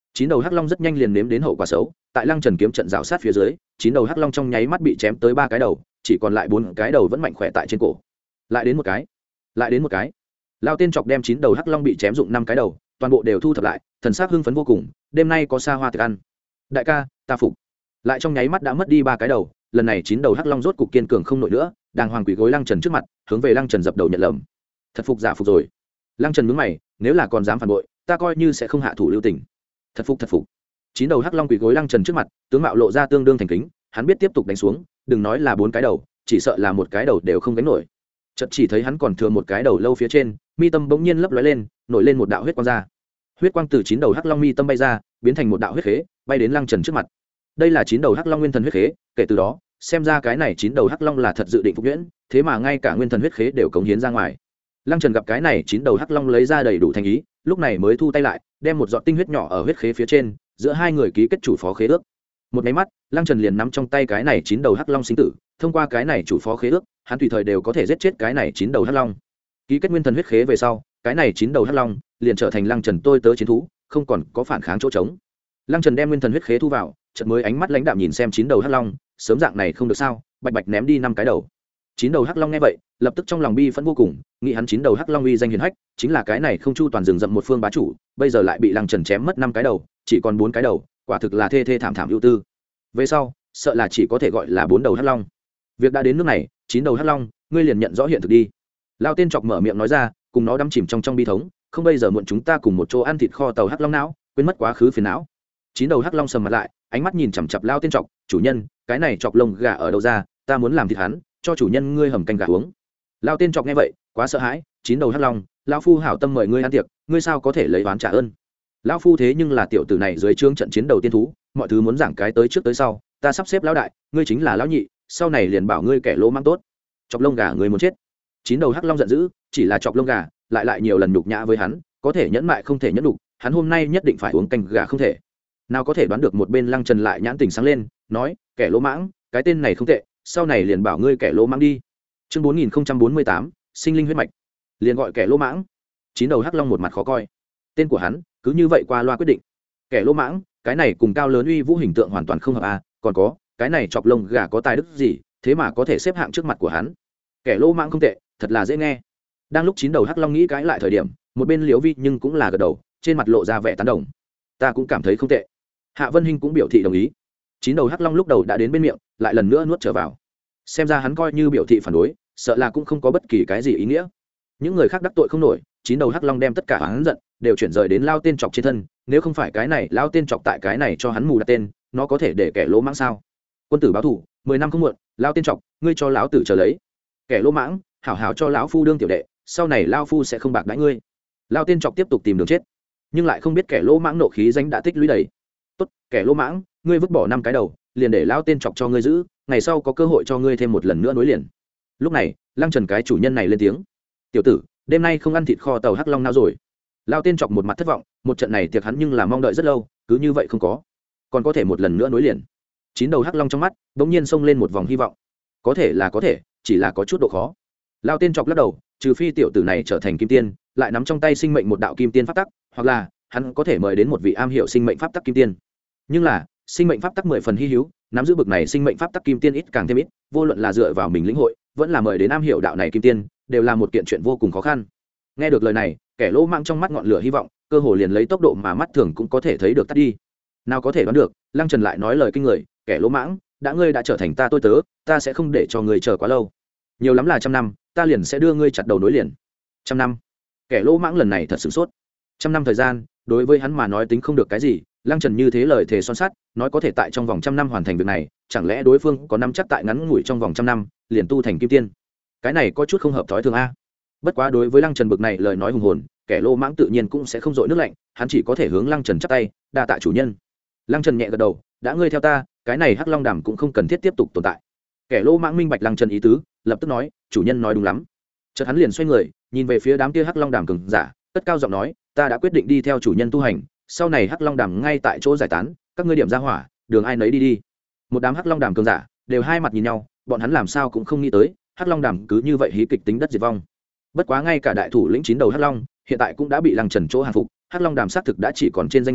chín đầu hắc long rất nhanh liền nếm đến hậu quả xấu, tại lăng trần kiếm trận rào sát phía dưới, chín đầu hắc long trong nháy mắt bị chém tới ba cái đầu, chỉ còn lại bốn cái đầu vẫn mạnh khỏe tại trên cổ. Lại đến một cái, lại đến một cái. Lao tên chọc đem chín đầu hắc long bị chém dụng năm cái đầu, toàn bộ đều thu thập lại, thần sắc hưng phấn vô cùng, đêm nay có xa hoa tiệc ăn. Đại ca, ta phục. Lại trong nháy mắt đã mất đi ba cái đầu, lần này chín đầu hắc long rốt cục kiên cường không nổi nữa, đàng hoàng quỳ gối lăng trần trước mặt, hướng về lăng trần dập đầu nhận lầm. Thật phục giả phục rồi. Lăng trần nhướng mày, nếu là còn dám phản bội, ta coi như sẽ không hạ thủ lưu tình. Thật phục thật phục. Chín đầu hắc long quỳ gối lăng trần trước mặt, tướng mạo lộ ra tương đương thành kính, hắn biết tiếp tục đánh xuống, đừng nói là bốn cái đầu, chỉ sợ là một cái đầu đều không gánh nổi. Chợt chỉ thấy hắn còn thừa một cái đầu lâu phía trên, mi tâm bỗng nhiên lấp lóe lên, nổi lên một đạo huyết quang ra. Huyết quang từ chín đầu hắc long mi tâm bay ra, biến thành một đạo huyết khế, bay đến lăng trần trước mặt. Đây là chín đầu hắc long nguyên thần huyết khế, kể từ đó, xem ra cái này chín đầu hắc long là thật dự định phục nhuyễn, thế mà ngay cả nguyên thần huyết khế đều cống hiến ra ngoài. Lăng trần gặp cái này chín đầu hắc long lấy ra đầy đủ thành ý, lúc này mới thu tay lại, đem một giọt tinh huyết nhỏ ở huyết khế phía trên, giữa hai người ký kết chủ phó khế ước. Một cái mắt, lăng trần liền nắm trong tay cái này chín đầu hắc long sinh tử, thông qua cái này chủ phó khế ước, hắn tùy thời đều có thể giết chết cái này chín đầu hắc long. Ký kết nguyên thần huyết khế về sau, cái này chín đầu hắc long liền trở thành lăng trần tôi tớ chiến thú, không còn có phản kháng chỗ trống. Lăng trần đem nguyên thần huyết khế thu vào, chợt mới ánh mắt lãnh đạm nhìn xem chín đầu hắc long, sớm dạng này không được sao, bạch bạch ném đi năm cái đầu. Chín đầu hắc long nghe vậy, lập tức trong lòng bi phẫn vô cùng, nghĩ hắn chín đầu hắc long uy danh hiển hách, chính là cái này không chu toàn rừng rậm một phương bá chủ, bây giờ lại bị lăng trần chém mất năm cái đầu, chỉ còn bốn cái đầu, quả thực là thê thê thảm thảm ưu tư. Về sau, sợ là chỉ có thể gọi là bốn đầu hắc long. Việc đã đến nước này, chín đầu hắc long, ngươi liền nhận rõ hiện thực đi. Lao tên chọc mở miệng nói ra, cùng nó đắm chìm trong trong bi thống, không bây giờ muộn chúng ta cùng một chỗ ăn thịt kho tàu hắc long não, quên mất quá khứ phiền não. Chín đầu hắc long sầm mặt lại, ánh mắt nhìn chằm chằm Lao tên chọc, chủ nhân, cái này chọc lông gà ở đâu ra, ta muốn làm thịt hắn, cho chủ nhân ngươi hầm canh gà uống. Lao tên chọc nghe vậy, quá sợ hãi, chín đầu hắc long, lão phu hảo tâm mời ngươi ăn tiệc, ngươi sao có thể lấy oán trả ơn? Lão phu thế nhưng là tiểu tử này dưới trướng trận chiến đầu tiên thú, mọi thứ muốn giảng cái tới trước tới sau, ta sắp xếp lão đại, ngươi chính là lão nhị, sau này liền bảo ngươi kẻ lỗ mang tốt. Chọc lông gà ngươi muốn chết. Chín đầu hắc long giận dữ, chỉ là chọc lông gà, lại lại nhiều lần nhục nhã với hắn, có thể nhẫn mại không thể nhẫn nhục, hắn hôm nay nhất định phải uống canh gà không thể. Nào có thể đoán được một bên Lăng Trần lại nhãn tình sáng lên, nói, kẻ lỗ mãng, cái tên này không tệ, sau này liền bảo ngươi kẻ lỗ mãng đi. Chương bốn nghìn bốn mươi tám, sinh linh huyết mạch. Liền gọi kẻ lỗ mãng. Chín đầu hắc long một mặt khó coi. Tên của hắn, cứ như vậy qua loa quyết định. Kẻ lỗ mãng, cái này cùng cao lớn uy vũ hình tượng hoàn toàn không hợp à, còn có, cái này chọc lông gà có tài đức gì, thế mà có thể xếp hạng trước mặt của hắn. Kẻ lỗ mãng không tệ, thật là dễ nghe. Đang lúc chín đầu hắc long nghĩ cãi lại thời điểm, một bên Liễu Vi nhưng cũng là gật đầu, trên mặt lộ ra vẻ tán đồng. Ta cũng cảm thấy không tệ. Hạ Vân Hinh cũng biểu thị đồng ý. Chín đầu hắc long lúc đầu đã đến bên miệng, lại lần nữa nuốt trở vào. Xem ra hắn coi như biểu thị phản đối, sợ là cũng không có bất kỳ cái gì ý nghĩa. Những người khác đắc tội không nổi, chín đầu hắc long đem tất cả oán giận đều chuyển rời đến Lao tên chọc trên thân, nếu không phải cái này Lao tên chọc tại cái này cho hắn mù đặt tên, nó có thể để kẻ lỗ mãng sao? Quân tử báo thủ, mười năm không muộn, Lao tên chọc, ngươi cho lão tử chờ lấy. Kẻ lỗ mãng, hảo hảo cho lão phu đương tiểu đệ, sau này Lao phu sẽ không bạc đãi ngươi. Lao tên chọc tiếp tục tìm đường chết, nhưng lại không biết kẻ lỗ mãng nộ khí danh đã tích lũy đầy. Tốt, kẻ lỗ mãng, ngươi vứt bỏ năm cái đầu, liền để Lao tên chọc cho ngươi giữ, ngày sau có cơ hội cho ngươi thêm một lần nữa nối liền. Lúc này, Lăng Trần cái chủ nhân này lên tiếng, tiểu tử, đêm nay không ăn thịt kho tàu hắc long nào rồi? Lao tên chọc một mặt thất vọng, một trận này tiệc hắn nhưng là mong đợi rất lâu, cứ như vậy không có, còn có thể một lần nữa nối liền. Chín đầu hắc long trong mắt bỗng nhiên xông lên một vòng hy vọng, có thể là có thể, chỉ là có chút độ khó. Lao tên chọc lắc đầu, trừ phi tiểu tử này trở thành kim tiên, lại nắm trong tay sinh mệnh một đạo kim tiên pháp tắc, hoặc là hắn có thể mời đến một vị am hiểu sinh mệnh pháp tắc kim tiên. Nhưng là sinh mệnh pháp tắc mười phần hy hữu, nắm giữ bực này sinh mệnh pháp tắc kim tiên ít càng thêm ít, vô luận là dựa vào mình lĩnh hội, vẫn là mời đến am hiểu đạo này kim tiên, đều là một kiện chuyện vô cùng khó khăn. Nghe được lời này, kẻ lỗ mãng trong mắt ngọn lửa hy vọng, cơ hồ liền lấy tốc độ mà mắt thường cũng có thể thấy được tắt đi. Nào có thể đoán được, Lăng Trần lại nói lời kinh người, kẻ lỗ mãng, đã ngươi đã trở thành ta tôi tớ, ta sẽ không để cho ngươi chờ quá lâu. Nhiều lắm là trăm năm, ta liền sẽ đưa ngươi chặt đầu nối liền. Trăm năm. Kẻ lỗ mãng lần này thật sửng sốt. Trăm năm thời gian, đối với hắn mà nói tính không được cái gì, Lăng Trần như thế lời thề son sắt, nói có thể tại trong vòng trăm năm hoàn thành việc này, chẳng lẽ đối phương có nắm chắc tại ngắn ngủi trong vòng trăm năm, liền tu thành kim tiên? Cái này có chút không hợp thói thường a. Bất quá đối với Lăng Trần bực này lời nói hùng hồn, kẻ lô mãng tự nhiên cũng sẽ không dội nước lạnh, hắn chỉ có thể hướng Lăng Trần chắp tay, đa tạ chủ nhân. Lăng Trần nhẹ gật đầu, đã ngươi theo ta, cái này Hắc Long Đàm cũng không cần thiết tiếp tục tồn tại. Kẻ lô mãng minh bạch Lăng Trần ý tứ, lập tức nói, chủ nhân nói đúng lắm. Chợt hắn liền xoay người, nhìn về phía đám kia Hắc Long Đàm cường giả, cất cao giọng nói, ta đã quyết định đi theo chủ nhân tu hành, sau này Hắc Long Đàm ngay tại chỗ giải tán, các ngươi điểm ra hỏa, đường ai nấy đi đi. Một đám Hắc Long Đàm cường giả đều hai mặt nhìn nhau, bọn hắn làm sao cũng không nghĩ tới, Hắc Long Đàm cứ như vậy hí kịch tính đất diệt vong. Bất quá ngay cả đại thủ lĩnh chín đầu Hắc Long, hiện tại cũng đã bị Lăng Trần chỗ hàng phục, Hắc Long Đàm xác thực đã chỉ còn trên danh nghĩa,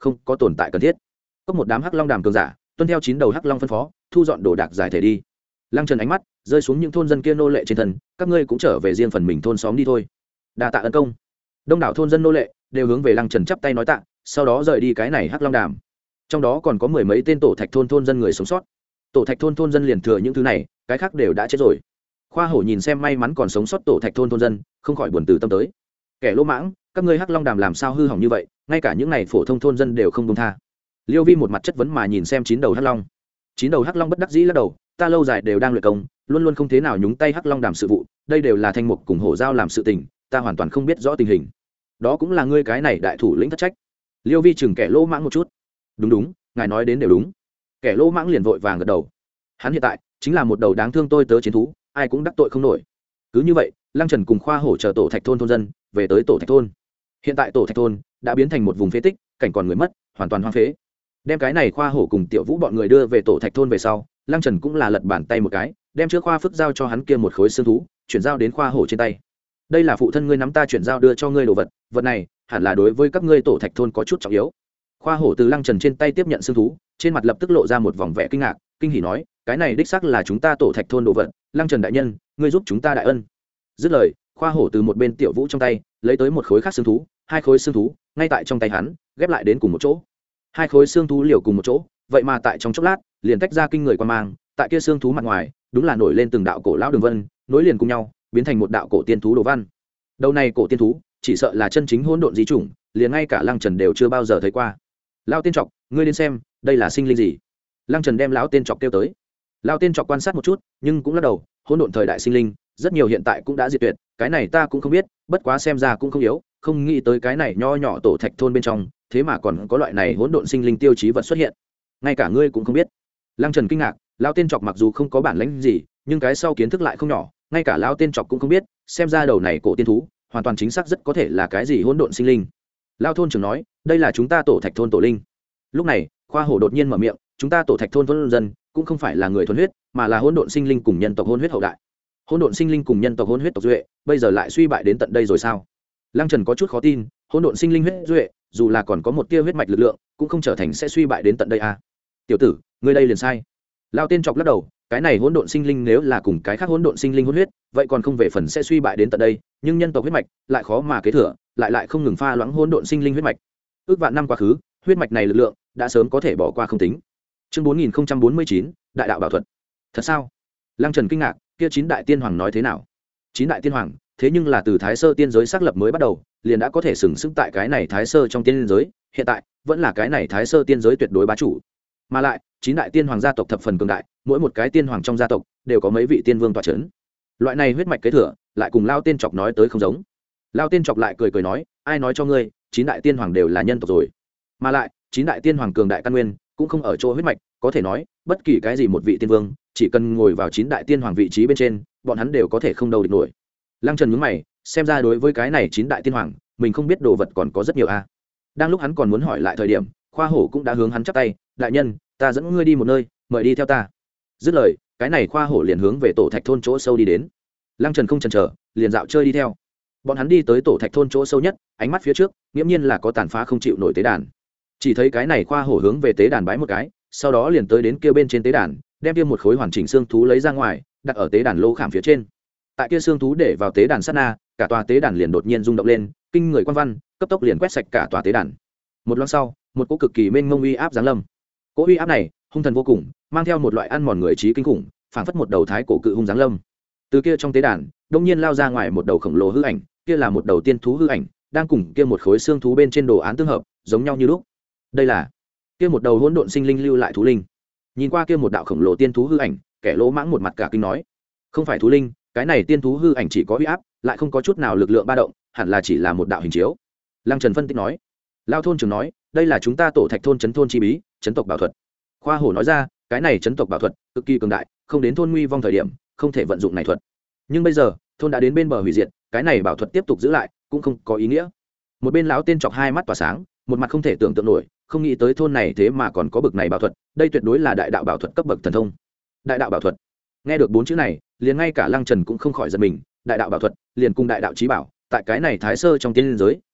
không có tồn tại cần thiết. Có một đám hắc long đàm cường giả tuân theo chín đầu hắc long phân phó thu dọn đồ đạc giải thể đi. Lăng Trần ánh mắt rơi xuống những thôn dân kia nô lệ trên thân, các ngươi cũng trở về riêng phần mình thôn xóm đi thôi. Đa tạ ân công. Đông đảo thôn dân nô lệ đều hướng về Lăng Trần chắp tay nói tạ, sau đó rời đi cái này hắc long đàm. Trong đó còn có mười mấy tên tổ thạch thôn thôn dân người sống sót. Tổ thạch thôn thôn dân liền thừa những thứ này, cái khác đều đã chết rồi. Khoa Hổ nhìn xem may mắn còn sống sót tổ thạch thôn thôn dân, không khỏi buồn từ tâm tới. Kẻ lỗ mãng, các ngươi hắc long đàm làm sao hư hỏng như vậy, ngay cả những này phổ thông thôn dân đều không công tha. Liêu Vi một mặt chất vấn mà nhìn xem chín đầu hắc long. Chín đầu hắc long bất đắc dĩ lắc đầu, ta lâu dài đều đang luyện công, luôn luôn không thế nào nhúng tay hắc long đàm sự vụ, đây đều là thanh mục cùng hổ giao làm sự tình, ta hoàn toàn không biết rõ tình hình. Đó cũng là ngươi cái này đại thủ lĩnh thất trách. Liêu Vi chừng kẻ lỗ mãng một chút. Đúng đúng, ngài nói đến đều đúng. Kẻ lỗ mãng liền vội vàng gật đầu. Hắn hiện tại chính là một đầu đáng thương tôi tớ chiến thú, ai cũng đắc tội không nổi. Cứ như vậy, Lăng Trần cùng Khoa Hổ chờ tổ thạch thôn thôn dân về tới tổ thạch thôn. Hiện tại tổ thạch thôn đã biến thành một vùng phế tích, cảnh còn người mất, hoàn toàn hoang phế. Đem cái này Khoa Hổ cùng Tiểu Vũ bọn người đưa về tổ thạch thôn về sau, Lăng Trần cũng là lật bàn tay một cái, đem chứa Khoa Phức giao cho hắn kia một khối xương thú, chuyển giao đến Khoa Hổ trên tay. Đây là phụ thân ngươi nắm ta chuyển giao đưa cho ngươi đồ vật, vật này hẳn là đối với các ngươi tổ thạch thôn có chút trọng yếu. Khoa Hổ từ Lăng Trần trên tay tiếp nhận xương thú, trên mặt lập tức lộ ra một vòng vẻ kinh ngạc, kinh hỉ nói, cái này đích xác là chúng ta tổ thạch thôn đồ vật, Lăng Trần đại nhân, ngươi giúp chúng ta đại ân. Dứt lời, Khoa Hổ từ một bên Tiểu Vũ trong tay lấy tới một khối khác xương thú, hai khối xương thú ngay tại trong tay hắn ghép lại đến cùng một chỗ. Hai khối xương thú liều cùng một chỗ, vậy mà tại trong chốc lát liền tách ra kinh người quan mang, tại kia xương thú mặt ngoài đúng là nổi lên từng đạo cổ lão đường vân, nối liền cùng nhau biến thành một đạo cổ tiên thú đồ văn. Đầu này cổ tiên thú chỉ sợ là chân chính hỗn độn dị chủng, liền ngay cả Lăng Trần đều chưa bao giờ thấy qua. Lão tiên trọc, ngươi đến xem, đây là sinh linh gì? Lăng Trần đem lão tiên trọc kêu tới. Lão tiên trọc quan sát một chút, nhưng cũng lắc đầu, hỗn độn thời đại sinh linh rất nhiều hiện tại cũng đã diệt tuyệt, cái này ta cũng không biết, bất quá xem ra cũng không yếu, không nghĩ tới cái này nho nhỏ tổ thạch thôn bên trong thế mà còn có loại này hỗn độn sinh linh tiêu chí vật xuất hiện, ngay cả ngươi cũng không biết. Lăng Trần kinh ngạc, lão tiên trọc mặc dù không có bản lĩnh gì, nhưng cái sau kiến thức lại không nhỏ, ngay cả lão tiên trọc cũng không biết, xem ra đầu này cổ tiên thú hoàn toàn chính xác rất có thể là cái gì hỗn độn sinh linh. Lão thôn trưởng nói, đây là chúng ta tổ thạch thôn tổ linh. Lúc này, Khoa Hổ đột nhiên mở miệng, chúng ta tổ thạch thôn thôn dân cũng không phải là người thuần huyết, mà là hỗn độn sinh linh cùng nhân tộc hỗn huyết hậu đại. Hỗn độn sinh linh cùng nhân tộc hỗn huyết tộc duệ, bây giờ lại suy bại đến tận đây rồi sao? Lăng Trần có chút khó tin, hỗn độn sinh linh huyết duệ, dù là còn có một tia huyết mạch lực lượng, cũng không trở thành sẽ suy bại đến tận đây à? Tiểu tử, ngươi đây liền sai. Lão tiên trọc lắc đầu, cái này hỗn độn sinh linh nếu là cùng cái khác hỗn độn sinh linh hỗn huyết, vậy còn không về phần sẽ suy bại đến tận đây, nhưng nhân tộc huyết mạch lại khó mà kế thừa, lại lại không ngừng pha loãng hỗn độn sinh linh huyết mạch. Ước vạn năm quá khứ, huyết mạch này lực lượng đã sớm có thể bỏ qua không tính. Chương bốn nghìn bốn mươi chín, đại đạo bảo thuật. Thật sao? Lăng Trần kinh ngạc, kia chín đại tiên hoàng nói thế nào? Chín đại tiên hoàng, thế nhưng là từ Thái Sơ tiên giới xác lập mới bắt đầu, liền đã có thể sừng sững tại cái này Thái Sơ trong tiên giới, hiện tại vẫn là cái này Thái Sơ tiên giới tuyệt đối bá chủ. Mà lại, chín đại tiên hoàng gia tộc thập phần cường đại, mỗi một cái tiên hoàng trong gia tộc đều có mấy vị tiên vương tọa chấn. Loại này huyết mạch kế thừa, lại cùng Lao Tiên Trọc nói tới không giống. Lao Tiên Trọc lại cười cười nói, ai nói cho ngươi, chín đại tiên hoàng đều là nhân tộc rồi? Mà lại, chín đại tiên hoàng cường đại căn nguyên cũng không ở chỗ huyết mạch, có thể nói, bất kỳ cái gì một vị tiên vương, chỉ cần ngồi vào chín đại tiên hoàng vị trí bên trên, bọn hắn đều có thể không đâu địch nổi. Lăng Trần nhướng mày, xem ra đối với cái này chín đại tiên hoàng, mình không biết đồ vật còn có rất nhiều a. Đang lúc hắn còn muốn hỏi lại thời điểm, Khoa Hổ cũng đã hướng hắn chắp tay, đại nhân, ta dẫn ngươi đi một nơi, mời đi theo ta. Dứt lời, cái này Khoa Hổ liền hướng về tổ thạch thôn chỗ sâu đi đến. Lăng Trần không chần chờ, liền dạo chơi đi theo. Bọn hắn đi tới tổ thạch thôn chỗ sâu nhất, ánh mắt phía trước nghiễm nhiên là có tàn phá không chịu nổi tế đàn. Chỉ thấy cái này Khoa Hổ hướng về tế đàn bái một cái, sau đó liền tới đến kia bên trên tế đàn, đem kia một khối hoàn chỉnh xương thú lấy ra ngoài, đặt ở tế đàn lô khảm phía trên. Tại kia xương thú để vào tế đàn sát na, cả tòa tế đàn liền đột nhiên rung động lên, kinh người quan văn cấp tốc liền quét sạch cả tòa tế đàn. Một lát sau, một cỗ cực kỳ mênh mông uy áp giáng lâm. Cỗ uy áp này hung thần vô cùng, mang theo một loại ăn mòn người trí kinh khủng, phảng phất một đầu thái cổ cự hung giáng lâm. Từ kia trong tế đàn, đông nhiên lao ra ngoài một đầu khổng lồ hư ảnh, kia là một đầu tiên thú hư ảnh, đang cùng kia một khối xương thú bên trên đồ án tương hợp, giống nhau như lúc. Đây là kia một đầu hỗn độn sinh linh lưu lại thú linh. Nhìn qua kia một đạo khổng lồ tiên thú hư ảnh, kẻ lỗ mãng một mặt cả kinh nói, không phải thú linh, cái này tiên thú hư ảnh chỉ có uy áp, lại không có chút nào lực lượng ba động, hẳn là chỉ là một đạo hình chiếu. Lăng Trần phân tích nói. Lao thôn trưởng nói, đây là chúng ta tổ thạch thôn chấn thôn chi bí, chấn tộc bảo thuật. Khoa Hổ nói ra, cái này chấn tộc bảo thuật cực kỳ cường đại, không đến thôn nguy vong thời điểm không thể vận dụng này thuật. Nhưng bây giờ thôn đã đến bên bờ hủy diệt, cái này bảo thuật tiếp tục giữ lại cũng không có ý nghĩa. Một bên lão tên chọc hai mắt tỏa sáng, một mặt không thể tưởng tượng nổi, không nghĩ tới thôn này thế mà còn có bực này bảo thuật, đây tuyệt đối là đại đạo bảo thuật cấp bậc thần thông. Đại đạo bảo thuật. Nghe được bốn chữ này, liền ngay cả Lăng Trần cũng không khỏi giật mình, đại đạo bảo thuật liền cùng đại đạo chí bảo, tại cái này Thái Sơ trong tiên giới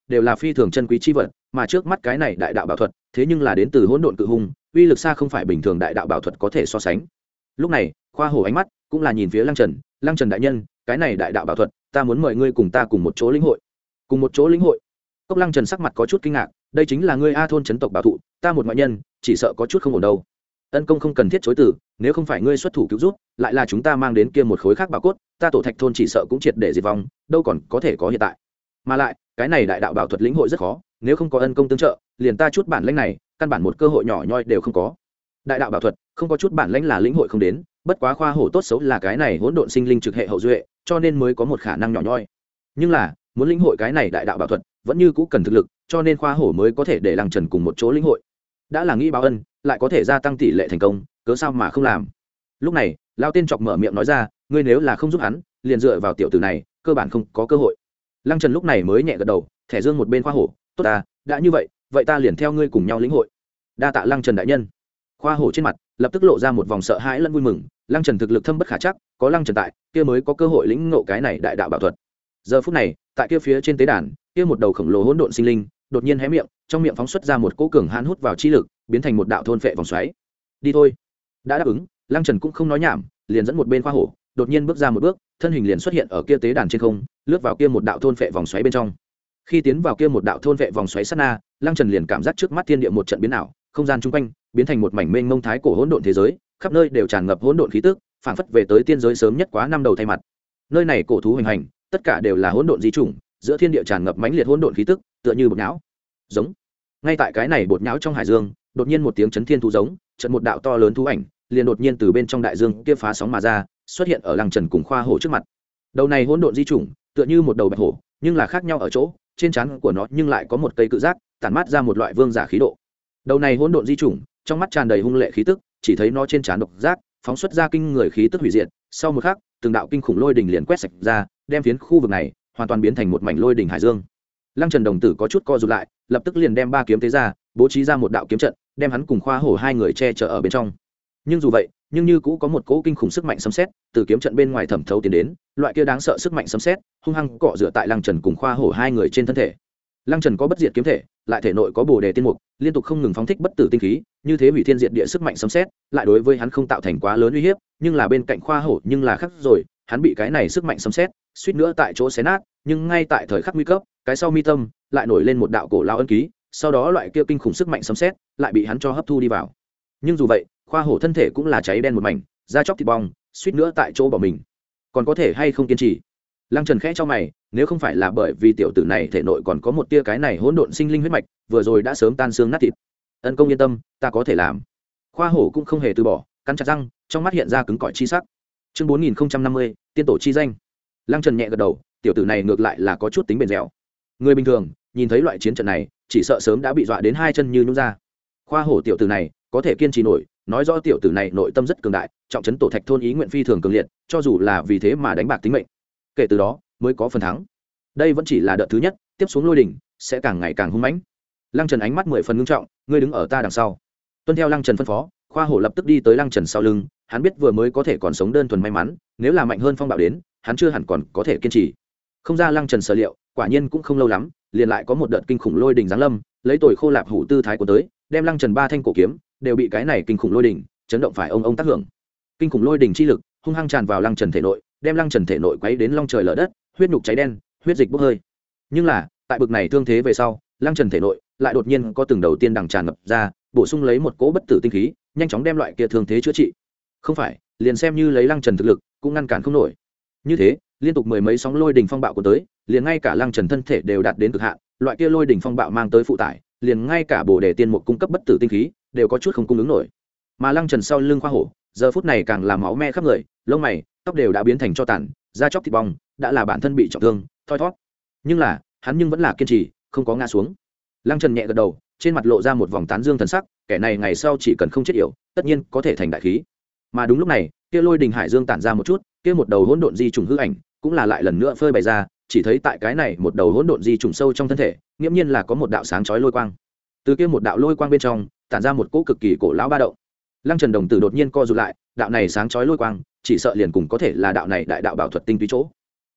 đều là phi thường chân quý chi vật, mà trước mắt cái này đại đạo bảo thuật thế nhưng là đến từ hỗn độn cự hung, uy lực xa không phải bình thường đại đạo bảo thuật có thể so sánh. Lúc này khoa hổ ánh mắt cũng là nhìn phía Lăng Trần. Lăng Trần đại nhân, cái này đại đạo bảo thuật ta muốn mời ngươi cùng ta cùng một chỗ lĩnh hội. Cùng một chỗ lĩnh hội? Cốc Lăng Trần sắc mặt có chút kinh ngạc, đây chính là ngươi A thôn chấn tộc bảo thụ, ta một ngoại nhân chỉ sợ có chút không ổn đâu. Ân công không cần thiết chối từ, nếu không phải ngươi xuất thủ cứu giúp, lại là chúng ta mang đến kia một khối khác bảo cốt, ta tổ thạch thôn chỉ sợ cũng triệt để diệt vong, đâu còn có thể có hiện tại. Mà lại cái này đại đạo bảo thuật lĩnh hội rất khó, nếu không có ân công tương trợ, liền ta chút bản lĩnh này căn bản một cơ hội nhỏ nhoi đều không có. Đại đạo bảo thuật không có chút bản lĩnh là lĩnh hội không đến, bất quá khoa hổ tốt xấu là cái này hỗn độn sinh linh trực hệ hậu duệ, cho nên mới có một khả năng nhỏ nhoi. Nhưng là muốn lĩnh hội cái này đại đạo bảo thuật vẫn như cũ cần thực lực, cho nên khoa hổ mới có thể để Lăng Trần cùng một chỗ lĩnh hội. Đã là nghĩ báo ân, lại có thể gia tăng tỷ lệ thành công, cớ sao mà không làm. Lúc này lao tên chọc mở miệng nói ra, ngươi nếu là không giúp hắn, liền dựa vào tiểu tử này cơ bản không có cơ hội. Lăng Trần lúc này mới nhẹ gật đầu, thẻ dương một bên khoa hổ, tốt ta, đã như vậy vậy ta liền theo ngươi cùng nhau lĩnh hội. Đa tạ Lăng Trần đại nhân. Khoa hổ trên mặt lập tức lộ ra một vòng sợ hãi lẫn vui mừng. Lăng Trần thực lực thâm bất khả chắc, có Lăng Trần tại kia mới có cơ hội lĩnh ngộ cái này đại đạo bảo thuật. Giờ phút này tại kia phía trên tế đàn, kia một đầu khổng lồ hỗn độn sinh linh đột nhiên hé miệng, trong miệng phóng xuất ra một cỗ cường hãn hút vào chi lực, biến thành một đạo thôn phệ vòng xoáy. Đi thôi. Đã đáp ứng, Lăng Trần cũng không nói nhảm, liền dẫn một bên khoa hổ đột nhiên bước ra một bước, thân hình liền xuất hiện ở kia tế đàn trên không, lướt vào kia một đạo thôn phệ vòng xoáy bên trong. Khi tiến vào kia một đạo thôn phệ vòng xoáy sát na, Lăng Trần liền cảm giác trước mắt thiên địa một trận biến ảo, không gian chung quanh biến thành một mảnh mênh mông thái cổ hỗn độn thế giới, khắp nơi đều tràn ngập hỗn độn khí tức, phảng phất về tới tiên giới sớm nhất quá năm đầu thay mặt. Nơi này cổ thú hoành hành, tất cả đều là hỗn độn di chủng, giữa thiên địa tràn ngập mãnh liệt hỗn độn khí tức, tựa như bột nhão. Giống. Ngay tại cái này bột nhão trong hải dương, đột nhiên một tiếng chấn thiên thú giống, trận một đạo to lớn thú ảnh, liền đột nhiên từ bên trong đại dương kia phá sóng mà ra, xuất hiện ở Lăng Trần cùng khoa hổ trước mặt. Đầu này hỗn độn di chủng, tựa như một đầu bạch hổ, nhưng là khác nhau ở chỗ, trên trán của nó nhưng lại có một cây cự giác, tản mát ra một loại vương giả khí độ. Đầu này hỗn độn di chủng, trong mắt tràn đầy hung lệ khí tức, chỉ thấy nó trên trán độc giác, phóng xuất ra kinh người khí tức hủy diệt, sau một khắc, từng đạo kinh khủng lôi đỉnh liền quét sạch ra, đem phiến khu vực này hoàn toàn biến thành một mảnh lôi đỉnh hải dương. Lăng Trần đồng tử có chút co rụt lại, lập tức liền đem ba kiếm tế ra, bố trí ra một đạo kiếm trận, đem hắn cùng khoa hổ hai người che chở ở bên trong. Nhưng dù vậy, nhưng như cũ có một cỗ kinh khủng sức mạnh sấm sét từ kiếm trận bên ngoài thẩm thấu tiến đến, loại kia đáng sợ sức mạnh sấm sét hung hăng cọ rửa tại Lăng Trần cùng khoa hổ hai người trên thân thể. Lăng Trần có bất diệt kiếm thể, lại thể nội có bồ đề tiên mục, liên tục không ngừng phóng thích bất tử tinh khí, như thế hủy thiên diệt địa sức mạnh sấm sét, lại đối với hắn không tạo thành quá lớn uy hiếp, nhưng là bên cạnh khoa hổ nhưng là khác rồi, hắn bị cái này sức mạnh sấm sét suýt nữa tại chỗ xé nát, nhưng ngay tại thời khắc nguy cấp, cái sau mi tâm lại nổi lên một đạo cổ lao ân ký, sau đó loại kia kinh khủng sức mạnh sấm sét lại bị hắn cho hấp thu đi vào. Nhưng dù vậy, khoa hổ thân thể cũng là cháy đen một mảnh, da chóc thịt bong, suýt nữa tại chỗ bỏ mình. Còn có thể hay không kiên trì? Lăng Trần khẽ cho mày, nếu không phải là bởi vì tiểu tử này thể nội còn có một tia cái này hỗn độn sinh linh huyết mạch, vừa rồi đã sớm tan xương nát thịt. Ân công yên tâm, ta có thể làm. Khoa hổ cũng không hề từ bỏ, cắn chặt răng, trong mắt hiện ra cứng cỏi chi sắc. Chương bốn nghìn năm mươi, tiên tổ chi danh. Lăng Trần nhẹ gật đầu, tiểu tử này ngược lại là có chút tính bền dẻo. Người bình thường nhìn thấy loại chiến trận này, chỉ sợ sớm đã bị dọa đến hai chân như nhũn ra. Khoa hổ tiểu tử này có thể kiên trì nổi, nói rõ tiểu tử này nội tâm rất cường đại, trọng trấn tổ thạch thôn ý nguyện phi thường cường liệt, cho dù là vì thế mà đánh bạc tính mệnh, kể từ đó mới có phần thắng. Đây vẫn chỉ là đợt thứ nhất, tiếp xuống lôi đỉnh sẽ càng ngày càng hung mãnh. Lăng Trần ánh mắt mười phần ngưng trọng, ngươi đứng ở ta đằng sau. Tuân theo Lăng Trần phân phó, khoa hổ lập tức đi tới Lăng Trần sau lưng, hắn biết vừa mới có thể còn sống đơn thuần may mắn, nếu là mạnh hơn phong bạo đến, hắn chưa hẳn còn có thể kiên trì. Không ra Lăng Trần sở liệu, quả nhiên cũng không lâu lắm, liền lại có một đợt kinh khủng lôi đỉnh giáng lâm, lấy tuổi khô lạp hủ tư thái của tới, đem Lăng Trần ba thanh cổ kiếm đều bị cái này kinh khủng lôi đỉnh chấn động phải ông ông tác hưởng. Kinh khủng lôi đỉnh chi lực hung hăng tràn vào Lăng Trần thể nội, đem Lăng Trần thể nội quấy đến long trời lở đất, huyết nhục cháy đen, huyết dịch bốc hơi. Nhưng là, tại bực này thương thế về sau, Lăng Trần thể nội lại đột nhiên có từng đầu tiên đằng tràn ngập ra, bổ sung lấy một cỗ bất tử tinh khí, nhanh chóng đem loại kia thương thế chữa trị. Không phải, liền xem như lấy Lăng Trần thực lực, cũng ngăn cản không nổi. Như thế, liên tục mười mấy sóng lôi đỉnh phong bạo của tới, liền ngay cả Lăng Trần thân thể đều đạt đến cực hạn, loại kia lôi đỉnh phong bạo mang tới phụ tải, liền ngay cả bổ đề tiên mục cung cấp bất tử tinh khí, đều có chút không cung ứng nổi. Mà Lăng Trần sau lưng khoa hổ, giờ phút này càng làm máu me khắp người, lông mày, tóc đều đã biến thành tro tàn, da chóc thịt bong, đã là bản thân bị trọng thương, thoi thoát. Nhưng là, hắn nhưng vẫn là kiên trì, không có ngã xuống. Lăng Trần nhẹ gật đầu, trên mặt lộ ra một vòng tán dương thần sắc, kẻ này ngày sau chỉ cần không chết yểu, tất nhiên có thể thành đại khí. Mà đúng lúc này, kia lôi đình hải dương tản ra một chút, kia một đầu hỗn độn di trùng hư ảnh, cũng là lại lần nữa phơi bày ra, chỉ thấy tại cái này một đầu hỗn độn di trùng sâu trong thân thể, nghiêm nhiên là có một đạo sáng chói lôi quang. Từ kia một đạo lôi quang bên trong, tản ra một cỗ cực kỳ cổ lão ba động. Lăng Trần đồng tử đột nhiên co rụt lại, đạo này sáng chói lôi quang, chỉ sợ liền cùng có thể là đạo này đại đạo bảo thuật tinh túy chỗ.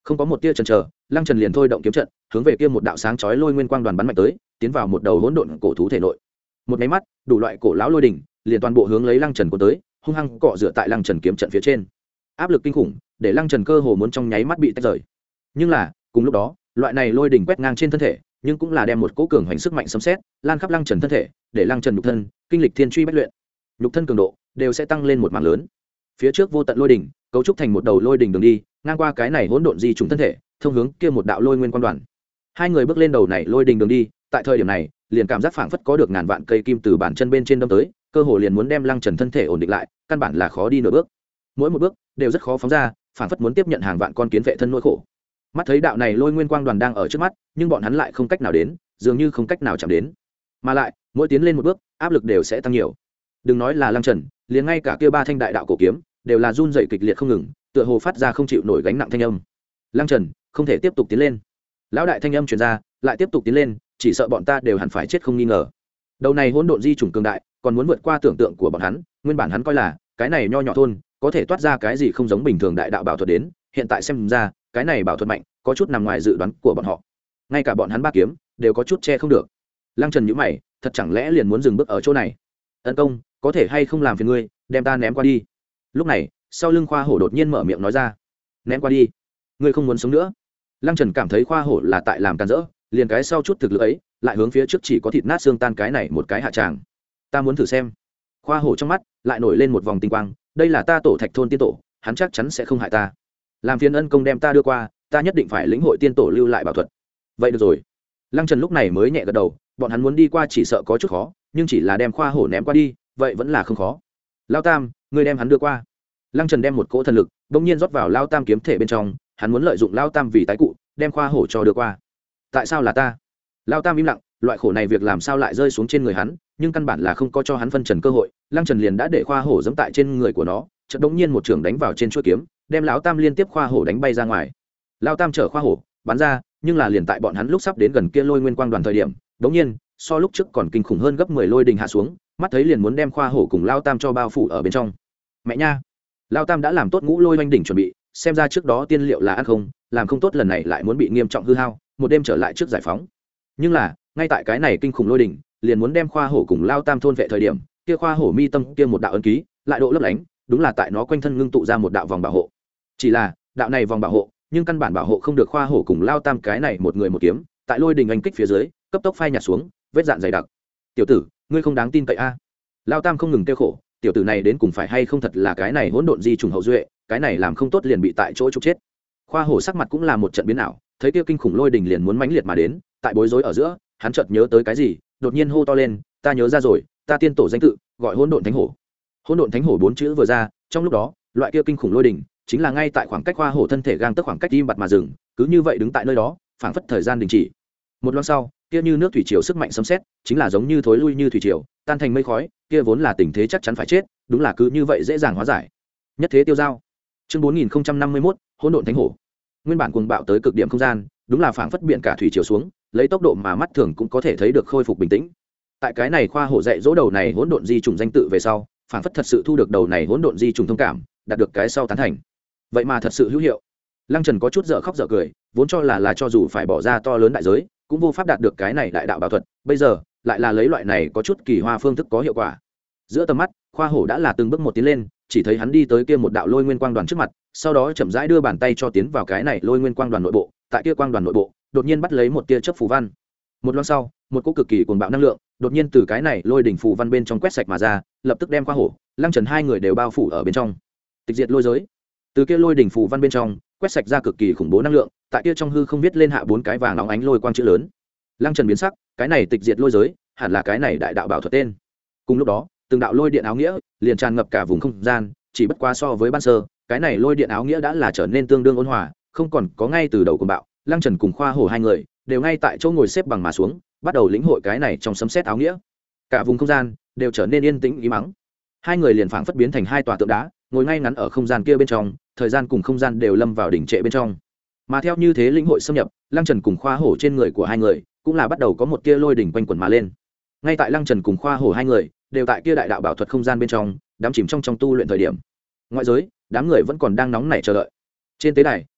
không có một tia chần chờ, lăng trần liền thôi động kiếm trận hướng về kia một đạo sáng chói lôi nguyên quang đoàn bắn mạnh tới, tiến vào một đầu hỗn độn cổ thú thể nội. Một máy mắt, đủ loại cổ lão lôi đỉnh liền toàn bộ hướng lấy lăng trần của tới, hung hăng cọ rửa tại lăng trần kiếm trận phía trên. Áp lực kinh khủng để lăng trần cơ hồ muốn trong nháy mắt bị tách rời. Nhưng là cùng lúc đó, loại này lôi đỉnh quét ngang trên thân thể, nhưng cũng là đem một cỗ cường hoành sức mạnh sấm sét lan khắp lăng trần thân thể, để lăng trần nhục thân kinh lịch thiên truy bách luyện, nhục thân cường độ đều sẽ tăng lên một mảng lớn. Phía trước vô tận lôi đỉnh cấu trúc thành một đầu lôi đỉnh đường đi, ngang qua cái này hỗn độn di trùng thân thể, thông hướng kia một đạo lôi nguyên quan đoàn. Hai người bước lên đầu này lôi đỉnh đường đi, tại thời điểm này, liền cảm giác phảng phất có được ngàn vạn cây kim từ bàn chân bên trên đâm tới, cơ hồ liền muốn đem lăng trần thân thể ổn định lại, căn bản là khó đi nửa bước. Mỗi một bước đều rất khó phóng ra, phảng phất muốn tiếp nhận hàng vạn con kiến vệ thân nỗi khổ. Mắt thấy đạo này lôi nguyên quang đoàn đang ở trước mắt, nhưng bọn hắn lại không cách nào đến, dường như không cách nào chạm đến. Mà lại, mỗi tiến lên một bước, áp lực đều sẽ tăng nhiều. Đừng nói là lăng trần, liền ngay cả kia ba thanh đại đạo cổ kiếm đều là run rẩy kịch liệt không ngừng, tựa hồ phát ra không chịu nổi gánh nặng thanh âm. Lăng trần, không thể tiếp tục tiến lên. Lão đại thanh âm truyền ra, lại tiếp tục tiến lên, chỉ sợ bọn ta đều hẳn phải chết không nghi ngờ. Đầu này hỗn độn di chủng cường đại, còn muốn vượt qua tưởng tượng của bọn hắn, nguyên bản hắn coi là cái này nho nhỏ thôn có thể toát ra cái gì không giống bình thường đại đạo bảo thuật đến, hiện tại xem ra, cái này bảo thuật mạnh, có chút nằm ngoài dự đoán của bọn họ. Ngay cả bọn hắn ba kiếm đều có chút che không được. Lăng Trần nhíu mày, thật chẳng lẽ liền muốn dừng bước ở chỗ này? Ân công, có thể hay không làm phiền ngươi, đem ta ném qua đi. Lúc này, sau lưng Khoa Hổ đột nhiên mở miệng nói ra. Ném qua đi? Ngươi không muốn sống nữa? Lăng Trần cảm thấy Khoa Hổ là tại làm càn rỡ, liền cái sau chút thực lực ấy, lại hướng phía trước chỉ có thịt nát xương tan cái này một cái hạ tràng. Ta muốn thử xem. Khoa Hổ trong mắt lại nổi lên một vòng tinh quang, đây là ta tổ Thạch thôn tiên tổ, hắn chắc chắn sẽ không hại ta. Làm phiền ân công đem ta đưa qua, ta nhất định phải lĩnh hội tiên tổ lưu lại bảo thuật. Vậy được rồi. Lăng Trần lúc này mới nhẹ gật đầu, bọn hắn muốn đi qua chỉ sợ có chút khó, nhưng chỉ là đem Khoa Hổ ném qua đi, vậy vẫn là không khó. Lao Tam, ngươi đem hắn đưa qua. Lăng Trần đem một cỗ thần lực bỗng nhiên rót vào Lao Tam kiếm thể bên trong, hắn muốn lợi dụng Lao Tam vì tái cụ, đem Khoa Hổ cho đưa qua. Tại sao là ta? Lao Tam im lặng, loại khổ này việc làm sao lại rơi xuống trên người hắn, nhưng căn bản là không có cho hắn phân trần cơ hội. Lăng Trần liền đã để Khoa Hổ giẫm tại trên người của nó, chợt đống nhiên một trường đánh vào trên chuôi kiếm, đem lão Tam liên tiếp Khoa Hổ đánh bay ra ngoài. Lao Tam chở Khoa Hổ bắn ra, nhưng là liền tại bọn hắn lúc sắp đến gần kia lôi nguyên quang đoàn thời điểm, đống nhiên so lúc trước còn kinh khủng hơn gấp mười lôi đình hạ xuống, mắt thấy liền muốn đem Khoa Hổ cùng Lao Tam cho bao phủ ở bên trong. Mẹ nha, Lao Tam đã làm tốt ngũ lôi oanh đỉnh chuẩn bị, xem ra trước đó tiên liệu là ăn không, làm không tốt lần này lại muốn bị nghiêm trọng hư hao, một đêm trở lại trước giải phóng. Nhưng là ngay tại cái này kinh khủng lôi đỉnh liền muốn đem Khoa Hổ cùng Lao Tam thôn vệ thời điểm, kia Khoa Hổ mi tâm kia một đạo ấn ký lại độ lấp lánh, đúng là tại nó quanh thân ngưng tụ ra một đạo vòng bảo hộ. Chỉ là đạo này vòng bảo hộ, nhưng căn bản bảo hộ không được Khoa Hổ cùng Lao Tam cái này một người một kiếm, tại lôi đỉnh anh kích phía dưới cấp tốc phai nhạt xuống, vết dạn dày đặc. Tiểu tử, ngươi không đáng tin cậy a. À. Lao Tam không ngừng kêu khổ, tiểu tử này đến cùng phải hay không thật là cái này hỗn độn di trùng hậu duệ, cái này làm không tốt liền bị tại chỗ trục chết. Khoa Hổ sắc mặt cũng là một trận biến ảo, thấy kia kinh khủng lôi đỉnh liền muốn mãnh liệt mà đến, tại bối rối ở giữa, hắn chợt nhớ tới cái gì, đột nhiên hô to lên, ta nhớ ra rồi, ta tiên tổ danh tự gọi hỗn độn thánh hổ. Hỗn độn thánh hổ bốn chữ vừa ra, trong lúc đó, loại kia kinh khủng lôi đỉnh chính là ngay tại khoảng cách Khoa Hổ thân thể gang tức khoảng cách im bặt mà dừng, cứ như vậy đứng tại nơi đó, phảng phất thời gian đình chỉ. Một lát sau, kia như nước thủy triều sức mạnh xâm xét, chính là giống như thối lui như thủy triều, tan thành mây khói, kia vốn là tình thế chắc chắn phải chết, đúng là cứ như vậy dễ dàng hóa giải. Nhất thế tiêu giao. Chương bốn nghìn không trăm năm mươi mốt, hỗn độn thánh hổ. Nguyên bản cuồng bạo tới cực điểm không gian, đúng là phảng phất biển cả thủy triều xuống, lấy tốc độ mà mắt thường cũng có thể thấy được khôi phục bình tĩnh. Tại cái này Khoa Hổ dạy dỗ đầu này hỗn độn di trùng danh tự về sau, phảng phất thật sự thu được đầu này hỗn độn di trùng thông cảm, đạt được cái sau tán thành. Vậy mà thật sự hữu hiệu. Lăng Trần có chút dở khóc dở cười, vốn cho là là cho dù phải bỏ ra to lớn đại giới, cũng vô pháp đạt được cái này đại đạo bảo thuật, bây giờ lại là lấy loại này có chút kỳ hoa phương thức có hiệu quả. Giữa tầm mắt, Khoa Hổ đã là từng bước một tiến lên, chỉ thấy hắn đi tới kia một đạo lôi nguyên quang đoàn trước mặt, sau đó chậm rãi đưa bàn tay cho tiến vào cái này lôi nguyên quang đoàn nội bộ, tại kia quang đoàn nội bộ, đột nhiên bắt lấy một tia chớp phù văn. Một lát sau, một cỗ cực kỳ cuồng bạo năng lượng, đột nhiên từ cái này lôi đỉnh phù văn bên trong quét sạch mà ra, lập tức đem Khoa Hổ, Lăng Trần hai người đều bao phủ ở bên trong. Tịch diệt lôi giới. Từ kia lôi đỉnh phù văn bên trong, quét sạch ra cực kỳ khủng bố năng lượng, tại kia trong hư không viết lên hạ bốn cái vàng óng ánh lôi quang chữ lớn. Lăng Trần biến sắc, cái này tịch diệt lôi giới, hẳn là cái này đại đạo bảo thuật tên. Cùng lúc đó, từng đạo lôi điện áo nghĩa liền tràn ngập cả vùng không gian, chỉ bất quá so với ban sơ, cái này lôi điện áo nghĩa đã là trở nên tương đương ôn hòa, không còn có ngay từ đầu cuồng bạo. Lăng Trần cùng Khoa Hổ hai người đều ngay tại chỗ ngồi xếp bằng mà xuống, bắt đầu lĩnh hội cái này trong sấm sét áo nghĩa. Cả vùng không gian đều trở nên yên tĩnh ý mắng. Hai người liền phảng phất biến thành hai tòa tượng đá, ngồi ngay ngắn ở không gian kia bên trong, thời gian cùng không gian đều lâm vào đỉnh trệ bên trong. Mà theo như thế lĩnh hội xâm nhập, Lăng Trần cùng Khoa Hổ trên người của hai người cũng là bắt đầu có một tia lôi đỉnh quanh quẩn mà lên. Ngay tại Lăng Trần cùng Khoa Hổ hai người đều tại kia đại đạo bảo thuật không gian bên trong, đắm chìm trong trong tu luyện thời điểm. Ngoại giới, đám người vẫn còn đang nóng nảy chờ đợi. Trên tế đài,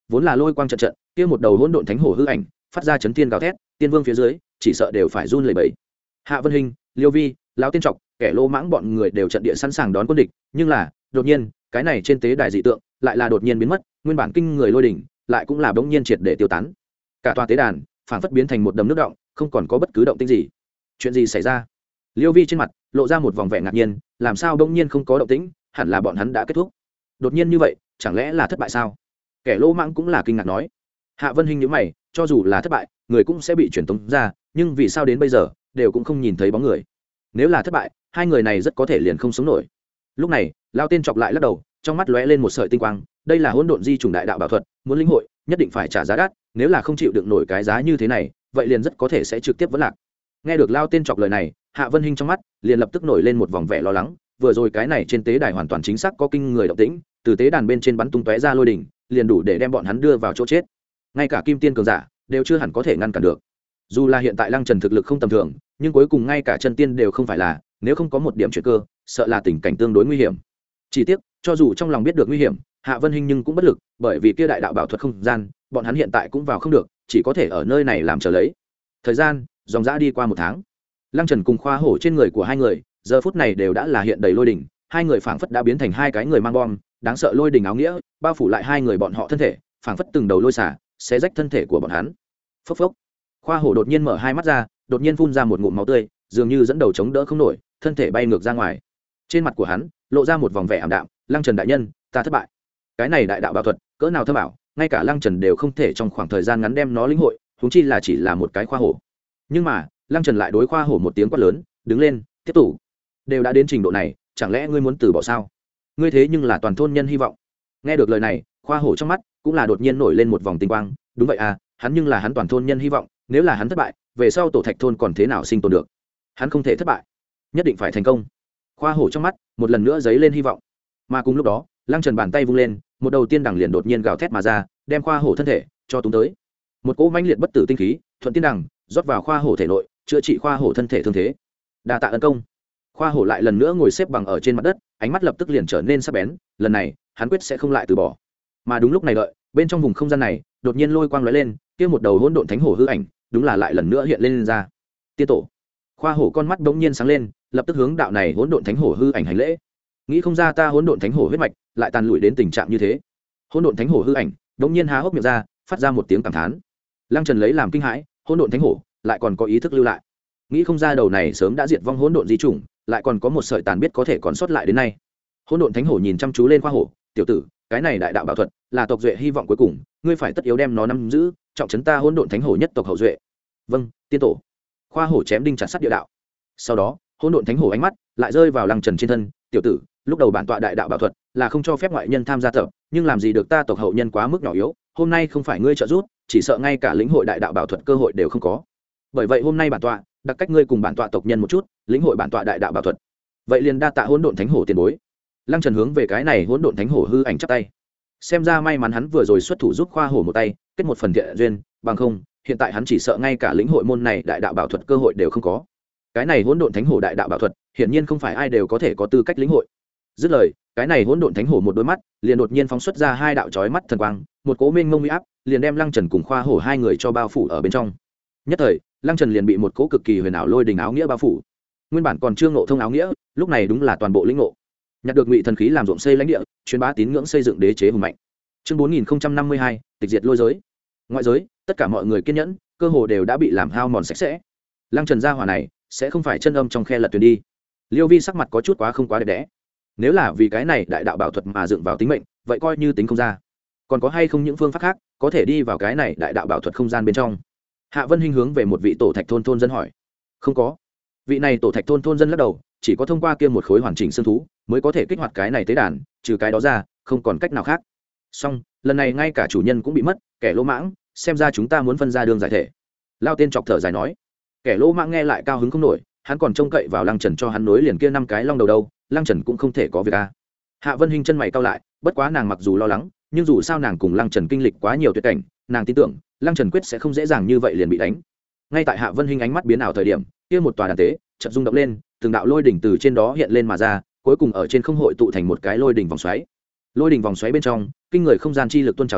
vốn là lôi quang trận trận, kia một đầu hỗn độn thánh hổ hư ảnh phát ra chấn thiên gào thét, tiên vương phía dưới chỉ sợ đều phải run lẩy bẩy. Hạ Vân Hinh, Liêu Vi, lão tiên trọc, kẻ lô mãng bọn người đều trận địa sẵn sàng đón quân địch, nhưng là đột nhiên cái này trên tế đài dị tượng lại là đột nhiên biến mất, nguyên bản kinh người lôi đỉnh lại cũng là bỗng nhiên triệt để tiêu tán. Cả tòa tế đàn phảng phất biến thành một đầm nước động, không còn có bất cứ động tĩnh gì. Chuyện gì xảy ra? Liêu Vi trên mặt lộ ra một vòng vẻ ngạc nhiên, làm sao bỗng nhiên không có động tĩnh, hẳn là bọn hắn đã kết thúc. Đột nhiên như vậy, chẳng lẽ là thất bại sao? Kẻ lô mãng cũng là kinh ngạc nói. Hạ Vân Hinh nhíu mày, cho dù là thất bại, người cũng sẽ bị truyền tống ra, nhưng vì sao đến bây giờ đều cũng không nhìn thấy bóng người? Nếu là thất bại, hai người này rất có thể liền không sống nổi. Lúc này, Lão Tiên chọc lại lắc đầu, trong mắt lóe lên một sợi tinh quang, đây là hỗn độn di trùng đại đạo bảo thuật, muốn lĩnh hội, nhất định phải trả giá đắt, nếu là không chịu đựng nổi cái giá như thế này, vậy liền rất có thể sẽ trực tiếp vỡ lạc. Nghe được Lão Tiên chọc lời này, Hạ Vân Hinh trong mắt liền lập tức nổi lên một vòng vẻ lo lắng, vừa rồi cái này trên tế đài hoàn toàn chính xác có kinh người động tĩnh, từ tế đàn bên trên bắn tung tóe ra lôi đỉnh, liền đủ để đem bọn hắn đưa vào chỗ chết. Ngay cả kim tiên cường giả đều chưa hẳn có thể ngăn cản được. Dù là hiện tại Lăng Trần thực lực không tầm thường, nhưng cuối cùng ngay cả chân tiên đều không phải là, nếu không có một điểm chuyển cơ, sợ là tình cảnh tương đối nguy hiểm. Chỉ tiếc, cho dù trong lòng biết được nguy hiểm, Hạ Vân Hinh nhưng cũng bất lực, bởi vì kia đại đạo bảo thuật không gian, bọn hắn hiện tại cũng vào không được, chỉ có thể ở nơi này làm chờ lấy. Thời gian dòng dã đi qua một tháng. Lăng Trần cùng Khoa Hổ trên người của hai người, giờ phút này đều đã là hiện đầy lôi đỉnh, hai người phảng phất đã biến thành hai cái người mang bom, đáng sợ lôi đỉnh áo nghĩa, bao phủ lại hai người bọn họ thân thể, phảng phất từng đầu lôi xả, xé rách thân thể của bọn hắn. Phốc phốc. Khoa Hổ đột nhiên mở hai mắt ra, đột nhiên phun ra một ngụm máu tươi, dường như dẫn đầu chống đỡ không nổi, thân thể bay ngược ra ngoài. Trên mặt của hắn lộ ra một vòng vẻ ảm đạm, Lăng Trần đại nhân, ta thất bại. Cái này đại đạo bảo thuật, cỡ nào thâm ảo, ngay cả Lăng Trần đều không thể trong khoảng thời gian ngắn đem nó lĩnh hội, huống chi là chỉ là một cái Khoa Hổ. Nhưng mà, Lăng Trần lại đối Khoa Hổ một tiếng quát lớn, đứng lên, tiếp tục. Đều đã đến trình độ này, chẳng lẽ ngươi muốn từ bỏ sao? Ngươi thế nhưng là toàn thôn nhân hy vọng. Nghe được lời này, Khoa Hổ trong mắt cũng là đột nhiên nổi lên một vòng tinh quang, đúng vậy à, hắn nhưng là hắn toàn thôn nhân hy vọng, nếu là hắn thất bại, về sau tổ thạch thôn còn thế nào sinh tồn được? Hắn không thể thất bại, nhất định phải thành công. Khoa Hổ trong mắt một lần nữa dấy lên hy vọng. Mà cùng lúc đó, Lăng Trần bàn tay vung lên, một đầu tiên đằng liền đột nhiên gào thét mà ra, đem Khoa Hổ thân thể cho túng tới. Một cỗ mãnh liệt bất tử tinh khí thuận tiên đằng rót vào Khoa Hổ thể nội, chữa trị Khoa Hổ thân thể thương thế. Đa tạ ân công. Khoa Hổ lại lần nữa ngồi xếp bằng ở trên mặt đất, ánh mắt lập tức liền trở nên sắc bén, lần này hắn quyết sẽ không lại từ bỏ. Mà đúng lúc này đợi, bên trong vùng không gian này đột nhiên lôi quang lóe lên, kia một đầu hỗn độn thánh hổ hư ảnh đúng là lại lần nữa hiện lên, lên ra. Tiên tổ. Khoa Hổ con mắt bỗng nhiên sáng lên, lập tức hướng đạo này hỗn độn thánh hổ hư ảnh hành lễ. Nghĩ không ra ta hỗn độn thánh hổ huyết mạch lại tàn lụi đến tình trạng như thế. Hỗn độn thánh hổ hư ảnh bỗng nhiên há hốc miệng ra, phát ra một tiếng cảm thán. Lăng Trần lấy làm kinh hãi, hỗn độn thánh hổ lại còn có ý thức lưu lại. Nghĩ không ra đầu này sớm đã diệt vong hỗn độn di chủng, lại còn có một sợi tàn biết có thể còn sót lại đến nay. Hỗn độn thánh hổ nhìn chăm chú lên Khoa Hổ, tiểu tử, cái này đại đạo bảo thuật là tộc duệ hy vọng cuối cùng, ngươi phải tất yếu đem nó nắm giữ, trọng trấn ta hỗn độn thánh hổ nhất tộc hậu duệ. Vâng, tiên tổ. Khoa Hổ chém đinh chặt sắt địa đạo. Sau đó, hỗn độn thánh hổ ánh mắt lại rơi vào Lăng Trần trên thân, tiểu tử, lúc đầu bản tọa đại đạo bảo thuật là không cho phép ngoại nhân tham gia tập, nhưng làm gì được ta tộc hậu nhân quá mức nhỏ yếu, hôm nay không phải ngươi trợ giúp, chỉ sợ ngay cả lĩnh hội đại đạo bảo thuật cơ hội đều không có. Bởi vậy hôm nay bản tọa đặc cách ngươi cùng bản tọa tộc nhân một chút, lĩnh hội bản tọa đại đạo bảo thuật. Vậy liền đa tạ hỗn độn thánh hổ tiền bối. Lăng Trần hướng về cái này hỗn độn thánh hổ hư ảnh chắp tay. Xem ra may mắn hắn vừa rồi xuất thủ giúp Khoa Hổ một tay, kết một phần thiện duyên, bằng không, hiện tại hắn chỉ sợ ngay cả lĩnh hội môn này đại đạo bảo thuật cơ hội đều không có. Cái này hỗn độn thánh hổ đại đạo bảo thuật, hiển nhiên không phải ai đều có thể có tư cách lĩnh hội. Dứt lời, cái này hỗn độn thánh hổ một đôi mắt liền đột nhiên phóng xuất ra hai đạo chói mắt thần quang, một cỗ mênh mông uy áp liền đem Lăng Trần cùng Khoa Hổ hai người cho bao phủ ở bên trong. Nhất thời, Lăng Trần liền bị một cỗ cực kỳ huyền ảo lôi đình áo nghĩa bao phủ. Nguyên bản còn chưa ngộ thông áo nghĩa, lúc này đúng là toàn bộ lĩnh ngộ. Nhặt được ngụy thần khí làm ruộng xây lãnh địa, truyền bá tín ngưỡng xây dựng đế chế hùng mạnh. Chương bốn nghìn năm mươi hai, tịch diệt lôi giới. Ngoại giới, tất cả mọi người kiên nhẫn, cơ hồ đều đã bị làm hao mòn sạch sẽ. Lăng Trần gia hỏa này sẽ không phải chân âm trong khe lật thuyền đi. Liêu Vi sắc mặt có chút quá không quá đẹp đẽ. Nếu là vì cái này đại đạo bảo thuật mà dựng vào tính mệnh, vậy coi như tính không ra. Còn có hay không những phương pháp khác có thể đi vào cái này đại đạo bảo thuật không gian bên trong? Hạ Vân Hinh hướng về một vị tổ thạch thôn thôn dân hỏi. Không có. Vị này tổ thạch thôn thôn dân lắc đầu, chỉ có thông qua kia một khối hoàn chỉnh xương thú mới có thể kích hoạt cái này tế đàn, trừ cái đó ra không còn cách nào khác. Song lần này ngay cả chủ nhân cũng bị mất, kẻ lỗ mãng, xem ra chúng ta muốn phân ra đường giải thể. Lao tên chọc thở dài nói. Kẻ lỗ mãng nghe lại cao hứng không nổi, hắn còn trông cậy vào Lăng Trần cho hắn nối liền kia năm cái long đầu đâu, Lăng Trần cũng không thể có việc a. Hạ Vân Hinh chân mày cau lại, bất quá nàng mặc dù lo lắng, nhưng dù sao nàng cùng Lăng Trần kinh lịch quá nhiều tuyệt cảnh, nàng tin tưởng Lăng Trần quyết sẽ không dễ dàng như vậy liền bị đánh. Ngay tại Hạ Vân Hinh ánh mắt biến ảo thời điểm, kia một tòa đàn tế chợt rung động lên, từng đạo lôi đỉnh từ trên đó hiện lên mà ra, cuối cùng ở trên không hội tụ thành một cái lôi đỉnh vòng xoáy. Lôi đỉnh vòng xoáy bên trong, kinh người không gian chi lực tuôn trào ra,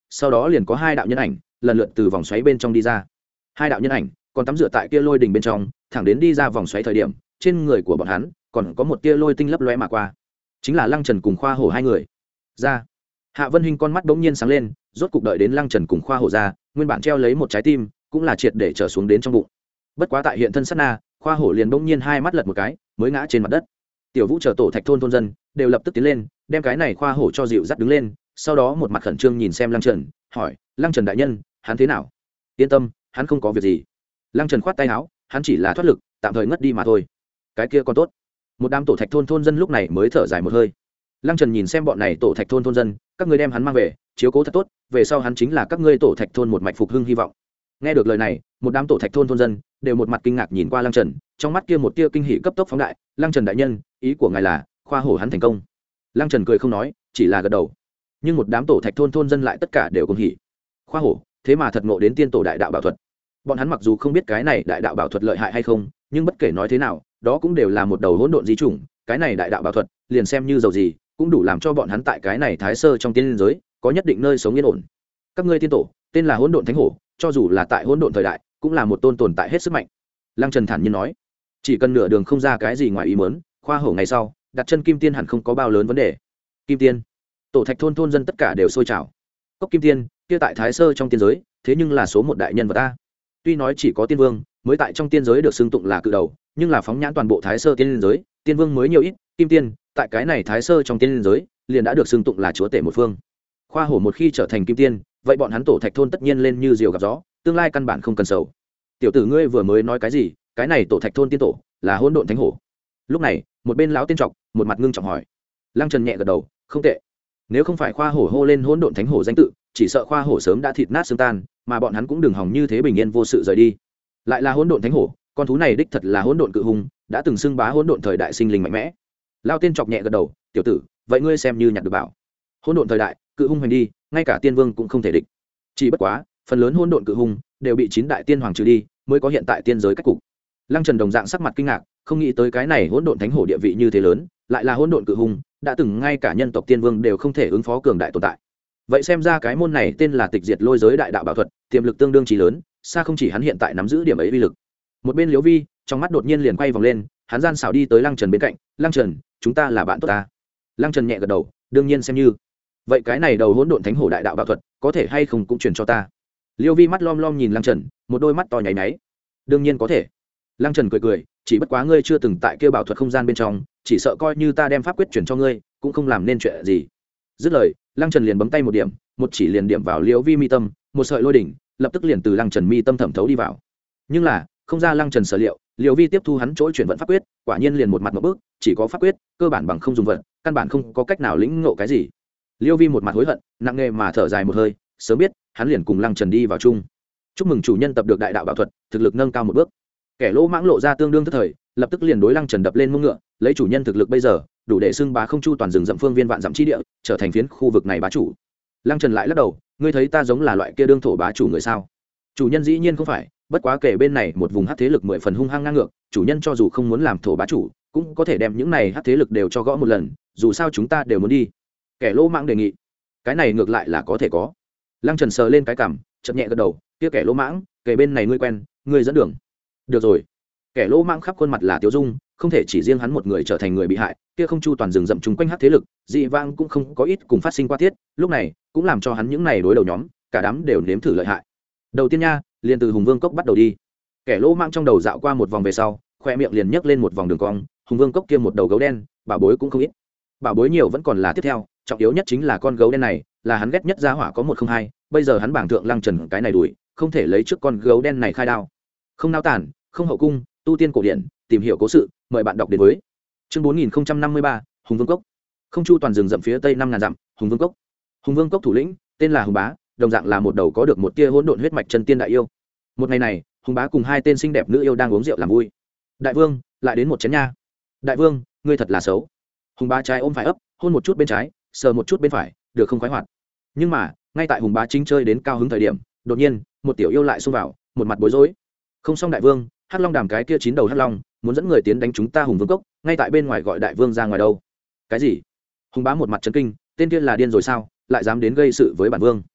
sau đó liền có hai đạo nhân ảnh lần lượt từ vòng xoáy bên trong đi ra. Hai đạo nhân ảnh còn tắm rửa tại kia lôi đình bên trong, thẳng đến đi ra vòng xoáy thời điểm, trên người của bọn hắn còn có một tia lôi tinh lấp lóe mà qua, chính là Lăng Trần cùng Khoa Hổ hai người. Ra. Hạ Vân Hinh con mắt bỗng nhiên sáng lên, rốt cục đợi đến Lăng Trần cùng Khoa Hổ ra, nguyên bản treo lấy một trái tim, cũng là triệt để trở xuống đến trong bụng. Bất quá tại hiện thân sát na, Khoa Hổ liền bỗng nhiên hai mắt lật một cái, mới ngã trên mặt đất. Tiểu Vũ chờ tổ thạch thôn thôn dân đều lập tức tiến lên, đem cái này Khoa Hổ cho dịu dắt đứng lên, sau đó một mặt khẩn trương nhìn xem Lăng Trần, hỏi: "Lăng Trần đại nhân, hắn thế nào?" "Yên tâm, hắn không có việc gì." Lăng Trần khoát tay áo, hắn chỉ là thoát lực, tạm thời ngất đi mà thôi. Cái kia còn tốt. Một đám tổ thạch thôn thôn dân lúc này mới thở dài một hơi. Lăng Trần nhìn xem bọn này tổ thạch thôn thôn dân, các ngươi đem hắn mang về, chiếu cố thật tốt, về sau hắn chính là các ngươi tổ thạch thôn một mạch phục hưng hy vọng. Nghe được lời này, một đám tổ thạch thôn thôn dân đều một mặt kinh ngạc nhìn qua Lăng Trần, trong mắt kia một tia kinh hỉ cấp tốc phóng đại. "Lăng Trần đại nhân, ý của ngài là Khoa Hổ hắn thành công?" Lăng Trần cười không nói, chỉ là gật đầu. Nhưng một đám tổ thạch thôn thôn dân lại tất cả đều cùng hỉ. Khoa Hổ thế mà thật ngộ đến tiên tổ đại đạo bảo thuật. Bọn hắn mặc dù không biết cái này đại đạo bảo thuật lợi hại hay không, nhưng bất kể nói thế nào, đó cũng đều là một đầu hỗn độn di chủng, cái này đại đạo bảo thuật liền xem như dầu gì cũng đủ làm cho bọn hắn tại cái này thái sơ trong tiên giới có nhất định nơi sống yên ổn. Các ngươi tiên tổ tên là hỗn độn thánh hổ, cho dù là tại hỗn độn thời đại cũng là một tôn tồn tại hết sức mạnh. Lăng Trần thản nhiên nói, chỉ cần nửa đường không ra cái gì ngoài ý muốn, Khoa Hổ ngày sau đặt chân kim tiên hẳn không có bao lớn vấn đề. Kim tiên? Tổ thạch thôn thôn dân tất cả đều sôi trào. Cốc kim tiên kia tại thái sơ trong tiên giới thế nhưng là số một đại nhân vật ta. Tuy nói chỉ có tiên vương mới tại trong tiên giới được xưng tụng là cự đầu, nhưng là phóng nhãn toàn bộ thái sơ tiên giới, tiên vương mới nhiều ít, kim tiên tại cái này thái sơ trong tiên giới liền đã được xưng tụng là chúa tể một phương. Khoa Hổ một khi trở thành kim tiên, vậy bọn hắn tổ thạch thôn tất nhiên lên như diều gặp gió, tương lai căn bản không cần sầu. Tiểu tử ngươi vừa mới nói cái gì? Cái này tổ thạch thôn tiên tổ là hỗn độn thánh hổ? Lúc này một bên lão tiên trọc một mặt ngưng trọng hỏi. Lăng Trần nhẹ gật đầu, không tệ. Nếu không phải Khoa Hổ hô lên hỗn độn thánh hổ danh tự, chỉ sợ Khoa Hổ sớm đã thịt nát xương tan, mà bọn hắn cũng đừng hòng như thế bình yên vô sự rời đi. Lại là hỗn độn thánh hổ, con thú này đích thật là hỗn độn cự hùng, đã từng xưng bá hỗn độn thời đại sinh linh mạnh mẽ. Lão tiên trọc nhẹ gật đầu, tiểu tử, vậy ngươi xem như nhặt được bảo. Hỗn độn thời đại, cự hung hành đi, ngay cả tiên vương cũng không thể địch. Chỉ bất quá, phần lớn hỗn độn cự hung đều bị chín đại tiên hoàng trừ đi, mới có hiện tại tiên giới cách cục. Lăng Trần đồng dạng sắc mặt kinh ngạc, không nghĩ tới cái này hỗn độn thánh hổ địa vị như thế lớn, lại là hỗn độn cự hung, đã từng ngay cả nhân tộc tiên vương đều không thể ứng phó cường đại tồn tại. Vậy xem ra cái môn này tên là tịch diệt lôi giới đại đạo bảo thuật, tiềm lực tương đương trí lớn, xa không chỉ hắn hiện tại nắm giữ điểm ấy uy lực. Một bên Liễu Vi trong mắt đột nhiên liền quay vòng lên, hắn gian xảo đi tới Lăng Trần bên cạnh. Lăng Trần, chúng ta là bạn tốt ta. Lăng Trần nhẹ gật đầu, đương nhiên xem như. Vậy cái này đầu hỗn độn thánh hổ đại đạo bảo thuật có thể hay không cũng truyền cho ta? Liễu Vi mắt lom lom nhìn Lăng Trần, một đôi mắt to nháy nháy. Đương nhiên có thể. Lăng Trần cười cười, chỉ bất quá ngươi chưa từng tại kia bảo thuật không gian bên trong, chỉ sợ coi như ta đem pháp quyết chuyển cho ngươi cũng không làm nên chuyện gì. Dứt lời, Lăng Trần liền bấm tay một điểm, một chỉ liền điểm vào Liễu Vi mi tâm, một sợi lôi đỉnh lập tức liền từ Lăng Trần mi tâm thẩm thấu đi vào. Nhưng là không ra Lăng Trần sở liệu, Liễu Vi tiếp thu hắn chỗ chuyển vận pháp quyết, quả nhiên liền một mặt một bước, chỉ có pháp quyết, cơ bản bằng không dùng vận, căn bản không có cách nào lĩnh ngộ cái gì. Liễu Vi một mặt hối hận, nặng nề mà thở dài một hơi, sớm biết, hắn liền cùng Lăng Trần đi vào chung. Chúc mừng chủ nhân tập được đại đạo bảo thuật, thực lực nâng cao một bước. Kẻ lỗ mãng lộ ra tương đương tức thời, lập tức liền đối Lăng Trần đập lên mông ngựa, lấy chủ nhân thực lực bây giờ, đủ để xưng bá không chu toàn rừng rậm phương viên vạn dặm chi địa, trở thành phiến khu vực này bá chủ. Lăng Trần lại lắc đầu, ngươi thấy ta giống là loại kia đương thổ bá chủ người sao? Chủ nhân dĩ nhiên không phải, bất quá kể bên này một vùng hắc thế lực mười phần hung hăng ngang ngược, chủ nhân cho dù không muốn làm thổ bá chủ, cũng có thể đem những này hắc thế lực đều cho gõ một lần, dù sao chúng ta đều muốn đi. Kẻ lỗ mãng đề nghị, cái này ngược lại là có thể có. Lăng Trần sờ lên cái cằm, chợt nhẹ gật đầu, kia kẻ lỗ mãng, kể bên này ngươi quen, ngươi dẫn đường. Được rồi. Kẻ lỗ mãng khắp khuôn mặt là tiêu dung, không thể chỉ riêng hắn một người trở thành người bị hại, kia không chu toàn rừng rậm chung quanh hắc thế lực, dị vang cũng không có ít cùng phát sinh qua thiết, lúc này cũng làm cho hắn những này đối đầu nhóm, cả đám đều nếm thử lợi hại. Đầu tiên nha, liền từ Hùng Vương Cốc bắt đầu đi. Kẻ lỗ mãng trong đầu dạo qua một vòng về sau, khoe miệng liền nhấc lên một vòng đường cong, Hùng Vương Cốc kia một đầu gấu đen, bảo bối cũng không ít. Bảo bối nhiều vẫn còn là tiếp theo, trọng yếu nhất chính là con gấu đen này, là hắn ghét nhất gia hỏa có một không hai, bây giờ hắn bảng thượng Lăng Trần cái này đuổi, không thể lấy trước con gấu đen này khai đao. Không nao tản, không hậu cung, tu tiên cổ điển, tìm hiểu cố sự, mời bạn đọc đến với chương bốn nghìn năm mươi ba, Hùng Vương Cốc. Không chu toàn rừng rậm phía tây năm ngàn dặm, Hùng Vương Cốc. Hùng Vương Cốc thủ lĩnh tên là Hùng Bá, đồng dạng là một đầu có được một tia hỗn độn huyết mạch chân tiên đại yêu. Một ngày này, Hùng Bá cùng hai tên xinh đẹp nữ yêu đang uống rượu làm vui. Đại vương, lại đến một chén nha. Đại vương, ngươi thật là xấu. Hùng Bá trái ôm phải ấp, hôn một chút bên trái, sờ một chút bên phải, được không khoái hoạt. Nhưng mà, ngay tại Hùng Bá chính chơi đến cao hứng thời điểm, đột nhiên, một tiểu yêu lại xông vào, một mặt bối rối. Không xong đại vương, Hắc Long Đàm cái kia chín đầu hắc long muốn dẫn người tiến đánh chúng ta Hùng Vương Cốc, ngay tại bên ngoài gọi đại vương ra ngoài đâu. Cái gì? Hùng Bá một mặt chấn kinh, tên kia là điên rồi sao, lại dám đến gây sự với bản vương.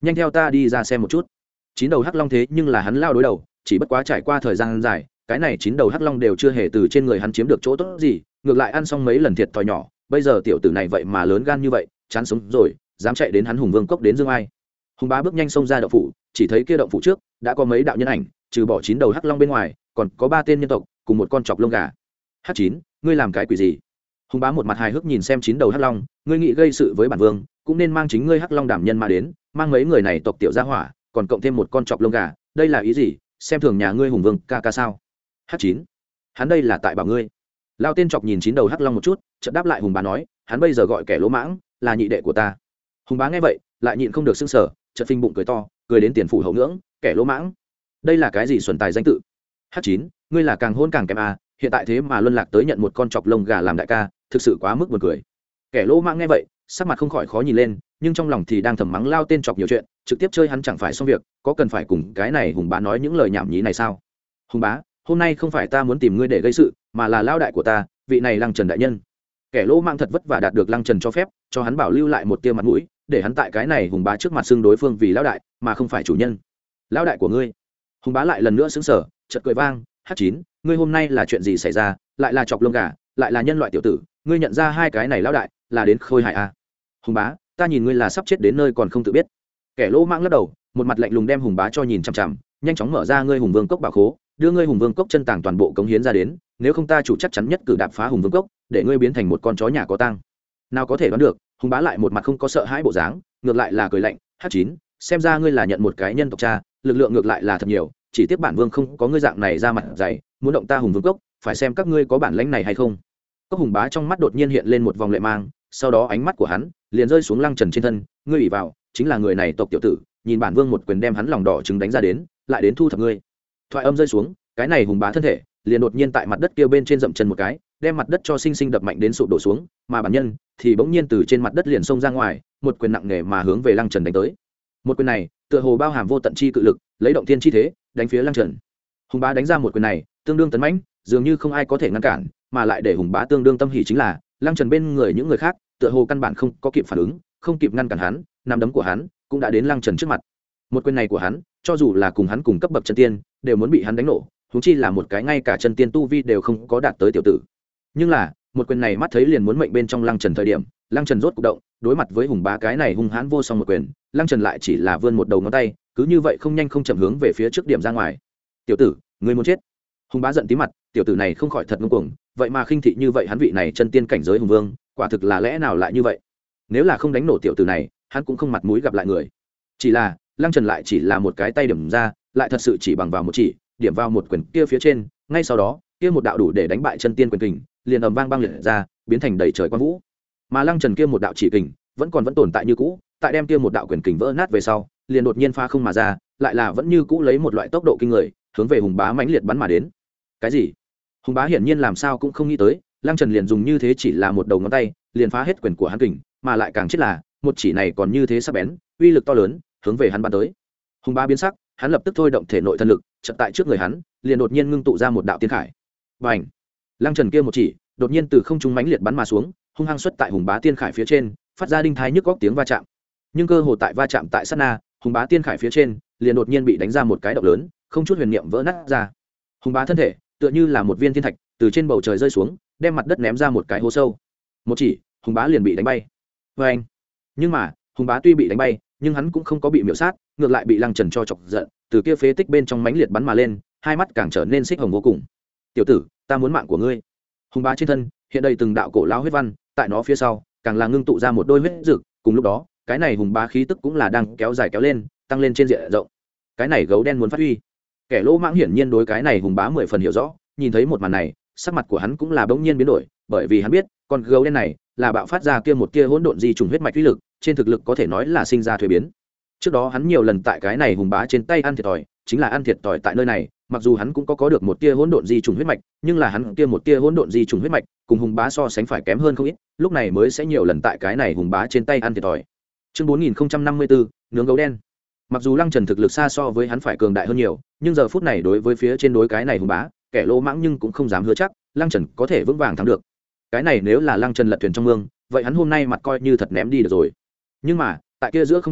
nhanh theo ta đi ra xem một chút. Chín đầu hắc long thế nhưng là hắn lao đối đầu, chỉ bất quá trải qua thời gian dài, cái này chín đầu hắc long đều chưa hề từ trên người hắn chiếm được chỗ tốt gì, ngược lại ăn xong mấy lần thiệt thòi nhỏ. Bây giờ tiểu tử này vậy mà lớn gan như vậy, chán sống rồi, dám chạy đến hắn hùng vương cốc đến dương ai. Hùng bá bước nhanh xông ra động phủ, chỉ thấy kia động phủ trước đã có mấy đạo nhân ảnh, trừ bỏ chín đầu hắc long bên ngoài, còn có ba tên nhân tộc cùng một con chọc lông gà. Hắc chín, ngươi làm cái quỷ gì? Hùng bá một mặt hài hước nhìn xem chín đầu hắc long, ngươi nghĩ gây sự với bản vương, cũng nên mang chính ngươi hắc long đảm nhân mà đến, mang mấy người này tộc tiểu gia hỏa, còn cộng thêm một con chọc lông gà, đây là ý gì? Xem thường nhà ngươi hùng vương ca ca sao? Hắc chín, hắn đây là tại bảo ngươi. Lao tên chọc nhìn chín đầu hắc long một chút, chợt đáp lại hùng bá nói, hắn bây giờ gọi kẻ lỗ mãng là nhị đệ của ta. Hùng bá nghe vậy lại nhịn không được sưng sở, chợt phình bụng cười to, cười đến tiền phủ hậu ngưỡng, kẻ lỗ mãng, đây là cái gì xuẩn tài danh tự? Hắc chín, ngươi là càng hôn càng kém à, hiện tại thế mà luân lạc tới nhận một con chọc lông gà làm đại ca, thực sự quá mức buồn cười. Kẻ lỗ mãng nghe vậy sắc mặt không khỏi khó nhìn lên, nhưng trong lòng thì đang thầm mắng Lao tên chọc nhiều chuyện, trực tiếp chơi hắn chẳng phải xong việc, có cần phải cùng cái này hùng bá nói những lời nhảm nhí này sao? Hùng bá, hôm nay không phải ta muốn tìm ngươi để gây sự, mà là lao đại của ta, vị này Lăng Trần đại nhân. Kẻ lỗ mãng thật vất vả đạt được Lăng Trần cho phép, cho hắn bảo lưu lại một tia mặt mũi, để hắn tại cái này hùng bá trước mặt xưng đối phương vì lão đại, mà không phải chủ nhân. Lão đại của ngươi? Hùng bá lại lần nữa sững sờ, chợt cười vang, Hắc chín, ngươi hôm nay là chuyện gì xảy ra, lại là chọc lông gà, lại là nhân loại tiểu tử, ngươi nhận ra hai cái này lão đại là đến khôi hài à? Hùng bá, ta nhìn ngươi là sắp chết đến nơi còn không tự biết. Kẻ lỗ mãng lắc đầu, một mặt lạnh lùng đem hùng bá cho nhìn chằm chằm, nhanh chóng mở ra ngươi hùng vương cốc bảo khố, đưa ngươi hùng vương cốc chân tàng toàn bộ cống hiến ra đến, nếu không ta chủ chắc chắn nhất cử đạp phá hùng vương cốc, để ngươi biến thành một con chó nhà có tang. Nào có thể đoán được, hùng bá lại một mặt không có sợ hãi bộ dáng, ngược lại là cười lạnh, Hắc chín, xem ra ngươi là nhận một cái nhân tộc cha, lực lượng ngược lại là thật nhiều, chỉ tiếc bản vương không có ngươi dạng này ra mặt dày, muốn động ta hùng vương cốc, phải xem các ngươi có bản lĩnh này hay không. Cốc hùng bá trong mắt đột nhiên hiện lên một vòng lệ mang, sau đó ánh mắt của hắn liền rơi xuống Lăng Trần trên thân, ngươi ủy vào, chính là người này tộc tiểu tử, nhìn bản vương một quyền đem hắn lòng đỏ trứng đánh ra đến, lại đến thu thập ngươi. Thoại âm rơi xuống, cái này hùng bá thân thể liền đột nhiên tại mặt đất kia bên trên dậm chân một cái, đem mặt đất cho sinh sinh đập mạnh đến sụp đổ xuống, mà bản nhân thì bỗng nhiên từ trên mặt đất liền xông ra ngoài, một quyền nặng nề mà hướng về Lăng Trần đánh tới. Một quyền này tựa hồ bao hàm vô tận chi cự lực, lấy động thiên chi thế đánh phía Lăng Trần. Hùng bá đánh ra một quyền này tương đương tấn mãnh, dường như không ai có thể ngăn cản, mà lại để hùng bá tương đương tâm hỉ chính là Lăng Trần bên người những người khác tựa hồ căn bản không có kịp phản ứng, không kịp ngăn cản hắn, nắm đấm của hắn cũng đã đến Lăng Trần trước mặt. Một quyền này của hắn, cho dù là cùng hắn cùng cấp bậc chân tiên, đều muốn bị hắn đánh nổ, huống chi là một cái ngay cả chân tiên tu vi đều không có đạt tới tiểu tử. Nhưng là, một quyền này mắt thấy liền muốn mệnh bên trong Lăng Trần thời điểm, Lăng Trần rốt cục động, đối mặt với hùng bá cái này hung hãn vô song một quyền, Lăng Trần lại chỉ là vươn một đầu ngón tay, cứ như vậy không nhanh không chậm hướng về phía trước điểm ra ngoài. "Tiểu tử, ngươi muốn chết?" Hùng bá giận tí mặt, tiểu tử này không khỏi thật ngông cuồng, vậy mà khinh thị như vậy hắn vị này chân tiên cảnh giới hùng vương, quả thực là lẽ nào lại như vậy? Nếu là không đánh nổ tiểu tử này, hắn cũng không mặt mũi gặp lại người. Chỉ là, Lăng Trần lại chỉ là một cái tay điểm ra, lại thật sự chỉ bằng vào một chỉ, điểm vào một quyền kia phía trên, ngay sau đó, kia một đạo đủ để đánh bại chân tiên quyền kình, liền ầm vang băng liệt ra, biến thành đầy trời quang vũ. Mà Lăng Trần kia một đạo chỉ kình, vẫn còn vẫn tồn tại như cũ, tại đem kia một đạo quyền kình vỡ nát về sau, liền đột nhiên phá không mà ra, lại là vẫn như cũ lấy một loại tốc độ kinh người, hướng về hùng bá mãnh liệt bắn mà đến. Cái gì? Hùng bá hiển nhiên làm sao cũng không nghĩ tới, Lăng Trần liền dùng như thế chỉ là một đầu ngón tay, liền phá hết quyền của hắn kình, mà lại càng chết là, một chỉ này còn như thế sắc bén, uy lực to lớn, hướng về hắn bắn tới. Hùng bá biến sắc, hắn lập tức thôi động thể nội thần lực, chợt tại trước người hắn, liền đột nhiên ngưng tụ ra một đạo tiên khải. Bành! Lăng Trần kia một chỉ, đột nhiên từ không trung mãnh liệt bắn mà xuống, hung hăng xuất tại hùng bá tiên khải phía trên, phát ra đinh thái nhức góc tiếng va chạm. Nhưng cơ hồ tại va chạm tại sát na, hùng bá tiên khải phía trên, liền đột nhiên bị đánh ra một cái động lớn, không chút huyền niệm vỡ nát ra. Hùng bá thân thể, tựa như là một viên thiên thạch, từ trên bầu trời rơi xuống, đem mặt đất ném ra một cái hố sâu. Một chỉ, hùng bá liền bị đánh bay. Vâng! Nhưng mà, hùng bá tuy bị đánh bay, nhưng hắn cũng không có bị miểu sát, ngược lại bị Lăng Trần cho chọc giận, từ kia phế tích bên trong mãnh liệt bắn mà lên, hai mắt càng trở nên xích hồng vô cùng. "Tiểu tử, ta muốn mạng của ngươi!" Hùng bá trên thân hiện đầy từng đạo cổ lão huyết văn, tại nó phía sau càng là ngưng tụ ra một đôi huyết rực, cùng lúc đó, cái này hùng bá khí tức cũng là đang kéo dài kéo lên, tăng lên trên diện rộng. Cái này gấu đen muốn phát huy. Kẻ lỗ mãng hiển nhiên đối cái này hùng bá mười phần hiểu rõ, nhìn thấy một màn này, sắc mặt của hắn cũng là bỗng nhiên biến đổi, bởi vì hắn biết, con gấu đen này là bạo phát ra kia một kia hỗn độn di trùng huyết mạch uy lực, trên thực lực có thể nói là sinh ra thuế biến. Trước đó hắn nhiều lần tại cái này hùng bá trên tay ăn thiệt thòi, chính là ăn thiệt thòi tại nơi này, mặc dù hắn cũng có có được một tia hỗn độn di trùng huyết mạch, nhưng là hắn kia một tia hỗn độn di trùng huyết mạch, cùng hùng bá so sánh phải kém hơn không ít, lúc này mới sẽ nhiều lần tại cái này hùng bá trên tay ăn thiệt thòi. Chương bốn nghìn năm mươi bốn, nướng gấu đen. Mặc dù Lăng Trần thực lực xa so với hắn phải cường đại hơn nhiều, nhưng giờ phút này đối với phía trên đối cái này hùng bá, kẻ lỗ mãng nhưng cũng không dám hứa chắc Lăng Trần có thể vững vàng thắng được. Cái này nếu là Lăng Trần lật thuyền trong mương, vậy hắn hôm nay mặt coi như thật ném đi được rồi. Nhưng mà, tại kia giữa không trung,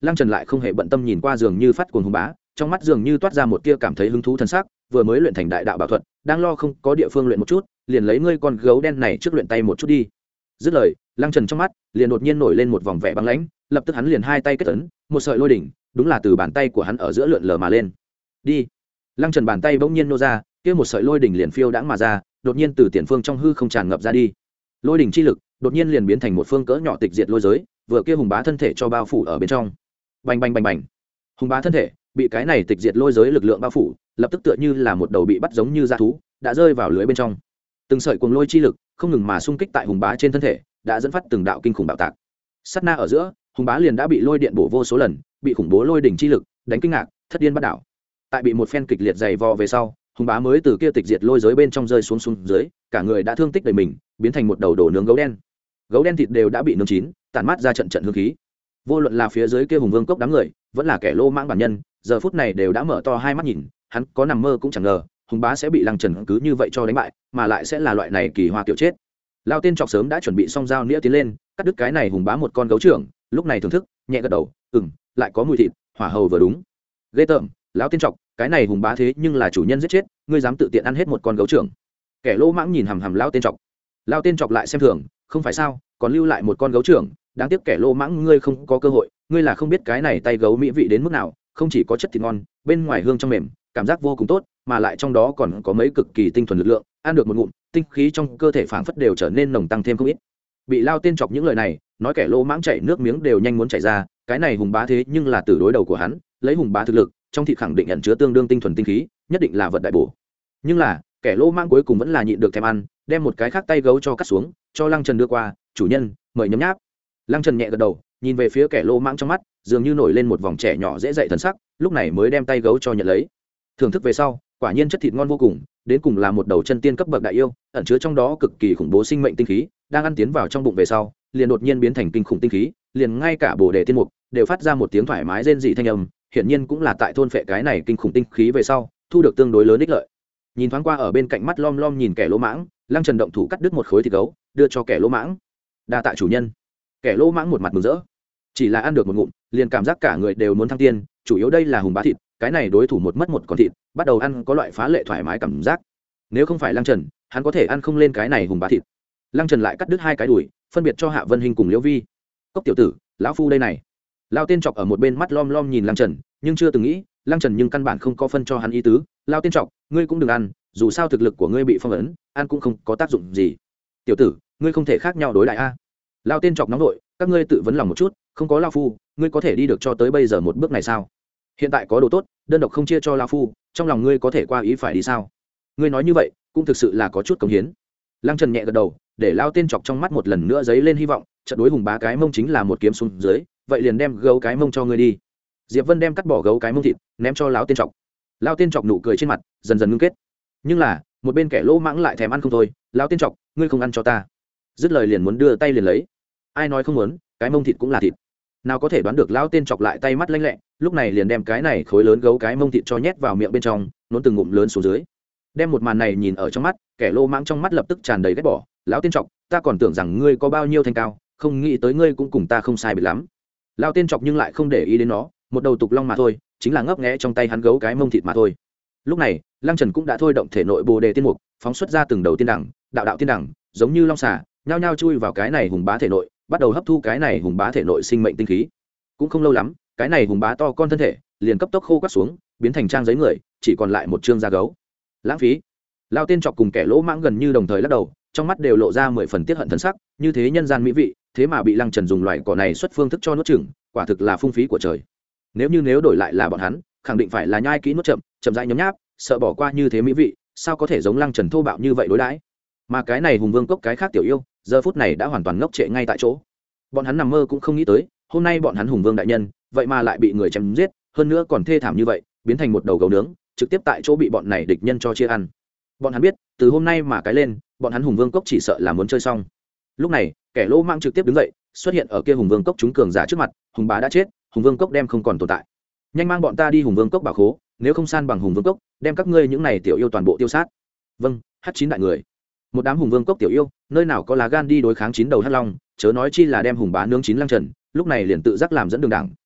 Lăng Trần lại không hề bận tâm nhìn qua giường như phát cuồng hùng bá, trong mắt dường như toát ra một tia cảm thấy hứng thú thân sắc, vừa mới luyện thành đại đạo bảo thuật, đang lo không có địa phương luyện một chút, liền lấy ngươi con gấu đen này trước luyện tay một chút đi. Dứt lời, Lăng Trần trong mắt liền đột nhiên nổi lên một vòng vẻ băng lãnh, lập tức hắn liền hai tay kết ấn, một sợi lôi đỉnh, đúng là từ bàn tay của hắn ở giữa lượn lờ mà lên. Đi. Lăng Trần bàn tay bỗng nhiên nô ra, kia một sợi lôi đỉnh liền phiêu đãng mà ra, đột nhiên từ tiền phương trong hư không tràn ngập ra đi. Lôi đỉnh chi lực đột nhiên liền biến thành một phương cỡ nhỏ tịch diệt lôi giới, vừa kia hùng bá thân thể cho bao phủ ở bên trong. Bành bành bành bành. Hùng bá thân thể bị cái này tịch diệt lôi giới lực lượng bao phủ, lập tức tựa như là một đầu bị bắt giống như dã thú, đã rơi vào lưới bên trong. Từng sợi cuồng lôi chi lực không ngừng mà xung kích tại hùng bá trên thân thể, đã dẫn phát từng đạo kinh khủng bạo tạc. Sát na ở giữa, hùng bá liền đã bị lôi điện bổ vô số lần, bị khủng bố lôi đỉnh chi lực đánh kinh ngạc, thất điên bắt đảo. Tại bị một phen kịch liệt dày vò về sau, hùng bá mới từ kia tịch diệt lôi giới bên trong rơi xuống xuống dưới, cả người đã thương tích đầy mình, biến thành một đầu đổ nướng gấu đen. Gấu đen thịt đều đã bị nướng chín, tản mát ra trận trận hương khí. Vô luận là phía dưới kia hùng vương cốc đám người, vẫn là kẻ lô mãng bản nhân, giờ phút này đều đã mở to hai mắt nhìn, hắn có nằm mơ cũng chẳng ngờ, hùng bá sẽ bị Lăng Trần cứ như vậy cho đánh bại, mà lại sẽ là loại này kỳ hoa kiểu chết. Lao tên chọc sớm đã chuẩn bị xong dao nĩa tiến lên, cắt đứt cái này hùng bá một con gấu trưởng, lúc này thưởng thức, nhẹ gật đầu, ừm, lại có mùi thịt, hỏa hầu vừa đúng. Ghê tởm, lão tên chọc, cái này hùng bá thế nhưng là chủ nhân giết chết, ngươi dám tự tiện ăn hết một con gấu trưởng. Kẻ lô mãng nhìn hằm hằm lao tên chọc. Lao tên chọc lại xem thường, không phải sao, còn lưu lại một con gấu trưởng, đáng tiếc kẻ lô mãng ngươi không có cơ hội, ngươi là không biết cái này tay gấu mỹ vị đến mức nào, không chỉ có chất thịt ngon, bên ngoài hương trong mềm, cảm giác vô cùng tốt, mà lại trong đó còn có mấy cực kỳ tinh thuần lực lượng, ăn được một ngụm, tinh khí trong cơ thể phảng phất đều trở nên nồng tăng thêm không ít. Bị lao tên chọc những lời này, nói kẻ lô mãng chảy nước miếng đều nhanh muốn chảy ra, cái này hùng bá thế nhưng là từ đối đầu của hắn, lấy hùng bá thực lực, trong thịt khẳng định ẩn chứa tương đương tinh thuần tinh khí, nhất định là vật đại bổ. Nhưng là, kẻ lô mãng cuối cùng vẫn là nhịn được thèm ăn, đem một cái khác tay gấu cho cắt xuống, cho Lăng Trần đưa qua, chủ nhân, mời nhấm nháp. Lăng Trần nhẹ gật đầu, nhìn về phía kẻ lô mãng trong mắt, dường như nổi lên một vòng trẻ nhỏ dễ dậy thần sắc, lúc này mới đem tay gấu cho nhận lấy. Thưởng thức về sau, quả nhiên chất thịt ngon vô cùng, đến cùng là một đầu chân tiên cấp bậc đại yêu, ẩn chứa trong đó cực kỳ khủng bố sinh mệnh tinh khí, đang ăn tiến vào trong bụng về sau, liền đột nhiên biến thành kinh khủng tinh khí, liền ngay cả Bồ Đề tiên mục đều phát ra một tiếng thoải mái rên rỉ thanh âm, hiển nhiên cũng là tại thôn phệ cái này kinh khủng tinh khí về sau, thu được tương đối lớn ích lợi. Nhìn thoáng qua ở bên cạnh mắt lom lom nhìn kẻ lỗ mãng, Lăng Trần động thủ cắt đứt một khối thịt gấu, đưa cho kẻ lỗ mãng. Đa tạ chủ nhân. Kẻ lỗ mãng một mặt mừng rỡ, chỉ là ăn được một ngụm, liền cảm giác cả người đều muốn thăng tiên, chủ yếu đây là hùng bá thịt, cái này đối thủ một mất một con thịt, bắt đầu ăn có loại phá lệ thoải mái cảm giác. Nếu không phải Lăng Trần, hắn có thể ăn không lên cái này hùng bá thịt. Lăng Trần lại cắt đứt hai cái đùi, phân biệt cho Hạ Vân Hinh cùng Liễu Vi. Cốc tiểu tử, lão phu đây này. Lao tên chọc ở một bên mắt lom lom nhìn Lăng Trần, nhưng chưa từng nghĩ, Lăng Trần nhưng căn bản không có phân cho hắn ý tứ. Lao tên chọc, ngươi cũng đừng ăn, dù sao thực lực của ngươi bị phong ấn, ăn cũng không có tác dụng gì. Tiểu tử, ngươi không thể khác nhau đối lại a. Lao tên chọc nóng nội, các ngươi tự vấn lòng một chút, không có lao phu, ngươi có thể đi được cho tới bây giờ một bước này sao? Hiện tại có đồ tốt, đơn độc không chia cho lao phu, trong lòng ngươi có thể qua ý phải đi sao? Ngươi nói như vậy, cũng thực sự là có chút cống hiến. Lăng Trần nhẹ gật đầu, để lao tên chọc trong mắt một lần nữa dấy lên hy vọng, trận đối hùng bá cái mông chính là một kiếm xuống dưới, vậy liền đem gấu cái mông cho ngươi đi. Diệp Vân đem cắt bỏ gấu cái mông thịt, ném cho lão tên chọc. Lao tên chọc nụ cười trên mặt dần dần ngưng kết. Nhưng là, một bên kẻ lỗ mãng lại thèm ăn không thôi, lão tên chọc, ngươi không ăn cho ta. Dứt lời liền muốn đưa tay liền lấy. Ai nói không muốn, cái mông thịt cũng là thịt. Nào có thể đoán được lão tên chọc lại tay mắt lanh lẹ, lúc này liền đem cái này khối lớn gấu cái mông thịt cho nhét vào miệng bên trong, nôn từng ngụm lớn xuống dưới. Đem một màn này nhìn ở trong mắt, kẻ lô mãng trong mắt lập tức tràn đầy ghét bỏ. Lão tên chọc, ta còn tưởng rằng ngươi có bao nhiêu thanh cao, không nghĩ tới ngươi cũng cùng ta không sai biệt lắm. Lão tên chọc nhưng lại không để ý đến nó, một đầu tục long mà thôi, chính là ngấp nghé trong tay hắn gấu cái mông thịt mà thôi. Lúc này, Lăng Trần cũng đã thôi động thể nội Bồ Đề tiên mục, phóng xuất ra từng đầu tiên đẳng, đạo đạo tiên đẳng, giống như long xà, nhao nhao chui vào cái này hùng bá thể nội, bắt đầu hấp thu cái này hùng bá thể nội sinh mệnh tinh khí. Cũng không lâu lắm, cái này hùng bá to con thân thể liền cấp tốc khô quắt xuống, biến thành trang giấy người, chỉ còn lại một trương da gấu. Lãng phí. Lao tên chọc cùng kẻ lỗ mãng gần như đồng thời lắc đầu, trong mắt đều lộ ra mười phần tiết hận thần sắc, như thế nhân gian mỹ vị, thế mà bị Lăng Trần dùng loại cỏ này xuất phương thức cho nuốt chửng, quả thực là phung phí của trời. Nếu như nếu đổi lại là bọn hắn, khẳng định phải là nhai kỹ nuốt chậm, chậm rãi nhấm nháp, sợ bỏ qua như thế mỹ vị, sao có thể giống Lăng Trần thô bạo như vậy đối đãi. Mà cái này hùng vương cốc cái khác tiểu yêu, giờ phút này đã hoàn toàn ngốc trệ ngay tại chỗ. Bọn hắn nằm mơ cũng không nghĩ tới, hôm nay bọn hắn hùng vương đại nhân, vậy mà lại bị người chém giết, hơn nữa còn thê thảm như vậy, biến thành một đầu gấu nướng, trực tiếp tại chỗ bị bọn này địch nhân cho chia ăn. Bọn hắn biết, từ hôm nay mà cái lên, bọn hắn hùng vương cốc chỉ sợ là muốn chơi xong. Lúc này, kẻ lỗ mang trực tiếp đứng dậy, xuất hiện ở kia hùng vương cốc chúng cường giả trước mặt, hùng bá đã chết, hùng vương cốc đem không còn tồn tại. Nhanh mang bọn ta đi hùng vương cốc bảo khố, nếu không san bằng hùng vương cốc, đem các ngươi những này tiểu yêu toàn bộ tiêu sát. Vâng, hắc chín đại người. Một đám hùng vương cốc tiểu yêu, nơi nào có lá gan đi đối kháng chín đầu hắc long, chớ nói chi là đem hùng bá nướng chín Lăng Trần, lúc này liền tự giác làm dẫn đường đảng,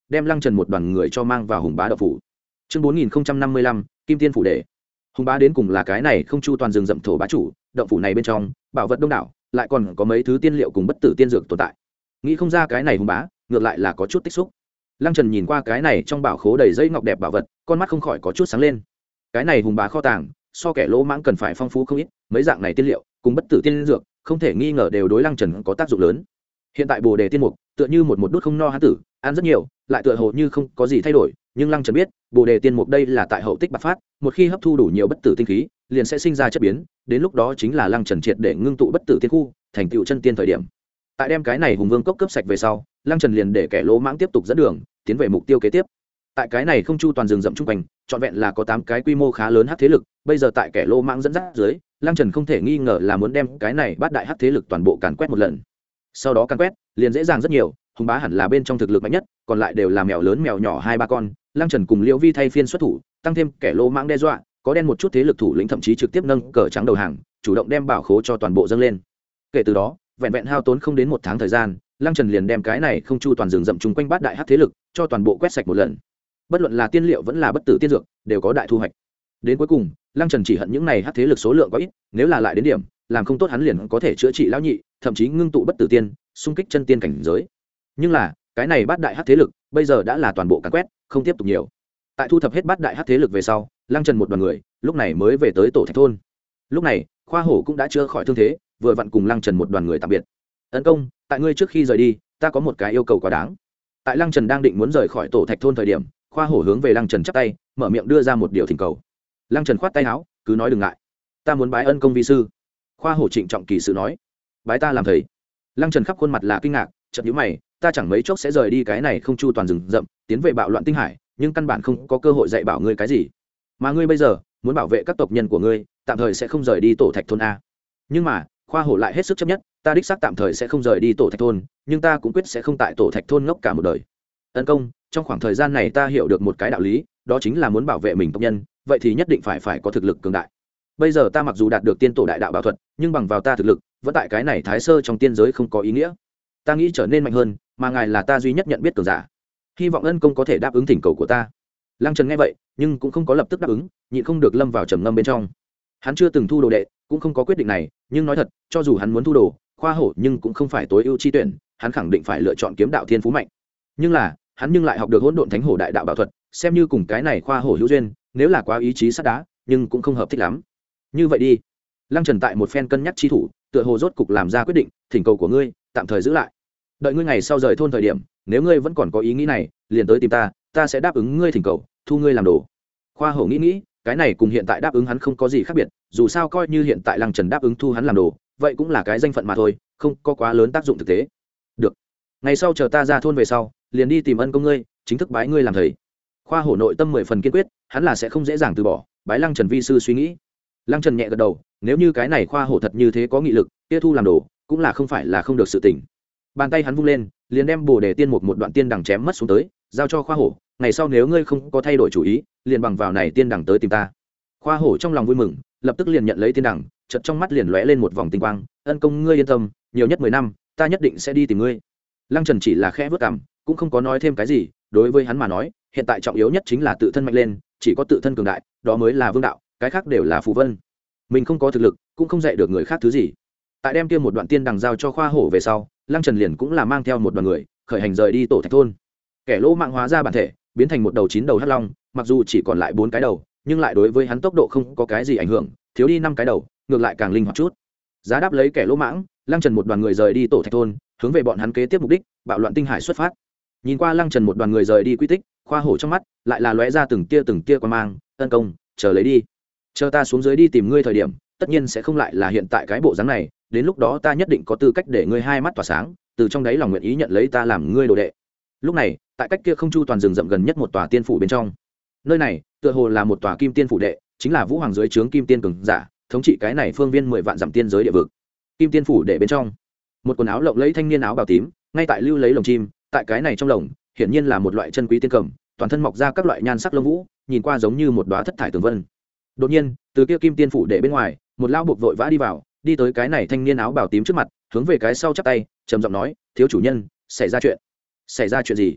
đem Lăng Trần một đoàn người cho mang vào Hùng Bá động phủ. Chương bốn nghìn năm mươi lăm, Kim Tiên phủ đệ. Hùng Bá đến cùng là cái này không chu toàn rừng rậm thổ bá chủ, động phủ này bên trong bảo vật đông đảo, lại còn có mấy thứ tiên liệu cùng bất tử tiên dược tồn tại. Nghĩ không ra cái này Hùng Bá, ngược lại là có chút tích xúc. Lăng Trần nhìn qua cái này trong bảo khố đầy dây ngọc đẹp bảo vật, con mắt không khỏi có chút sáng lên. Cái này Hùng Bá kho tàng, so kẻ lỗ mãng cần phải phong phú không ít, mấy dạng này tiên liệu cùng bất tử tiên dược, không thể nghi ngờ đều đối Lăng Trần có tác dụng lớn. Hiện tại Bồ Đề tiên mục, tựa như một một đút không no hán tử, ăn rất nhiều, lại tựa hồ như không có gì thay đổi, nhưng Lăng Trần biết, Bồ Đề tiên mục đây là tại hậu tích bạc phát, một khi hấp thu đủ nhiều bất tử tinh khí, liền sẽ sinh ra chất biến, đến lúc đó chính là Lăng Trần triệt để ngưng tụ bất tử tiên khu, thành tựu chân tiên thời điểm. Tại đem cái này Hùng Vương cốc cấp sạch về sau, Lăng Trần liền để kẻ lỗ mãng tiếp tục dẫn đường, tiến về mục tiêu kế tiếp. Tại cái này không chu toàn rừng rậm trung quanh, trọn vẹn là có tám cái quy mô khá lớn hắc thế lực, bây giờ tại kẻ lỗ mãng dẫn dắt dưới, Lăng Trần không thể nghi ngờ là muốn đem cái này bát đại hắc thế lực toàn bộ càn quét một lần. Sau đó càn quét, liền dễ dàng rất nhiều, Hùng Bá hẳn là bên trong thực lực mạnh nhất, còn lại đều là mèo lớn mèo nhỏ hai ba con. Lăng Trần cùng Liễu Vi thay phiên xuất thủ, tăng thêm kẻ lỗ mãng đe dọa, có đen một chút thế lực thủ lĩnh thậm chí trực tiếp nâng cờ trắng đầu hàng, chủ động đem bảo khố cho toàn bộ dâng lên. Kể từ đó, vẹn vẹn hao tốn không đến một tháng thời gian, Lăng Trần liền đem cái này không chu toàn rừng rậm chung quanh bát đại hắc thế lực cho toàn bộ quét sạch một lần. Bất luận là tiên liệu vẫn là bất tử tiên dược, đều có đại thu hoạch. Đến cuối cùng, Lăng Trần chỉ hận những này hắc thế lực số lượng có ít, nếu là lại đến điểm, làm không tốt hắn liền có thể chữa trị lão nhị, thậm chí ngưng tụ bất tử tiên, xung kích chân tiên cảnh giới. Nhưng là, cái này bát đại hắc thế lực, bây giờ đã là toàn bộ càn quét, không tiếp tục nhiều. Tại thu thập hết bát đại hắc thế lực về sau, Lăng Trần một đoàn người, lúc này mới về tới tổ thạch thôn. Lúc này, Khoa Hổ cũng đã chữa khỏi thương thế, vừa vặn cùng Lăng Trần một đoàn người tạm biệt. Ấn công, tại ngươi trước khi rời đi, ta có một cái yêu cầu quá đáng. Tại Lăng Trần đang định muốn rời khỏi tổ thạch thôn thời điểm, Khoa Hổ hướng về Lăng Trần chắp tay, mở miệng đưa ra một điều thỉnh cầu. Lăng Trần khoát tay áo, cứ nói đừng ngại, ta muốn bái ân công vi sư. Khoa Hổ trịnh trọng kỳ sự nói, bái ta làm thầy. Lăng Trần khắp khuôn mặt là kinh ngạc, chợt nhíu mày, ta chẳng mấy chốc sẽ rời đi cái này không chu toàn rừng rậm, tiến về bạo loạn tinh hải, nhưng căn bản không có cơ hội dạy bảo ngươi cái gì. Mà ngươi bây giờ muốn bảo vệ các tộc nhân của ngươi, tạm thời sẽ không rời đi tổ thạch thôn a. Nhưng mà, Khoa Hổ lại hết sức chấp nhất, ta đích xác tạm thời sẽ không rời đi tổ thạch thôn, nhưng ta cũng quyết sẽ không tại tổ thạch thôn ngốc cả một đời. Ân công, trong khoảng thời gian này ta hiểu được một cái đạo lý, đó chính là muốn bảo vệ mình tộc nhân, vậy thì nhất định phải phải có thực lực cường đại. Bây giờ ta mặc dù đạt được tiên tổ đại đạo bảo thuật, nhưng bằng vào ta thực lực, vẫn tại cái này thái sơ trong tiên giới không có ý nghĩa. Ta nghĩ trở nên mạnh hơn, mà ngài là ta duy nhất nhận biết cường giả. Hy vọng ân công có thể đáp ứng thỉnh cầu của ta. Lăng Trần nghe vậy, nhưng cũng không có lập tức đáp ứng, nhịn không được lâm vào trầm ngâm bên trong. Hắn chưa từng thu đồ đệ, cũng không có quyết định này, nhưng nói thật, cho dù hắn muốn thu đồ, Khoa Hổ nhưng cũng không phải tối ưu chi tuyển, hắn khẳng định phải lựa chọn kiếm đạo thiên phú mạnh. Nhưng là, hắn nhưng lại học được hỗn độn thánh hổ đại đạo bảo thuật, xem như cùng cái này Khoa Hổ hữu duyên, nếu là quá ý chí sắt đá, nhưng cũng không hợp thích lắm. Như vậy đi. Lăng Trần tại một phen cân nhắc chi thủ, tựa hồ rốt cục làm ra quyết định, thỉnh cầu của ngươi, tạm thời giữ lại. Đợi ngươi ngày sau rời thôn thời điểm, nếu ngươi vẫn còn có ý nghĩ này, liền tới tìm ta, ta sẽ đáp ứng ngươi thỉnh cầu, thu ngươi làm đồ. Khoa Hổ nghĩ nghĩ, cái này cùng hiện tại đáp ứng hắn không có gì khác biệt, dù sao coi như hiện tại Lăng Trần đáp ứng thu hắn làm đồ, vậy cũng là cái danh phận mà thôi, không có quá lớn tác dụng thực tế. Được. Ngày sau chờ ta ra thôn về sau, liền đi tìm ân công ngươi, chính thức bái ngươi làm thầy. Khoa Hổ nội tâm mười phần kiên quyết, hắn là sẽ không dễ dàng từ bỏ, bái Lăng Trần vi sư suy nghĩ. Lăng Trần nhẹ gật đầu, nếu như cái này Khoa Hổ thật như thế có nghị lực, kia thu làm đồ, cũng là không phải là không được sự tình. Bàn tay hắn vung lên, liền đem Bồ Đề tiên mục một đoạn tiên đằng chém mất xuống tới, giao cho Khoa Hổ, ngày sau nếu ngươi không có thay đổi chủ ý, liền bằng vào này tiên đằng tới tìm ta. Khoa Hổ trong lòng vui mừng, lập tức liền nhận lấy tiên đằng, chợt trong mắt liền lóe lên một vòng tinh quang, ân công ngươi yên tâm, nhiều nhất mười năm, ta nhất định sẽ đi tìm ngươi. Lăng Trần chỉ là khẽ vớt cằm, cũng không có nói thêm cái gì, đối với hắn mà nói, hiện tại trọng yếu nhất chính là tự thân mạnh lên, chỉ có tự thân cường đại, đó mới là vương đạo, cái khác đều là phù vân. Mình không có thực lực, cũng không dạy được người khác thứ gì. Tại đem kia một đoạn tiên đằng giao cho Khoa Hổ về sau, Lăng Trần liền cũng là mang theo một đoàn người, khởi hành rời đi tổ thạch thôn. Kẻ lỗ mạng hóa ra bản thể, biến thành một đầu chín đầu hắc long, mặc dù chỉ còn lại bốn cái đầu, nhưng lại đối với hắn tốc độ không có cái gì ảnh hưởng, thiếu đi năm cái đầu, ngược lại càng linh hoạt chút. Giá đáp lấy kẻ lỗ mãng, Lăng Trần một đoàn người rời đi tổ thạch thôn, hướng về bọn hắn kế tiếp mục đích, bạo loạn tinh hải xuất phát. Nhìn qua Lăng Trần một đoàn người rời đi quy tích, Khoa Hổ trong mắt lại là lóe ra từng tia từng tia quan mang, ân công, chờ lấy đi. Chờ ta xuống dưới đi tìm ngươi thời điểm, tất nhiên sẽ không lại là hiện tại cái bộ dáng này, đến lúc đó ta nhất định có tư cách để ngươi hai mắt tỏa sáng, từ trong đáy lòng nguyện ý nhận lấy ta làm ngươi đồ đệ. Lúc này, tại cách kia không chu toàn rừng rậm gần nhất một tòa tiên phủ bên trong. Nơi này, tựa hồ là một tòa kim tiên phủ đệ, chính là Vũ Hoàng dưới trướng kim tiên cường giả, thống trị cái này phương viên mười vạn dặm tiên giới địa vực. Kim tiên phủ đệ bên trong, một quần áo lộng lẫy thanh niên áo bào tím, ngay tại lưu lấy lồng chim, tại cái này trong lồng, hiển nhiên là một loại chân quý tiên cầm, toàn thân mọc ra các loại nhan sắc lông vũ, nhìn qua giống như một đóa thất thải tường vân. Đột nhiên, từ kia kim tiên phủ đệ bên ngoài, một lão buộc vội vã đi vào, đi tới cái này thanh niên áo bào tím trước mặt, hướng về cái sau chắp tay, trầm giọng nói, thiếu chủ nhân, xảy ra chuyện. Xảy ra chuyện gì?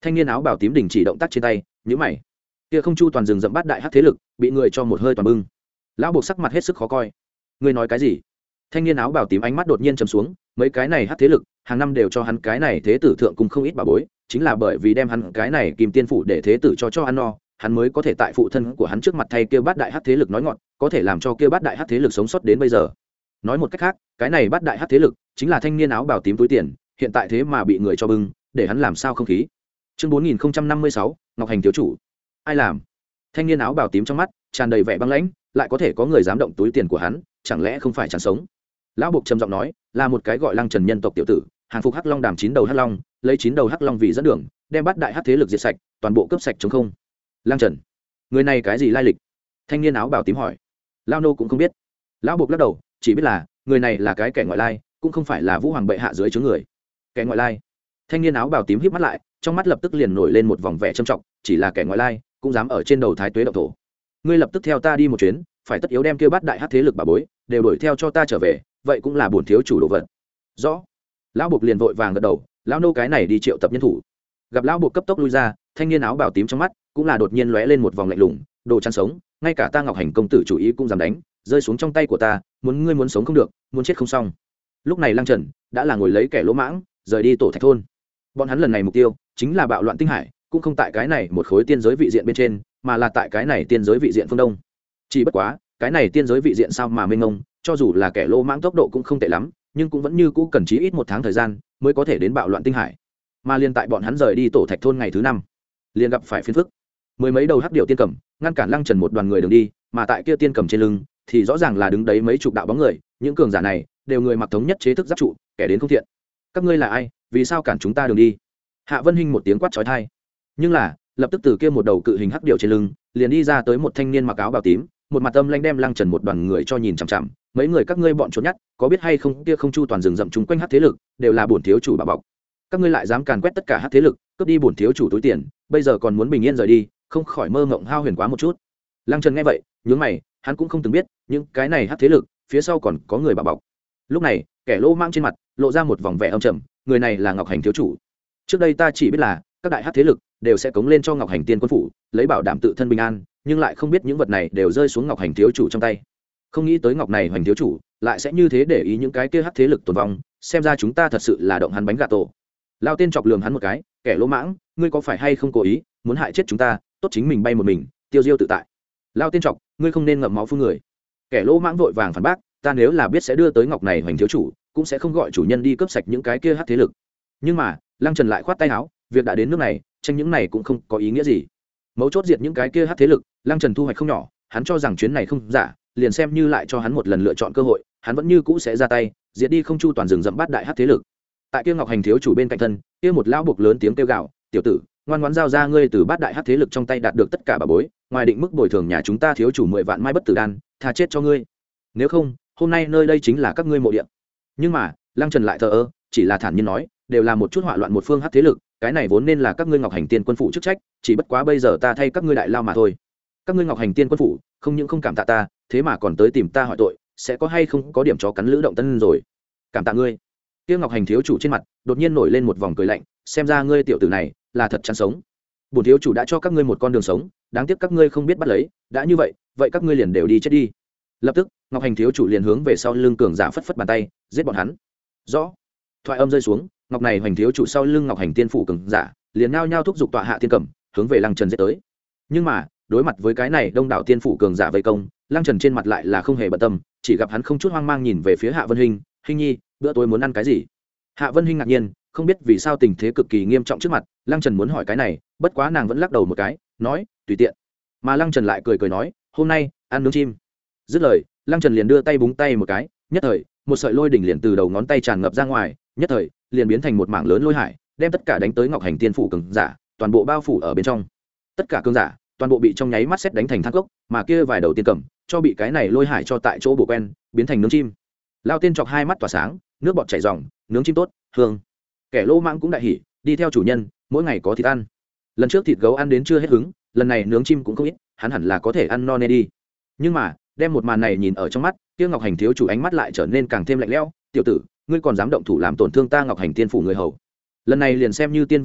thanh niên áo bào tím đình chỉ động tác trên tay nhữ mày. Kia không chu toàn rừng rậm bát đại hát thế lực bị người cho một hơi toàn bưng. Lão buộc sắc mặt hết sức khó coi. Ngươi nói cái gì? Thanh niên áo bào tím ánh mắt đột nhiên trầm xuống. Mấy cái này hát thế lực hàng năm đều cho hắn cái này thế tử thượng cùng không ít bà bối, chính là bởi vì đem hắn cái này kim tiên phủ để thế tử cho cho ăn no, hắn mới có thể tại phụ thân của hắn trước mặt thay kêu bát đại hát thế lực nói ngọn, có thể làm cho kêu bát đại hát thế lực sống sót đến bây giờ. Nói một cách khác, cái này bát đại hát thế lực chính là thanh niên áo bào tím túi tiền, hiện tại thế mà bị người cho bưng, để hắn làm sao không khí. Chương bốn nghìn năm mươi sáu, Ngọc Hành thiếu chủ. Ai làm? Thanh niên áo bào tím trong mắt tràn đầy vẻ băng lãnh, lại có thể có người dám động túi tiền của hắn, chẳng lẽ không phải chẳng sống? Lão buộc trầm giọng nói, là một cái gọi Lăng Trần nhân tộc tiểu tử, hàng phục hắc long đàm chín đầu hắc long, lấy chín đầu hắc long vì dẫn đường, đem bát đại hắc thế lực diệt sạch, toàn bộ cướp sạch trống không. Lăng Trần, người này cái gì lai lịch? Thanh niên áo bào tím hỏi. Lão nô cũng không biết. Lão buộc lắc đầu, chỉ biết là người này là cái kẻ ngoại lai, cũng không phải là Vũ Hoàng bệ hạ dưới chướng người. Kẻ ngoại lai? Thanh niên áo bào tím híp mắt lại, trong mắt lập tức liền nổi lên một vòng vẻ trầm trọng, chỉ là kẻ ngoại lai, cũng dám ở trên đầu thái tuế động thổ. Ngươi lập tức theo ta đi một chuyến, phải tất yếu đem kia bát đại hắc thế lực bà bối đều đuổi theo cho ta trở về, vậy cũng là bổn thiếu chủ đồ vật. Rõ. Lão buộc liền vội vàng gật đầu, lão nô cái này đi triệu tập nhân thủ. Gặp lão buộc cấp tốc lui ra, thanh niên áo bào tím trong mắt cũng là đột nhiên lóe lên một vòng lạnh lùng, đồ chăn sống, ngay cả ta Ngọc Hành công tử chủ ý cũng dám đánh, rơi xuống trong tay của ta, muốn ngươi muốn sống không được, muốn chết không xong. Lúc này Lăng Trần đã là ngồi lấy kẻ lỗ mãng, rời đi tổ thạch thôn. Bọn hắn lần này mục tiêu chính là bạo loạn tinh hải, cũng không tại cái này một khối tiên giới vị diện bên trên, mà là tại cái này tiên giới vị diện phương đông. Chỉ bất quá, cái này tiên giới vị diện sao mà mênh mông, cho dù là kẻ lỗ mãng tốc độ cũng không tệ lắm, nhưng cũng vẫn như cũ cần chí ít một tháng thời gian mới có thể đến bạo loạn tinh hải. Mà liên tại bọn hắn rời đi tổ thạch thôn ngày thứ năm, liền gặp phải phiền phức. Mười mấy đầu hắc điểu tiên cầm ngăn cản Lăng Trần một đoàn người đường đi, mà tại kia tiên cầm trên lưng thì rõ ràng là đứng đấy mấy chục đạo bóng người, những cường giả này đều người mặc thống nhất chế thức giáp trụ, kẻ đến không thiện. Các ngươi là ai, vì sao cản chúng ta đường đi? Hạ Vân Hinh một tiếng quát chói tai. Nhưng là, lập tức từ kia một đầu cự hình hắc điểu trên lưng, liền đi ra tới một thanh niên mặc áo bào tím, một mặt âm lãnh đem Lăng Trần một đoàn người cho nhìn chằm chằm. Mấy người các ngươi bọn trốn nhát, có biết hay không, kia không chu toàn rừng rậm chúng quanh hắc thế lực đều là bổn thiếu chủ bảo bọc. Các ngươi lại dám càn quét tất cả hắc thế lực, cướp đi bổn thiếu chủ túi tiền, bây giờ còn muốn bình yên rời đi, không khỏi mơ mộng hao huyền quá một chút. Lăng Trần nghe vậy, nhướng mày, hắn cũng không từng biết, những cái này hắc thế lực phía sau còn có người bảo bọc. Lúc này, kẻ lỗ mang trên mặt lộ ra một vòng vẻ âm trầm, người này là Ngọc Hành thiếu chủ. Trước đây ta chỉ biết là các đại hắc thế lực đều sẽ cống lên cho Ngọc Hành tiên quân phủ, lấy bảo đảm tự thân bình an, nhưng lại không biết những vật này đều rơi xuống Ngọc Hành thiếu chủ trong tay. Không nghĩ tới Ngọc này Hành thiếu chủ lại sẽ như thế để ý những cái kia hắc thế lực tồn vong, xem ra chúng ta thật sự là động hắn bánh gà tổ. Lao tên chọc lườm hắn một cái, kẻ lỗ mãng, ngươi có phải hay không cố ý muốn hại chết chúng ta, tốt chính mình bay một mình, tiêu diêu tự tại. Lao tên chọc, ngươi không nên ngậm máu phun người. Kẻ lỗ mãng vội vàng phản bác, ta nếu là biết sẽ đưa tới Ngọc này Hành thiếu chủ, cũng sẽ không gọi chủ nhân đi cướp sạch những cái kia hắc thế lực. Nhưng mà Lăng Trần lại khoát tay áo, việc đã đến nước này, tranh những này cũng không có ý nghĩa gì. Mấu chốt diệt những cái kia hắc thế lực, Lăng Trần thu hoạch không nhỏ, hắn cho rằng chuyến này không giả, liền xem như lại cho hắn một lần lựa chọn cơ hội, hắn vẫn như cũ sẽ ra tay, diệt đi không chu toàn rừng rậm bát đại hắc thế lực. Tại kia Ngọc Hành thiếu chủ bên cạnh thân, kia một lão buộc lớn tiếng kêu gào, "Tiểu tử, ngoan ngoãn giao ra ngươi từ bát đại hắc thế lực trong tay đạt được tất cả bảo bối, ngoài định mức bồi thường nhà chúng ta thiếu chủ mười vạn mai bất tử đan, tha chết cho ngươi. Nếu không, hôm nay nơi đây chính là các ngươi mộ địa." Nhưng mà, Lăng Trần lại thờ ơ, chỉ là thản nhiên nói, đều là một chút họa loạn một phương hắc thế lực, cái này vốn nên là các ngươi Ngọc Hành tiên quân phủ chức trách, chỉ bất quá bây giờ ta thay các ngươi đại lao mà thôi. Các ngươi Ngọc Hành tiên quân phủ không những không cảm tạ ta, thế mà còn tới tìm ta hỏi tội, sẽ có hay không có điểm chó cắn lữ động tân rồi. Cảm tạ ngươi. Tiêu Ngọc Hành thiếu chủ trên mặt đột nhiên nổi lên một vòng cười lạnh, xem ra ngươi tiểu tử này là thật chán sống. Bổn thiếu chủ đã cho các ngươi một con đường sống, đáng tiếc các ngươi không biết bắt lấy, đã như vậy, vậy các ngươi liền đều đi chết đi. Lập tức, Ngọc Hành thiếu chủ liền hướng về sau lưng cường giả phất phất bàn tay, giết bọn hắn. Rõ. Thoại âm rơi xuống, Ngọc này Hành thiếu chủ sau lưng Ngọc Hành tiên phủ cường giả liền nhao nhao thúc giục tọa hạ tiên cầm, hướng về Lăng Trần giết tới. Nhưng mà, đối mặt với cái này đông đảo tiên phủ cường giả vây công, Lăng Trần trên mặt lại là không hề bận tâm, chỉ gặp hắn không chút hoang mang nhìn về phía Hạ Vân Hinh, "Hinh nhi, bữa tối muốn ăn cái gì?" Hạ Vân Hinh ngạc nhiên, không biết vì sao tình thế cực kỳ nghiêm trọng trước mặt, Lăng Trần muốn hỏi cái này, bất quá nàng vẫn lắc đầu một cái, nói, "Tùy tiện." Mà Lăng Trần lại cười cười nói, "Hôm nay ăn nướng chim." Dứt lời, Lăng Trần liền đưa tay búng tay một cái, nhất thời, một sợi lôi đỉnh liền từ đầu ngón tay tràn ngập ra ngoài, nhất thời, liền biến thành một mảng lớn lôi hải, đem tất cả đánh tới Ngọc Hành tiên phủ cường giả, toàn bộ bao phủ ở bên trong. Tất cả cường giả, toàn bộ bị trong nháy mắt xét đánh thành than cốc, mà kia vài đầu tiên cầm, cho bị cái này lôi hải cho tại chỗ bổ quen, biến thành nướng chim. Lao tiên chọc hai mắt tỏa sáng, nước bọt chảy ròng, nướng chim tốt, hương. Kẻ lô mãng cũng đại hỉ, đi theo chủ nhân, mỗi ngày có thịt ăn. Lần trước thịt gấu ăn đến chưa hết hứng, lần này nướng chim cũng không ít, hắn hẳn là có thể ăn no nê đi. Nhưng mà, đem một màn này nhìn ở trong mắt, kia Ngọc Hành thiếu chủ ánh mắt lại trở nên càng thêm lạnh lẽo, "Tiểu tử, ngươi còn dám động thủ làm tổn thương ta Ngọc Hành tiên phủ người hầu. Lần này liền xem như tiên vương tới,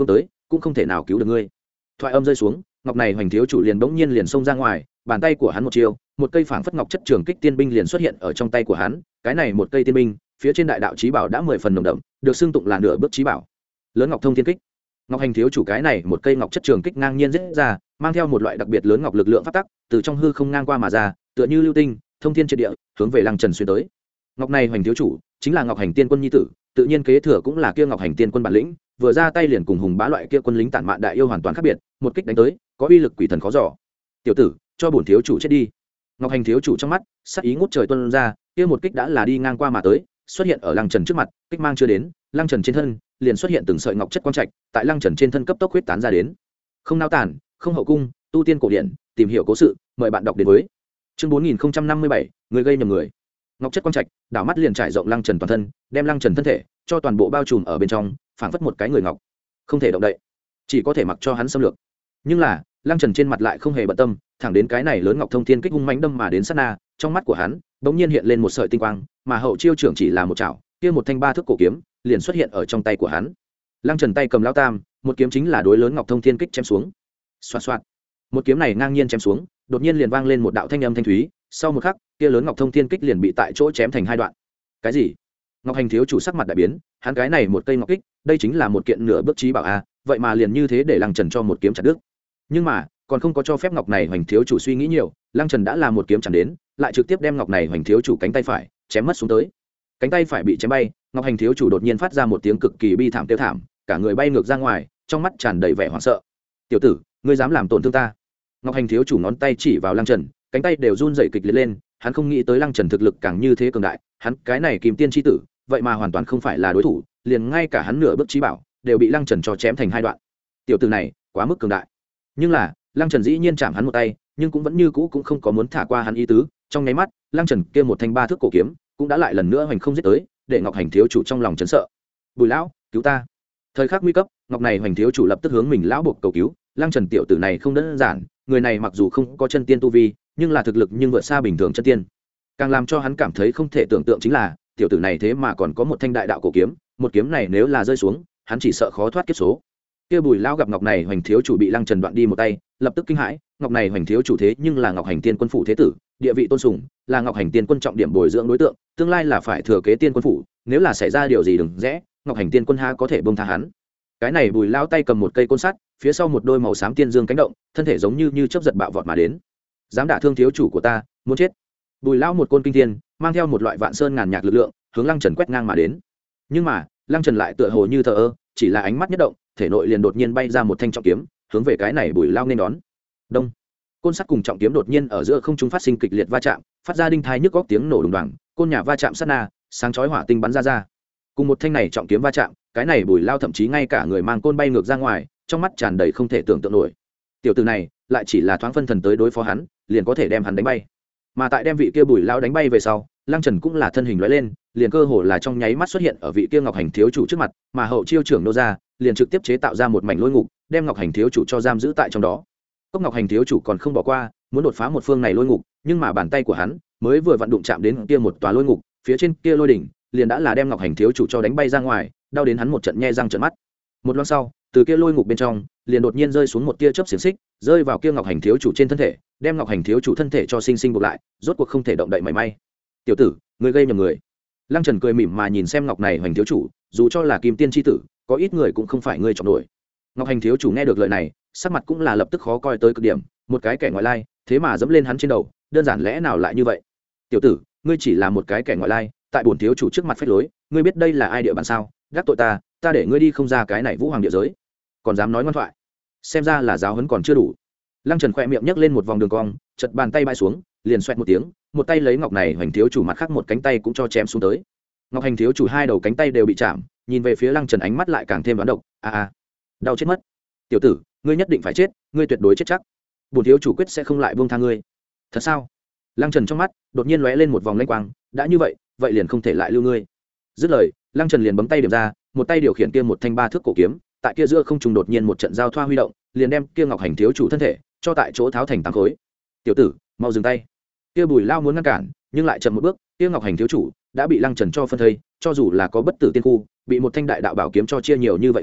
cũng không thể nào cứu được ngươi. Thoại âm rơi xuống, ngọc này hoành thiếu chủ liền bỗng nhiên liền xông ra ngoài, bàn tay của hắn một chiêu, một cây phảng phất ngọc chất trường kích tiên binh liền xuất hiện ở trong tay của hắn. Cái này một cây tiên binh, phía trên đại đạo chí bảo đã mười phần nồng đậm, được xưng tụng là nửa bước chí bảo. Lớn ngọc thông thiên kích. Ngọc hành thiếu chủ cái này một cây ngọc chất trường kích ngang nhiên giết ra, mang theo một loại đặc biệt lớn ngọc lực lượng phát tắc, từ trong hư không ngang qua mà ra, tựa như lưu tinh, thông thiên triệt địa, hướng về Lăng Trần xuyên tới. Ngọc này hoành thiếu chủ, chính là Ngọc Hành Tiên Quân nhi tử, tự nhiên kế thừa cũng là kia Ngọc Hành Tiên Quân bản lĩnh, vừa ra tay liền cùng hùng bá loại kia quân lính tản mạn đại yêu hoàn toàn khác biệt, một kích đánh tới, có uy lực quỷ thần khó dò. Tiểu tử, cho bổn thiếu chủ chết đi. Ngọc Hành thiếu chủ trong mắt, sắc ý ngút trời tuôn ra, kia một kích đã là đi ngang qua mà tới, xuất hiện ở Lăng Trần trước mặt, kích mang chưa đến, Lăng Trần trên thân liền xuất hiện từng sợi ngọc chất quang trạch, tại Lăng Trần trên thân cấp tốc huyết tán ra đến. Không nao tản, không hậu cung, tu tiên cổ điển, tìm hiểu cố sự, mời bạn đọc đến với. Chương bốn nghìn năm mươi bảy, người gây nhầm người. Ngọc chất quang trạch, đảo mắt liền trải rộng Lăng Trần toàn thân, đem Lăng Trần thân thể cho toàn bộ bao trùm ở bên trong, phảng phất một cái người ngọc, không thể động đậy, chỉ có thể mặc cho hắn xâm lược. Nhưng là, Lăng Trần trên mặt lại không hề bận tâm, thẳng đến cái này lớn ngọc thông thiên kích hung mãnh đâm mà đến sát na, trong mắt của hắn bỗng nhiên hiện lên một sợi tinh quang, mà hậu chiêu trưởng chỉ là một chảo, kia một thanh ba thước cổ kiếm liền xuất hiện ở trong tay của hắn. Lăng Trần tay cầm lão tam, một kiếm chính là đối lớn ngọc thông thiên kích chém xuống. Xoạt xoạt, một kiếm này ngang nhiên chém xuống, đột nhiên liền vang lên một đạo thanh âm thanh thúy, sau một khắc, kia lớn ngọc thông thiên kích liền bị tại chỗ chém thành hai đoạn. Cái gì? Ngọc Hành thiếu chủ sắc mặt đại biến, hắn cái này một cây ngọc kích, đây chính là một kiện nửa bước chí bảo a, vậy mà liền như thế để Lăng Trần cho một kiếm chặt đứt. Nhưng mà, còn không có cho phép ngọc này Hoành thiếu chủ suy nghĩ nhiều, Lăng Trần đã là một kiếm chém đến, lại trực tiếp đem ngọc này Hoành thiếu chủ cánh tay phải chém mất xuống tới. Cánh tay phải bị chém bay, Ngọc Hành thiếu chủ đột nhiên phát ra một tiếng cực kỳ bi thảm tiêu thảm, cả người bay ngược ra ngoài, trong mắt tràn đầy vẻ hoảng sợ. "Tiểu tử, ngươi dám làm tổn thương ta?" Ngọc Hành thiếu chủ ngón tay chỉ vào Lăng Trần, cánh tay đều run rẩy kịch liệt lên, hắn không nghĩ tới Lăng Trần thực lực càng như thế cường đại, hắn cái này Kim Tiên chi tử, vậy mà hoàn toàn không phải là đối thủ, liền ngay cả hắn nửa bước chí bảo đều bị Lăng Trần cho chém thành hai đoạn. Tiểu tử này, quá mức cường đại. Nhưng là, Lăng Trần dĩ nhiên chạm hắn một tay, nhưng cũng vẫn như cũ cũng không có muốn thả qua hắn ý tứ, trong nháy mắt, Lăng Trần kia một thanh ba thước cổ kiếm, cũng đã lại lần nữa hoành không giết tới, để Ngọc Hành thiếu chủ trong lòng chấn sợ. "Bùi lão, cứu ta!" Thời khắc nguy cấp, Ngọc này Hoành thiếu chủ lập tức hướng mình lão buộc cầu cứu, Lăng Trần tiểu tử này không đơn giản, người này mặc dù không có chân tiên tu vi, nhưng là thực lực nhưng vượt xa bình thường chân tiên. Càng làm cho hắn cảm thấy không thể tưởng tượng chính là, tiểu tử này thế mà còn có một thanh đại đạo cổ kiếm, một kiếm này nếu là rơi xuống, hắn chỉ sợ khó thoát kiếp số. Kia Bùi lão gặp Ngọc này Hoành thiếu chủ bị Lăng Trần đoạn đi một tay, lập tức kinh hãi, Ngọc này Hoành thiếu chủ thế nhưng là Ngọc Hành Tiên Quân phủ thế tử, địa vị tôn sùng, là Ngọc Hành Tiên Quân trọng điểm bồi dưỡng đối tượng, tương lai là phải thừa kế Tiên Quân phủ, nếu là xảy ra điều gì đừng rẽ, Ngọc Hành Tiên Quân ha có thể buông tha hắn. Cái này Bùi lão tay cầm một cây côn sắt, phía sau một đôi màu xám tiên dương cánh động, thân thể giống như như chớp giật bạo vọt mà đến. Dám đả thương thiếu chủ của ta, muốn chết. Bùi lão một côn kinh thiên, mang theo một loại vạn sơn ngàn nhạc lực lượng, hướng Lăng Trần quét ngang mà đến. Nhưng mà, Lăng Trần lại tựa hồ như thờ ơ, chỉ là ánh mắt nhất động, thể nội liền đột nhiên bay ra một thanh trọng kiếm, hướng về cái này Bùi lão nên đón. Đông. Côn sắt cùng trọng kiếm đột nhiên ở giữa không trung phát sinh kịch liệt va chạm, phát ra đinh thai nhức góc tiếng nổ đùng đoàng, côn nhà va chạm sát na, sáng chói hỏa tinh bắn ra ra. Cùng một thanh này trọng kiếm va chạm, cái này Bùi lão thậm chí ngay cả người mang côn bay ngược ra ngoài, trong mắt tràn đầy không thể tưởng tượng nổi. Tiểu tử này, lại chỉ là thoáng phân thần tới đối phó hắn, liền có thể đem hắn đánh bay. Mà tại đem vị kia Bùi lão đánh bay về sau, Lăng Trần cũng là thân hình lóe lên, liền cơ hồ là trong nháy mắt xuất hiện ở vị kia Ngọc Hành thiếu chủ trước mặt, mà hậu chiêu trưởng nô ra, liền trực tiếp chế tạo ra một mảnh lôi ngục, đem Ngọc Hành thiếu chủ cho giam giữ tại trong đó. Cốc Ngọc Hành thiếu chủ còn không bỏ qua, muốn đột phá một phương này lôi ngục, nhưng mà bàn tay của hắn mới vừa vặn đụng chạm đến kia một tòa lôi ngục, phía trên kia lôi đỉnh, liền đã là đem Ngọc Hành thiếu chủ cho đánh bay ra ngoài, đau đến hắn một trận nhe răng trợn mắt. Một lát sau, từ kia lôi ngục bên trong, liền đột nhiên rơi xuống một tia chớp xiển xích, rơi vào kia Ngọc Hành thiếu chủ trên thân thể, đem Ngọc Hành thiếu chủ thân thể cho sinh sinh buộc lại, rốt cuộc không thể động đậy mảy may. "Tiểu tử, ngươi gây nhầm người." Lăng Trần cười mỉm mà nhìn xem Ngọc này Hoành thiếu chủ, dù cho là Kim Tiên chi tử, có ít người cũng không phải ngươi chọn nổi. Ngọc Hành thiếu chủ nghe được lời này, sắc mặt cũng là lập tức khó coi tới cực điểm, một cái kẻ ngoại lai, thế mà dẫm lên hắn trên đầu, đơn giản lẽ nào lại như vậy? "Tiểu tử, ngươi chỉ là một cái kẻ ngoại lai, tại bổn thiếu chủ trước mặt phách lối, ngươi biết đây là ai địa bàn sao? Gác tội ta, ta để ngươi đi không ra cái này Vũ Hoàng địa giới, còn dám nói ngoan thoại, xem ra là giáo huấn còn chưa đủ." Lăng Trần khẽ miệng nhấc lên một vòng đường cong, chật bàn tay bay xuống, liền xoẹt một tiếng, một tay lấy Ngọc này Hoành thiếu chủ mặt khác một cánh tay cũng cho chém xuống tới. Ngọc Hành thiếu chủ hai đầu cánh tay đều bị chạm, nhìn về phía Lăng Trần ánh mắt lại càng thêm đoán độc, a a, đau chết mất. "Tiểu tử, ngươi nhất định phải chết, ngươi tuyệt đối chết chắc. Bổn thiếu chủ quyết sẽ không lại buông tha ngươi." "Thật sao?" Lăng Trần trong mắt đột nhiên lóe lên một vòng lanh quang, đã như vậy, vậy liền không thể lại lưu ngươi. Dứt lời, Lăng Trần liền bấm tay điểm ra, một tay điều khiển kia một thanh ba thước cổ kiếm, tại kia giữa không trung đột nhiên một trận giao thoa huy động, liền đem kia Ngọc Hành thiếu chủ thân thể cho tại chỗ tháo thành tám khối. "Tiểu tử, mau dừng tay." Kia Bùi lão muốn ngăn cản, nhưng lại chậm một bước, kia Ngọc Hành thiếu chủ đã bị Lăng Trần cho phân thây, cho dù là có bất tử tiên khu, bị một thanh đại đạo bảo kiếm cho chia nhiều như vậy khối,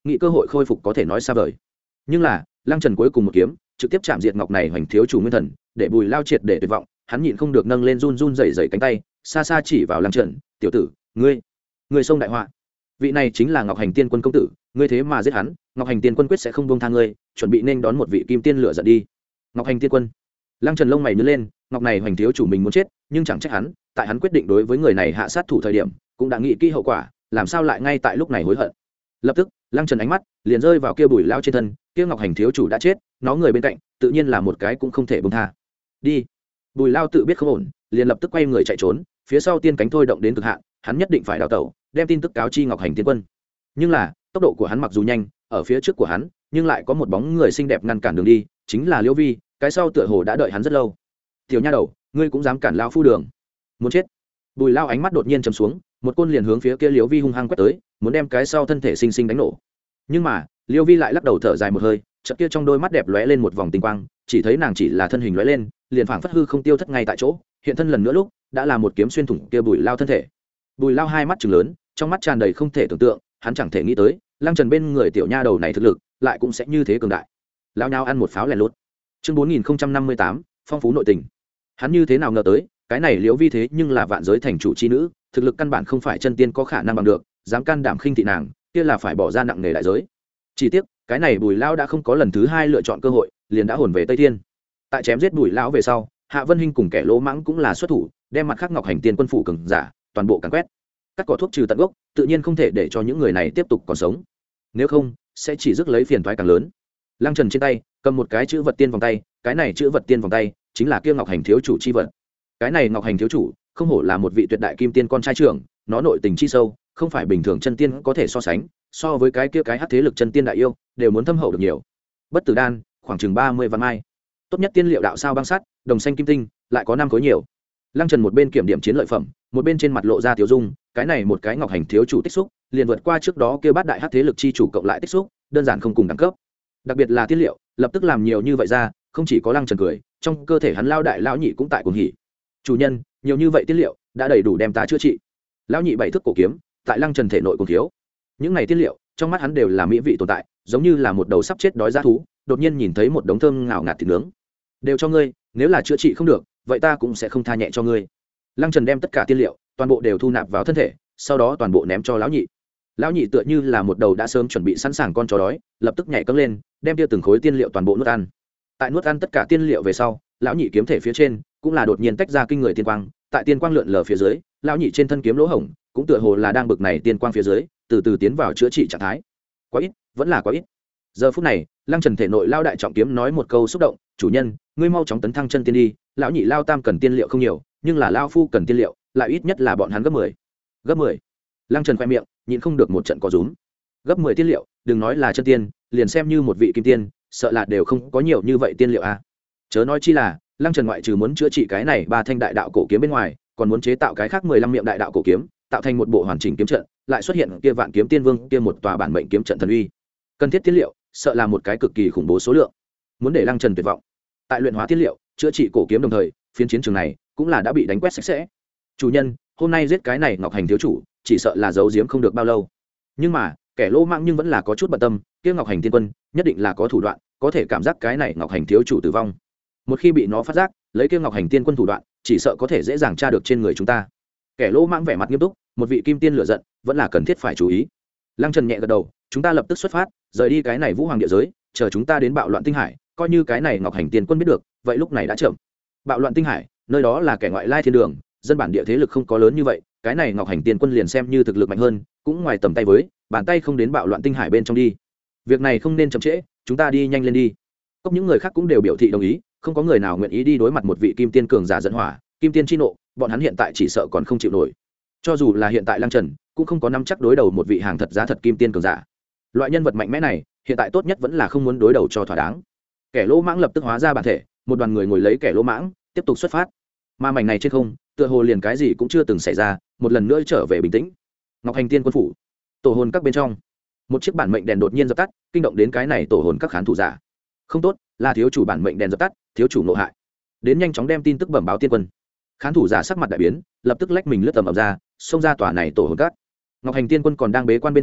nghĩ cơ hội khôi phục có thể nói xa vời. Nhưng là lăng trần cuối cùng một kiếm trực tiếp chạm diệt ngọc này hoành thiếu chủ nguyên thần, để bùi lao triệt để tuyệt vọng. Hắn nhịn không được nâng lên run run rẩy rẩy cánh tay, xa xa chỉ vào lăng trần: tiểu tử, ngươi ngươi xông đại họa. Vị này chính là ngọc hành tiên quân công tử, ngươi thế mà giết hắn, ngọc hành tiên quân quyết sẽ không buông tha ngươi, chuẩn bị nên đón một vị kim tiên lửa giận đi. Ngọc hành tiên quân. Lăng trần lông mày nhướng lên, ngọc này hoành thiếu chủ mình muốn chết, nhưng chẳng trách hắn, tại hắn quyết định đối với người này hạ sát thủ thời điểm cũng đã nghĩ kỹ hậu quả, làm sao lại ngay tại lúc này hối hận. Lập tức lăng trần ánh mắt liền rơi vào kia bùi lao trên thân, kia ngọc hành thiếu chủ đã chết, nó người bên cạnh tự nhiên là một cái cũng không thể buông tha. Đi. Bùi lao tự biết không ổn, liền lập tức quay người chạy trốn, phía sau tiên cánh thôi động đến cực hạn, hắn nhất định phải đào tẩu, đem tin tức cáo chi ngọc hành tiên quân. Nhưng là tốc độ của hắn mặc dù nhanh, ở phía trước của hắn nhưng lại có một bóng người xinh đẹp ngăn cản đường đi, chính là Liễu Vi, cái sau tựa hồ đã đợi hắn rất lâu. Tiểu nha đầu, ngươi cũng dám cản lão phu đường, muốn chết. Bùi lao ánh mắt đột nhiên trầm xuống, một côn liền hướng phía kia Liễu Vi hung hăng quét tới, muốn đem cái sau thân thể xinh xinh đánh nổ. Nhưng mà Liễu Vi lại lắc đầu thở dài một hơi, chợt kia trong đôi mắt đẹp lóe lên một vòng tinh quang, chỉ thấy nàng chỉ là thân hình lóe lên, liền phảng phất hư không tiêu thất ngay tại chỗ, hiện thân lần nữa lúc đã là một kiếm xuyên thủng kia bùi lao thân thể. Bùi lao hai mắt trừng lớn, trong mắt tràn đầy không thể tưởng tượng, hắn chẳng thể nghĩ tới lăng trần bên người tiểu nha đầu này thực lực lại cũng sẽ như thế cường đại. Lao nhau ăn một pháo lẻ lốt. Chương bốn nghìn năm mươi tám, phong phú nội tình. Hắn như thế nào ngờ tới cái này Liễu Vi thế nhưng là vạn giới thành chủ chi nữ, thực lực căn bản không phải chân tiên có khả năng bằng được, dám can đảm khinh thị nàng kia là phải bỏ ra nặng nề đại giới. Chỉ tiếc cái này bùi lao đã không có lần thứ hai lựa chọn cơ hội, liền đã hồn về Tây Thiên. Tại chém giết bùi lão về sau, Hạ Vân Hinh cùng kẻ lỗ mãng cũng là xuất thủ, đem mặt khác ngọc hành tiên quân phủ cường giả toàn bộ càn quét, cắt cỏ thuốc trừ tận gốc, tự nhiên không thể để cho những người này tiếp tục còn sống, nếu không sẽ chỉ rước lấy phiền toái càng lớn. Lăng Trần trên tay cầm một cái chữ vật tiên vòng tay, cái này chữ vật tiên vòng tay chính là kia ngọc hành thiếu chủ chi vật. Cái này ngọc hành thiếu chủ không hổ là một vị tuyệt đại kim tiên con trai trưởng, nó nội tình chi sâu, không phải bình thường chân tiên có thể so sánh, so với cái kia cái hắc thế lực chân tiên đại yêu đều muốn thâm hậu được nhiều. Bất tử đan khoảng chừng ba mươi vạn mai, tốt nhất tiên liệu đạo sao băng sắt, đồng xanh kim tinh lại có năm khối nhiều. Lăng Trần một bên kiểm điểm chiến lợi phẩm, một bên trên mặt lộ ra tiểu dung, cái này một cái ngọc hành thiếu chủ tích xúc liền vượt qua trước đó kia bát đại hắc thế lực chi chủ cộng lại tích xúc, đơn giản không cùng đẳng cấp. Đặc biệt là tiên liệu, lập tức làm nhiều như vậy ra, không chỉ có Lăng Trần cười, trong cơ thể hắn lao đại lão nhị cũng tại cuồng hỉ. Chủ nhân, nhiều như vậy tiên liệu đã đầy đủ đem ta chữa trị. Lão nhị bảy thước cổ kiếm tại Lăng Trần thể nội cuồng thiếu. Những này tiên liệu trong mắt hắn đều là mỹ vị tồn tại, giống như là một đầu sắp chết đói dã thú, đột nhiên nhìn thấy một đống thơm ngào ngạt thịt nướng. Đều cho ngươi, nếu là chữa trị không được, vậy ta cũng sẽ không tha nhẹ cho ngươi. Lăng Trần đem tất cả tiên liệu toàn bộ đều thu nạp vào thân thể, sau đó toàn bộ ném cho lão nhị. Lão nhị tựa như là một đầu đã sớm chuẩn bị sẵn sàng con chó đói, lập tức nhảy cẫng lên, đem kia từng khối tiên liệu toàn bộ nuốt ăn. Tại nuốt ăn tất cả tiên liệu về sau, lão nhị kiếm thể phía trên cũng là đột nhiên tách ra kinh người tiên quang, tại tiên quang lượn lờ phía dưới, lão nhị trên thân kiếm lỗ hổng cũng tựa hồ là đang bực này tiên quang phía dưới, từ từ tiến vào chữa trị trạng thái. Quá ít, vẫn là quá ít. Giờ phút này, Lăng Trần thể nội lao đại trọng kiếm nói một câu xúc động: "Chủ nhân, ngươi mau chóng tấn thăng chân tiên đi, lão nhị lao tam cần tiên liệu không nhiều, nhưng là lao phu cần tiên liệu, lại ít nhất là bọn hắn gấp mười." Gấp mười. Lăng Trần khoe miệng, nhịn không được một trận có rúm. Gấp mười tiên liệu, đừng nói là chân tiên, liền xem như một vị kim tiên, sợ là đều không có nhiều như vậy tiên liệu a. À. Chớ nói chi là, Lăng Trần ngoại trừ muốn chữa trị cái này ba thanh đại đạo cổ kiếm bên ngoài, còn muốn chế tạo cái khác mười lăm miệng đại đạo cổ kiếm, tạo thành một bộ hoàn chỉnh kiếm trận, lại xuất hiện kia vạn kiếm tiên vương, kia một tòa bản mệnh kiếm trận thần uy. Cần thiết tiên liệu, sợ là một cái cực kỳ khủng bố số lượng. Muốn để Lăng Trần tuyệt vọng. Tại luyện hóa tiên liệu, chữa trị cổ kiếm đồng thời, phiến chiến trường này cũng là đã bị đánh quét sạch sẽ. Chủ nhân, hôm nay giết cái này Ngọc Hành thiếu chủ, chỉ sợ là giấu giếm không được bao lâu. Nhưng mà, kẻ lỗ mãng nhưng vẫn là có chút bận tâm, kia Ngọc Hành tiên quân, nhất định là có thủ đoạn, có thể cảm giác cái này Ngọc Hành thiếu chủ tử vong. Một khi bị nó phát giác, lấy kia Ngọc Hành tiên quân thủ đoạn, chỉ sợ có thể dễ dàng tra được trên người chúng ta. Kẻ lỗ mãng vẻ mặt nghiêm túc, một vị kim tiên lửa giận, vẫn là cần thiết phải chú ý. Lăng Trần nhẹ gật đầu, chúng ta lập tức xuất phát, rời đi cái này Vũ Hoàng địa giới, chờ chúng ta đến Bạo Loạn Tinh Hải, coi như cái này Ngọc Hành tiên quân biết được, vậy lúc này đã chậm. Bạo Loạn Tinh Hải, nơi đó là kẻ ngoại lai thiên đường, dân bản địa thế lực không có lớn như vậy, cái này Ngọc Hành tiên quân liền xem như thực lực mạnh hơn, cũng ngoài tầm tay với, bàn tay không đến Bạo Loạn Tinh Hải bên trong đi. Việc này không nên chậm trễ, chúng ta đi nhanh lên đi. Cốc những người khác cũng đều biểu thị đồng ý, không có người nào nguyện ý đi đối mặt một vị kim tiên cường giả dẫn hỏa, kim tiên chi nộ, bọn hắn hiện tại chỉ sợ còn không chịu nổi. Cho dù là hiện tại Lăng Trần, cũng không có nắm chắc đối đầu một vị hàng thật giá thật kim tiên cường giả. Loại nhân vật mạnh mẽ này, hiện tại tốt nhất vẫn là không muốn đối đầu cho thỏa đáng. Kẻ lỗ mãng lập tức hóa ra bản thể, một đoàn người ngồi lấy kẻ lỗ mãng, tiếp tục xuất phát. Ma mảnh này trên không, tựa hồ liền cái gì cũng chưa từng xảy ra, một lần nữa trở về bình tĩnh. Ngọc Hành tiên quân phủ, tổ hồn các bên trong, một chiếc bản mệnh đèn đột nhiên dập tắt, kinh động đến cái này tổ hồn các khán thủ giả. Không tốt, là thiếu chủ bản mệnh đèn dập tắt, thiếu chủ nộ hại. Đến nhanh chóng đem tin tức bẩm báo tiên quân. Khán thủ giả sắc mặt đại biến, lập tức lách mình lướt tầm ầm ra, xông ra tòa này tổ hồn các. Ngọc Hành tiên quân còn đang bế quan bên trong,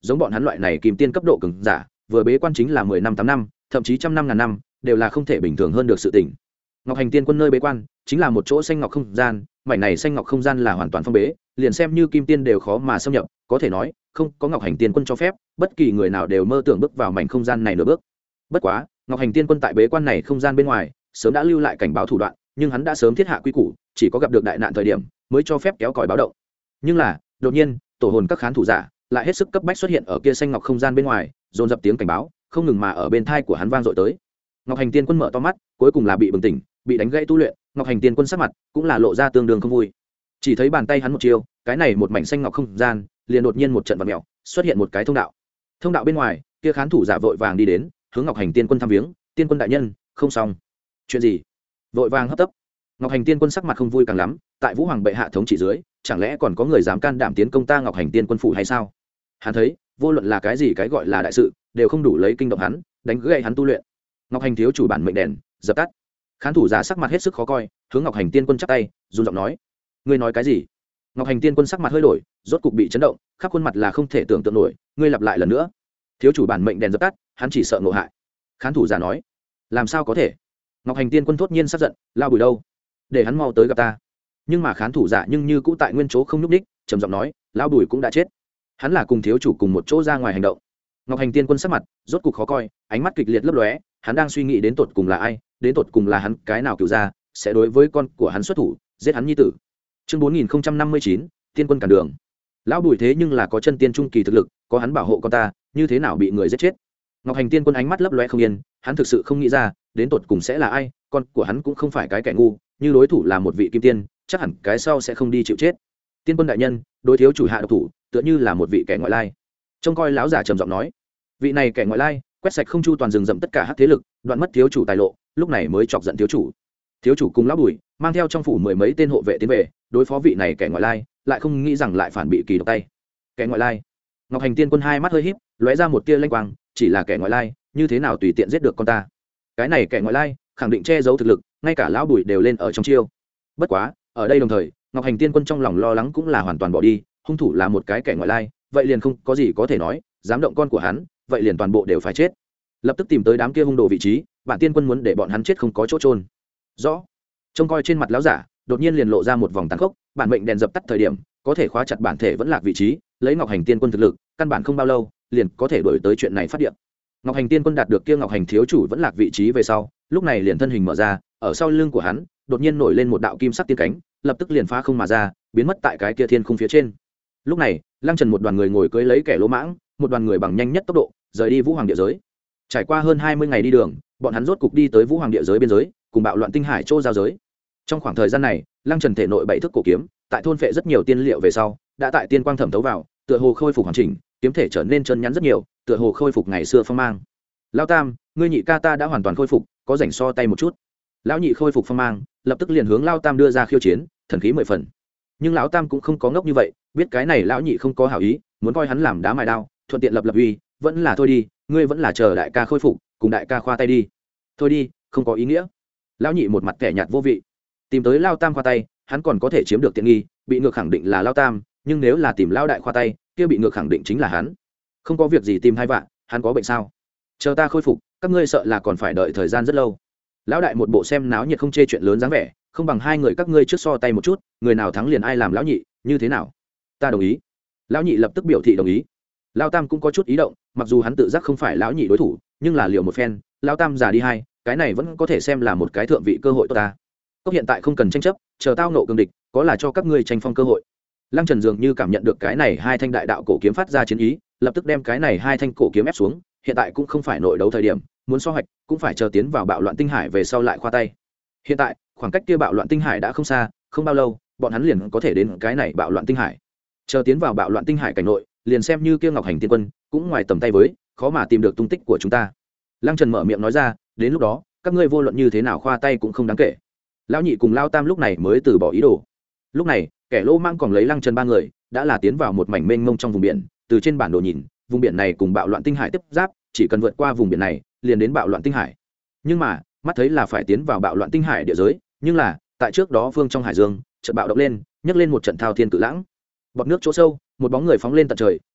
giống bọn hắn loại này kim tiên cấp độ cường giả vừa bế quan chính là mười năm tám năm thậm chí trăm năm ngàn năm đều là không thể bình thường hơn được sự tỉnh. Ngọc Hành Tiên Quân nơi bế quan chính là một chỗ xanh ngọc không gian, mảnh này xanh ngọc không gian là hoàn toàn phong bế, liền xem như kim tiên đều khó mà xâm nhập, có thể nói không có Ngọc Hành Tiên Quân cho phép bất kỳ người nào đều mơ tưởng bước vào mảnh không gian này nửa bước. Bất quá Ngọc Hành Tiên Quân tại bế quan này không gian bên ngoài sớm đã lưu lại cảnh báo thủ đoạn, nhưng hắn đã sớm thiết hạ quy củ, chỉ có gặp được đại nạn thời điểm mới cho phép kéo còi báo động. Nhưng là đột nhiên tổ hồn các khán thủ giả lại hết sức cấp bách xuất hiện ở kia xanh ngọc không gian bên ngoài, dồn dập tiếng cảnh báo không ngừng mà ở bên thai của hắn vang dội tới. Ngọc Hành Tiên Quân mở to mắt, cuối cùng là bị bừng tỉnh, bị đánh gãy tu luyện. Ngọc Hành Tiên Quân sắc mặt cũng là lộ ra tương đương không vui, chỉ thấy bàn tay hắn một chiêu, cái này một mảnh xanh ngọc không gian liền đột nhiên một trận vặn mèo, xuất hiện một cái thông đạo. Thông đạo bên ngoài kia khán thủ giả vội vàng đi đến, hướng Ngọc Hành Tiên Quân thăm viếng. Tiên Quân đại nhân, không xong. Chuyện gì? Vội vàng hấp tấp. Ngọc Hành Tiên Quân sắc mặt không vui càng lắm, tại Vũ Hoàng bệ hạ thống trị dưới, chẳng lẽ còn có người dám can đảm tiến công ta Ngọc Hành Tiên Quân phủ hay sao? Hắn thấy vô luận là cái gì cái gọi là đại sự đều không đủ lấy kinh động hắn, đánh gãy hắn tu luyện. Ngọc Hành thiếu chủ bản mệnh đèn dập tắt. Khán thủ giả sắc mặt hết sức khó coi, hướng Ngọc Hành Tiên Quân chắp tay, run giọng nói: ngươi nói cái gì? Ngọc Hành Tiên Quân sắc mặt hơi đổi, rốt cục bị chấn động, khắp khuôn mặt là không thể tưởng tượng nổi. Ngươi lặp lại lần nữa. Thiếu chủ bản mệnh đèn dập tắt, hắn chỉ sợ ngộ hại. Khán thủ giả nói: làm sao có thể? Ngọc Hành Tiên Quân thốt nhiên sắc giận: lao bùi đâu, để hắn mau tới gặp ta. Nhưng mà khán thủ giả nhưng như cũ tại nguyên chỗ không nhúc ních, trầm giọng nói: lao bùi cũng đã chết, hắn là cùng thiếu chủ cùng một chỗ ra ngoài hành động. Ngọc Hành Tiên Quân sắc mặt rốt cục khó coi, ánh mắt kịch liệt lấp lóe, hắn đang suy nghĩ đến tột cùng là ai, đến tột cùng là hắn cái nào cựu gia sẽ đối với con của hắn xuất thủ giết hắn nhi tử. Chương bốn nghìn năm mươi chín, Tiên Quân cản đường. Lão bùi thế nhưng là có chân tiên trung kỳ thực lực, có hắn bảo hộ con ta, như thế nào bị người giết chết? Ngọc Hành Tiên Quân ánh mắt lấp lóe không yên, hắn thực sự không nghĩ ra đến tột cùng sẽ là ai, con của hắn cũng không phải cái kẻ ngu, như đối thủ là một vị kim tiên, chắc hẳn cái sau sẽ không đi chịu chết. Tiên Quân đại nhân, đối thiếu chủ hạ độc thủ, tựa như là một vị kẻ ngoại lai. Trông coi lão giả trầm giọng nói: vị này kẻ ngoại lai quét sạch không chu toàn rừng rậm tất cả hắc thế lực, đoạn mất thiếu chủ tài lộ, lúc này mới chọc giận thiếu chủ. Thiếu chủ cùng lão bùi mang theo trong phủ mười mấy tên hộ vệ tiến về đối phó vị này kẻ ngoại lai, lại không nghĩ rằng lại phản bị kỳ độc tay. Kẻ ngoại lai? Ngọc Hành Tiên Quân hai mắt hơi híp, lóe ra một tia lanh quang, chỉ là kẻ ngoại lai, như thế nào tùy tiện giết được con ta? Cái này kẻ ngoại lai khẳng định che giấu thực lực, ngay cả lão bùi đều lên ở trong chiêu. Bất quá ở đây đồng thời, Ngọc Hành Tiên Quân trong lòng lo lắng cũng là hoàn toàn bỏ đi, hung thủ là một cái kẻ ngoại lai, vậy liền không có gì có thể nói, dám động con của hắn, vậy liền toàn bộ đều phải chết. Lập tức tìm tới đám kia hung đồ vị trí, bản tiên quân muốn để bọn hắn chết không có chỗ trôn. Rõ. Trông coi trên mặt lão giả đột nhiên liền lộ ra một vòng tàn khốc, bản mệnh đèn dập tắt thời điểm có thể khóa chặt bản thể vẫn lạc vị trí, lấy Ngọc Hành Tiên Quân thực lực căn bản không bao lâu liền có thể đổi tới chuyện này phát điện. Ngọc Hành Tiên Quân đạt được kia Ngọc Hành thiếu chủ vẫn lạc vị trí về sau, lúc này liền thân hình mở ra, ở sau lưng của hắn đột nhiên nổi lên một đạo kim sắc tiên cánh, lập tức liền phá không mà ra, biến mất tại cái kia thiên khung phía trên. Lúc này Lăng Trần một đoàn người ngồi cưỡi lấy kẻ lỗ mãng, một đoàn người bằng nhanh nhất tốc độ rời đi Vũ Hoàng địa giới. Trải qua hơn hai mươi ngày đi đường, bọn hắn rốt cục đi tới Vũ Hoàng địa giới biên giới, cùng bạo loạn tinh hải chỗ giao giới. Trong khoảng thời gian này, Lăng Trần thể nội bảy thước cổ kiếm, tại thôn phệ rất nhiều tiên liệu về sau, đã tại tiên quang thẩm thấu vào, tựa hồ khôi phục hoàn chỉnh, kiếm thể trở nên chân nhắn rất nhiều, tựa hồ khôi phục ngày xưa phong mang. Lão Tam, ngươi nhị ca ta đã hoàn toàn khôi phục, có rảnh so tay một chút. Lão nhị khôi phục phong mang, lập tức liền hướng Lão Tam đưa ra khiêu chiến, thần khí mười phần. Nhưng Lão Tam cũng không có ngốc như vậy, biết cái này lão nhị không có hảo ý, muốn coi hắn làm đá mài đao, thuận tiện lập lập uy, vẫn là thôi đi, ngươi vẫn là chờ đại ca khôi phục, cùng đại ca khoa tay đi. Thôi đi, không có ý nghĩa. Lão nhị một mặt kẻ nhạt vô vị, tìm tới Lão Tam khoa tay, hắn còn có thể chiếm được tiện nghi, bị ngược khẳng định là Lão Tam, nhưng nếu là tìm Lão đại khoa tay, kia bị ngược khẳng định chính là hắn. Không có việc gì tìm hai vạn, hắn có bệnh sao? Chờ ta khôi phục, các ngươi sợ là còn phải đợi thời gian rất lâu. Lão đại một bộ xem náo nhiệt không chê chuyện lớn dáng vẻ, không bằng hai người các ngươi trước so tay một chút, người nào thắng liền ai làm lão nhị, như thế nào? Ta đồng ý. Lão nhị lập tức biểu thị đồng ý. Lão Tam cũng có chút ý động, mặc dù hắn tự giác không phải lão nhị đối thủ, nhưng là liều một phen, Lão Tam già đi hai, cái này vẫn có thể xem là một cái thượng vị cơ hội tốt ta. Cốc hiện tại không cần tranh chấp, chờ tao nộ cường địch, có là cho các ngươi tranh phong cơ hội. Lăng Trần dường như cảm nhận được cái này hai thanh đại đạo cổ kiếm phát ra chiến ý, lập tức đem cái này hai thanh cổ kiếm ép xuống, hiện tại cũng không phải nội đấu thời điểm, muốn so hoạch cũng phải chờ tiến vào bạo loạn tinh hải về sau lại khoa tay. Hiện tại khoảng cách kia bạo loạn tinh hải đã không xa, không bao lâu bọn hắn liền có thể đến cái này bạo loạn tinh hải. Chờ tiến vào bạo loạn tinh hải cảnh nội, liền xem như kia Ngọc Hành Tiên Quân cũng ngoài tầm tay với, khó mà tìm được tung tích của chúng ta. Lăng Trần mở miệng nói ra, đến lúc đó các ngươi vô luận như thế nào khoa tay cũng không đáng kể. Lão nhị cùng Lão Tam lúc này mới từ bỏ ý đồ. Lúc này kẻ lỗ mang còn lấy Lăng Trần ba người đã là tiến vào một mảnh mênh mông trong vùng biển. Từ trên bản đồ nhìn, vùng biển này cùng bạo loạn tinh hải tiếp giáp, chỉ cần vượt qua vùng biển này liền đến bạo loạn tinh hải. Nhưng mà mắt thấy là phải tiến vào bạo loạn tinh hải địa giới, nhưng là tại trước đó phương trong hải dương chợt bạo động lên, nhấc lên một trận thao thiên cự lãng. Bọt nước chỗ sâu, một bóng người phóng lên tận trời,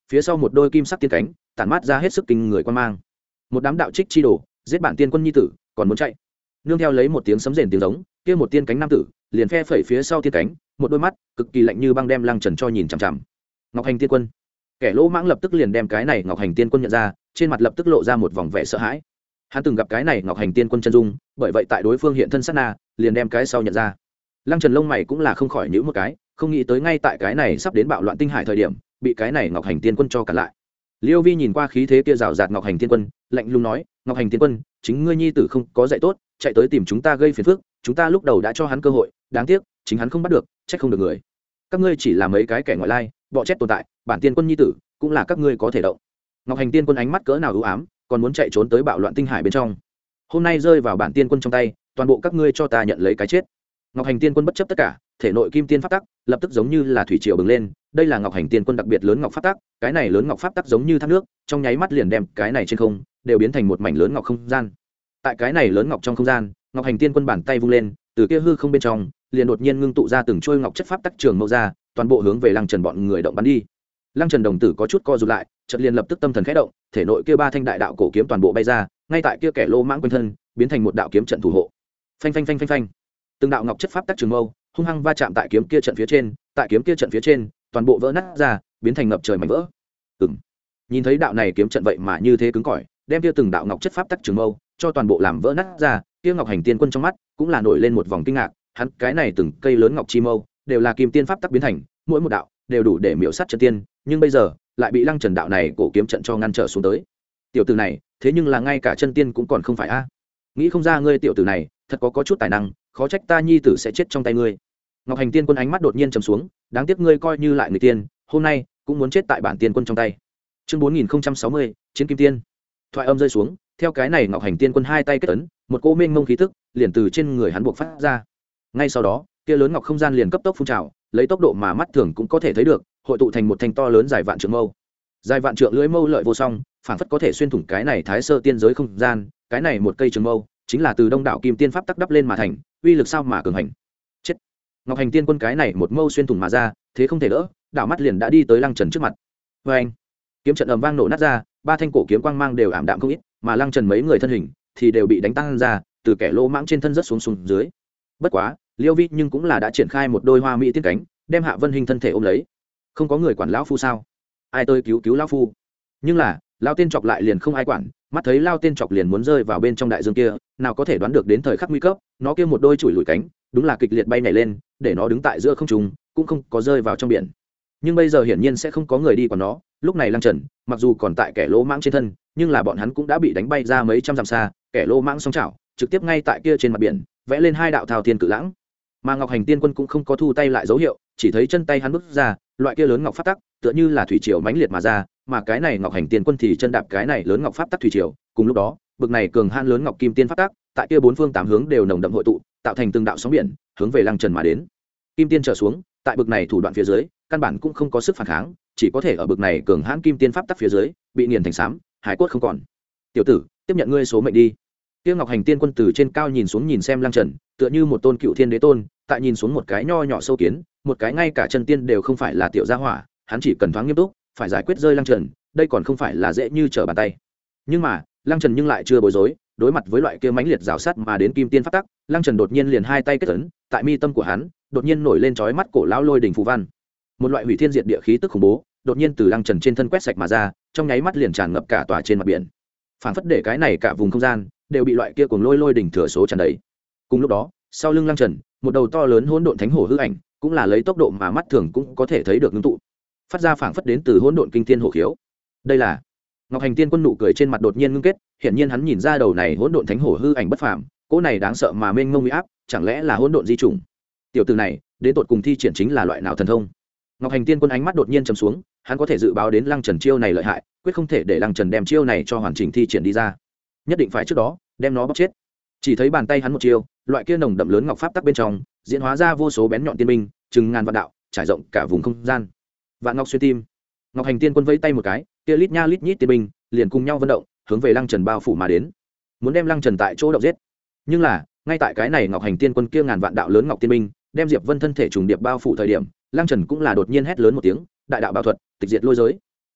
phía sau một đôi kim sắc tiên cánh tản mát ra hết sức kinh người quan mang. Một đám đạo trích chi đồ giết bản tiên quân nhi tử còn muốn chạy. Nương theo lấy một tiếng sấm rền tiếng giống, kia một tiên cánh nam tử liền phe phẩy phía sau tiên cánh, một đôi mắt cực kỳ lạnh như băng đem Lăng Trần cho nhìn chằm chằm. Ngọc Hành tiên quân. Kẻ lỗ mãng lập tức liền đem cái này Ngọc Hành tiên quân nhận ra, trên mặt lập tức lộ ra một vòng vẻ sợ hãi. Hắn từng gặp cái này Ngọc Hành tiên quân chân dung, bởi vậy tại đối phương hiện thân sát na, liền đem cái sau nhận ra. Lăng Trần lông mày cũng là không khỏi nhíu một cái, không nghĩ tới ngay tại cái này sắp đến bạo loạn tinh hải thời điểm, bị cái này Ngọc Hành tiên quân cho cản lại. Liêu Vi nhìn qua khí thế kia rào rạt Ngọc Hành tiên quân, lạnh lùng nói, Ngọc Hành tiên quân, chính ngươi nhi tử không có dạy tốt, chạy tới tìm chúng ta gây phiền phức, chúng ta lúc đầu đã cho hắn cơ hội, đáng tiếc chính hắn không bắt được, trách không được người. Các ngươi chỉ là mấy cái kẻ ngoại lai, bọ chết tồn tại, bản tiên quân nhi tử cũng là các ngươi có thể động. Ngọc Hành tiên quân ánh mắt cỡ nào u ám, còn muốn chạy trốn tới bạo loạn tinh hải bên trong. Hôm nay rơi vào bản tiên quân trong tay, toàn bộ các ngươi cho ta nhận lấy cái chết. Ngọc Hành tiên quân bất chấp tất cả, thể nội kim tiên pháp tắc lập tức giống như là thủy triều bừng lên, đây là Ngọc Hành tiên quân đặc biệt lớn ngọc pháp tắc, cái này lớn ngọc pháp tắc giống như thác nước, trong nháy mắt liền đem cái này trên không đều biến thành một mảnh lớn ngọc không gian. Tại cái này lớn ngọc trong không gian, Ngọc Hành tiên quân bàn tay vung lên, từ kia hư không bên trong liền đột nhiên ngưng tụ ra từng trôi ngọc chất pháp tắc trường mâu ra, toàn bộ hướng về Lăng Trần bọn người động bắn đi. Lăng Trần đồng tử có chút co rụt lại, chợt liền lập tức tâm thần khẽ động, thể nội kia ba thanh đại đạo cổ kiếm toàn bộ bay ra, ngay tại kia kẻ lô mãng quanh thân, biến thành một đạo kiếm trận thủ hộ. Phanh phanh phanh phanh phanh. Từng đạo ngọc chất pháp tắc trường mâu hung hăng va chạm tại kiếm kia trận phía trên, tại kiếm kia trận phía trên, toàn bộ vỡ nát ra, biến thành ngập trời mảnh vỡ. Ừm. Nhìn thấy đạo này kiếm trận vậy mà như thế cứng cỏi, đem kia từng đạo ngọc chất pháp tắc trường mâu cho toàn bộ làm vỡ nát ra, kia Ngọc Hành tiên quân trong mắt cũng là nổi lên một vòng kinh ngạc, hắn cái này từng cây lớn ngọc chi mâu đều là kim tiên pháp tắc biến thành, mỗi một đạo đều đủ để miểu sát chân tiên, nhưng bây giờ lại bị Lăng Trần đạo này cổ kiếm trận cho ngăn trở xuống tới. Tiểu tử này, thế nhưng là ngay cả chân tiên cũng còn không phải a. Nghĩ không ra ngươi tiểu tử này, thật có có chút tài năng, khó trách ta nhi tử sẽ chết trong tay ngươi. Ngọc Hành tiên quân ánh mắt đột nhiên trầm xuống, đáng tiếc ngươi coi như lại người tiên, hôm nay cũng muốn chết tại bản tiên quân trong tay. Chương bốn nghìn sáu mươi, chiến kim tiên. Thoại âm rơi xuống, theo cái này Ngọc Hành tiên quân hai tay kết ấn, một cỗ mênh mông khí tức liền từ trên người hắn buộc phát ra. Ngay sau đó, kia lớn ngọc không gian liền cấp tốc phun trào, lấy tốc độ mà mắt thường cũng có thể thấy được, hội tụ thành một thanh to lớn dài vạn trượng mâu. Dài vạn trượng lưỡi mâu lợi vô song, phảng phất có thể xuyên thủng cái này thái sơ tiên giới không gian, cái này một cây trường mâu chính là từ đông đảo kim tiên pháp tắc đắp lên mà thành, uy lực sao mà cường hành. Chết. Ngọc Hành tiên quân cái này một mâu xuyên thủng mà ra, thế không thể đỡ, đảo mắt liền đã đi tới Lăng Trần trước mặt. Oeng! Kiếm trận ầm vang nổ nát ra, ba thanh cổ kiếm quang mang đều ảm đạm không ít, mà Lăng Trần mấy người thân hình thì đều bị đánh tăng ra, từ kẻ lỗ mãng trên thân rất xuống xuống dưới. Bất quá, Liêu Vi nhưng cũng là đã triển khai một đôi hoa mỹ tiên cánh, đem Hạ Vân Hình thân thể ôm lấy. Không có người quản lão phu sao? Ai tới cứu cứu lão phu? Nhưng là, lao tiên chọc lại liền không ai quản, mắt thấy lao tiên chọc liền muốn rơi vào bên trong đại dương kia, nào có thể đoán được đến thời khắc nguy cấp, nó kia một đôi chùi lùi cánh, đúng là kịch liệt bay nhảy lên, để nó đứng tại giữa không trung, cũng không có rơi vào trong biển. Nhưng bây giờ hiển nhiên sẽ không có người đi quản nó, lúc này Lăng Trần, mặc dù còn tại kẻ lỗ mãng trên thân, nhưng là bọn hắn cũng đã bị đánh bay ra mấy trăm dặm xa, kẻ lỗ mãng song chảo, trực tiếp ngay tại kia trên mặt biển, vẽ lên hai đạo thao thiên cự lãng. Mà Ngọc Hành tiên quân cũng không có thu tay lại dấu hiệu, chỉ thấy chân tay hắn bước ra, loại kia lớn ngọc pháp tắc, tựa như là thủy triều mãnh liệt mà ra, mà cái này Ngọc Hành tiên quân thì chân đạp cái này lớn ngọc pháp tắc thủy triều, cùng lúc đó, bực này cường han lớn ngọc kim tiên pháp tắc, tại kia bốn phương tám hướng đều nồng đậm hội tụ, tạo thành từng đạo sóng biển, hướng về Lăng Trần mà đến. Kim tiên trở xuống, tại bực này thủ đoạn phía dưới, căn bản cũng không có sức phản kháng, chỉ có thể ở bực này cường hãn kim tiên pháp tắc phía dưới, bị nghiền thành xám, hải cốt không còn. Tiểu tử, tiếp nhận ngươi số mệnh đi. Kia Ngọc Hành tiên quân từ trên cao nhìn xuống nhìn xem Lăng Trần, tựa như một tôn cựu thiên đế tôn, tại nhìn xuống một cái nho nhỏ sâu kiến, một cái ngay cả chân tiên đều không phải là tiểu gia hỏa, hắn chỉ cần thoáng nghiêm túc, phải giải quyết rơi Lăng Trần, đây còn không phải là dễ như trở bàn tay. Nhưng mà, Lăng Trần nhưng lại chưa bối rối, đối mặt với loại kia mãnh liệt rào sát mà đến kim tiên pháp tắc, Lăng Trần đột nhiên liền hai tay kết ấn, tại mi tâm của hắn, đột nhiên nổi lên chói mắt cổ lão lôi đỉnh phù văn. Một loại hủy thiên diệt địa khí tức khủng bố, đột nhiên từ Lăng Trần trên thân quét sạch mà ra, trong nháy mắt liền tràn ngập cả tòa trên mặt biển. Phảng phất để cái này cả vùng không gian đều bị loại kia cuồng lôi lôi đỉnh thừa số tràn đầy. Cùng lúc đó, sau lưng Lăng Trần, một đầu to lớn hỗn độn thánh hổ hư ảnh, cũng là lấy tốc độ mà mắt thường cũng có thể thấy được ngưng tụ, phát ra phảng phất đến từ hỗn độn kinh thiên hổ khiếu. Đây là Ngọc Hành tiên quân nụ cười trên mặt đột nhiên ngưng kết, hiển nhiên hắn nhìn ra đầu này hỗn độn thánh hổ hư ảnh bất phàm, cỗ này đáng sợ mà mênh mông uy áp, chẳng lẽ là hỗn độn di chủng? Tiểu tử này, đến tột cùng thi triển chính là loại nào thần thông? Ngọc Hành tiên quân ánh mắt đột nhiên trầm xuống, hắn có thể dự báo đến Lăng Trần chiêu này lợi hại, quyết không thể để Lăng Trần đem chiêu này cho hoàn chỉnh thi triển đi ra, nhất định phải trước đó đem nó bóc chết. Chỉ thấy bàn tay hắn một chiêu, loại kia nồng đậm lớn ngọc pháp tắc bên trong, diễn hóa ra vô số bén nhọn tiên binh, chừng ngàn vạn đạo, trải rộng cả vùng không gian. Vạn ngọc xuyên tim. Ngọc Hành tiên quân vẫy tay một cái, kia lít nha lít nhít tiên binh liền cùng nhau vận động, hướng về Lăng Trần bao phủ mà đến, muốn đem Lăng Trần tại chỗ động giết. Nhưng là, ngay tại cái này Ngọc Hành tiên quân kia ngàn vạn đạo lớn ngọc tiên binh đem Diệp Vân thân thể trùng điệp bao phủ thời điểm, Lăng Trần cũng là đột nhiên hét lớn một tiếng, đại đạo bao thuật, tịch diệt lôi giới.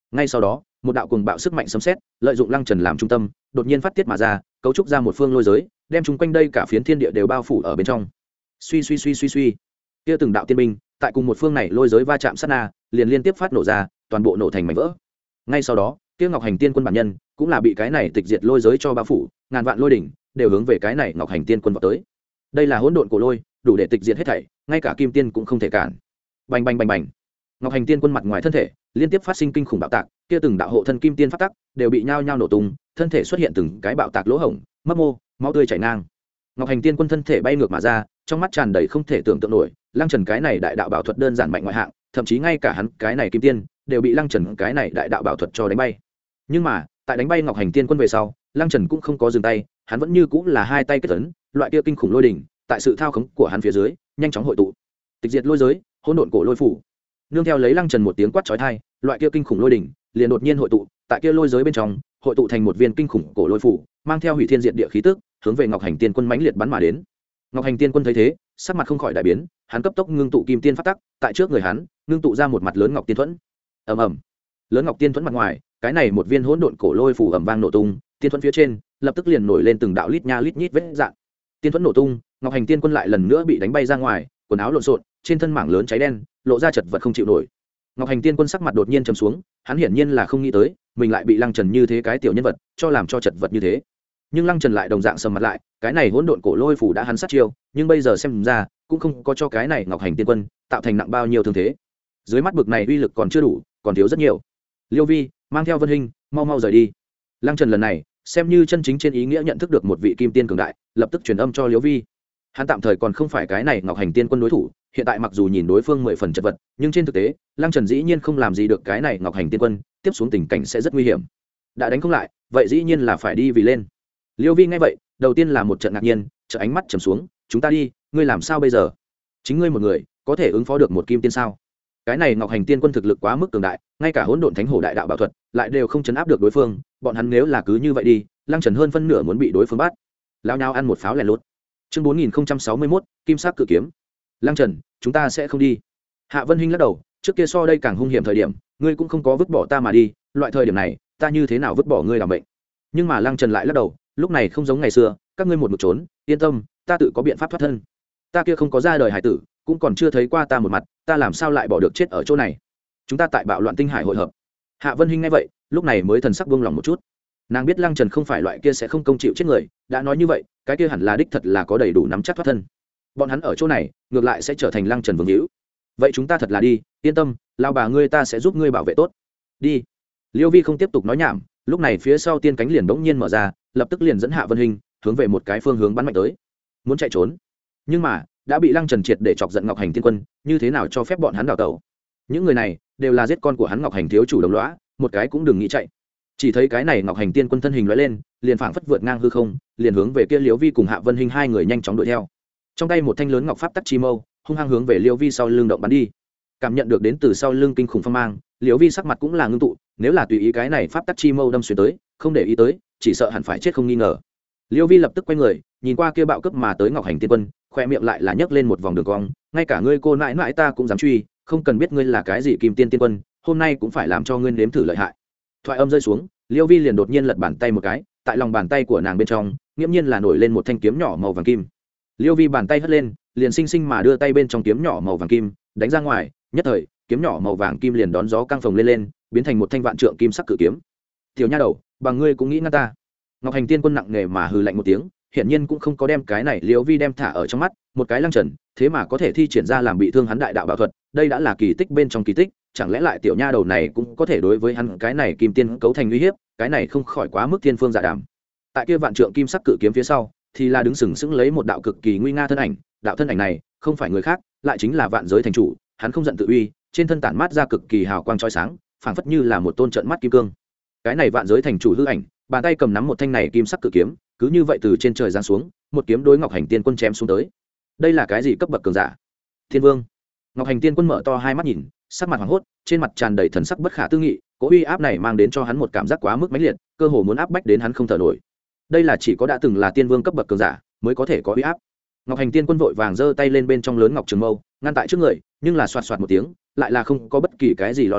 ngay sau đó một đạo cuồng bạo sức mạnh sấm sét lợi dụng lăng trần làm trung tâm đột nhiên phát tiết mà ra, cấu trúc ra một phương lôi giới, đem chung quanh đây cả phiến thiên địa đều bao phủ ở bên trong. Suy suy suy suy suy, kia từng đạo tiên binh tại cùng một phương này lôi giới va chạm sát na, liền liên tiếp phát nổ ra, toàn bộ nổ thành mảnh vỡ. Ngay sau đó kia ngọc hành tiên quân bản nhân cũng là bị cái này tịch diệt lôi giới cho bao phủ, ngàn vạn lôi đỉnh đều hướng về cái này ngọc hành tiên quân vào tới. Đây là hỗn độn cổ lôi, đủ để tịch diệt hết thảy, ngay cả kim tiên cũng không thể cản. Bành bành bành bành, ngọc hành tiên quân mặt ngoài thân thể liên tiếp phát sinh kinh khủng bạo tạc, kia từng đạo hộ thân kim tiên phát tắc đều bị nhao nhao nổ tung, thân thể xuất hiện từng cái bạo tạc lỗ hổng, mấp mô, máu tươi chảy ngang. Ngọc hành tiên quân thân thể bay ngược mà ra, trong mắt tràn đầy không thể tưởng tượng nổi, lăng trần cái này đại đạo bảo thuật đơn giản mạnh ngoại hạng, thậm chí ngay cả hắn cái này kim tiên đều bị lăng trần cái này đại đạo bảo thuật cho đánh bay. Nhưng mà tại đánh bay ngọc hành tiên quân về sau, lăng trần cũng không có dừng tay, hắn vẫn như cũng là hai tay kết ấn, loại kia kinh khủng lôi đỉnh tại sự thao khống của hắn phía dưới nhanh chóng hội tụ, tịch diệt lôi giới, hỗn độn cổ lôi phủ. Nương theo lấy lăng trần một tiếng quát chói tai, loại kia kinh khủng lôi đỉnh liền đột nhiên hội tụ tại kia lôi giới bên trong, hội tụ thành một viên kinh khủng cổ lôi phủ, mang theo hủy thiên diệt địa khí tức, hướng về ngọc hành tiên quân mãnh liệt bắn mà đến. Ngọc hành tiên quân thấy thế, sắc mặt không khỏi đại biến, hắn cấp tốc ngưng tụ kim tiên pháp tắc, tại trước người hắn ngưng tụ ra một mặt lớn ngọc tiên thuẫn. Ầm ầm, lớn ngọc tiên thuẫn mặt ngoài, cái này một viên hỗn độn cổ lôi phủ ầm vang nổ tung, tiên thuẫn phía trên lập tức liền nổi lên từng đạo lít nha lít nhít vết rạn. Tiên thuẫn nổ tung, ngọc hành tiên quân lại lần nữa bị đánh bay ra ngoài, quần áo lộn xộn, trên thân mảng lớn cháy đen, lộ ra chật vật không chịu nổi. Ngọc hành tiên quân sắc mặt đột nhiên trầm xuống, hắn hiển nhiên là không nghĩ tới mình lại bị lăng trần như thế cái tiểu nhân vật cho làm cho chật vật như thế. Nhưng lăng trần lại đồng dạng sầm mặt lại, cái này hỗn độn cổ lôi phủ đã hắn sát chiêu, nhưng bây giờ xem ra cũng không có cho cái này ngọc hành tiên quân tạo thành nặng bao nhiêu thương thế. Dưới mắt bực này uy lực còn chưa đủ, còn thiếu rất nhiều. Liêu Vi mang theo Vân Hinh mau mau rời đi. Lăng trần lần này xem như chân chính trên ý nghĩa nhận thức được một vị kim tiên cường đại, lập tức truyền âm cho Liêu Vi. Hắn tạm thời còn không phải cái này ngọc hành tiên quân đối thủ, hiện tại mặc dù nhìn đối phương mười phần chật vật, nhưng trên thực tế lăng trần dĩ nhiên không làm gì được cái này ngọc hành tiên quân, tiếp xuống tình cảnh sẽ rất nguy hiểm. Đã đánh không lại, vậy dĩ nhiên là phải đi vì lên. Liêu Vi nghe vậy, đầu tiên là một trận ngạc nhiên, chợt ánh mắt trầm xuống, chúng ta đi, ngươi làm sao bây giờ? Chính ngươi một người có thể ứng phó được một kim tiên sao? Cái này ngọc hành tiên quân thực lực quá mức cường đại, ngay cả hỗn độn thánh hổ đại đạo bảo thuật lại đều không chấn áp được đối phương, bọn hắn nếu là cứ như vậy đi, lăng trần hơn phân nửa muốn bị đối phương bắt. Lao nhau ăn một pháo lẻ lút. Chương bốn nghìn sáu mươi mốt, kim sắc cự kiếm. Lăng trần, chúng ta sẽ không đi. Hạ Vân Hinh lắc đầu, trước kia so đây càng hung hiểm thời điểm, ngươi cũng không có vứt bỏ ta mà đi, loại thời điểm này ta như thế nào vứt bỏ ngươi làm bệnh? Nhưng mà lăng trần lại lắc đầu, lúc này không giống ngày xưa, các ngươi một mực trốn, yên tâm, ta tự có biện pháp thoát thân. Ta kia không có ra đời hải tử, cũng còn chưa thấy qua ta một mặt, ta làm sao lại bỏ được chết ở chỗ này? Chúng ta tại bạo loạn tinh hải hội hợp. Hạ Vân Hinh nghe vậy, lúc này mới thần sắc buông lòng một chút. Nàng biết lăng trần không phải loại kia sẽ không công chịu chết người, đã nói như vậy, cái kia hẳn là đích thật là có đầy đủ nắm chắc thoát thân. Bọn hắn ở chỗ này ngược lại sẽ trở thành lăng trần vương hữu. Vậy chúng ta thật là đi, yên tâm, lao bà ngươi ta sẽ giúp ngươi bảo vệ tốt. Đi. Liêu Vi không tiếp tục nói nhảm, lúc này phía sau tiên cánh liền bỗng nhiên mở ra, lập tức liền dẫn Hạ Vân Hinh hướng về một cái phương hướng bắn mạnh tới, muốn chạy trốn. Nhưng mà đã bị lăng trần triệt để chọc giận ngọc hành tiên quân, như thế nào cho phép bọn hắn đào tẩu? Những người này đều là giết con của hắn ngọc hành thiếu chủ đồng lõa, một cái cũng đừng nghĩ chạy. Chỉ thấy cái này ngọc hành tiên quân thân hình lóe lên, liền phảng phất vượt ngang hư không, liền hướng về kia Liêu Vi cùng Hạ Vân Hinh hai người nhanh chóng đuổi theo. Trong tay một thanh lớn ngọc pháp tắc chi mâu hung hăng hướng về Liêu Vi sau lưng động bắn đi. Cảm nhận được đến từ sau lưng kinh khủng phong mang, Liêu Vi sắc mặt cũng là ngưng tụ, nếu là tùy ý cái này pháp tắc chi mâu đâm xuyên tới, không để ý tới, chỉ sợ hẳn phải chết không nghi ngờ. Liêu Vi lập tức quay người, nhìn qua kia bạo cấp mà tới ngọc hành tiên quân, khoe miệng lại là nhấc lên một vòng đường cong, ngay cả ngươi cô nãi nãi ta cũng dám truy, không cần biết ngươi là cái gì kim tiên tiên quân, hôm nay cũng phải làm cho ngươi nếm thử lợi hại. Thoại âm rơi xuống, Liêu Vi liền đột nhiên lật bàn tay một cái, tại lòng bàn tay của nàng bên trong nghiễm nhiên là nổi lên một thanh kiếm nhỏ màu vàng kim. Liêu Vi bàn tay hất lên, liền sinh sinh mà đưa tay bên trong kiếm nhỏ màu vàng kim đánh ra ngoài, nhất thời kiếm nhỏ màu vàng kim liền đón gió căng phồng lên lên, biến thành một thanh vạn trượng kim sắc cự kiếm. Tiểu nha đầu, bằng ngươi cũng nghĩ ngăn ta? Ngọc hành tiên quân nặng nề mà hừ lạnh một tiếng, hiển nhiên cũng không có đem cái này Liêu Vi đem thả ở trong mắt, một cái lăng trần thế mà có thể thi triển ra làm bị thương hắn đại đạo bảo thuật, đây đã là kỳ tích bên trong kỳ tích, chẳng lẽ lại tiểu nha đầu này cũng có thể đối với hắn cái này kim tiên cấu thành uy hiếp, cái này không khỏi quá mức thiên phương dạ đàm. Tại kia vạn trượng kim sắc cự kiếm phía sau thì là đứng sừng sững lấy một đạo cực kỳ nguy nga thân ảnh, đạo thân ảnh này không phải người khác, lại chính là vạn giới thành chủ, hắn không giận tự uy, trên thân tản mát ra cực kỳ hào quang chói sáng, phảng phất như là một tôn trận mắt kim cương. Cái này vạn giới thành chủ hư ảnh, bàn tay cầm nắm một thanh này kim sắc cự kiếm, cứ như vậy từ trên trời giáng xuống, một kiếm đối ngọc hành tiên quân chém xuống tới. Đây là cái gì cấp bậc cường giả? Thiên vương. Ngọc hành tiên quân mở to hai mắt nhìn, sắc mặt hoảng hốt, trên mặt tràn đầy thần sắc bất khả tư nghị, cỗ uy áp này mang đến cho hắn một cảm giác quá mức mãnh liệt, cơ hồ muốn áp bách đến hắn không thở nổi. Đây là chỉ có đã từng là tiên vương cấp bậc cường giả mới có thể có uy áp. Ngọc hành tiên quân vội vàng giơ tay lên bên trong lớn ngọc trường mâu ngăn tại trước người, nhưng là xoạt xoạt một tiếng, lại là không có bất kỳ cái gì lo lắng,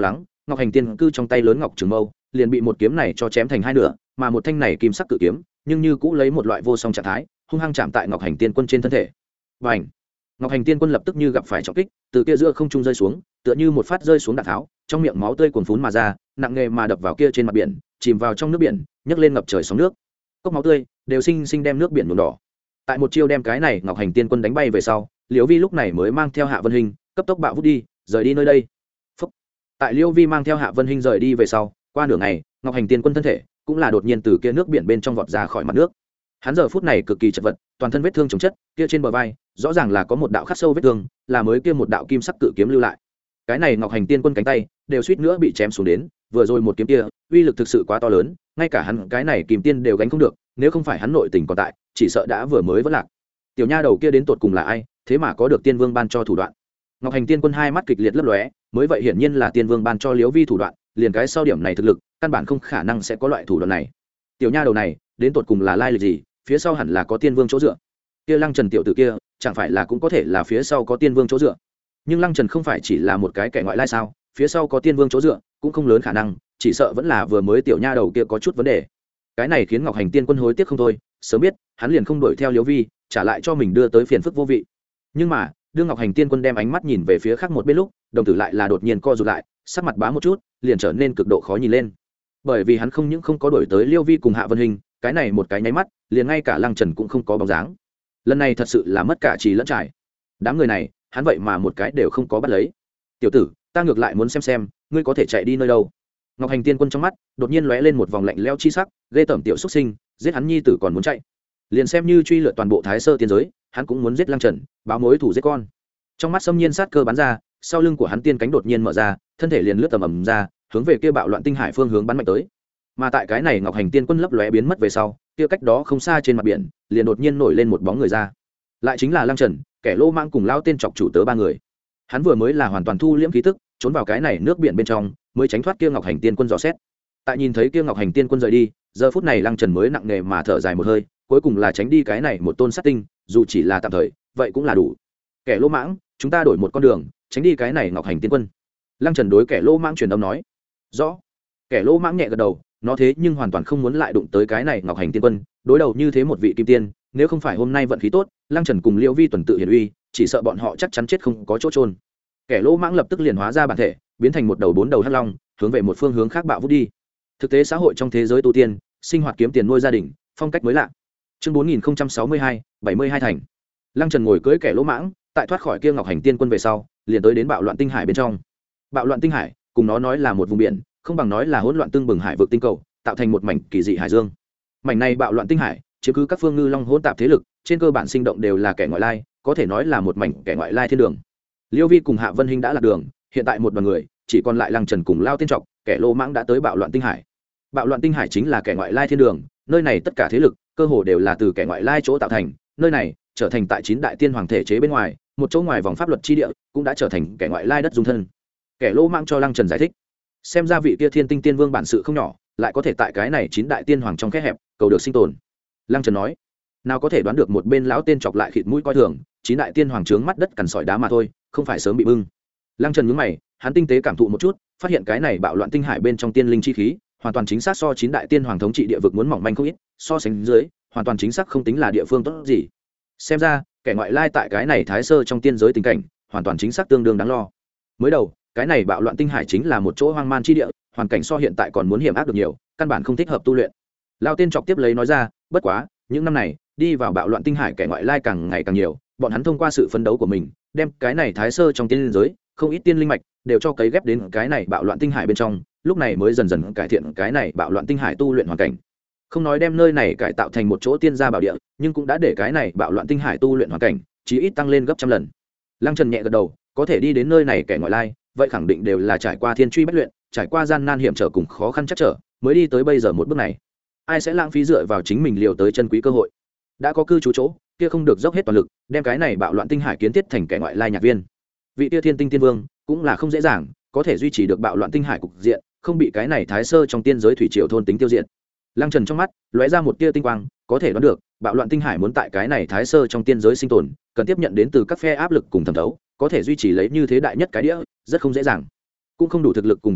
ngọc hành tiên cư trong tay lớn ngọc trường mâu liền bị một kiếm này cho chém thành hai nửa, mà một thanh này kim sắc cự kiếm nhưng như cũ lấy một loại vô song trạng thái hung hăng chạm tại ngọc hành tiên quân trên thân thể. Và ảnh, ngọc hành tiên quân lập tức như gặp phải trọng kích, từ kia giữa không trung rơi xuống, tựa như một phát rơi xuống đạn tháo, trong miệng máu tươi cuồn phún mà ra, nặng nề mà đập vào kia trên mặt biển, chìm vào trong nước biển, nhấc lên ngập trời sóng nước. Cốc máu tươi đều sinh sinh đem nước biển nhuộm đỏ. Tại một chiêu đem cái này ngọc hành tiên quân đánh bay về sau, Liễu Vi lúc này mới mang theo Hạ Vân Hinh cấp tốc bạo vút đi, rời đi nơi đây. Phúc. Tại Liễu Vi mang theo Hạ Vân Hinh rời đi về sau, qua nửa ngày, ngọc hành tiên quân thân thể cũng là đột nhiên từ kia nước biển bên trong vọt ra khỏi mặt nước. Hắn giờ phút này cực kỳ chật vật, toàn thân vết thương chồng chất, kia trên bờ vai rõ ràng là có một đạo khắc sâu vết thương, là mới kia một đạo kim sắc cự kiếm lưu lại. Cái này ngọc hành tiên quân cánh tay đều suýt nữa bị chém xuống đến, vừa rồi một kiếm kia uy lực thực sự quá to lớn, ngay cả hắn cái này kìm tiên đều gánh không được, nếu không phải hắn nội tình còn tại, chỉ sợ đã vừa mới vỡ lạc. Tiểu nha đầu kia đến tột cùng là ai, thế mà có được tiên vương ban cho thủ đoạn? Ngọc hành tiên quân hai mắt kịch liệt lấp lóe, mới vậy hiển nhiên là tiên vương ban cho Liễu Vi thủ đoạn, liền cái sau điểm này thực lực, căn bản không khả năng sẽ có loại thủ đoạn này. Tiểu nha đầu này đến tột cùng là lai lịch gì, phía sau hẳn là có tiên vương chỗ dựa. Kia Lăng Trần tiểu tử kia chẳng phải là cũng có thể là phía sau có tiên vương chỗ dựa? Nhưng Lăng Trần không phải chỉ là một cái kẻ ngoại lai sao, phía sau có tiên vương chỗ dựa cũng không lớn khả năng, chỉ sợ vẫn là vừa mới tiểu nha đầu kia có chút vấn đề. Cái này khiến Ngọc hành tiên quân hối tiếc không thôi, sớm biết hắn liền không đuổi theo Liễu Vi, trả lại cho mình đưa tới phiền phức vô vị. Nhưng mà đương Ngọc hành tiên quân đem ánh mắt nhìn về phía khác một bên lúc, đồng tử lại là đột nhiên co rụt lại, sắc mặt bá một chút liền trở nên cực độ khó nhìn lên. Bởi vì hắn không những không có đuổi tới Liễu Vi cùng Hạ Vân Hinh, cái này một cái nháy mắt liền ngay cả Lăng Trần cũng không có bóng dáng. Lần này thật sự là mất cả trì lẫn trải. Đám người này hắn vậy mà một cái đều không có bắt lấy. Tiểu tử, ta ngược lại muốn xem xem ngươi có thể chạy đi nơi đâu. Ngọc hành tiên quân trong mắt đột nhiên lóe lên một vòng lạnh lẽo chi sắc, ghê tởm tiểu xuất sinh, giết hắn nhi tử còn muốn chạy. Liền xem như truy lượt toàn bộ Thái Sơ tiên giới, hắn cũng muốn giết Lăng Trần, báo mối thù giết con. Trong mắt xâm nhiên sát cơ bắn ra, sau lưng của hắn tiên cánh đột nhiên mở ra, thân thể liền lướt tầm ầm ra, hướng về kia bạo loạn tinh hải phương hướng bắn mạnh tới. Mà tại cái này Ngọc hành tiên quân lấp lóe biến mất về sau, kia cách đó không xa trên mặt biển liền đột nhiên nổi lên một bóng người ra, lại chính là Lăng Trần, kẻ lô mang cùng lao tên chọc chủ tớ ba người. Hắn vừa mới là hoàn toàn thu liễm khí tức, trốn vào cái này nước biển bên trong, mới tránh thoát kia Ngọc hành tiên quân dò xét. Tại nhìn thấy kia Ngọc hành tiên quân rời đi, giờ phút này Lăng Trần mới nặng nề mà thở dài một hơi, cuối cùng là tránh đi cái này một tôn sát tinh, dù chỉ là tạm thời, vậy cũng là đủ. Kẻ lô mãng, chúng ta đổi một con đường, tránh đi cái này Ngọc hành tiên quân. Lăng Trần đối kẻ lô mãng truyền âm nói. Rõ. Kẻ lô mãng nhẹ gật đầu, nó thế nhưng hoàn toàn không muốn lại đụng tới cái này Ngọc hành tiên quân, đối đầu như thế một vị kim tiên, nếu không phải hôm nay vận khí tốt, Lăng Trần cùng Liễu Vi tuần tự hiển uy, chỉ sợ bọn họ chắc chắn chết không có chỗ trôn. Kẻ lỗ mãng lập tức liền hóa ra bản thể, biến thành một đầu bốn đầu hắc long, hướng về một phương hướng khác bạo vút đi. Thực tế xã hội trong thế giới tu tiên, sinh hoạt kiếm tiền nuôi gia đình, phong cách mới lạ. Chương bốn nghìn sáu mươi hai, bảy mươi hai thành. Lăng Trần ngồi cưỡi kẻ lỗ mãng, tại thoát khỏi kia Ngọc hành tiên quân về sau, liền tới đến bạo loạn tinh hải bên trong. Bạo loạn tinh hải, cùng nó nói là một vùng biển, không bằng nói là hỗn loạn tương bừng hải vực tinh cầu, tạo thành một mảnh kỳ dị hải dương. Mảnh này bạo loạn tinh hải, chiếm cứ các phương ngư long hỗn tạp thế lực, trên cơ bản sinh động đều là kẻ ngoại lai, có thể nói là một mảnh kẻ ngoại lai thiên đường. Liễu Vi cùng Hạ Vân Hinh đã lạc đường, hiện tại một đoàn người chỉ còn lại Lăng Trần cùng lao tiên trọc, kẻ lô mãng đã tới bạo loạn tinh hải. Bạo loạn tinh hải chính là kẻ ngoại lai thiên đường, nơi này tất cả thế lực cơ hồ đều là từ kẻ ngoại lai chỗ tạo thành, nơi này trở thành tại chín đại tiên hoàng thể chế bên ngoài một chỗ ngoài vòng pháp luật chi địa, cũng đã trở thành kẻ ngoại lai đất dung thân. Kẻ lô mãng cho Lăng Trần giải thích, xem ra vị kia thiên tinh tiên vương bản sự không nhỏ, lại có thể tại cái này chín đại tiên hoàng trong kẽ hẹp cầu được sinh tồn. Lăng Trần nói, nào có thể đoán được một bên lão tên chọc lại khịt mũi coi thường, chín đại tiên hoàng trướng mắt đất cằn sỏi đá mà thôi, không phải sớm bị bưng. Lăng Trần nhướng mày, hắn tinh tế cảm thụ một chút, phát hiện cái này bạo loạn tinh hải bên trong tiên linh chi khí, hoàn toàn chính xác so chín đại tiên hoàng thống trị địa vực muốn mỏng manh không ít, so sánh dưới, hoàn toàn chính xác không tính là địa phương tốt gì. Xem ra, kẻ ngoại lai tại cái này Thái Sơ trong tiên giới tình cảnh, hoàn toàn chính xác tương đương đáng lo. Mới đầu, cái này bạo loạn tinh hải chính là một chỗ hoang man chi địa, hoàn cảnh so hiện tại còn muốn hiểm ác được nhiều, căn bản không thích hợp tu luyện. Lão tiên chọc tiếp lấy nói ra, bất quá, những năm này, đi vào bạo loạn tinh hải kẻ ngoại lai càng ngày càng nhiều, bọn hắn thông qua sự phấn đấu của mình, đem cái này Thái Sơ trong tiên giới, không ít tiên linh mạch đều cho cấy ghép đến cái này bạo loạn tinh hải bên trong, lúc này mới dần dần cải thiện cái này bạo loạn tinh hải tu luyện hoàn cảnh. Không nói đem nơi này cải tạo thành một chỗ tiên gia bảo địa, nhưng cũng đã để cái này bạo loạn tinh hải tu luyện hoàn cảnh chí ít tăng lên gấp trăm lần. Lăng Trần nhẹ gật đầu, có thể đi đến nơi này kẻ ngoại lai, vậy khẳng định đều là trải qua thiên truy bất luyện, trải qua gian nan hiểm trở cùng khó khăn chắc trở, mới đi tới bây giờ một bước này. Ai sẽ lãng phí dựa vào chính mình liều tới chân quý cơ hội? Đã có cư trú chỗ, kia không được dốc hết toàn lực, đem cái này bạo loạn tinh hải kiến thiết thành kẻ ngoại lai nhạc viên. Vị tia thiên tinh tiên vương cũng là không dễ dàng, có thể duy trì được bạo loạn tinh hải cục diện, không bị cái này Thái Sơ trong tiên giới thủy triều thôn tính tiêu diệt. Lăng Trần trong mắt lóe ra một tia tinh quang, có thể đoán được, bạo loạn tinh hải muốn tại cái này Thái Sơ trong tiên giới sinh tồn, cần tiếp nhận đến từ các phe áp lực cùng thẩm thấu, có thể duy trì lấy như thế đại nhất cái đĩa, rất không dễ dàng. Cũng không đủ thực lực cùng thủ đoạn,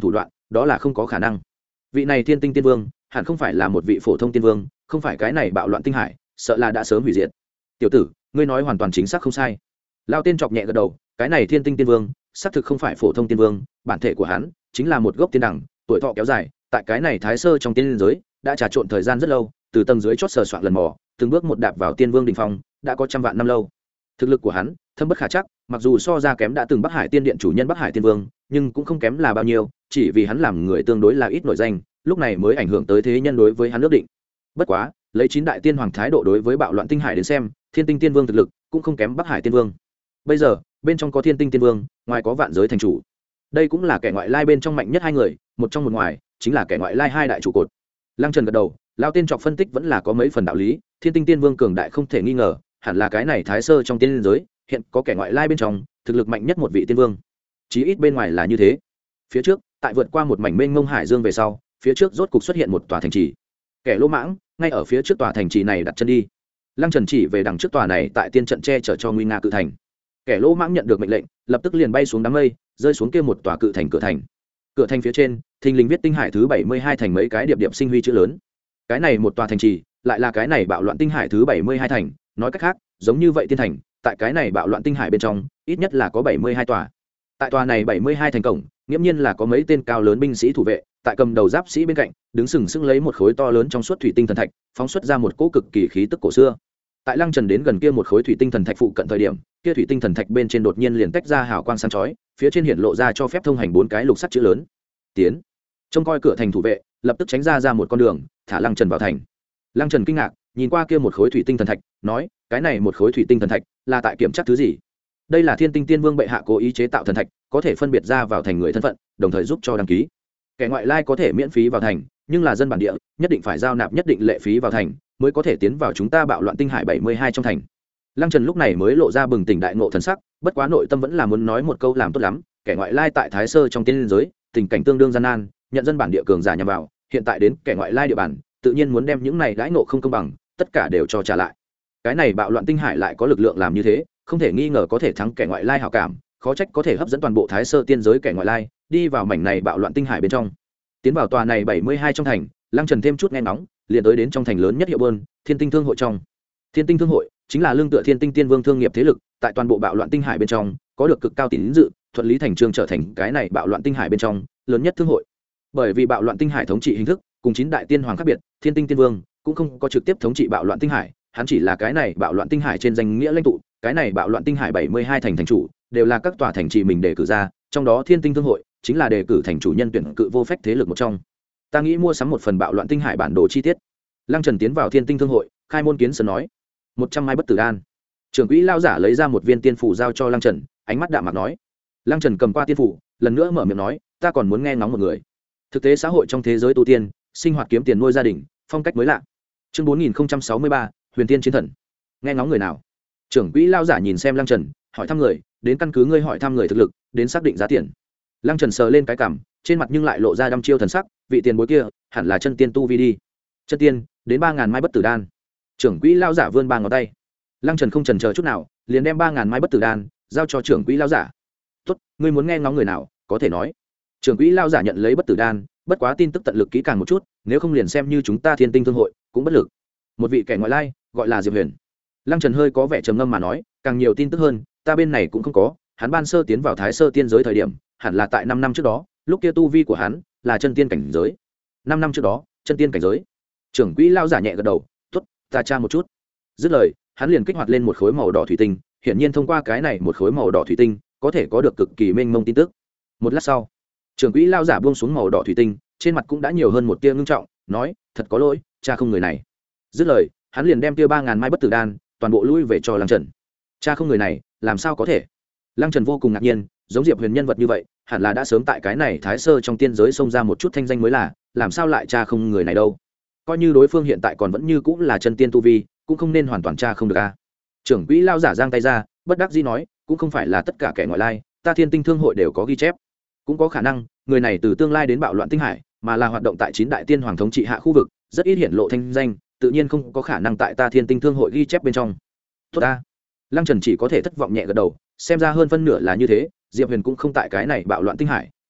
đó là không có khả năng. Vị này thiên tinh tiên vương hẳn không phải là một vị phổ thông tiên vương, không phải cái này bạo loạn tinh hải sợ là đã sớm hủy diệt. Tiểu tử, ngươi nói hoàn toàn chính xác không sai. Lao tên chọc nhẹ gật đầu, cái này thiên tinh tiên vương xác thực không phải phổ thông tiên vương, bản thể của hắn chính là một gốc tiên đẳng, tuổi thọ kéo dài, tại cái này thái sơ trong tiên giới đã trà trộn thời gian rất lâu, từ tầng dưới chót sờ soạn lần mò, từng bước một đạp vào tiên vương đỉnh phong, đã có trăm vạn năm lâu. Thực lực của hắn thâm bất khả chắc, mặc dù so ra kém đã từng Bắc Hải tiên điện chủ nhân Bắc Hải tiên vương, nhưng cũng không kém là bao nhiêu, chỉ vì hắn làm người tương đối là ít nổi danh, lúc này mới ảnh hưởng tới thế nhân đối với hắn ước định. Bất quá, lấy chín đại tiên hoàng thái độ đối với bạo loạn tinh hải đến xem, thiên tinh tiên vương thực lực cũng không kém Bắc Hải tiên vương. Bây giờ bên trong có thiên tinh tiên vương, ngoài có vạn giới thành chủ, đây cũng là kẻ ngoại lai bên trong mạnh nhất hai người, một trong một ngoài chính là kẻ ngoại lai hai đại trụ cột. Lăng Trần gật đầu, lao tên trọc phân tích vẫn là có mấy phần đạo lý, thiên tinh tiên vương cường đại không thể nghi ngờ, hẳn là cái này thái sơ trong tiên giới hiện có kẻ ngoại lai bên trong thực lực mạnh nhất một vị tiên vương, chí ít bên ngoài là như thế. Phía trước tại vượt qua một mảnh mênh mông hải dương về sau, phía trước rốt cục xuất hiện một tòa thành trì. Kẻ lỗ mãng ngay ở phía trước tòa thành trì này đặt chân đi. Lăng Trần chỉ về đằng trước tòa này tại tiên trận che chở cho nguy nga cự thành. Kẻ lỗ mãng nhận được mệnh lệnh, lập tức liền bay xuống đám mây, rơi xuống kia một tòa cự thành cửa thành. Cửa thành phía trên thình lình viết tinh hải thứ bảy mươi hai thành mấy cái điệp điệp sinh huy chữ lớn. Cái này một tòa thành trì lại là cái này bạo loạn tinh hải thứ bảy mươi hai thành, nói cách khác giống như vậy tiên thành tại cái này bạo loạn tinh hải bên trong ít nhất là có bảy mươi hai tòa. Tại tòa này bảy mươi hai thành cổng nghiễm nhiên là có mấy tên cao lớn binh sĩ thủ vệ, tại cầm đầu giáp sĩ bên cạnh đứng sừng sững lấy một khối to lớn trong suốt thủy tinh thần thạch, phóng xuất ra một cỗ cực kỳ khí tức cổ xưa. Tại Lăng Trần đến gần kia một khối thủy tinh thần thạch phụ cận thời điểm, kia thủy tinh thần thạch bên trên đột nhiên liền tách ra hào quang sáng chói, phía trên hiện lộ ra cho phép thông hành bốn cái lục sắt chữ lớn. Tiến. Trông coi cửa thành thủ vệ lập tức tránh ra ra một con đường, thả Lăng Trần vào thành. Lăng Trần kinh ngạc nhìn qua kia một khối thủy tinh thần thạch, nói, cái này một khối thủy tinh thần thạch là tại kiểm tra thứ gì? Đây là thiên tinh tiên vương bệ hạ cố ý chế tạo thần thạch, có thể phân biệt ra vào thành người thân phận, đồng thời giúp cho đăng ký. Kẻ ngoại lai có thể miễn phí vào thành, nhưng là dân bản địa nhất định phải giao nạp nhất định lệ phí vào thành, mới có thể tiến vào chúng ta bạo loạn tinh hải bảy mươi hai trong thành. Lăng Trần lúc này mới lộ ra bừng tỉnh đại ngộ thần sắc, bất quá nội tâm vẫn là muốn nói một câu làm tốt lắm, kẻ ngoại lai tại thái sơ trong tiên giới tình cảnh tương đương gian nan, nhận dân bản địa cường giả nhằm vào, hiện tại đến kẻ ngoại lai địa bàn, tự nhiên muốn đem những này đãi ngộ không công bằng tất cả đều cho trả lại. Cái này bạo loạn tinh hải lại có lực lượng làm như thế, không thể nghi ngờ có thể thắng kẻ ngoại lai hảo cảm, khó trách có thể hấp dẫn toàn bộ thái sơ tiên giới kẻ ngoại lai đi vào mảnh này bạo loạn tinh hải bên trong. Tiến vào tòa này bảy mươi hai trong thành, Lăng Trần thêm chút nghe ngóng, liền tới đến trong thành lớn nhất hiệu bơn, Thiên Tinh Thương hội trong. Thiên Tinh Thương hội chính là lương tựa Thiên Tinh Tiên Vương thương nghiệp thế lực, tại toàn bộ bạo loạn tinh hải bên trong có được cực cao tín dự, thuận lý thành trương trở thành cái này bạo loạn tinh hải bên trong lớn nhất thương hội. Bởi vì bạo loạn tinh hải thống trị hình thức cùng chín đại tiên hoàng khác biệt, Thiên Tinh Tiên Vương cũng không có trực tiếp thống trị bạo loạn tinh hải, hắn chỉ là cái này bạo loạn tinh hải trên danh nghĩa lãnh tụ. Cái này bạo loạn tinh hải bảy mươi hai thành thành chủ đều là các tòa thành trì mình đề cử ra, trong đó Thiên Tinh Thương hội chính là đề cử thành chủ nhân tuyển cự vô phách thế lực một trong. Ta nghĩ mua sắm một phần bạo loạn tinh hải bản đồ chi tiết. Lăng Trần tiến vào Thiên Tinh Thương hội, khai môn kiến sơn nói, một trăm mai bất tử đan. Trưởng quỹ lao giả lấy ra một viên tiên phủ giao cho Lăng Trần, ánh mắt đạm mạc nói. Lăng Trần cầm qua tiên phủ, lần nữa mở miệng nói, ta còn muốn nghe ngóng một người. Thực tế xã hội trong thế giới tu tiên, sinh hoạt kiếm tiền nuôi gia đình, phong cách mới lạ. Chương bốn nghìn sáu mươi ba, Huyền Tiên Chiến Thần. Nghe ngóng người nào? Trưởng quỹ lao giả nhìn xem Lăng Trần, hỏi thăm người, đến căn cứ ngươi hỏi thăm người thực lực, đến xác định giá tiền. Lăng Trần sờ lên cái cằm, trên mặt nhưng lại lộ ra đăm chiêu thần sắc, vị tiền bối kia hẳn là chân tiên tu vi đi. Chân tiên, đến ba ngàn mai bất tử đan. Trưởng quỹ lao giả vươn ba ngón tay. Lăng Trần không chần chờ chút nào, liền đem ba ngàn mai bất tử đan giao cho trưởng quỹ lao giả. Tốt, ngươi muốn nghe ngóng người nào, có thể nói. Trưởng quỹ lao giả nhận lấy bất tử đan, bất quá tin tức tận lực kỹ càng một chút, nếu không liền xem như chúng ta Thiên Tinh Thương hội cũng bất lực. Một vị kẻ ngoại lai, gọi là Diệp Huyền. Lăng Trần hơi có vẻ trầm ngâm mà nói, càng nhiều tin tức hơn, ta bên này cũng không có, hắn ban sơ tiến vào Thái Sơ tiên giới thời điểm, hẳn là tại năm năm trước đó, lúc kia tu vi của hắn là chân tiên cảnh giới. năm năm trước đó, chân tiên cảnh giới. Trưởng quỹ lao giả nhẹ gật đầu, "Tốt, ta tra một chút." Dứt lời, hắn liền kích hoạt lên một khối màu đỏ thủy tinh, hiển nhiên thông qua cái này một khối màu đỏ thủy tinh, có thể có được cực kỳ mênh mông tin tức. Một lát sau, trưởng quỹ lao giả buông xuống màu đỏ thủy tinh, trên mặt cũng đã nhiều hơn một tia ngưng trọng, nói, "Thật có lỗi, cha không người này." Dứt lời, hắn liền đem tia ba ngàn mai bất tử đan toàn bộ lui về cho Lăng Trần. Cha không người này, làm sao có thể? Lăng Trần vô cùng ngạc nhiên, giống Diệp Huyền nhân vật như vậy, hẳn là đã sớm tại cái này Thái Sơ trong tiên giới xông ra một chút thanh danh mới là, làm sao lại cha không người này đâu? Coi như đối phương hiện tại còn vẫn như cũng là chân tiên tu vi, cũng không nên hoàn toàn cha không được a. Trưởng quỹ lao giả giang tay ra, bất đắc dĩ nói, cũng không phải là tất cả kẻ ngoại lai, ta Thiên Tinh Thương hội đều có ghi chép. Cũng có khả năng, người này từ tương lai đến bạo loạn tinh hải, mà là hoạt động tại chín đại tiên hoàng thống trị hạ khu vực, rất ít hiển lộ thanh danh, tự nhiên không có khả năng tại ta Thiên Tinh Thương hội ghi chép bên trong. Tốt ta. Lăng Trần chỉ có thể thất vọng nhẹ gật đầu, xem ra hơn phân nửa là như thế, Diệp Huyền cũng không tại cái này bạo loạn tinh hải,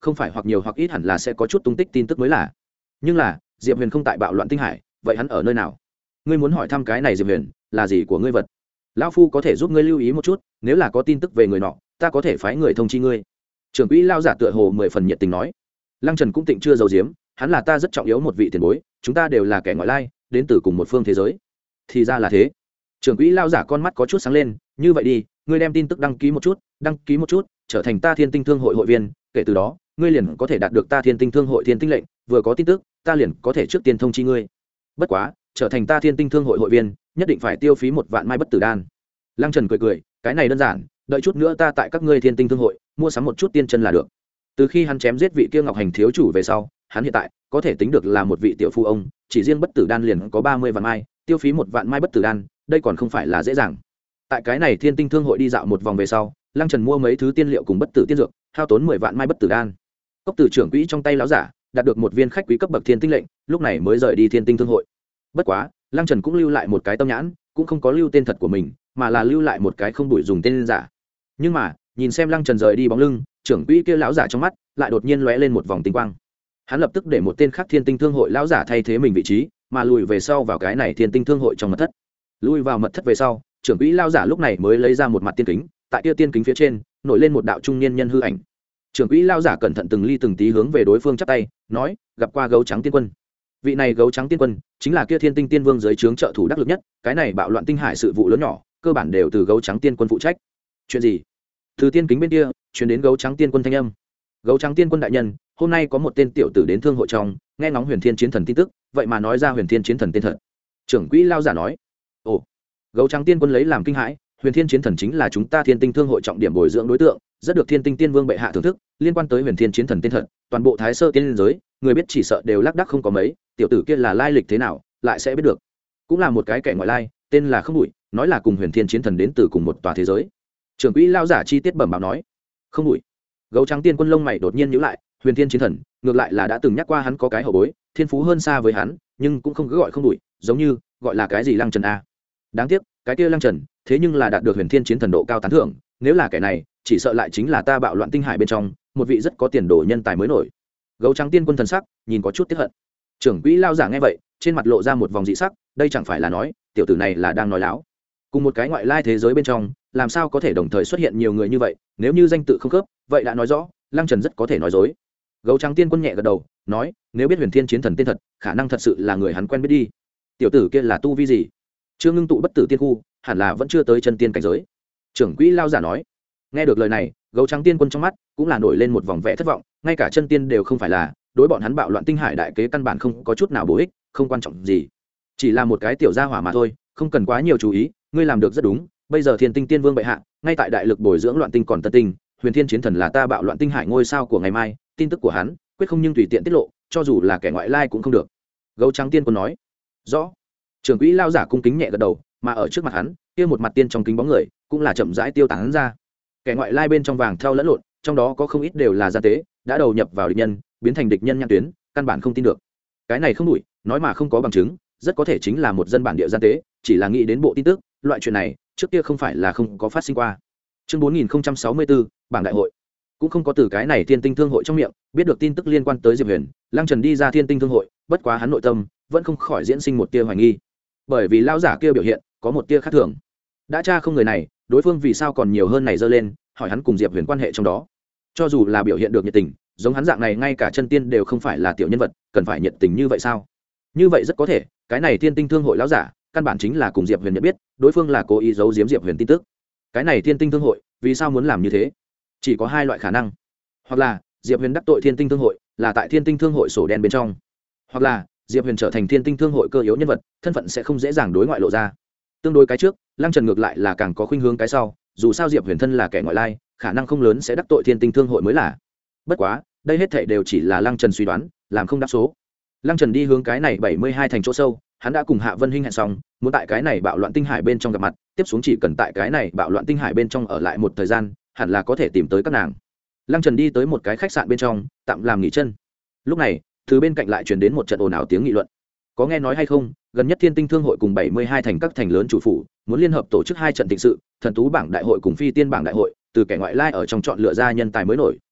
không phải hoặc nhiều hoặc ít hẳn là sẽ có chút tung tích tin tức mới là. Nhưng là diệp huyền không tại bạo loạn tinh hải, vậy hắn ở nơi nào? Ngươi muốn hỏi thăm cái này diệp huyền là gì của ngươi vật? Lão phu có thể giúp ngươi lưu ý một chút, nếu là có tin tức về người nọ, ta có thể phái người thông chi ngươi. Trưởng quỹ lao giả tựa hồ mười phần nhiệt tình nói. Lăng Trần cũng tịnh chưa giấu giếm, hắn là ta rất trọng yếu một vị tiền bối, chúng ta đều là kẻ ngoại lai, đến từ cùng một phương thế giới. Thì ra là thế. Trưởng quỹ lao giả con mắt có chút sáng lên, như vậy đi, ngươi đem tin tức đăng ký một chút, đăng ký một chút, trở thành ta Thiên Tinh Thương hội hội viên, kể từ đó, ngươi liền có thể đạt được ta Thiên Tinh Thương hội thiên tinh lệnh, vừa có tin tức, ta liền có thể trước tiên thông chi ngươi. Bất quá, trở thành ta Thiên Tinh Thương hội hội viên, nhất định phải tiêu phí một vạn mai bất tử đan. Lăng Trần cười cười, cái này đơn giản, đợi chút nữa ta tại các ngươi Thiên Tinh Thương hội mua sắm một chút tiên chân là được. Từ khi hắn chém giết vị kia Ngọc Hành thiếu chủ về sau, hắn hiện tại có thể tính được là một vị tiểu phu ông, chỉ riêng bất tử đan liền có ba mươi vạn mai, tiêu phí một vạn mai bất tử đan, đây còn không phải là dễ dàng. Tại cái này Thiên Tinh Thương hội đi dạo một vòng về sau, Lăng Trần mua mấy thứ tiên liệu cùng bất tử tiên dược, hao tốn mười vạn mai bất tử đan. Cốc tử trưởng quỹ trong tay lão giả đạt được một viên khách quý cấp bậc thiên tinh lệnh, lúc này mới rời đi Thiên Tinh Thương hội. Bất quá, Lăng Trần cũng lưu lại một cái tâm nhãn, cũng không có lưu tên thật của mình, mà là lưu lại một cái không đuổi dùng tên giả. Nhưng mà, nhìn xem Lăng Trần rời đi bóng lưng, trưởng quỹ kia lão giả trong mắt lại đột nhiên lóe lên một vòng tinh quang. Hắn lập tức để một tên khác Thiên Tinh Thương hội lão giả thay thế mình vị trí, mà lùi về sau vào cái này Thiên Tinh Thương hội trong mật thất. Lùi vào mật thất về sau, trưởng quỹ lão giả lúc này mới lấy ra một mặt tiên kính, tại kia tiên kính phía trên nổi lên một đạo trung niên nhân hư ảnh. Trưởng quỹ lão giả cẩn thận từng ly từng tí hướng về đối phương chắp tay, nói: "Gặp qua gấu trắng tiên quân." Vị này gấu trắng tiên quân chính là kia Thiên Tinh Tiên Vương dưới trướng trợ thủ đắc lực nhất, cái này bạo loạn tinh hải sự vụ lớn nhỏ, cơ bản đều từ gấu trắng tiên quân phụ trách. Chuyện gì? Từ tiên kính bên kia truyền đến gấu trắng tiên quân thanh âm. Gấu trắng tiên quân đại nhân, hôm nay có một tên tiểu tử đến thương hội trong, nghe ngóng Huyền Thiên Chiến Thần tin tức, vậy mà nói ra Huyền Thiên Chiến Thần tên thật. Trưởng quỹ lao giả nói. Ồ. Gấu trắng tiên quân lấy làm kinh hãi, Huyền Thiên Chiến Thần chính là chúng ta Thiên Tinh Thương hội trọng điểm bồi dưỡng đối tượng, rất được Thiên Tinh Tiên Vương bệ hạ thưởng thức, liên quan tới Huyền Thiên Chiến Thần tên thật, toàn bộ Thái Sơ tiên giới, người biết chỉ sợ đều lác đác không có mấy, tiểu tử kia là lai lịch thế nào, lại sẽ biết được. Cũng là một cái kẻ ngoại lai, tên là Không Bụi, nói là cùng Huyền Thiên Chiến Thần đến từ cùng một tòa thế giới. Trưởng quỹ lao giả chi tiết bẩm báo nói. Không Bụi. Gấu trắng tiên quân lông mày đột nhiên nhíu lại, Huyền Thiên Chiến Thần, ngược lại là đã từng nhắc qua hắn có cái hậu bối, thiên phú hơn xa với hắn, nhưng cũng không cứ gọi Không Bụi, giống như gọi là cái gì Lăng Trần a. Đáng tiếc, cái kia Lăng Trần, thế nhưng là đạt được Huyền Thiên Chiến Thần độ cao tán thưởng, nếu là kẻ này, chỉ sợ lại chính là ta bạo loạn tinh hải bên trong, một vị rất có tiền đồ nhân tài mới nổi. Gấu trắng tiên quân thần sắc, nhìn có chút tiếc hận. Trưởng quỹ lao giả nghe vậy, trên mặt lộ ra một vòng dị sắc, đây chẳng phải là nói, tiểu tử này là đang nói láo. Cùng một cái ngoại lai thế giới bên trong, làm sao có thể đồng thời xuất hiện nhiều người như vậy, nếu như danh tự không khớp, vậy đã nói rõ, Lăng Trần rất có thể nói dối. Gấu trắng tiên quân nhẹ gật đầu, nói, nếu biết Huyền Thiên Chiến Thần tên thật, khả năng thật sự là người hắn quen biết đi. Tiểu tử kia là tu vi gì? Chưa ngưng tụ bất tử tiên khu, hẳn là vẫn chưa tới chân tiên cảnh giới. Trưởng quỹ lao giả nói. Nghe được lời này, gấu trắng tiên quân trong mắt cũng là nổi lên một vòng vẻ thất vọng, ngay cả chân tiên đều không phải là, đối bọn hắn bạo loạn tinh hải đại kế căn bản không có chút nào bổ ích, không quan trọng gì, chỉ là một cái tiểu gia hỏa mà thôi, không cần quá nhiều chú ý. Ngươi làm được rất đúng, bây giờ Thiên Tinh Tiên Vương bệ hạ ngay tại đại lực bồi dưỡng loạn tinh còn tân tinh, Huyền Thiên Chiến Thần là ta bạo loạn tinh hải ngôi sao của ngày mai, tin tức của hắn quyết không nhưng tùy tiện tiết lộ, cho dù là kẻ ngoại lai cũng không được. Gấu trắng tiên quân nói. Rõ. Trưởng quỹ lao giả cung kính nhẹ gật đầu, mà ở trước mặt hắn, kia một mặt tiên trong kính bóng người cũng là chậm rãi tiêu tán ra. Kẻ ngoại lai bên trong vàng thau lẫn lộn, trong đó có không ít đều là gian tế, đã đầu nhập vào địch nhân, biến thành địch nhân nhãn tuyến, căn bản không tin được. Cái này không đuổi, nói mà không có bằng chứng, rất có thể chính là một dân bản địa gian tế, chỉ là nghĩ đến bộ tin tức, loại chuyện này trước kia không phải là không có phát sinh qua. Chương bốn nghìn sáu mươi bốn, bảng đại hội. Cũng không có từ cái này Thiên Tinh Thương hội trong miệng biết được tin tức liên quan tới Diệp Huyền, Lăng Trần đi ra Thiên Tinh Thương hội, bất quá hắn nội tâm vẫn không khỏi diễn sinh một tia hoài nghi, bởi vì lão giả kia biểu hiện có một tia khác thường. Đã tra không người này, đối phương vì sao còn nhiều hơn này dơ lên, hỏi hắn cùng Diệp Huyền quan hệ trong đó. Cho dù là biểu hiện được nhiệt tình, giống hắn dạng này ngay cả chân tiên đều không phải là tiểu nhân vật, cần phải nhiệt tình như vậy sao? Như vậy rất có thể, cái này Thiên Tinh Thương hội lão giả, căn bản chính là cùng Diệp Huyền nhận biết, đối phương là cố ý giấu giếm Diệp Huyền tin tức. Cái này Thiên Tinh Thương hội, vì sao muốn làm như thế? Chỉ có hai loại khả năng. Hoặc là Diệp Huyền đắc tội Thiên Tinh Thương hội, là tại Thiên Tinh Thương hội sổ đen bên trong. Hoặc là Diệp Huyền trở thành Thiên Tinh Thương hội cơ yếu nhân vật, thân phận sẽ không dễ dàng đối ngoại lộ ra. Tương đối cái trước, Lăng Trần ngược lại là càng có khuynh hướng cái sau, dù sao Diệp Huyền thân là kẻ ngoại lai, khả năng không lớn sẽ đắc tội Thiên Tinh Thương hội mới là. Bất quá, đây hết thảy đều chỉ là Lăng Trần suy đoán, làm không đáp số. Lăng Trần đi hướng cái này bảy mươi hai thành chỗ sâu, hắn đã cùng Hạ Vân Hinh hẹn xong, muốn tại cái này bạo loạn tinh hải bên trong gặp mặt, tiếp xuống chỉ cần tại cái này bạo loạn tinh hải bên trong ở lại một thời gian, hẳn là có thể tìm tới các nàng. Lăng Trần đi tới một cái khách sạn bên trong, tạm làm nghỉ chân. Lúc này, từ bên cạnh lại truyền đến một trận ồn ào tiếng nghị luận. Có nghe nói hay không, gần nhất Thiên Tinh Thương hội cùng bảy mươi hai thành các thành lớn chủ phủ, muốn liên hợp tổ chức hai trận thịnh sự, Thần Tú bảng đại hội cùng Phi Tiên bảng đại hội, từ kẻ ngoại lai ở trong chọn lựa ra nhân tài mới nổi,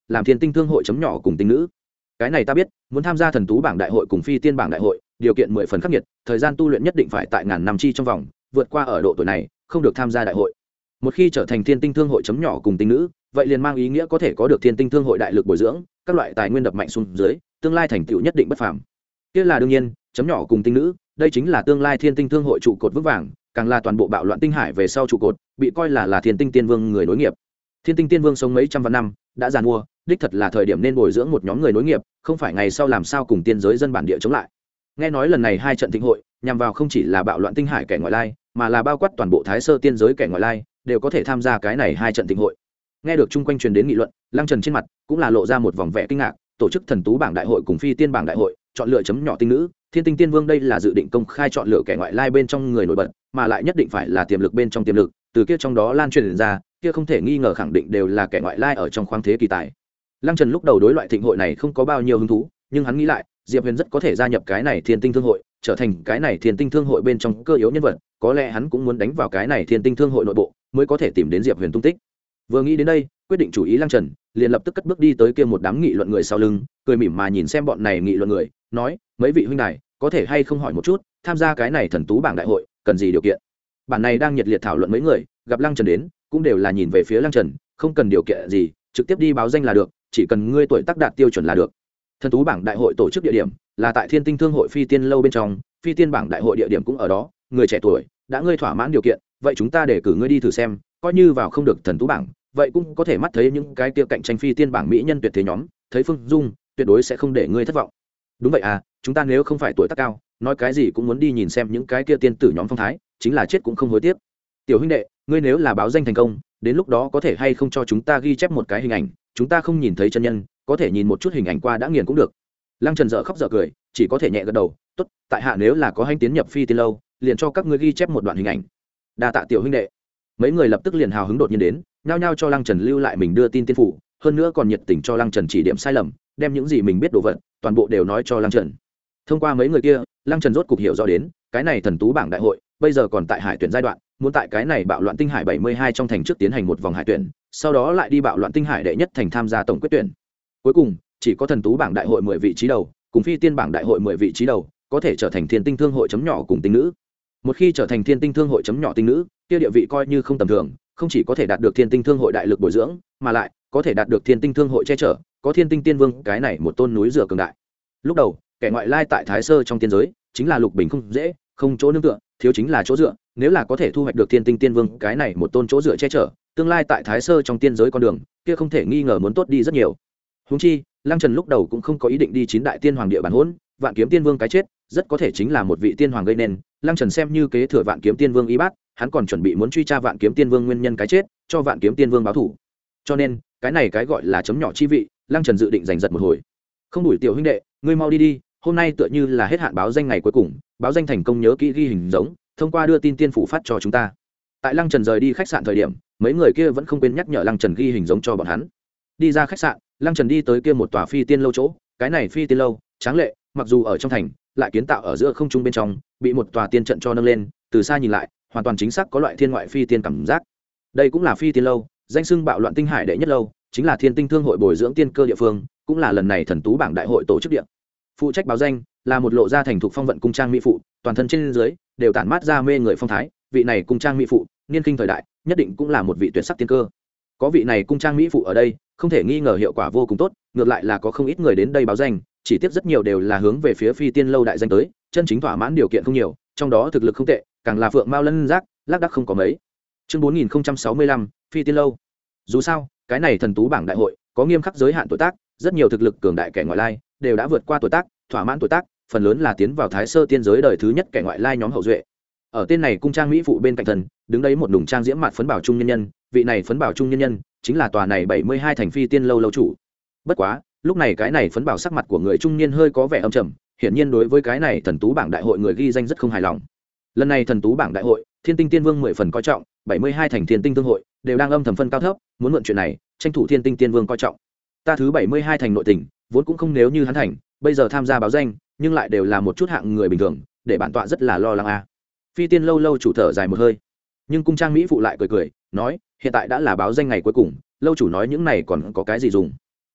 làm thiên tinh thương hội chấm nhỏ cùng tinh nữ. Cái này ta biết, muốn tham gia thần tú bảng đại hội cùng phi tiên bảng đại hội, điều kiện mười phần khắc nghiệt, thời gian tu luyện nhất định phải tại ngàn năm chi trong vòng, vượt qua ở độ tuổi này không được tham gia đại hội. Một khi trở thành thiên tinh thương hội chấm nhỏ cùng tinh nữ, vậy liền mang ý nghĩa có thể có được thiên tinh thương hội đại lực bồi dưỡng, các loại tài nguyên đập mạnh xuống dưới, tương lai thành tựu nhất định bất phàm. Kia là đương nhiên, chấm nhỏ cùng tinh nữ, đây chính là tương lai thiên tinh thương hội trụ cột vững vàng, càng là toàn bộ bạo loạn tinh hải về sau trụ cột, bị coi là là thiên tinh tiên vương người nối nghiệp. Thiên tinh tiên vương sống mấy trăm vạn năm, đã già mua, đích thật là thời điểm nên bồi dưỡng một nhóm người nối nghiệp, không phải ngày sau làm sao cùng tiên giới dân bản địa chống lại. Nghe nói lần này hai trận thịnh hội, nhằm vào không chỉ là bạo loạn tinh hải kẻ ngoại lai, mà là bao quát toàn bộ thái sơ tiên giới kẻ ngoại lai, đều có thể tham gia cái này hai trận thịnh hội. Nghe được chung quanh truyền đến nghị luận, Lăng Trần trên mặt cũng là lộ ra một vòng vẻ kinh ngạc, tổ chức thần tú bảng đại hội cùng phi tiên bảng đại hội, chọn lựa chấm nhỏ tinh nữ, thiên tinh tiên vương đây là dự định công khai chọn lựa kẻ ngoại lai bên trong người nổi bật, mà lại nhất định phải là tiềm lực bên trong tiềm lực, từ kia trong đó lan truyền ra, kia không thể nghi ngờ khẳng định đều là kẻ ngoại lai ở trong khoáng thế kỳ tài. Lăng Trần lúc đầu đối loại thịnh hội này không có bao nhiêu hứng thú, nhưng hắn nghĩ lại, Diệp Huyền rất có thể gia nhập cái này thiên tinh thương hội, trở thành cái này thiên tinh thương hội bên trong cơ yếu nhân vật, có lẽ hắn cũng muốn đánh vào cái này thiên tinh thương hội nội bộ, mới có thể tìm đến Diệp Huyền tung tích. Vừa nghĩ đến đây, quyết định chủ ý Lăng Trần, liền lập tức cất bước đi tới kia một đám nghị luận người sau lưng, cười mỉm mà nhìn xem bọn này nghị luận người, nói: "Mấy vị huynh đài, có thể hay không hỏi một chút, tham gia cái này thần tú bảng đại hội, cần gì điều kiện?" Bản này đang nhiệt liệt thảo luận mấy người, gặp Lăng Trần đến, cũng đều là nhìn về phía Lăng Trần, không cần điều kiện gì, trực tiếp đi báo danh là được, chỉ cần ngươi tuổi tác đạt tiêu chuẩn là được. Thần tú bảng đại hội tổ chức địa điểm là tại Thiên Tinh Thương hội Phi Tiên lâu bên trong, Phi Tiên bảng đại hội địa điểm cũng ở đó, người trẻ tuổi, đã ngươi thỏa mãn điều kiện, vậy chúng ta để cử ngươi đi thử xem, coi như vào không được thần tú bảng, vậy cũng có thể mắt thấy những cái kia cạnh tranh Phi Tiên bảng mỹ nhân tuyệt thế nhóm, thấy Phương Dung, tuyệt đối sẽ không để ngươi thất vọng. Đúng vậy à, chúng ta nếu không phải tuổi tác cao, nói cái gì cũng muốn đi nhìn xem những cái kia tiên tử nhóm phong thái, chính là chết cũng không hối tiếc. Tiểu huynh đệ, ngươi nếu là báo danh thành công, đến lúc đó có thể hay không cho chúng ta ghi chép một cái hình ảnh, chúng ta không nhìn thấy chân nhân, có thể nhìn một chút hình ảnh qua đã nghiền cũng được. Lăng Trần dở khóc dở cười, chỉ có thể nhẹ gật đầu, tốt, tại hạ nếu là có hành tiến nhập Phi Tiên lâu, liền cho các ngươi ghi chép một đoạn hình ảnh. Đa tạ tiểu huynh đệ. Mấy người lập tức liền hào hứng đột nhiên đến, nhao nhao cho Lăng Trần lưu lại mình đưa tin tiên phủ, hơn nữa còn nhiệt tình cho Lăng Trần chỉ điểm sai lầm, đem những gì mình biết đồ vật, toàn bộ đều nói cho Lăng Trần. Thông qua mấy người kia, Lăng Trần rốt cục hiểu rõ đến, cái này thần tú bảng đại hội, bây giờ còn tại hải tuyển giai đoạn, muốn tại cái này bạo loạn tinh hải bảy mươi hai trong thành trước tiến hành một vòng hải tuyển, sau đó lại đi bạo loạn tinh hải đệ nhất thành tham gia tổng quyết tuyển. Cuối cùng, chỉ có thần tú bảng đại hội mười vị trí đầu, cùng phi tiên bảng đại hội mười vị trí đầu, có thể trở thành thiên tinh thương hội chấm nhỏ cùng tinh nữ. Một khi trở thành thiên tinh thương hội chấm nhỏ tinh nữ, kia địa vị coi như không tầm thường, không chỉ có thể đạt được thiên tinh thương hội đại lực bồi dưỡng, mà lại có thể đạt được thiên tinh thương hội che chở, có thiên tinh tiên vương cái này một tôn núi dựa cường đại. Lúc đầu, kẻ ngoại lai tại thái sơ trong tiên giới, chính là lục bình không dễ, không chỗ nương tựa, thiếu chính là chỗ dựa, nếu là có thể thu hoạch được thiên tinh tiên vương cái này một tôn chỗ dựa che chở, tương lai tại thái sơ trong tiên giới con đường, kia không thể nghi ngờ muốn tốt đi rất nhiều. Huống chi, Lăng Trần lúc đầu cũng không có ý định đi chín đại tiên hoàng địa bản hỗn, vạn kiếm tiên vương cái chết, rất có thể chính là một vị tiên hoàng gây nên, Lăng Trần xem như kế thừa vạn kiếm tiên vương y bát, hắn còn chuẩn bị muốn truy tra vạn kiếm tiên vương nguyên nhân cái chết, cho vạn kiếm tiên vương báo thù. Cho nên, cái này cái gọi là chấm nhỏ chi vị, Lăng Trần dự định giành giật một hồi. Không đuổi tiểu huynh đệ, ngươi mau đi đi, hôm nay tựa như là hết hạn báo danh ngày cuối cùng, báo danh thành công nhớ kỹ ghi hình giống, thông qua đưa tin tiên phủ phát cho chúng ta. Tại Lăng Trần rời đi khách sạn thời điểm, mấy người kia vẫn không quên nhắc nhở Lăng Trần ghi hình giống cho bọn hắn. Đi ra khách sạn, Lăng Trần đi tới kia một tòa phi tiên lâu chỗ, cái này phi tiên lâu, tráng lệ, mặc dù ở trong thành, lại kiến tạo ở giữa không trung bên trong, bị một tòa tiên trận cho nâng lên, từ xa nhìn lại, hoàn toàn chính xác có loại thiên ngoại phi tiên cảm giác. Đây cũng là phi tiên lâu, danh xưng bạo loạn tinh hải đệ nhất lâu, chính là thiên tinh thương hội bồi dưỡng tiên cơ địa phương, cũng là lần này thần tú bảng đại hội tổ chức địa. Phụ trách báo danh là một lộ ra thành thục phong vận cung trang mỹ phụ, toàn thân trên dưới đều tản mát ra mê người phong thái, vị này cung trang mỹ phụ, niên kinh thời đại, nhất định cũng là một vị tuyệt sắc tiên cơ. Có vị này cung trang mỹ phụ ở đây, không thể nghi ngờ hiệu quả vô cùng tốt, ngược lại là có không ít người đến đây báo danh, chỉ tiếc rất nhiều đều là hướng về phía phi tiên lâu đại danh tới, chân chính thỏa mãn điều kiện không nhiều, trong đó thực lực không tệ, càng là phượng mao lân giác, lác đác không có mấy. Chương bốn nghìn sáu mươi lăm, phi tiên lâu. Dù sao, cái này thần tú bảng đại hội có nghiêm khắc giới hạn tuổi tác, rất nhiều thực lực cường đại kẻ ngoại lai đều đã vượt qua tuổi tác, thỏa mãn tuổi tác, phần lớn là tiến vào thái sơ tiên giới đời thứ nhất kẻ ngoại lai nhóm hậu duệ. Ở tên này cung trang mỹ phụ bên cạnh thần, đứng đấy một nùng trang diễm mạn phấn bảo trung nhân nhân, vị này phấn bảo trung nhân nhân chính là tòa này bảy mươi hai thành phi tiên lâu lâu chủ. Bất quá, lúc này cái này phấn bảo sắc mặt của người trung niên hơi có vẻ âm trầm, hiển nhiên đối với cái này thần tú bảng đại hội người ghi danh rất không hài lòng. Lần này thần tú bảng đại hội, thiên tinh tiên vương mười phần coi trọng, bảy mươi hai thành thiên tinh thương hội đều đang âm thầm phân cao thấp, muốn mượn chuyện này tranh thủ thiên tinh tiên vương coi trọng. Ta thứ bảy mươi hai thành nội tình vốn cũng không nếu như hắn thành, bây giờ tham gia báo danh nhưng lại đều là một chút hạng người bình thường, để bản tọa rất là lo lắng a. À. Phi tiên lâu lâu chủ thở dài một hơi, nhưng cung trang mỹ phụ lại cười cười nói, hiện tại đã là báo danh ngày cuối cùng, lâu chủ nói những này còn có cái gì dùng.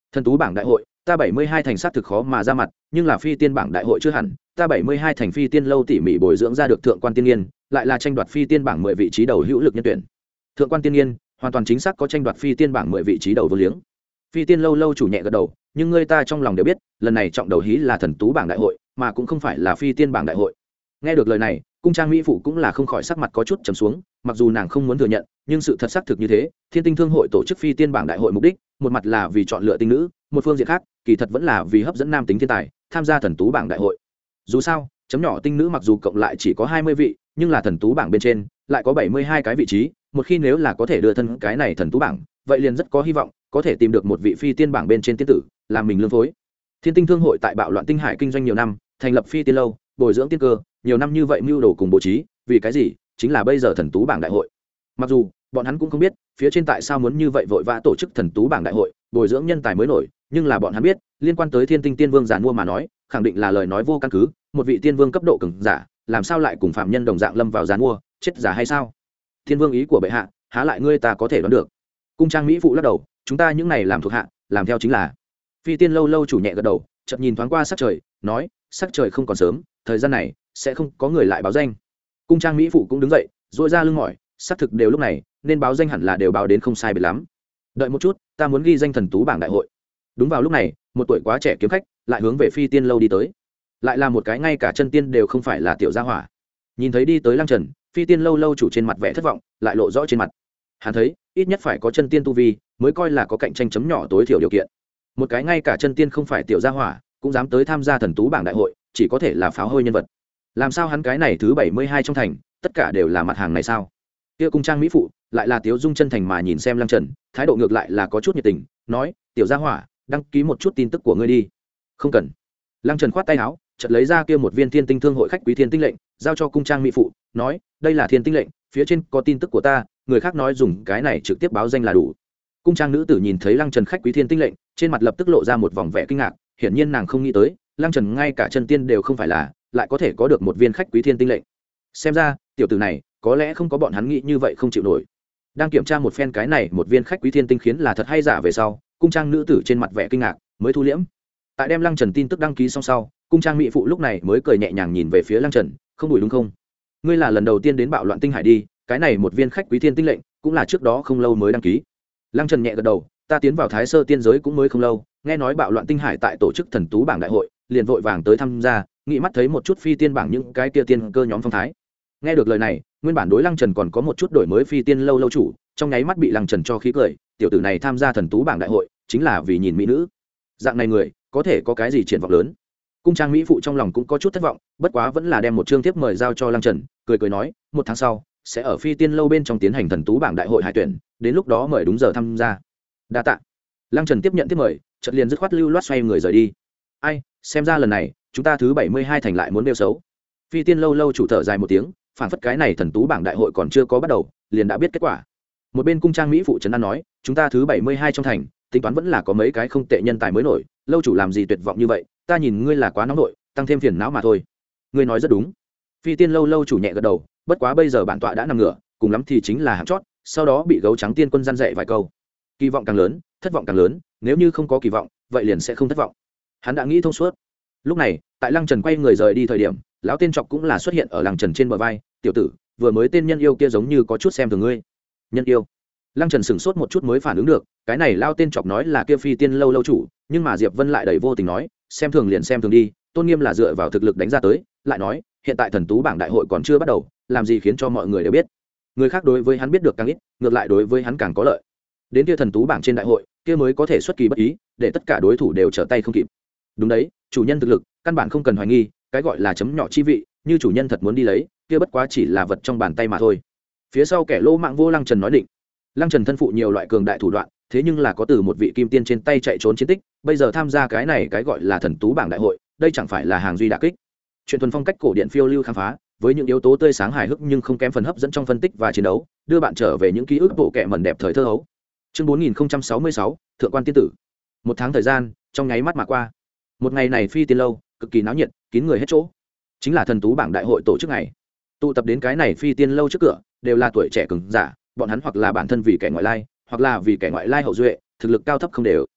Thần tú bảng đại hội, ta bảy mươi hai thành sát thực khó mà ra mặt, nhưng là phi tiên bảng đại hội chưa hẳn, ta bảy mươi hai thành phi tiên lâu tỉ mỉ bồi dưỡng ra được thượng quan tiên nghiên, lại là tranh đoạt phi tiên bảng mười vị trí đầu hữu lực nhân tuyển. Thượng quan tiên nghiên hoàn toàn chính xác có tranh đoạt phi tiên bảng mười vị trí đầu vô liếng. Phi tiên lâu lâu chủ nhẹ gật đầu, nhưng người ta trong lòng đều biết, lần này trọng đầu hí là thần tú bảng đại hội, mà cũng không phải là phi tiên bảng đại hội. Nghe được lời này, cung trang mỹ phụ cũng là không khỏi sắc mặt có chút trầm xuống, mặc dù nàng không muốn thừa nhận, nhưng sự thật xác thực như thế, thiên tinh thương hội tổ chức phi tiên bảng đại hội mục đích, một mặt là vì chọn lựa tinh nữ, một phương diện khác kỳ thật vẫn là vì hấp dẫn nam tính thiên tài tham gia thần tú bảng đại hội. Dù sao chấm nhỏ tinh nữ mặc dù cộng lại chỉ có hai mươi vị, nhưng là thần tú bảng bên trên lại có bảy mươi hai cái vị trí, một khi nếu là có thể đưa thân cái này thần tú bảng, vậy liền rất có hy vọng có thể tìm được một vị phi tiên bảng bên trên tiên tử làm mình lương phối. Thiên tinh thương hội tại bạo loạn tinh hải kinh doanh nhiều năm, thành lập phi tiên lâu, bồi dưỡng tiên cơ nhiều năm như vậy, mưu đồ cùng bố trí vì cái gì? Chính là bây giờ thần tú bảng đại hội. Mặc dù bọn hắn cũng không biết phía trên tại sao muốn như vậy vội vã tổ chức thần tú bảng đại hội, bồi dưỡng nhân tài mới nổi, nhưng là bọn hắn biết liên quan tới thiên tinh tiên vương giàn mua mà nói, khẳng định là lời nói vô căn cứ. Một vị tiên vương cấp độ cường giả làm sao lại cùng phạm nhân đồng dạng lâm vào giàn mua, chết giả hay sao? Thiên vương ý của bệ hạ há lại ngươi ta có thể đoán được. Cung trang mỹ phụ lắc đầu, chúng ta những này làm thuộc hạ làm theo chính là. Phi tiên lâu lâu chủ nhẹ gật đầu, chợt nhìn thoáng qua sắc trời, nói sắc trời không còn sớm, thời gian này sẽ không có người lại báo danh. Cung trang mỹ phụ cũng đứng dậy, duỗi ra lưng mỏi, xác thực đều lúc này nên báo danh hẳn là đều báo đến không sai biệt lắm. Đợi một chút, ta muốn ghi danh thần tú bảng đại hội. Đúng vào lúc này, một tuổi quá trẻ kiếm khách lại hướng về phi tiên lâu đi tới, lại là một cái ngay cả chân tiên đều không phải là tiểu gia hỏa. Nhìn thấy đi tới Lăng Trần, phi tiên lâu lâu chủ trên mặt vẻ thất vọng lại lộ rõ trên mặt. Hắn thấy ít nhất phải có chân tiên tu vi mới coi là có cạnh tranh chấm nhỏ tối thiểu điều kiện. Một cái ngay cả chân tiên không phải tiểu gia hỏa cũng dám tới tham gia thần tú bảng đại hội, chỉ có thể là pháo hôi nhân vật. Làm sao hắn cái này thứ bảy mươi hai trong thành tất cả đều là mặt hàng này sao? Kia cung trang mỹ phụ lại là tiếu dung chân thành mà nhìn xem Lăng Trần, thái độ ngược lại là có chút nhiệt tình, nói tiểu gia hỏa, đăng ký một chút tin tức của ngươi đi. Không cần. Lăng Trần khoát tay áo, chợt lấy ra kia một viên thiên tinh thương hội khách quý thiên tinh lệnh, giao cho cung trang mỹ phụ, nói đây là thiên tinh lệnh, phía trên có tin tức của ta, người khác nói dùng cái này trực tiếp báo danh là đủ. Cung trang nữ tử nhìn thấy Lăng Trần khách quý thiên tinh lệnh, trên mặt lập tức lộ ra một vòng vẻ kinh ngạc, hiển nhiên nàng không nghĩ tới Lăng Trần ngay cả chân tiên đều không phải là, lại có thể có được một viên khách quý thiên tinh lệnh. Xem ra tiểu tử này có lẽ không có bọn hắn nghĩ như vậy không chịu nổi. Đang kiểm tra một phen cái này một viên khách quý thiên tinh khiến là thật hay giả về sau, cung trang nữ tử trên mặt vẻ kinh ngạc mới thu liễm. Tại đem Lăng Trần tin tức đăng ký xong sau, cung trang mỹ phụ lúc này mới cười nhẹ nhàng nhìn về phía Lăng Trần, không đùi đúng không? Ngươi là lần đầu tiên đến bạo loạn tinh hải đi, cái này một viên khách quý thiên tinh lệnh cũng là trước đó không lâu mới đăng ký. Lăng Trần nhẹ gật đầu, ta tiến vào Thái Sơ tiên giới cũng mới không lâu, nghe nói bạo loạn tinh hải tại tổ chức thần tú bảng đại hội, liền vội vàng tới tham gia, nghĩ mắt thấy một chút phi tiên bảng những cái kia tiên cơ nhóm phong thái. Nghe được lời này, nguyên bản đối Lăng Trần còn có một chút đổi mới phi tiên lâu lâu chủ, trong nháy mắt bị Lăng Trần cho khí cười, tiểu tử này tham gia thần tú bảng đại hội chính là vì nhìn mỹ nữ. Dạng này người có thể có cái gì triển vọng lớn? Cung trang mỹ phụ trong lòng cũng có chút thất vọng, bất quá vẫn là đem một chương tiếp mời giao cho Lăng Trần, cười cười nói một tháng sau sẽ ở phi tiên lâu bên trong tiến hành thần tú bảng đại hội hải tuyển, đến lúc đó mời đúng giờ tham gia. Đa tạ. Lăng Trần tiếp nhận tiếp mời, chợt liền dứt khoát lưu loát xoay người rời đi. Ai, xem ra lần này chúng ta thứ bảy mươi hai thành lại muốn đeo xấu. Phi tiên lâu lâu chủ thở dài một tiếng, phản phất cái này thần tú bảng đại hội còn chưa có bắt đầu liền đã biết kết quả. Một bên cung trang mỹ phụ trấn an nói, chúng ta thứ bảy mươi hai trong thành tính toán vẫn là có mấy cái không tệ nhân tài mới nổi, lâu chủ làm gì tuyệt vọng như vậy, ta nhìn ngươi là quá nóng nổi, tăng thêm phiền não mà thôi. Ngươi nói rất đúng. Phi tiên lâu lâu chủ nhẹ gật đầu, bất quá bây giờ bản tọa đã nằm ngửa, cùng lắm thì chính là hạng chót, sau đó bị gấu trắng tiên quân gian dạy vài câu. Kỳ vọng càng lớn thất vọng càng lớn, nếu như không có kỳ vọng vậy liền sẽ không thất vọng. Hắn đã nghĩ thông suốt. Lúc này tại Lăng Trần quay người rời đi thời điểm, lão tên trọc cũng là xuất hiện ở Lăng Trần trên bờ vai, tiểu tử vừa mới tên nhân yêu kia giống như có chút xem thường ngươi. Nhân yêu? Lăng Trần sửng sốt một chút mới phản ứng được, cái này lao tên chọc nói là kia phi tiên lâu lâu chủ, nhưng mà Diệp Vân lại đầy vô tình nói, xem thường liền xem thường đi, tôn nghiêm là dựa vào thực lực đánh ra tới, lại nói hiện tại thần tú bảng đại hội còn chưa bắt đầu, làm gì khiến cho mọi người đều biết. Người khác đối với hắn biết được càng ít, ngược lại đối với hắn càng có lợi. Đến kia thần tú bảng trên đại hội, kia mới có thể xuất kỳ bất ý, để tất cả đối thủ đều trở tay không kịp. Đúng đấy, chủ nhân thực lực căn bản không cần hoài nghi, cái gọi là chấm nhỏ chi vị, như chủ nhân thật muốn đi lấy, kia bất quá chỉ là vật trong bàn tay mà thôi. Phía sau kẻ lỗ mạng vô Lăng Trần nói định. Lăng Trần thân phụ nhiều loại cường đại thủ đoạn, thế nhưng là có từ một vị kim tiên trên tay chạy trốn chiến tích, bây giờ tham gia cái này cái gọi là thần tú bảng đại hội, đây chẳng phải là hàng duy đả kích. Chuyện thuần phong cách cổ điển phiêu lưu khám phá, với những yếu tố tươi sáng hài hước nhưng không kém phần hấp dẫn trong phân tích và chiến đấu, đưa bạn trở về những ký ức bộ kệ mẩn đẹp thời thơ hấu. Chương bốn nghìn sáu mươi sáu, Thượng quan tiên tử. Một tháng thời gian, trong nháy mắt mà qua. Một ngày này phi tiên lâu, cực kỳ náo nhiệt, kín người hết chỗ. Chính là thần tú bảng đại hội tổ chức ngày. Tụ tập đến cái này phi tiên lâu trước cửa, đều là tuổi trẻ cường giả, bọn hắn hoặc là bản thân vì kẻ ngoại lai, hoặc là vì kẻ ngoại lai hậu duệ, thực lực cao thấp không đều.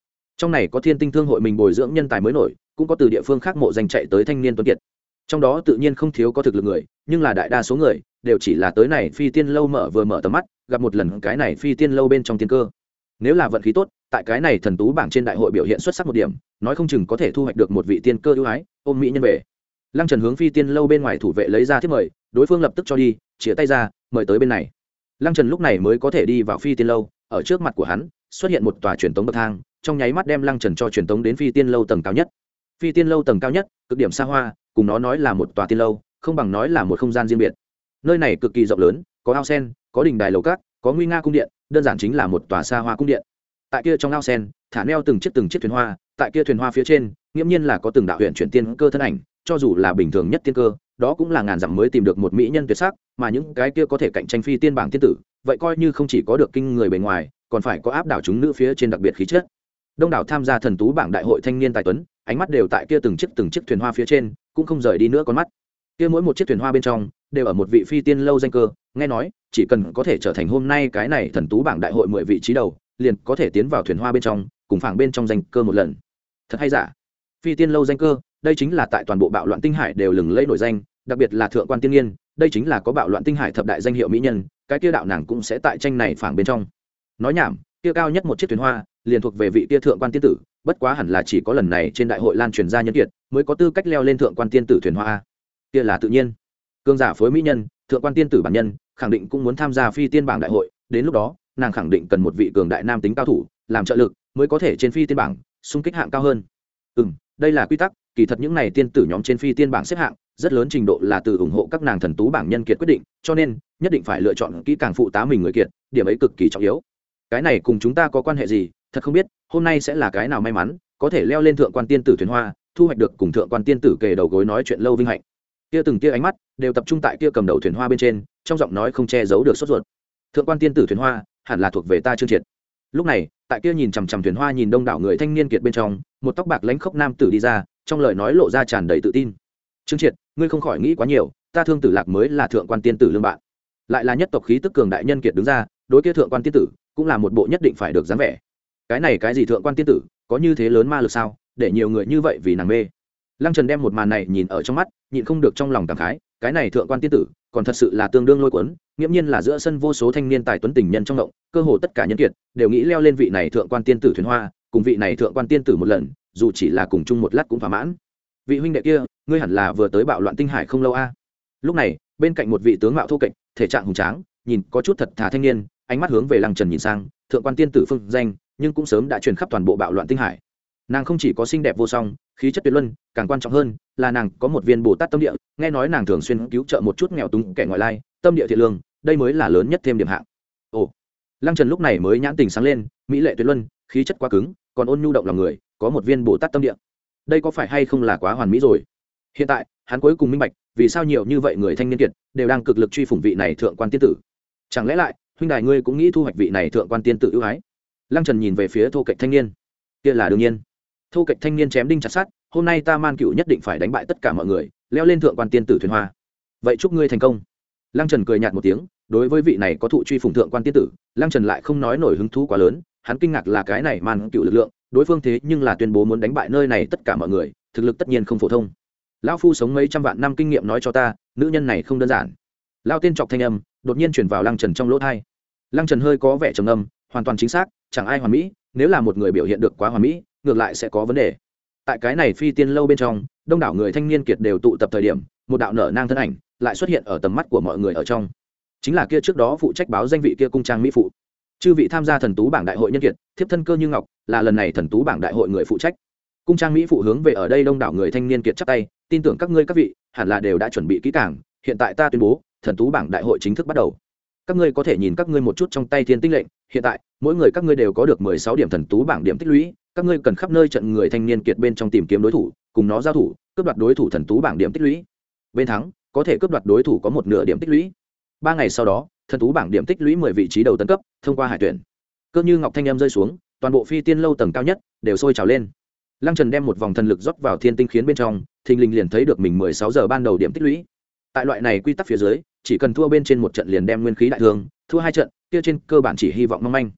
trong này có thiên tinh thương hội mình bồi dưỡng nhân tài mới nổi, cũng có từ địa phương khác mộ danh chạy tới thanh niên tuấn kiệt. Trong đó tự nhiên không thiếu có thực lực người, nhưng là đại đa số người đều chỉ là tới này phi tiên lâu mở vừa mở tầm mắt, gặp một lần cái này phi tiên lâu bên trong tiên cơ. Nếu là vận khí tốt, tại cái này thần tú bảng trên đại hội biểu hiện xuất sắc một điểm, nói không chừng có thể thu hoạch được một vị tiên cơ ưu ái, ôm mỹ nhân về. Lăng Trần hướng phi tiên lâu bên ngoài thủ vệ lấy ra thiếp mời, đối phương lập tức cho đi, chĩa tay ra, mời tới bên này. Lăng Trần lúc này mới có thể đi vào phi tiên lâu, ở trước mặt của hắn xuất hiện một tòa truyền tống bậc thang, trong nháy mắt đem Lăng Trần cho truyền tống đến phi tiên lâu tầng cao nhất. Phi tiên lâu tầng cao nhất, cực điểm xa hoa, cùng nó nói là một tòa tiên lâu, không bằng nói là một không gian riêng biệt. Nơi này cực kỳ rộng lớn, có ao sen, có đình đài lầu cát, có nguy nga cung điện, đơn giản chính là một tòa xa hoa cung điện. Tại kia trong ao sen, thả neo từng chiếc từng chiếc thuyền hoa, tại kia thuyền hoa phía trên, nghiễm nhiên là có từng đạo huyền chuyển tiên cơ thân ảnh, cho dù là bình thường nhất tiên cơ, đó cũng là ngàn dặm mới tìm được một mỹ nhân tuyệt sắc, mà những cái kia có thể cạnh tranh phi tiên bảng tiên tử, vậy coi như không chỉ có được kinh người bề ngoài, còn phải có áp đảo chúng nữ phía trên đặc biệt khí chất. Đông đảo tham gia thần tú bảng đại hội thanh niên tài tuấn, ánh mắt đều tại kia từng chiếc từng chiếc thuyền hoa phía trên, cũng không rời đi nữa con mắt. Kia mỗi một chiếc thuyền hoa bên trong đều ở một vị phi tiên lâu danh cơ, nghe nói chỉ cần có thể trở thành hôm nay cái này thần tú bảng đại hội mười vị trí đầu, liền có thể tiến vào thuyền hoa bên trong, cùng phảng bên trong danh cơ một lần. Thật hay giả? Phi tiên lâu danh cơ, đây chính là tại toàn bộ bạo loạn tinh hải đều lừng lẫy nổi danh, đặc biệt là thượng quan tiên nghiên, đây chính là có bạo loạn tinh hải thập đại danh hiệu mỹ nhân, cái kia đạo nàng cũng sẽ tại tranh này phảng bên trong. Nói nhảm, kia cao nhất một chiếc thuyền hoa, liền thuộc về vị kia thượng quan tiên tử, bất quá hẳn là chỉ có lần này trên đại hội lan truyền ra nhân kiệt, mới có tư cách leo lên thượng quan tiên tử thuyền hoa a. Kia là tự nhiên. Cương giả phối mỹ nhân, thượng quan tiên tử bản nhân, khẳng định cũng muốn tham gia phi tiên bảng đại hội, đến lúc đó, nàng khẳng định cần một vị cường đại nam tính cao thủ, làm trợ lực, mới có thể trên phi tiên bảng xung kích hạng cao hơn. Ừm, đây là quy tắc, kỳ thật những này tiên tử nhóm trên phi tiên bảng xếp hạng, rất lớn trình độ là từ ủng hộ các nàng thần tú bảng nhân kiệt quyết định, cho nên nhất định phải lựa chọn kỹ càng phụ tá mình người kiệt, điểm ấy cực kỳ trọng yếu. Cái này cùng chúng ta có quan hệ gì, thật không biết, hôm nay sẽ là cái nào may mắn, có thể leo lên thượng quan tiên tử thuyền hoa, thu hoạch được cùng thượng quan tiên tử kề đầu gối nói chuyện lâu vinh hạnh. Kia từng tia ánh mắt đều tập trung tại kia cầm đầu thuyền hoa bên trên, trong giọng nói không che giấu được sốt ruột. Thượng quan tiên tử thuyền hoa, hẳn là thuộc về ta Trương Triệt. Lúc này, tại kia nhìn chằm chằm thuyền hoa nhìn đông đảo người thanh niên kiệt bên trong, một tóc bạc lãnh khốc nam tử đi ra, trong lời nói lộ ra tràn đầy tự tin. Trương Triệt, ngươi không khỏi nghĩ quá nhiều, ta Thương Tử Lạc mới là thượng quan tiên tử lương bạn. Lại là nhất tộc khí tức cường đại nhân kiệt đứng ra, đối kia thượng quan tiên tử, cũng là một bộ nhất định phải được dáng vẻ. Cái này cái gì thượng quan tiên tử, có như thế lớn ma lực sao, để nhiều người như vậy vì nàng mê. Lăng Trần đem một màn này nhìn ở trong mắt, nhịn không được trong lòng cảm khái, cái này thượng quan tiên tử, còn thật sự là tương đương lôi cuốn, nghiễm nhiên là giữa sân vô số thanh niên tài tuấn tình nhân trong động, cơ hồ tất cả nhân kiệt đều nghĩ leo lên vị này thượng quan tiên tử thuyền hoa, cùng vị này thượng quan tiên tử một lần, dù chỉ là cùng chung một lát cũng thỏa mãn. Vị huynh đệ kia, ngươi hẳn là vừa tới bạo loạn tinh hải không lâu a? Lúc này, bên cạnh một vị tướng mạo thô kệch, thể trạng hùng tráng, nhìn có chút thật thà thanh niên, ánh mắt hướng về Lăng Trần nhìn sang, thượng quan tiên tử phương danh, nhưng cũng sớm đã truyền khắp toàn bộ bạo loạn tinh hải. Nàng không chỉ có xinh đẹp vô song, khí chất tuyệt luân, càng quan trọng hơn là nàng có một viên Bồ Tát tâm địa, nghe nói nàng thường xuyên cứu trợ một chút nghèo túng kẻ ngoại lai, tâm địa thiện lương, đây mới là lớn nhất thêm điểm hạng. Ồ, Lăng Trần lúc này mới nhãn tình sáng lên, mỹ lệ tuyệt luân, khí chất quá cứng, còn ôn nhu động lòng người, có một viên Bồ Tát tâm địa, đây có phải hay không là quá hoàn mỹ rồi? Hiện tại, hắn cuối cùng minh bạch, vì sao nhiều như vậy người thanh niên kiệt đều đang cực lực truy phủng vị này thượng quan tiên tử. Chẳng lẽ lại, huynh đài ngươi cũng nghĩ thu hoạch vị này thượng quan tiên tử ưu ái? Lăng Trần nhìn về phía thô kệch thanh niên, kia là đương nhiên. Thô kệch thanh niên chém đinh chặt sắt, hôm nay ta Man Cựu nhất định phải đánh bại tất cả mọi người, leo lên thượng quan tiên tử thuyền hoa. Vậy chúc ngươi thành công. Lăng Trần cười nhạt một tiếng, đối với vị này có thụ truy phủng thượng quan tiên tử, Lăng Trần lại không nói nổi hứng thú quá lớn, hắn kinh ngạc là cái này Man Cựu lực lượng, đối phương thế nhưng là tuyên bố muốn đánh bại nơi này tất cả mọi người, thực lực tất nhiên không phổ thông. Lão phu sống mấy trăm vạn năm kinh nghiệm nói cho ta, nữ nhân này không đơn giản. Lão tiên chọc thanh âm đột nhiên truyền vào Lăng Trần trong lỗ tai. Lăng Trần hơi có vẻ trầm ngâm, hoàn toàn chính xác, chẳng ai hoàn mỹ, nếu là một người biểu hiện được quá hoàn mỹ, ngược lại sẽ có vấn đề. Tại cái này phi tiên lâu bên trong, đông đảo người thanh niên kiệt đều tụ tập thời điểm, một đạo nở nang thân ảnh lại xuất hiện ở tầm mắt của mọi người ở trong. Chính là kia trước đó phụ trách báo danh vị kia cung trang mỹ phụ. Chư vị tham gia thần tú bảng đại hội nhân kiệt, thiếp thân Cơ Như Ngọc, là lần này thần tú bảng đại hội người phụ trách. Cung trang mỹ phụ hướng về ở đây đông đảo người thanh niên kiệt chắp tay, tin tưởng các ngươi các vị hẳn là đều đã chuẩn bị kỹ càng, hiện tại ta tuyên bố, thần tú bảng đại hội chính thức bắt đầu. Các ngươi có thể nhìn các ngươi một chút trong tay thiên tinh lệnh, hiện tại, mỗi người các ngươi đều có được mười sáu điểm thần tú bảng điểm tích lũy, các ngươi cần khắp nơi trận người thanh niên kiệt bên trong tìm kiếm đối thủ, cùng nó giao thủ, cướp đoạt đối thủ thần tú bảng điểm tích lũy. Bên thắng, có thể cướp đoạt đối thủ có một nửa điểm tích lũy. Ba ngày sau đó, thần tú bảng điểm tích lũy mười vị trí đầu tấn cấp, thông qua hải tuyển. Cơ Như Ngọc thanh âm rơi xuống, toàn bộ phi tiên lâu tầng cao nhất đều sôi trào lên. Lăng Trần đem một vòng thần lực rót vào thiên tinh khiến bên trong, thình lình liền thấy được mình mười sáu giờ ban đầu điểm tích lũy. Tại loại này quy tắc phía dưới, chỉ cần thua bên trên một trận liền đem nguyên khí đại thương, thua hai trận, kia trên cơ bản chỉ hy vọng mong manh.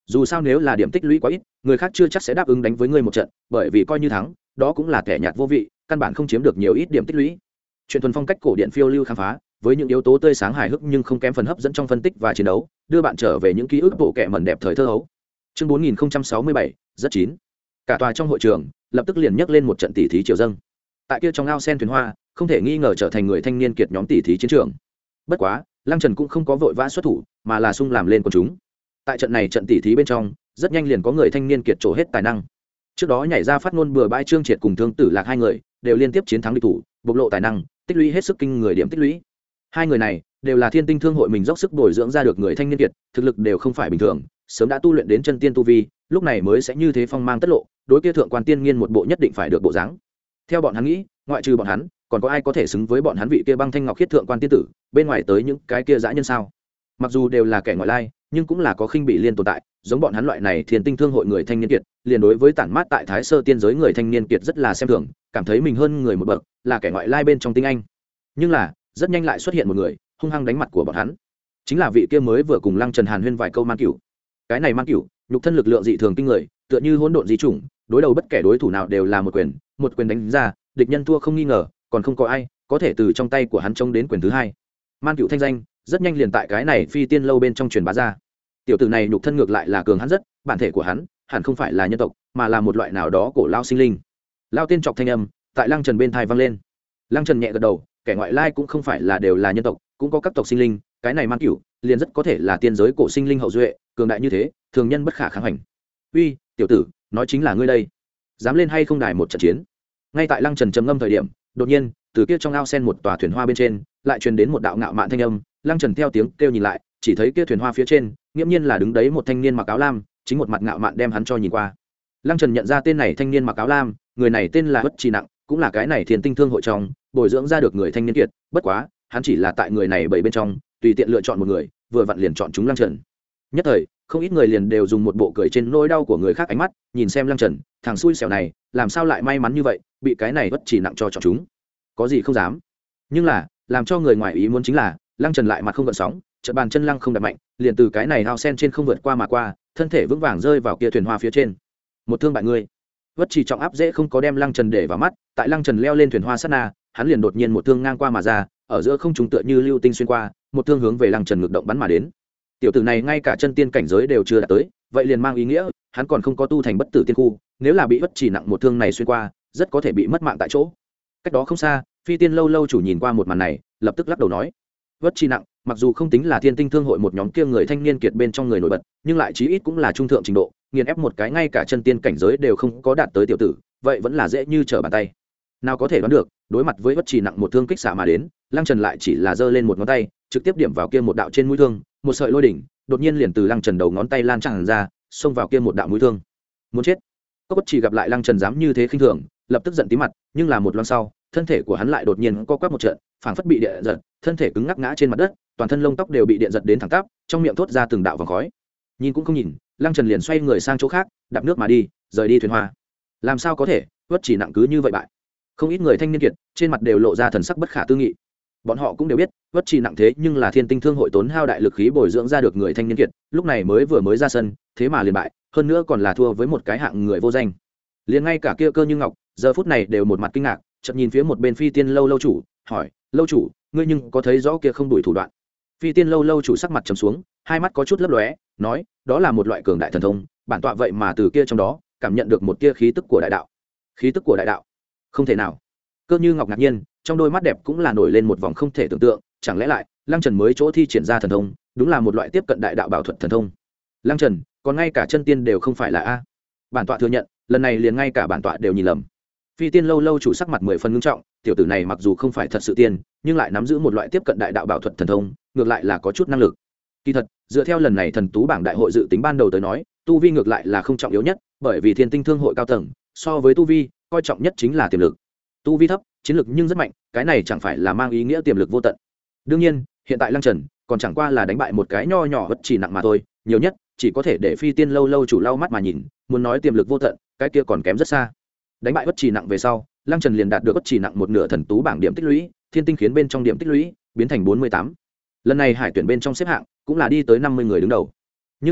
dù sao nếu là điểm tích lũy quá ít người khác chưa chắc sẽ đáp ứng đánh với ngươi một trận, bởi vì coi như thắng đó cũng là kẻ nhạt vô vị, căn bản không chiếm được nhiều ít điểm tích lũy. Chuyện thuần phong cách cổ điện phiêu lưu khám phá với những yếu tố tươi sáng hài hước nhưng không kém phần hấp dẫn trong phân tích và chiến đấu, đưa bạn trở về những ký ức bộ kệ mẩn đẹp thời thơ hấu. Chương bốn nghìn sáu mươi bảy, rất chín. Cả tòa trong hội trường lập tức liền nhấc lên một trận tỉ thí triều dâng. Tại kia trong ao sen thuyền hoa, không thể nghi ngờ trở thành người thanh niên kiệt nhóm tỉ thí chiến trường. Bất quá, Lăng Trần cũng không có vội vã xuất thủ, mà là sung làm lên quần chúng. Tại trận này trận tỉ thí bên trong, rất nhanh liền có người thanh niên kiệt trổ hết tài năng. Trước đó nhảy ra phát ngôn bừa bãi Trương Triệt cùng Thương Tử Lạc hai người, đều liên tiếp chiến thắng địch thủ, bộc lộ tài năng, tích lũy hết sức kinh người điểm tích lũy. Hai người này đều là Thiên Tinh Thương hội mình dốc sức bồi dưỡng ra được người thanh niên kiệt, thực lực đều không phải bình thường, sớm đã tu luyện đến chân tiên tu vi, lúc này mới sẽ như thế phong mang tất lộ, đối kia thượng quan tiên nghiên một bộ nhất định phải được bộ dáng. Theo bọn hắn nghĩ, ngoại trừ bọn hắn, còn có ai có thể xứng với bọn hắn vị kia băng thanh ngọc khiết thượng quan tiên tử, bên ngoài tới những cái kia dã nhân sao? Mặc dù đều là kẻ ngoại lai, nhưng cũng là có khinh bị liên tồn tại, giống bọn hắn loại này Thiên Tinh Thương hội người thanh niên kiệt, liền đối với tản mát tại Thái Sơ tiên giới người thanh niên kiệt rất là xem thường, cảm thấy mình hơn người một bậc, là kẻ ngoại lai bên trong tinh anh. Nhưng là, rất nhanh lại xuất hiện một người, hung hăng đánh mặt của bọn hắn. Chính là vị kia mới vừa cùng Lăng Trần hàn huyên vài câu Man Cửu. Cái này Man Cửu, nhục thân lực lượng dị thường kinh người, tựa như hỗn độn dị chủng, đối đầu bất kể đối thủ nào đều là một quyền, một quyền đánh ra, địch nhân thua không nghi ngờ, còn không có ai có thể từ trong tay của hắn chống đến quyền thứ hai. Man Cửu thanh danh rất nhanh liền tại cái này phi tiên lâu bên trong truyền bá ra. Tiểu tử này nhục thân ngược lại là cường hắn rất, bản thể của hắn hẳn không phải là nhân tộc, mà là một loại nào đó cổ lao sinh linh. Lao tiên trọc thanh âm tại Lăng Trần bên tai vang lên. Lăng Trần nhẹ gật đầu, kẻ ngoại lai cũng không phải là đều là nhân tộc, cũng có các tộc sinh linh, cái này Man Cửu liền rất có thể là tiên giới cổ sinh linh hậu duệ, cường đại như thế, thường nhân bất khả kháng hành. Uy, tiểu tử, nói chính là ngươi đây, dám lên hay không đài một trận chiến? Ngay tại Lăng Trần trầm ngâm thời điểm, đột nhiên, từ kia trong ao sen một tòa thuyền hoa bên trên, lại truyền đến một đạo ngạo mạn thanh âm. Lăng Trần theo tiếng kêu nhìn lại, chỉ thấy kia thuyền hoa phía trên, nghiễm nhiên là đứng đấy một thanh niên mặc áo lam, chính một mặt ngạo mạn đem hắn cho nhìn qua. Lăng Trần nhận ra tên này thanh niên mặc áo lam, người này tên là Bất Trì Nặng, cũng là cái này Thiên Tinh Thương hội trong bồi dưỡng ra được người thanh niên kiệt, bất quá, hắn chỉ là tại người này bảy bên trong, tùy tiện lựa chọn một người, vừa vặn liền chọn chúng Lăng Trần. Nhất thời, không ít người liền đều dùng một bộ cười trên nỗi đau của người khác ánh mắt, nhìn xem Lăng Trần, thằng xui xẻo này, làm sao lại may mắn như vậy, bị cái này Bất Trì Nặng cho chọn chúng. Có gì không dám. Nhưng là, làm cho người ngoài ý muốn chính là, Lăng Trần lại mặt không gợn sóng, chợt bàn chân lăng không đặt mạnh, liền từ cái này ao sen trên không vượt qua mà qua, thân thể vững vàng rơi vào kia thuyền hoa phía trên. Một thương bại ngươi. Vất Trì trọng áp dễ không có đem Lăng Trần để vào mắt, tại Lăng Trần leo lên thuyền hoa sát na, hắn liền đột nhiên một thương ngang qua mà ra, ở giữa không trung tựa như lưu tinh xuyên qua, một thương hướng về Lăng Trần ngược động bắn mà đến. Tiểu tử này ngay cả chân tiên cảnh giới đều chưa đạt tới, vậy liền mang ý nghĩa, hắn còn không có tu thành bất tử tiên khu, nếu là bị Vất Trì nặng một thương này xuyên qua, rất có thể bị mất mạng tại chỗ. Cách đó không xa, Phi Tiên lâu lâu chủ nhìn qua một màn này, lập tức lắc đầu nói: Vất Trì nặng, mặc dù không tính là Thiên Tinh Thương hội một nhóm kia người thanh niên kiệt bên trong người nổi bật, nhưng lại chí ít cũng là trung thượng trình độ, nghiền ép một cái ngay cả chân tiên cảnh giới đều không có đạt tới tiểu tử, vậy vẫn là dễ như trở bàn tay. Nào có thể đoán được, đối mặt với Vất Trì nặng một thương kích xạ mà đến, Lăng Trần lại chỉ là giơ lên một ngón tay, trực tiếp điểm vào kia một đạo trên mũi thương, một sợi lôi đỉnh, đột nhiên liền từ Lăng Trần đầu ngón tay lan tràn ra, xông vào kia một đạo mũi thương. Muốn chết. Cốc Bất Trì gặp lại Lăng Trần dám như thế khinh thường, lập tức giận tím mặt, nhưng là một loan sau, thân thể của hắn lại đột nhiên co quắp một trận, phảng phất bị điện giật, thân thể cứng ngắc ngã trên mặt đất, toàn thân lông tóc đều bị điện giật đến thẳng tắp, trong miệng thốt ra từng đạo vòng khói. Nhìn cũng không nhìn, Lăng Trần liền xoay người sang chỗ khác, đạp nước mà đi, rời đi thuyền hoa. Làm sao có thể, Bất Trì nặng cứ như vậy bại. Không ít người thanh niên kiệt, trên mặt đều lộ ra thần sắc bất khả tư nghị. Bọn họ cũng đều biết, Bất Trì nặng thế nhưng là Thiên Tinh Thương hội tốn hao đại lực khí bồi dưỡng ra được người thanh niên kiệt, lúc này mới vừa mới ra sân, thế mà liền bại, hơn nữa còn là thua với một cái hạng người vô danh. Liền ngay cả kia Cơ Như Ngọc, giờ phút này đều một mặt kinh ngạc, chợt nhìn phía một bên Phi Tiên lâu lâu chủ, hỏi: "Lâu chủ, ngươi nhưng có thấy rõ kia không đuổi thủ đoạn?" Phi Tiên lâu lâu chủ sắc mặt trầm xuống, hai mắt có chút lấp lóe, nói: "Đó là một loại cường đại thần thông, bản tọa vậy mà từ kia trong đó cảm nhận được một tia khí tức của đại đạo." Khí tức của đại đạo? Không thể nào. Cơ Như Ngọc ngạc nhiên, trong đôi mắt đẹp cũng là nổi lên một vòng không thể tưởng tượng, chẳng lẽ lại Lăng Trần mới chỗ thi triển ra thần thông, đúng là một loại tiếp cận đại đạo bảo thuật thần thông. Lăng Trần, còn ngay cả chân tiên đều không phải là a. Bản tọa thừa nhận, lần này liền ngay cả bản tọa đều nhìn lầm. Phi Tiên lâu lâu chủ sắc mặt mười phần nghiêm trọng, tiểu tử này mặc dù không phải thật sự tiên, nhưng lại nắm giữ một loại tiếp cận đại đạo bảo thuật thần thông, ngược lại là có chút năng lực. Kỳ thật, dựa theo lần này thần tú bảng đại hội dự tính ban đầu tới nói, tu vi ngược lại là không trọng yếu nhất, bởi vì Thiên Tinh Thương hội cao tầng, so với tu vi, coi trọng nhất chính là tiềm lực. Tu vi thấp, chiến lực nhưng rất mạnh, cái này chẳng phải là mang ý nghĩa tiềm lực vô tận. Đương nhiên, hiện tại Lăng Trần còn chẳng qua là đánh bại một cái nho nhỏ Bất Trì nặng mà thôi, nhiều nhất chỉ có thể để Phi Tiên lâu lâu chủ lau mắt mà nhìn, muốn nói tiềm lực vô tận, cái kia còn kém rất xa. Đánh bại Bất Trì nặng về sau, Lăng Trần liền đạt được Bất Trì nặng một nửa thần tú bảng điểm tích lũy, Thiên Tinh khiến bên trong điểm tích lũy biến thành bốn mươi tám. Lần này hải tuyển bên trong xếp hạng cũng là đi tới năm mươi người đứng đầu. Nhưng là,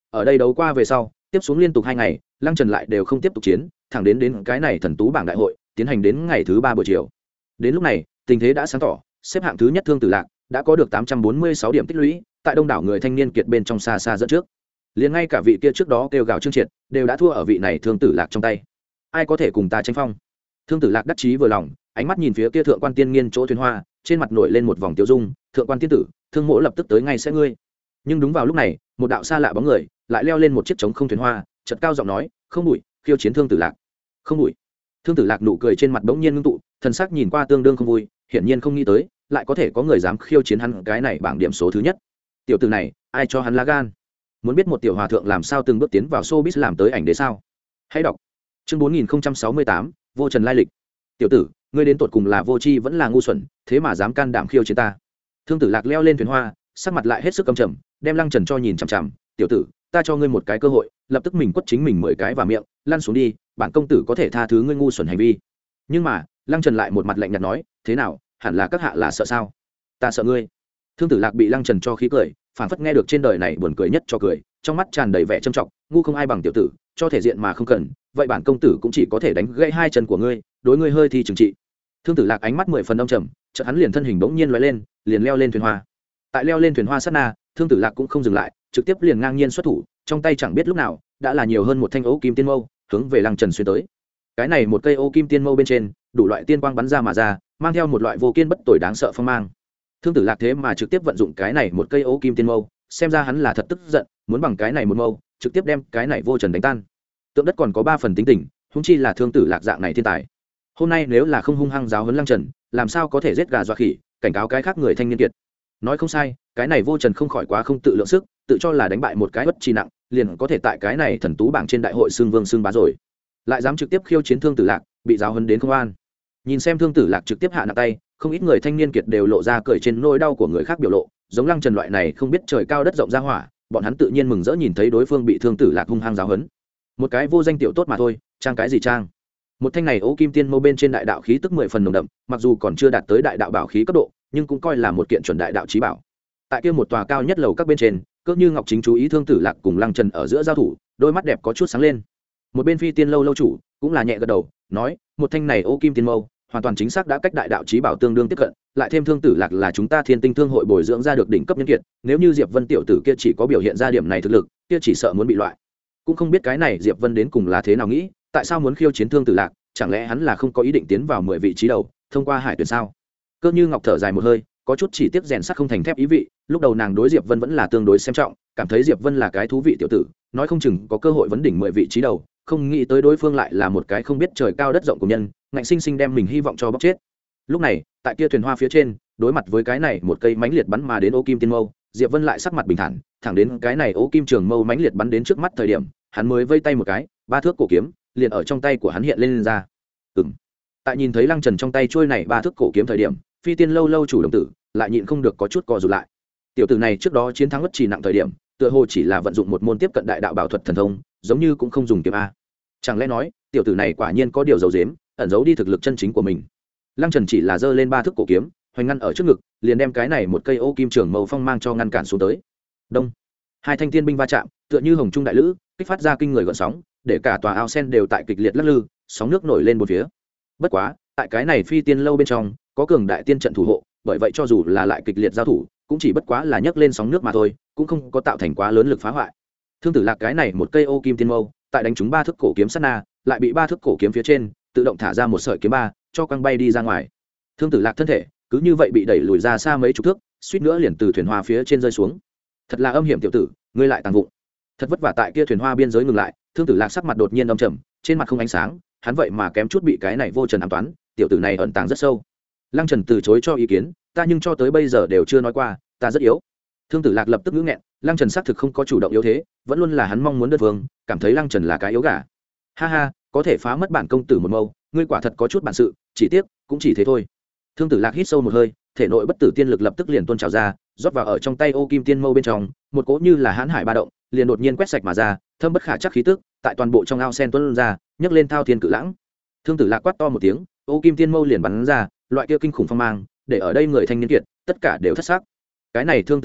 ở đây đấu qua về sau tiếp xuống liên tục hai ngày lăng trần lại đều không tiếp tục chiến thẳng đến đến cái này thần tú bảng đại hội tiến hành đến ngày thứ ba buổi chiều. Đến lúc này tình thế đã sáng tỏ, xếp hạng thứ nhất Thương Tử Lạc đã có được tám trăm bốn mươi sáu điểm tích lũy, tại đông đảo người thanh niên kiệt bên trong xa xa dẫn trước. Liền ngay cả vị kia trước đó kêu gào Trương Triệt đều đã thua ở vị này Thương Tử Lạc trong tay. Ai có thể cùng ta tranh phong? Thương Tử Lạc đắc chí vừa lòng, ánh mắt nhìn phía kia thượng quan tiên nghiên chỗ thuyền hoa, trên mặt nổi lên một vòng tiêu dung. Thượng quan tiên tử, Thương mỗ lập tức tới ngay sẽ ngươi. Nhưng đúng vào lúc này, một đạo xa lạ bóng người lại leo lên một chiếc trống không thuyền hoa, chợt cao giọng nói, không đuổi, khiêu chiến Thương Tử Lạc. Không đuổi. Thương Tử Lạc nụ cười trên mặt bỗng nhiên ngưng tụ, thần sắc nhìn qua tương đương không vui, hiển nhiên không nghĩ tới lại có thể có người dám khiêu chiến hắn cái này bảng điểm số thứ nhất. Tiểu tử này, ai cho hắn lá gan? Muốn biết một tiểu hòa thượng làm sao từng bước tiến vào showbiz làm tới ảnh đế sao? Hãy đọc chương bốn nghìn sáu mươi tám, vô trần lai lịch. Tiểu tử, ngươi đến tột cùng là vô tri vẫn là ngu xuẩn, thế mà dám can đảm khiêu chiến ta? Thương Tử Lạc leo lên thuyền hoa, sắc mặt lại hết sức căm trầm, đem Lăng Trần cho nhìn chằm chằm. Tiểu tử, ta cho ngươi một cái cơ hội, lập tức mình quất chính mình mười cái vào miệng, lăn xuống đi, bản công tử có thể tha thứ ngươi ngu xuẩn hành vi. Nhưng mà Lăng Trần lại một mặt lạnh nhạt nói, thế nào, hẳn là các hạ là sợ sao? Ta sợ ngươi. Thương Tử Lạc bị Lăng Trần cho khí cười, phản phất nghe được trên đời này buồn cười nhất cho cười, trong mắt tràn đầy vẻ trâm trọng, ngu không ai bằng tiểu tử, cho thể diện mà không cần, vậy bản công tử cũng chỉ có thể đánh gãy hai chân của ngươi, đối ngươi hơi thì trừng trị. Thương Tử Lạc ánh mắt mười phần âm trầm, chợt hắn liền thân hình bỗng nhiên lóe lên, liền leo lên thuyền hoa. Tại leo lên thuyền hoa sát na, Thương Tử Lạc cũng không dừng lại, trực tiếp liền ngang nhiên xuất thủ, trong tay chẳng biết lúc nào đã là nhiều hơn một thanh ấu kim tiên mâu, hướng về Lăng Trần xuyên tới. Cái này một cây ấu kim tiên mâu bên trên, đủ loại tiên quang bắn ra mà ra, mang theo một loại vô kiên bất tồi đáng sợ phong mang. Thương Tử Lạc thế mà trực tiếp vận dụng cái này một cây ấu kim tiên mâu, xem ra hắn là thật tức giận, muốn bằng cái này một mâu trực tiếp đem cái này vô trần đánh tan. Tượng đất còn có ba phần tính tình, huống chi là Thương Tử Lạc dạng này thiên tài. Hôm nay nếu là không hung hăng giáo huấn Lăng Trần, làm sao có thể giết gà dọa khỉ, cảnh cáo cái khác người thanh niên kiệt. Nói không sai, cái này vô trần không khỏi quá không tự lượng sức, tự cho là đánh bại một cái bất chi nặng, liền có thể tại cái này thần tú bảng trên đại hội xương vương xương bá rồi, lại dám trực tiếp khiêu chiến Thương Tử Lạc, bị giáo huấn đến không an. Nhìn xem Thương Tử Lạc trực tiếp hạ nặng tay, không ít người thanh niên kiệt đều lộ ra cười trên nỗi đau của người khác biểu lộ, giống Lăng Trần loại này không biết trời cao đất rộng ra hỏa, bọn hắn tự nhiên mừng rỡ nhìn thấy đối phương bị Thương Tử Lạc hung hăng giáo huấn. Một cái vô danh tiểu tốt mà thôi, trang cái gì trang? Một thanh này ấu kim tiên mâu bên trên đại đạo khí tức mười phần nồng đậm, mặc dù còn chưa đạt tới đại đạo bảo khí cấp độ, nhưng cũng coi là một kiện chuẩn đại đạo chí bảo. Tại kia một tòa cao nhất lầu các bên trên, cỡ như Ngọc Chính chú ý Thương Tử Lạc cùng Lăng Trần ở giữa giao thủ, đôi mắt đẹp có chút sáng lên. Một bên Phi Tiên lâu lâu chủ cũng là nhẹ gật đầu, nói, một thanh này ấu kim tiên mâu, hoàn toàn chính xác đã cách đại đạo chí bảo tương đương tiếp cận, lại thêm Thương Tử Lạc là chúng ta Thiên Tinh Thương hội bồi dưỡng ra được đỉnh cấp nhân kiệt, nếu như Diệp Vân tiểu tử kia chỉ có biểu hiện ra điểm này thực lực, kia chỉ sợ muốn bị loại. Cũng không biết cái này Diệp Vân đến cùng là thế nào nghĩ, tại sao muốn khiêu chiến Thương Tử Lạc, chẳng lẽ hắn là không có ý định tiến vào mười vị trí đầu, thông qua hải tuyển sao? Cơ Như Ngọc thở dài một hơi, có chút chỉ tiếc rèn sắt không thành thép ý vị, lúc đầu nàng đối Diệp Vân vẫn là tương đối xem trọng, cảm thấy Diệp Vân là cái thú vị tiểu tử, nói không chừng có cơ hội vấn đỉnh mười vị trí đầu, không nghĩ tới đối phương lại là một cái không biết trời cao đất rộng của nhân, ngạnh sinh sinh đem mình hy vọng cho bóc chết. Lúc này, tại kia thuyền hoa phía trên, đối mặt với cái này một cây mãnh liệt bắn mà đến ô kim tiên mâu, Diệp Vân lại sắc mặt bình thản, thẳng đến cái này ô kim trường mâu mãnh liệt bắn đến trước mắt thời điểm, hắn mới vây tay một cái, ba thước cổ kiếm liền ở trong tay của hắn hiện lên, lên ra. Ừm. Tại nhìn thấy Lăng Trần trong tay trôi này ba thước cổ kiếm thời điểm, Phi Tiên lâu lâu chủ đồng tử lại nhịn không được có chút co rụt lại. Tiểu tử này trước đó chiến thắng bất trì nặng thời điểm, tựa hồ chỉ là vận dụng một môn tiếp cận đại đạo bảo thuật thần thông, giống như cũng không dùng kiếm a. Chẳng lẽ nói, tiểu tử này quả nhiên có điều giấu giếm, ẩn giấu đi thực lực chân chính của mình. Lăng Trần chỉ là giơ lên ba thước cổ kiếm, hoành ngăn ở trước ngực, liền đem cái này một cây ô kim trường màu phong mang cho ngăn cản xuống tới. Đông, hai thanh tiên binh va chạm, tựa như hồng trung đại lữ, kích phát ra kinh người gợn sóng, để cả tòa ao sen đều tại kịch liệt lắc lư, sóng nước nổi lên bốn phía. Bất quá, tại cái này Phi Tiên lâu bên trong, có cường đại tiên trận thủ hộ, bởi vậy cho dù là lại kịch liệt giao thủ, cũng chỉ bất quá là nhấc lên sóng nước mà thôi, cũng không có tạo thành quá lớn lực phá hoại. Thương Tử Lạc cái này một cây ô kim tiên mâu, tại đánh trúng ba thước cổ kiếm sát na, lại bị ba thước cổ kiếm phía trên tự động thả ra một sợi kiếm ba, cho quăng bay đi ra ngoài. Thương Tử Lạc thân thể cứ như vậy bị đẩy lùi ra xa mấy chục thước, suýt nữa liền từ thuyền hoa phía trên rơi xuống. Thật là âm hiểm tiểu tử, ngươi lại tàng vụng. Thật vất vả tại kia thuyền hoa biên giới ngừng lại, Thương Tử Lạc sắc mặt đột nhiên âm trầm, trên mặt không ánh sáng, hắn vậy mà kém chút bị cái này vô trần ám toán, tiểu tử này ẩn tàng rất sâu. Lăng Trần từ chối cho ý kiến, ta nhưng cho tới bây giờ đều chưa nói qua, ta rất yếu. Thương Tử Lạc lập tức ngữ nghẹn, Lăng Trần xác thực không có chủ động yếu thế, vẫn luôn là hắn mong muốn đơn phương, cảm thấy Lăng Trần là cái yếu gà. Ha ha, có thể phá mất bản công tử một mâu, ngươi quả thật có chút bản sự, chỉ tiếc, cũng chỉ thế thôi. Thương Tử Lạc hít sâu một hơi, thể nội bất tử tiên lực lập tức liền tuôn trào ra, rót vào ở trong tay ô kim tiên mâu bên trong, một cỗ như là hãn hải ba động, liền đột nhiên quét sạch mà ra, thâm bất khả chắc khí tức, tại toàn bộ trong ao sen tuôn ra, nhấc lên thao thiên cự lãng. Thương Tử Lạc quát to một tiếng, ô kim tiên mâu liền bắn ra, loại kia kinh khủng phong mang, để ở đây người thanh niên kiệt tất cả đều thất sắc. Cái này Thương Tử Lạc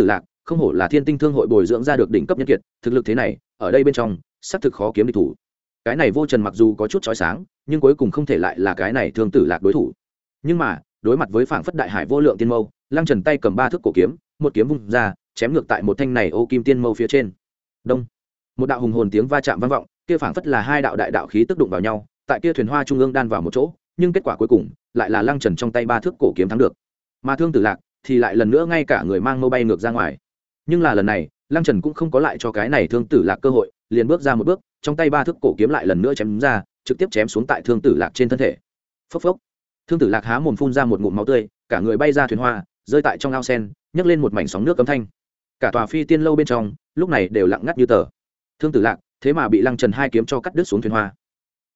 không hổ là thiên tinh thương hội bồi dưỡng ra được đỉnh cấp nhân kiệt, thực lực thế này ở đây bên trong xác thực khó kiếm địch thủ. Cái này vô trần mặc dù có chút chói sáng, nhưng cuối cùng không thể lại là cái này Thương Tử Lạc đối thủ. Nhưng mà đối mặt với phảng phất đại hải vô lượng tiên mâu, Lăng Trần tay cầm ba thước cổ kiếm, một kiếm vung ra, chém ngược tại một thanh này ô kim tiên mâu phía trên. Đông, một đạo hùng hồn tiếng va chạm vang vọng, kia phảng phất là hai đạo đại đạo khí tức đụng vào nhau, tại kia thuyền hoa trung ương đan vào một chỗ, nhưng kết quả cuối cùng lại là Lăng Trần trong tay ba thước cổ kiếm thắng được. Mà Thương Tử Lạc thì lại lần nữa ngay cả người mang mâu bay ngược ra ngoài. Nhưng là lần này, Lăng Trần cũng không có lại cho cái này Thương Tử Lạc cơ hội, liền bước ra một bước, trong tay ba thước cổ kiếm lại lần nữa chém ra, trực tiếp chém xuống tại Thương Tử Lạc trên thân thể. Phốc phốc. Thương Tử Lạc há mồm phun ra một ngụm máu tươi, cả người bay ra thuyền hoa, rơi tại trong ao sen, nhấc lên một mảnh sóng nước cấm thanh. Cả tòa phi tiên lâu bên trong, lúc này đều lặng ngắt như tờ. Thương Tử Lạc thế mà bị Lăng Trần hai kiếm cho cắt đứt xuống thuyền hoa.